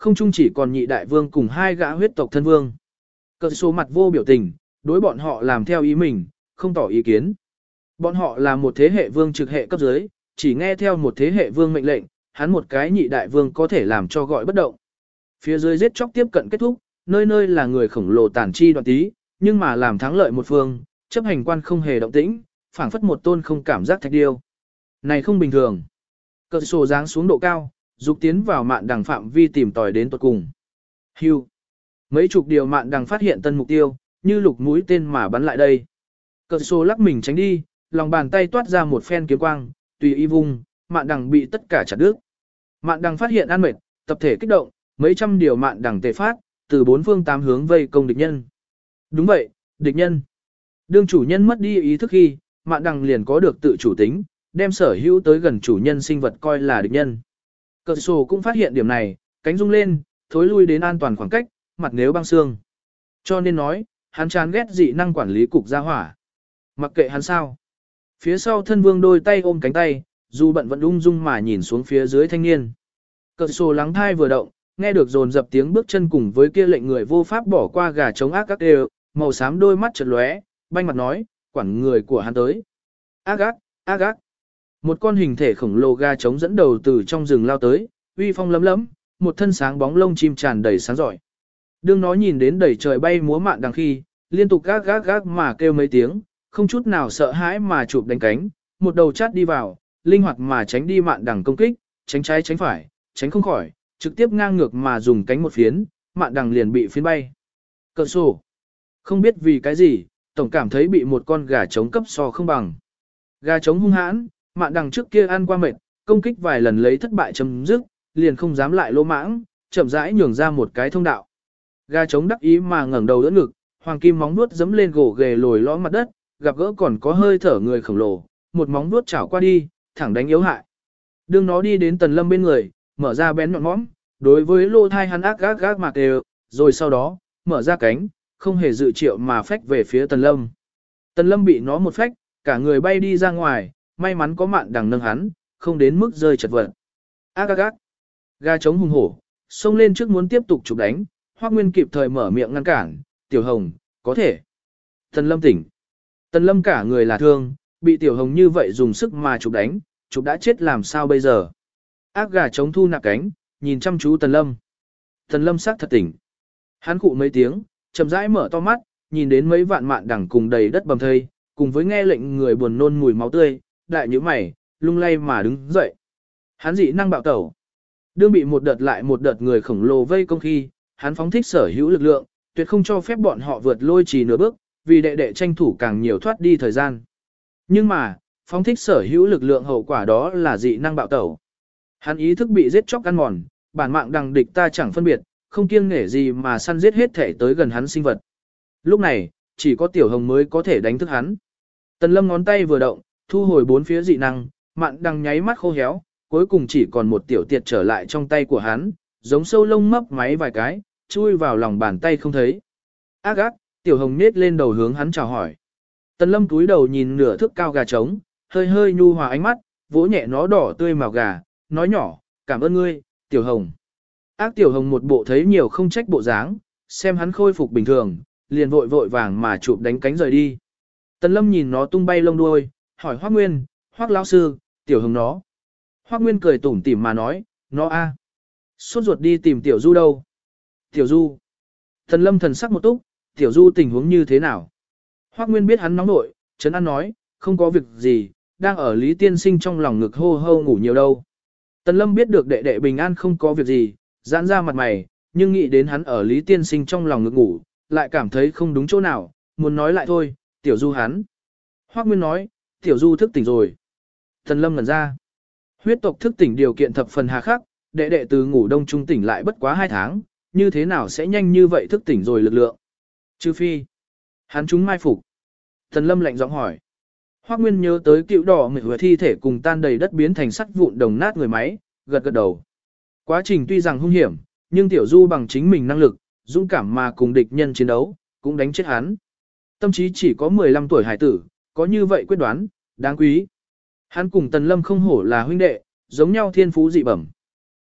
không chung chỉ còn nhị đại vương cùng hai gã huyết tộc thân vương. Cờ số mặt vô biểu tình, đối bọn họ làm theo ý mình, không tỏ ý kiến. Bọn họ là một thế hệ vương trực hệ cấp dưới, chỉ nghe theo một thế hệ vương mệnh lệnh, hắn một cái nhị đại vương có thể làm cho gọi bất động. Phía dưới giết chóc tiếp cận kết thúc, nơi nơi là người khổng lồ tàn chi đoạn tí, nhưng mà làm thắng lợi một phương, chấp hành quan không hề động tĩnh, phảng phất một tôn không cảm giác thạch điêu. Này không bình thường. Cờ sổ giáng xuống độ cao, dục tiến vào mạn đằng phạm vi tìm tòi đến tuột cùng. Hưu. Mấy chục điều mạn đằng phát hiện tân mục tiêu, như lục mũi tên mà bắn lại đây. Cờ sổ lắc mình tránh đi, lòng bàn tay toát ra một phen kiếm quang, tùy y vung, mạn đằng bị tất cả chặt đứt. Mạn đằng phát hiện ăn mệt, tập thể kích động, mấy trăm điều mạn đằng tề phát, từ bốn phương tám hướng vây công địch nhân. Đúng vậy, địch nhân. Đương chủ nhân mất đi ý thức khi, mạn đằng liền có được tự chủ tính, đem sở hữu tới gần chủ nhân sinh vật coi là địch nhân. Cờ sổ cũng phát hiện điểm này, cánh rung lên, thối lui đến an toàn khoảng cách, mặt nếu băng xương. Cho nên nói, hắn chán ghét dị năng quản lý cục gia hỏa. Mặc kệ hắn sao. Phía sau thân vương đôi tay ôm cánh tay, dù bận vẫn ung dung mà nhìn xuống phía dưới thanh niên. Cờ sổ lắng thai vừa động, nghe được dồn dập tiếng bước chân cùng với kia lệnh người vô pháp bỏ qua gà trống ác ác đều, màu xám đôi mắt chợt lóe, banh mặt nói, quản người của hắn tới. Ác ác, ác ác. Một con hình thể khổng lồ gà trống dẫn đầu từ trong rừng lao tới, uy phong lấm lấm, một thân sáng bóng lông chim tràn đầy sáng giỏi. Đương nó nhìn đến đầy trời bay múa mạn đằng khi, liên tục gác gác gác mà kêu mấy tiếng, không chút nào sợ hãi mà chụp đánh cánh, một đầu chát đi vào, linh hoạt mà tránh đi mạn đằng công kích, tránh trái tránh phải, tránh không khỏi, trực tiếp ngang ngược mà dùng cánh một phiến, mạn đằng liền bị phiến bay. Cờ sổ. Không biết vì cái gì, tổng cảm thấy bị một con gà trống cấp so không bằng. Gà trống hung hãn, mạn đằng trước kia ăn qua mệt, công kích vài lần lấy thất bại chấm dứt, liền không dám lại lỗ mãng, chậm rãi nhường ra một cái thông đạo. Gà trống đắc ý mà ngẩng đầu đỡ ngực, hoàng kim móng vuốt giẫm lên gỗ ghề lồi lõm mặt đất, gặp gỡ còn có hơi thở người khổng lồ, một móng vuốt chảo qua đi, thẳng đánh yếu hại. Đương nó đi đến Tần Lâm bên người, mở ra bén nhọn mõm, đối với lô thai hắn ác gác gác mạc đều, rồi sau đó, mở ra cánh, không hề dự triệu mà phách về phía Tần Lâm. Tần Lâm bị nó một phách, cả người bay đi ra ngoài, may mắn có mạn đằng nâng hắn, không đến mức rơi chật vật. Ác ác ác. Gà trống hùng hổ, xông lên trước muốn tiếp tục chụp đánh, Hoắc Nguyên kịp thời mở miệng ngăn cản, Tiểu Hồng, có thể. Tần Lâm tỉnh. Tần Lâm cả người là thương, bị Tiểu Hồng như vậy dùng sức mà chụp đánh, chụp đã chết làm sao bây giờ. Ác gà trống thu nạp cánh, nhìn chăm chú Tần Lâm. Tần Lâm sắc thật tỉnh. Hắn cụ mấy tiếng, chậm rãi mở to mắt, nhìn đến mấy vạn mạn đằng cùng đầy đất bầm thây, cùng với nghe lệnh người buồn nôn mùi máu tươi, đại nhíu mày, lung lay mà đứng dậy. Hắn dị năng bạo tẩu. Đương bị một đợt lại một đợt người khổng lồ vây công khi, hắn phóng thích sở hữu lực lượng, tuyệt không cho phép bọn họ vượt lôi trì nửa bước, vì đệ đệ tranh thủ càng nhiều thoát đi thời gian. Nhưng mà, phóng thích sở hữu lực lượng hậu quả đó là dị năng bạo tẩu. Hắn ý thức bị giết chóc ăn mòn, bản mạng đằng địch ta chẳng phân biệt, không kiêng nể gì mà săn giết hết thể tới gần hắn sinh vật. Lúc này, chỉ có Tiểu Hồng mới có thể đánh thức hắn. Tần Lâm ngón tay vừa động, thu hồi bốn phía dị năng, mạn đằng nháy mắt khô héo, cuối cùng chỉ còn một tiểu tiệt trở lại trong tay của hắn, giống sâu lông mấp máy vài cái, chui vào lòng bàn tay không thấy. Ác ác, Tiểu Hồng nết lên đầu hướng hắn chào hỏi. Tần Lâm túi đầu nhìn nửa thước cao gà trống, hơi hơi nhu hòa ánh mắt, vỗ nhẹ nó đỏ tươi màu gà, nói nhỏ, cảm ơn ngươi, Tiểu Hồng. Ác Tiểu Hồng một bộ thấy nhiều không trách bộ dáng, xem hắn khôi phục bình thường, liền vội vội vàng mà chụp đánh cánh rời đi. Tần Lâm nhìn nó tung bay lông đuôi, hỏi Hoắc Nguyên, Hoắc lão sư, Tiểu Hồng nó. Hoắc Nguyên cười tủm tỉm mà nói, nó a, sốt ruột đi tìm Tiểu Du đâu. Tiểu Du. Tần Lâm thần sắc một túc, Tiểu Du tình huống như thế nào? Hoắc Nguyên biết hắn nóng nội, trấn an nói, không có việc gì, đang ở Lý Tiên Sinh trong lòng ngực hô hô ngủ nhiều đâu. Tần Lâm biết được đệ đệ bình an không có việc gì, giãn ra mặt mày, nhưng nghĩ đến hắn ở Lý Tiên Sinh trong lòng ngực ngủ, lại cảm thấy không đúng chỗ nào, muốn nói lại thôi, Tiểu Du hắn. Hoắc Nguyên nói, Tiểu Du thức tỉnh rồi. Tần Lâm ngẩn ra. Huyết tộc thức tỉnh điều kiện thập phần hà khắc, đệ đệ từ ngủ đông trung tỉnh lại bất quá 2 tháng, như thế nào sẽ nhanh như vậy thức tỉnh rồi lực lượng. Trừ phi, hắn chúng mai phục. Tần Lâm lạnh giọng hỏi. Hoắc Nguyên nhớ tới cựu đỏ mệt vừa thi thể cùng tan đầy đất biến thành sắt vụn đồng nát người máy, gật gật đầu. Quá trình tuy rằng hung hiểm, nhưng Tiểu Du bằng chính mình năng lực, dũng cảm mà cùng địch nhân chiến đấu, cũng đánh chết hắn. Tâm trí chỉ có 15 tuổi hải tử, có như vậy quyết đoán, đáng quý. Hắn cùng Tần Lâm không hổ là huynh đệ, giống nhau thiên phú dị bẩm.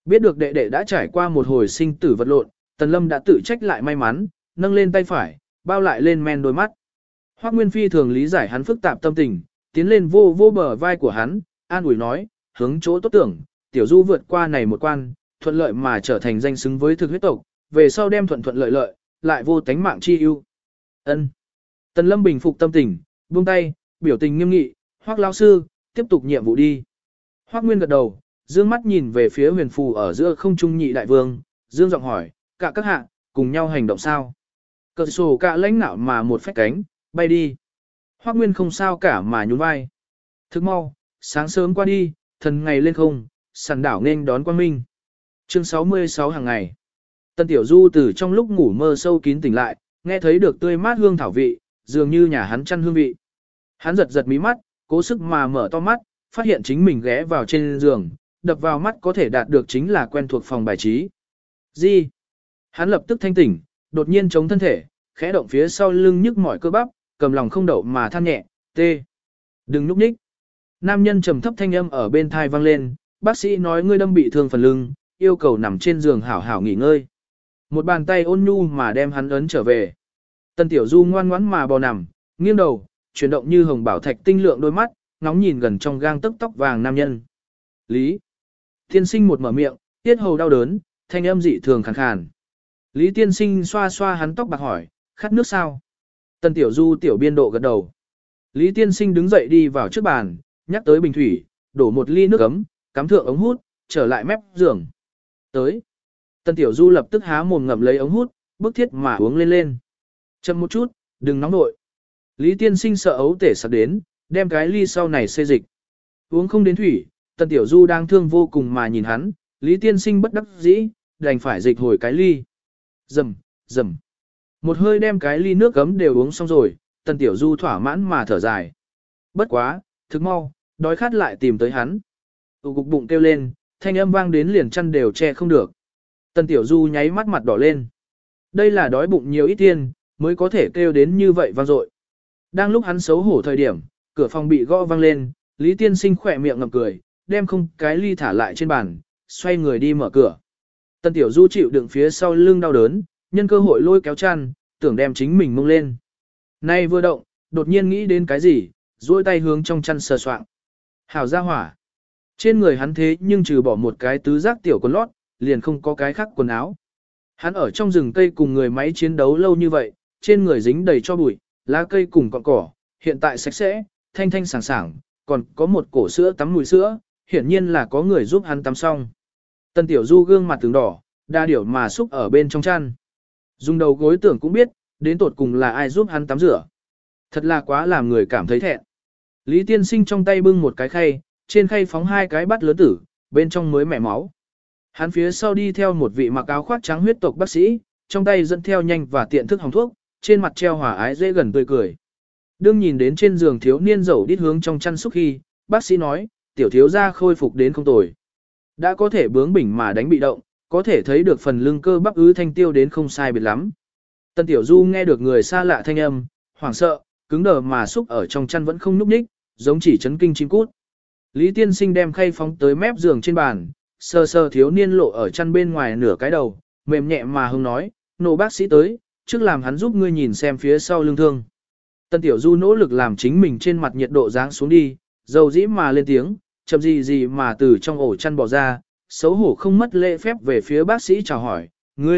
Biết được đệ đệ đã trải qua một hồi sinh tử vật lộn, Tần Lâm đã tự trách lại may mắn, nâng lên tay phải, bao lại lên men đôi mắt. Hoắc Nguyên Phi thường lý giải hắn phức tạp tâm tình, tiến lên vô vô bờ vai của hắn, an ủi nói, hướng chỗ tốt tưởng, tiểu du vượt qua này một quan, thuận lợi mà trở thành danh xứng với thực huyết tộc, về sau đem thuận thuận lợi lợi, lại vô tánh mạng chi ưu. Ân. Tần Lâm bình phục tâm tình, buông tay, biểu tình nghiêm nghị, Hoắc lão sư, tiếp tục nhiệm vụ đi. Hoắc Nguyên gật đầu, dương mắt nhìn về phía huyền phù ở giữa không trung nhị đại vương, dương giọng hỏi, cả các hạ, cùng nhau hành động sao? Cờ sổ cả lãnh nạo mà một phách cánh, bay đi. Hoắc Nguyên không sao cả mà nhún vai. Thức mau, sáng sớm qua đi, thần ngày lên không, sàn đảo nên đón quang minh. Chương 66 hàng ngày. Tân Tiểu Du từ trong lúc ngủ mơ sâu kín tỉnh lại, nghe thấy được tươi mát hương thảo vị, dường như nhà hắn chăn hương vị. Hắn giật giật mí mắt, cố sức mà mở to mắt, phát hiện chính mình ghé vào trên giường, đập vào mắt có thể đạt được chính là quen thuộc phòng bài trí. Gì? Hắn lập tức thanh tỉnh, đột nhiên chống thân thể, khẽ động phía sau lưng nhức mỏi cơ bắp, cầm lòng không đậu mà than nhẹ, tê. Đừng núp nhích. Nam nhân trầm thấp thanh âm ở bên thai vang lên, bác sĩ nói ngươi đâm bị thương phần lưng, yêu cầu nằm trên giường hảo hảo nghỉ ngơi. Một bàn tay ôn nhu mà đem hắn ấn trở về. Tân Tiểu Du ngoan ngoãn mà bò nằm, nghiêng đầu, chuyển động như hồng bảo thạch tinh lượng đôi mắt, ngóng nhìn gần trong gang tấc tóc vàng nam nhân. Lý. Tiên sinh một mở miệng, tiết hầu đau đớn, thanh âm dị thường khàn khàn. Lý tiên sinh xoa xoa hắn tóc bạc hỏi, khát nước sao? Tân Tiểu Du tiểu biên độ gật đầu. Lý tiên sinh đứng dậy đi vào trước bàn, nhắc tới bình thủy, đổ một ly nước ấm, cắm thượng ống hút, trở lại mép giường. Tới. Tân Tiểu Du lập tức há mồm ngậm lấy ống hút, bức thiết mà uống lên lên. Chậm một chút, đừng nóng nội. Lý tiên sinh sợ ấu tể sắp đến, đem cái ly sau này xê dịch. Uống không đến thủy, Tân Tiểu Du đang thương vô cùng mà nhìn hắn, Lý tiên sinh bất đắc dĩ, đành phải dịch hồi cái ly. Rầm, rầm. Một hơi đem cái ly nước gấm đều uống xong rồi, Tân Tiểu Du thỏa mãn mà thở dài. Bất quá, thức mau, đói khát lại tìm tới hắn. Tụ cục bụng kêu lên, thanh âm vang đến liền chăn đều che không được. Tân Tiểu Du nháy mắt mặt đỏ lên. Đây là đói bụng nhiều ít tiền, mới có thể kêu đến như vậy vang dội. Đang lúc hắn xấu hổ thời điểm, cửa phòng bị gõ vang lên, Lý tiên sinh khỏe miệng ngậm cười, đem không cái ly thả lại trên bàn, xoay người đi mở cửa. Tân Tiểu Du chịu đựng phía sau lưng đau đớn, nhân cơ hội lôi kéo chăn, tưởng đem chính mình mông lên. Nay vừa động, đột nhiên nghĩ đến cái gì, duỗi tay hướng trong chăn sờ soạng. Hảo ra hỏa. Trên người hắn thế nhưng trừ bỏ một cái tứ giác tiểu quần lót, liền không có cái khác quần áo. Hắn ở trong rừng cây cùng người máy chiến đấu lâu như vậy, trên người dính đầy cho bụi, lá cây cùng cọng cỏ, hiện tại sạch sẽ, thanh thanh sảng sảng, còn có một cổ sữa tắm mùi sữa, hiển nhiên là có người giúp hắn tắm xong. Tân Tiểu Du gương mặt từng đỏ, đa điểu mà xúc ở bên trong chăn. Dùng đầu gối tưởng cũng biết, đến tột cùng là ai giúp hắn tắm rửa. Thật là quá làm người cảm thấy thẹn. Lý tiên sinh trong tay bưng một cái khay, trên khay phóng hai cái bát lớn tử, bên trong mới mẻ máu. Hắn phía sau đi theo một vị mặc áo khoác trắng huyết tộc bác sĩ, trong tay dẫn theo nhanh và tiện thức hồng thuốc, trên mặt treo hòa ái dễ gần tươi cười. Đương nhìn đến trên giường thiếu niên dầu đít hướng trong chăn xúc khi, bác sĩ nói, tiểu thiếu gia khôi phục đến không tồi. Đã có thể bướng bỉnh mà đánh bị động, có thể thấy được phần lưng cơ bắp ứ thanh tiêu đến không sai biệt lắm. Tân Tiểu Du nghe được người xa lạ thanh âm, hoảng sợ, cứng đờ mà xúc ở trong chăn vẫn không nhúc nhích, giống chỉ chấn kinh chim cút. Lý tiên sinh đem khay phóng tới mép giường trên bàn, sờ sờ thiếu niên lộ ở chăn bên ngoài nửa cái đầu, mềm nhẹ mà hưng nói, nô bác sĩ tới, trước làm hắn giúp ngươi nhìn xem phía sau lưng thương. Tân Tiểu Du nỗ lực làm chính mình trên mặt nhiệt độ giáng xuống đi, dầu dĩ mà lên tiếng, chậm gì mà từ trong ổ chăn bỏ ra, xấu hổ không mất lễ phép về phía bác sĩ chào hỏi,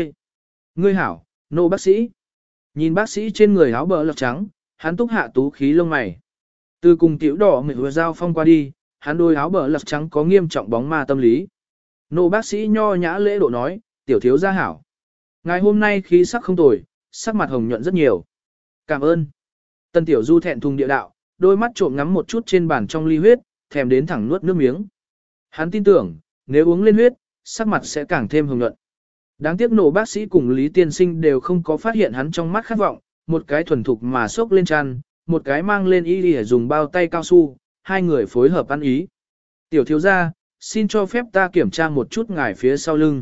ngươi hảo, nô bác sĩ. Nhìn bác sĩ trên người áo bờ lọc trắng, hắn túc hạ tú khí lông mày. Từ cùng tiểu đỏ mệt vừa giao phong qua đi, hắn đôi áo bờ lọc trắng có nghiêm trọng bóng ma tâm lý. Nô bác sĩ nho nhã lễ độ nói, tiểu thiếu gia hảo. Ngày hôm nay khí sắc không tồi, sắc mặt hồng nhuận rất nhiều. Cảm ơn. Tân Tiểu Du thẹn thùng địa đạo, đôi mắt trộm ngắm một chút trên bàn trong ly huyết, thèm đến thẳng nuốt nước miếng. Hắn tin tưởng, nếu uống lên huyết, sắc mặt sẽ càng thêm hồng nhuận. Đáng tiếc nổ bác sĩ cùng Lý tiên sinh đều không có phát hiện hắn trong mắt khát vọng, một cái thuần thục mà xốc lên chăn, một cái mang lên y để dùng bao tay cao su, hai người phối hợp ăn ý. Tiểu thiếu gia, xin cho phép ta kiểm tra một chút ngài phía sau lưng.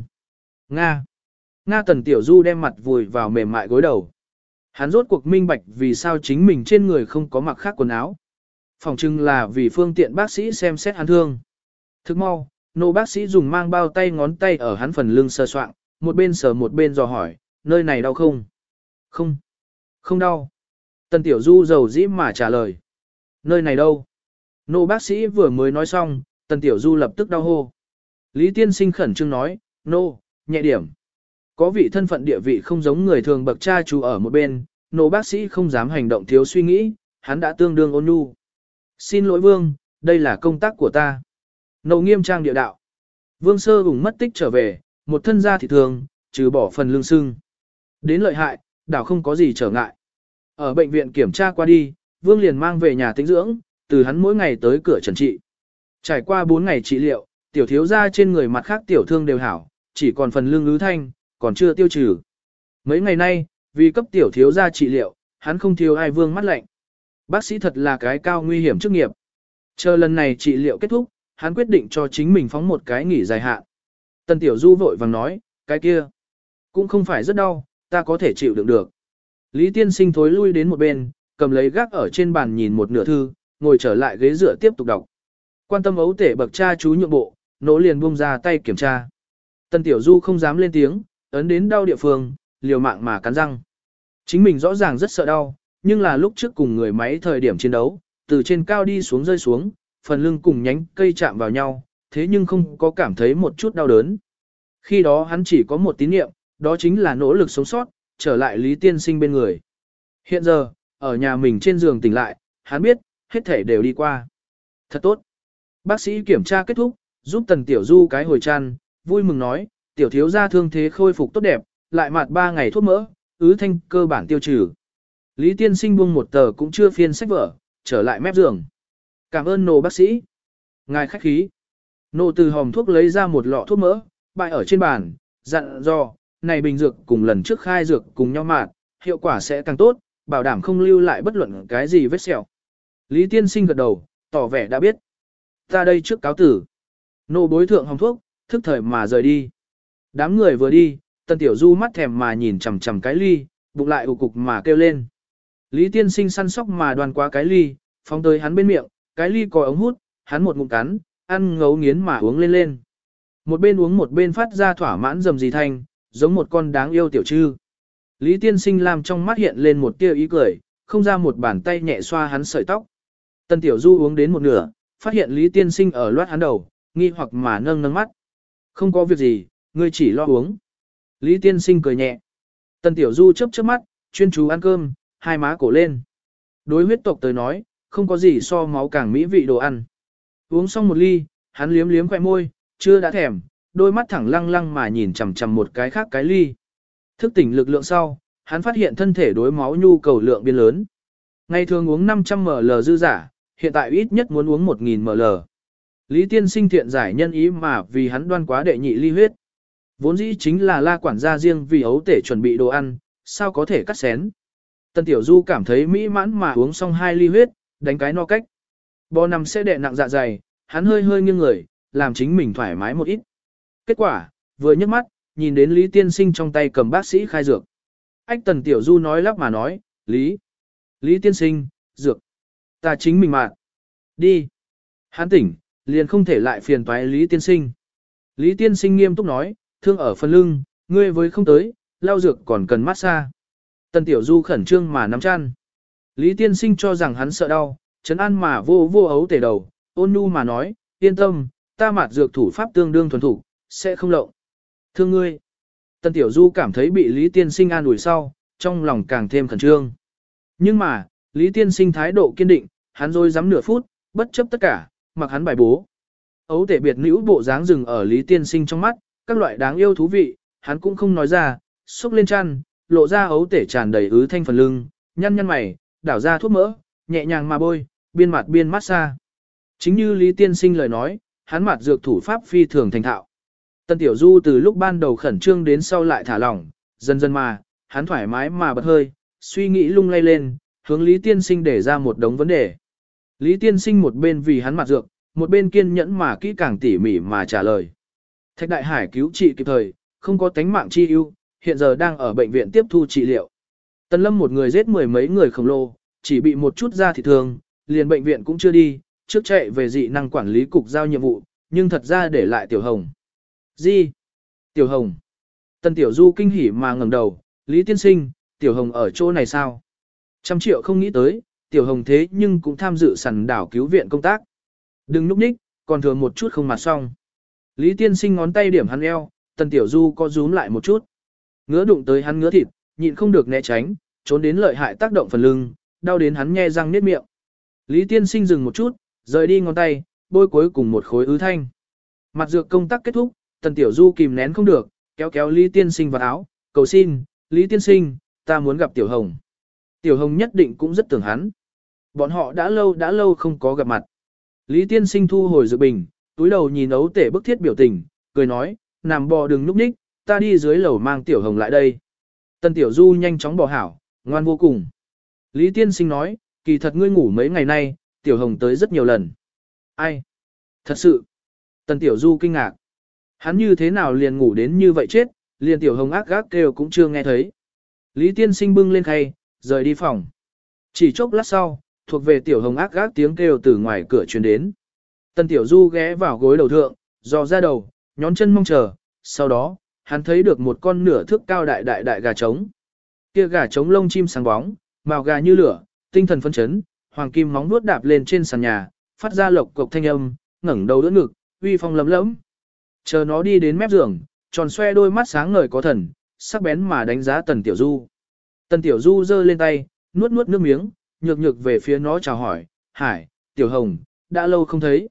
Nga Tần Tiểu Du đem mặt vùi vào mềm mại gối đầu. Hắn rốt cuộc minh bạch vì sao chính mình trên người không có mặc khác quần áo. Phòng trưng là vì phương tiện bác sĩ xem xét hắn thương. Thức mau, Nô bác sĩ dùng mang bao tay ngón tay ở hắn phần lưng sờ soạng, một bên sờ một bên dò hỏi, nơi này đau không? Không, không đau. Tần Tiểu Du dầu dĩ mà trả lời. Nơi này đâu? Nô bác sĩ vừa mới nói xong, Tần Tiểu Du lập tức đau hô. Lý tiên sinh khẩn trương nói, nô, nhẹ điểm. Có vị thân phận địa vị không giống người thường bậc cha chú ở một bên, nô bác sĩ không dám hành động thiếu suy nghĩ, hắn đã tương đương ôn nhu. Xin lỗi vương, đây là công tác của ta. Nô nghiêm trang địa đạo. Vương sơ ủng mất tích trở về, một thân da thị thường, trừ bỏ phần lưng sưng. Đến lợi hại, đảo không có gì trở ngại. Ở bệnh viện kiểm tra qua đi, Vương liền mang về nhà tĩnh dưỡng, từ hắn mỗi ngày tới cửa trần trị. Trải qua 4 ngày trị liệu, tiểu thiếu gia trên người mặt khác tiểu thương đều hảo, chỉ còn phần lưng ứ thanh, còn chưa tiêu trừ. Mấy ngày nay, vì cấp tiểu thiếu gia trị liệu, hắn không thiếu ai Vương mắt lạnh. Bác sĩ thật là cái cao nguy hiểm chức nghiệp. Chờ lần này trị liệu kết thúc, hắn quyết định cho chính mình phóng một cái nghỉ dài hạn. Tần Tiểu Du vội vàng nói, cái kia, cũng không phải rất đau, ta có thể chịu đựng được. Lý tiên sinh thối lui đến một bên, cầm lấy gác ở trên bàn nhìn một nửa thư, ngồi trở lại ghế dựa tiếp tục đọc. Quan tâm ấu tể bậc cha chú nhượng bộ, nỗ liền buông ra tay kiểm tra. Tần Tiểu Du không dám lên tiếng, ấn đến đau địa phương, liều mạng mà cắn răng. Chính mình rõ ràng rất sợ đau, nhưng là lúc trước cùng người máy thời điểm chiến đấu, từ trên cao đi xuống rơi xuống, phần lưng cùng nhánh cây chạm vào nhau, thế nhưng không có cảm thấy một chút đau đớn. Khi đó hắn chỉ có một tín niệm, đó chính là nỗ lực sống sót, trở lại Lý tiên sinh bên người. Hiện giờ, ở nhà mình trên giường tỉnh lại, hắn biết, hết thể đều đi qua. Thật tốt. Bác sĩ kiểm tra kết thúc, giúp Tần Tiểu Du cái hồi chăn, vui mừng nói, tiểu thiếu gia thương thế khôi phục tốt đẹp, lại mạt 3 ngày thuốc mỡ, ứ thanh cơ bản tiêu trừ. Lý tiên sinh buông một tờ cũng chưa phiên sách vở, trở lại mép giường. Cảm ơn nô bác sĩ. Ngài khách khí. Nô từ hòm thuốc lấy ra một lọ thuốc mỡ, bày ở trên bàn, dặn dò, này bình dược cùng lần trước khai dược cùng nhau mạt, hiệu quả sẽ càng tốt, bảo đảm không lưu lại bất luận cái gì vết sẹo. Lý tiên sinh gật đầu, tỏ vẻ đã biết. Ta đây trước cáo tử. Nô bối thượng hòm thuốc, thức thời mà rời đi. Đám người vừa đi, Tần Tiểu Du mắt thèm mà nhìn chằm chằm cái ly, bụng lại ù cục mà kêu lên. Lý tiên sinh săn sóc mà đoan qua cái ly, phóng tới hắn bên miệng, cái ly có ống hút, hắn một ngụm cắn, ăn ngấu nghiến mà uống lên lên. Một bên uống một bên phát ra thỏa mãn rầm rì thanh, giống một con đáng yêu tiểu trư. Lý tiên sinh làm trong mắt hiện lên một tia ý cười, không ra một bàn tay nhẹ xoa hắn sợi tóc. Tần Tiểu Du uống đến một nửa, phát hiện Lý tiên sinh ở loát hắn đầu, nghi hoặc mà nâng nâng mắt. Không có việc gì, ngươi chỉ lo uống. Lý tiên sinh cười nhẹ. Tần Tiểu Du chớp chớp mắt, chuyên chú ăn cơm, hai má cổ lên. Đối huyết tộc tới nói, không có gì so máu càng mỹ vị đồ ăn. Uống xong một ly, hắn liếm liếm khóe môi, chưa đã thèm, đôi mắt thẳng lăng lăng mà nhìn chằm chằm một cái khác cái ly. Thức tỉnh lực lượng sau, hắn phát hiện thân thể đối máu nhu cầu lượng biến lớn. Ngày thường uống 500 ml dư giả, hiện tại ít nhất muốn uống 1000 ml. Lý tiên sinh thiện giải nhân ý mà vì hắn đoan quá đệ nhị ly huyết. Vốn dĩ chính là La quản gia riêng vì ấu tể chuẩn bị đồ ăn, sao có thể cắt xén. Tần Tiểu Du cảm thấy mỹ mãn mà uống xong 2 ly huyết, đánh cái no cách. Bò nằm sẽ đè nặng dạ dày, hắn hơi hơi nghiêng người, làm chính mình thoải mái một ít. Kết quả, vừa nhấc mắt, nhìn đến Lý tiên sinh trong tay cầm bác sĩ khai dược. Ách Tần Tiểu Du nói lắp mà nói, Lý tiên sinh, dược. Ta chính mình mạng. Đi. Hắn tỉnh, liền không thể lại phiền toái Lý tiên sinh. Lý tiên sinh nghiêm túc nói, thương ở phần lưng, ngươi với không tới, lau dược còn cần massage. Tần Tiểu Du khẩn trương mà nắm chăn. Lý tiên sinh cho rằng hắn sợ đau, trấn an mà vô ấu tể đầu, ôn nhu mà nói, yên tâm, ta mạt dược thủ pháp tương đương thuần thủ, sẽ không lộng. Thương ngươi. Tần Tiểu Du cảm thấy bị Lý tiên sinh an ủi sau, trong lòng càng thêm khẩn trương. Nhưng mà, Lý tiên sinh thái độ kiên định, hắn rồi dám nửa phút, bất chấp tất cả, mặc hắn bài bố. Ấu tể biệt nữ bộ dáng rừng ở Lý tiên sinh trong mắt, các loại đáng yêu thú vị, hắn cũng không nói ra, xúc lên chăn, lộ ra ấu tể tràn đầy ứ thanh phần lưng, nhăn nhăn mày, đảo ra thuốc mỡ, nhẹ nhàng mà bôi, biên mặt biên massage. Chính như Lý tiên sinh lời nói, hắn mặt dược thủ pháp phi thường thành thạo. Tần Tiểu Du từ lúc ban đầu khẩn trương đến sau lại thả lỏng, dần dần mà, hắn thoải mái mà bật hơi, suy nghĩ lung lay lên, hướng Lý tiên sinh để ra một đống vấn đề. Lý tiên sinh một bên vì hắn mặt dược, một bên kiên nhẫn mà kỹ càng tỉ mỉ mà trả lời. Thạch Đại Hải cứu trị kịp thời, không có tánh mạng chi ưu, hiện giờ đang ở bệnh viện tiếp thu trị liệu. Tần Lâm một người giết 10 mấy người khổng lồ, chỉ bị một chút da thịt thương, liền bệnh viện cũng chưa đi, trước chạy về dị năng quản lý cục giao nhiệm vụ, nhưng thật ra để lại Tiểu Hồng. Gì? Tiểu Hồng. Tần Tiểu Du kinh hỉ mà ngẩng đầu, Lý tiên sinh, Tiểu Hồng ở chỗ này sao? 100 triệu không nghĩ tới, Tiểu Hồng thế nhưng cũng tham dự sẵn đảo cứu viện công tác. Đừng núp nhích, còn thừa một chút không mặt xong. Lý tiên sinh ngón tay điểm hắn eo, Tần Tiểu Du có rúm lại một chút. Ngứa đụng tới hắn ngứa thịt, nhịn không được né tránh, trốn đến lợi hại tác động phần lưng, đau đến hắn nhe răng niết miệng. Lý tiên sinh dừng một chút, rời đi ngón tay, bôi cuối cùng một khối ứ thanh. Mặt dược công tác kết thúc, Tần Tiểu Du kìm nén không được, kéo kéo Lý tiên sinh vào áo, cầu xin, Lý tiên sinh, ta muốn gặp Tiểu Hồng. Tiểu Hồng nhất định cũng rất tưởng hắn. Bọn họ đã lâu không có gặp mặt. Lý tiên sinh thu hồi dược bình, túi đầu nhìn ấu tể bức thiết biểu tình, cười nói, nằm bò đừng núp ních, ta đi dưới lầu mang Tiểu Hồng lại đây. Tần Tiểu Du nhanh chóng bỏ hảo, ngoan vô cùng. Lý tiên sinh nói, kỳ thật ngươi ngủ mấy ngày nay, Tiểu Hồng tới rất nhiều lần. Ai? Thật sự. Tần Tiểu Du kinh ngạc. Hắn như thế nào liền ngủ đến như vậy chết, liền Tiểu Hồng ác gác kêu cũng chưa nghe thấy. Lý tiên sinh bưng lên khay, rời đi phòng. Chỉ chốc lát sau, thuộc về Tiểu Hồng ác gác tiếng kêu từ ngoài cửa truyền đến. Tần Tiểu Du ghé vào gối đầu thượng, dò ra đầu, nhón chân mong chờ, sau đó, hắn thấy được một con nửa thước cao đại gà trống. Kia gà trống lông chim sáng bóng, màu gà như lửa, tinh thần phấn chấn, hoàng kim móng vuốt đạp lên trên sàn nhà, phát ra lộc cộc thanh âm, ngẩng đầu đỡ ngực, uy phong lấm lẫm. Chờ nó đi đến mép giường, tròn xoe đôi mắt sáng ngời có thần, sắc bén mà đánh giá Tần Tiểu Du. Tần Tiểu Du giơ lên tay, nuốt nước miếng, nhược về phía nó chào hỏi, Hải, Tiểu Hồng, đã lâu không thấy.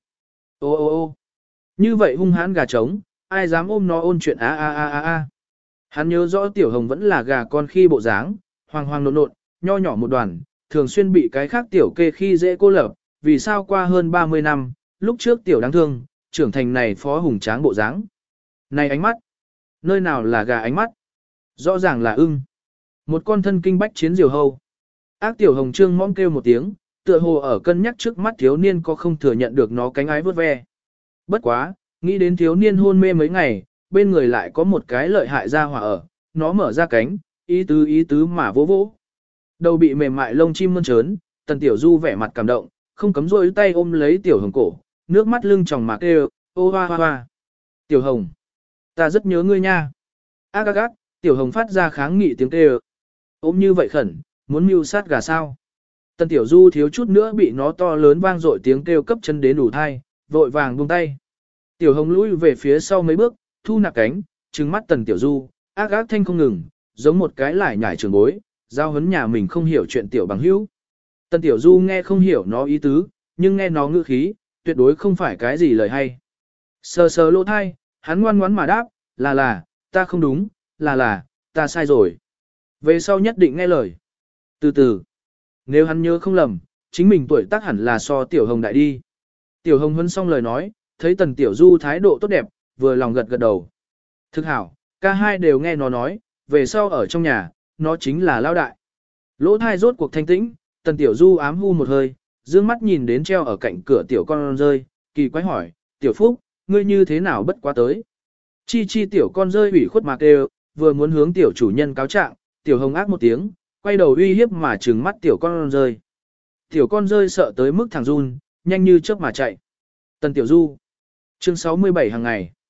Ô. Như vậy hung hãn gà trống, ai dám ôm nó ôn chuyện a. Hắn nhớ rõ Tiểu Hồng vẫn là gà con khi bộ dáng, hoang nộn, nho nhỏ một đoàn, thường xuyên bị cái khác tiểu kê khi dễ cô lập, vì sao qua hơn 30 năm, lúc trước Tiểu đáng thương, trưởng thành này phó hùng tráng bộ dáng. Này ánh mắt, nơi nào là gà ánh mắt? Rõ ràng là ưng. Một con thân kinh bách chiến diều hâu. Ác Tiểu Hồng trương mõm kêu một tiếng, tựa hồ ở cân nhắc trước mắt thiếu niên có không thừa nhận được nó cánh ái vớt ve. Bất quá, nghĩ đến thiếu niên hôn mê mấy ngày, bên người lại có một cái lợi hại ra hỏa ở, nó mở ra cánh, ý tứ mà vỗ. Đầu bị mềm mại lông chim mơn trớn, Tần Tiểu Du vẻ mặt cảm động, không cấm rôi tay ôm lấy Tiểu Hồng cổ, nước mắt lưng tròng mà kêu, ô hoa. Tiểu Hồng, ta rất nhớ ngươi nha. Ác, Tiểu Hồng phát ra kháng nghị tiếng kêu. Ôm như vậy khẩn, muốn mưu sát gà sao. Tần Tiểu Du thiếu chút nữa bị nó to lớn vang dội tiếng kêu cấp chân đến đủ thai, vội vàng buông tay. Tiểu Hồng lùi về phía sau mấy bước, thu nạp cánh, trừng mắt Tần Tiểu Du, ác thanh không ngừng, giống một cái lải nhải trường bối, giao hấn nhà mình không hiểu chuyện tiểu bằng hữu. Tần Tiểu Du nghe không hiểu nó ý tứ, nhưng nghe nó ngữ khí, tuyệt đối không phải cái gì lời hay. Sờ lỗ thai, hắn ngoan ngoãn mà đáp, là, ta không đúng, là, ta sai rồi. Về sau nhất định nghe lời. Từ từ, nếu hắn nhớ không lầm, chính mình tuổi tác hẳn là so Tiểu Hồng đại đi. Tiểu Hồng huấn xong lời nói, thấy Tần Tiểu Du thái độ tốt đẹp, vừa lòng gật đầu. Thực hảo, cả hai đều nghe nó nói, về sau ở trong nhà, nó chính là lao đại. Lỗ thai rốt cuộc thanh tĩnh, Tần Tiểu Du ám hu một hơi, dương mắt nhìn đến treo ở cạnh cửa tiểu con rơi, kỳ quái hỏi, Tiểu Phúc, ngươi như thế nào bất quá tới. Chi tiểu con rơi ủy khuất mà kêu, vừa muốn hướng tiểu chủ nhân cáo trạng, Tiểu Hồng ác một tiếng, quay đầu uy hiếp mà trừng mắt tiểu con rơi. Tiểu con rơi sợ tới mức thằng run, nhanh như chớp mà chạy. Tần Tiểu Du. Chương 67 hàng ngày.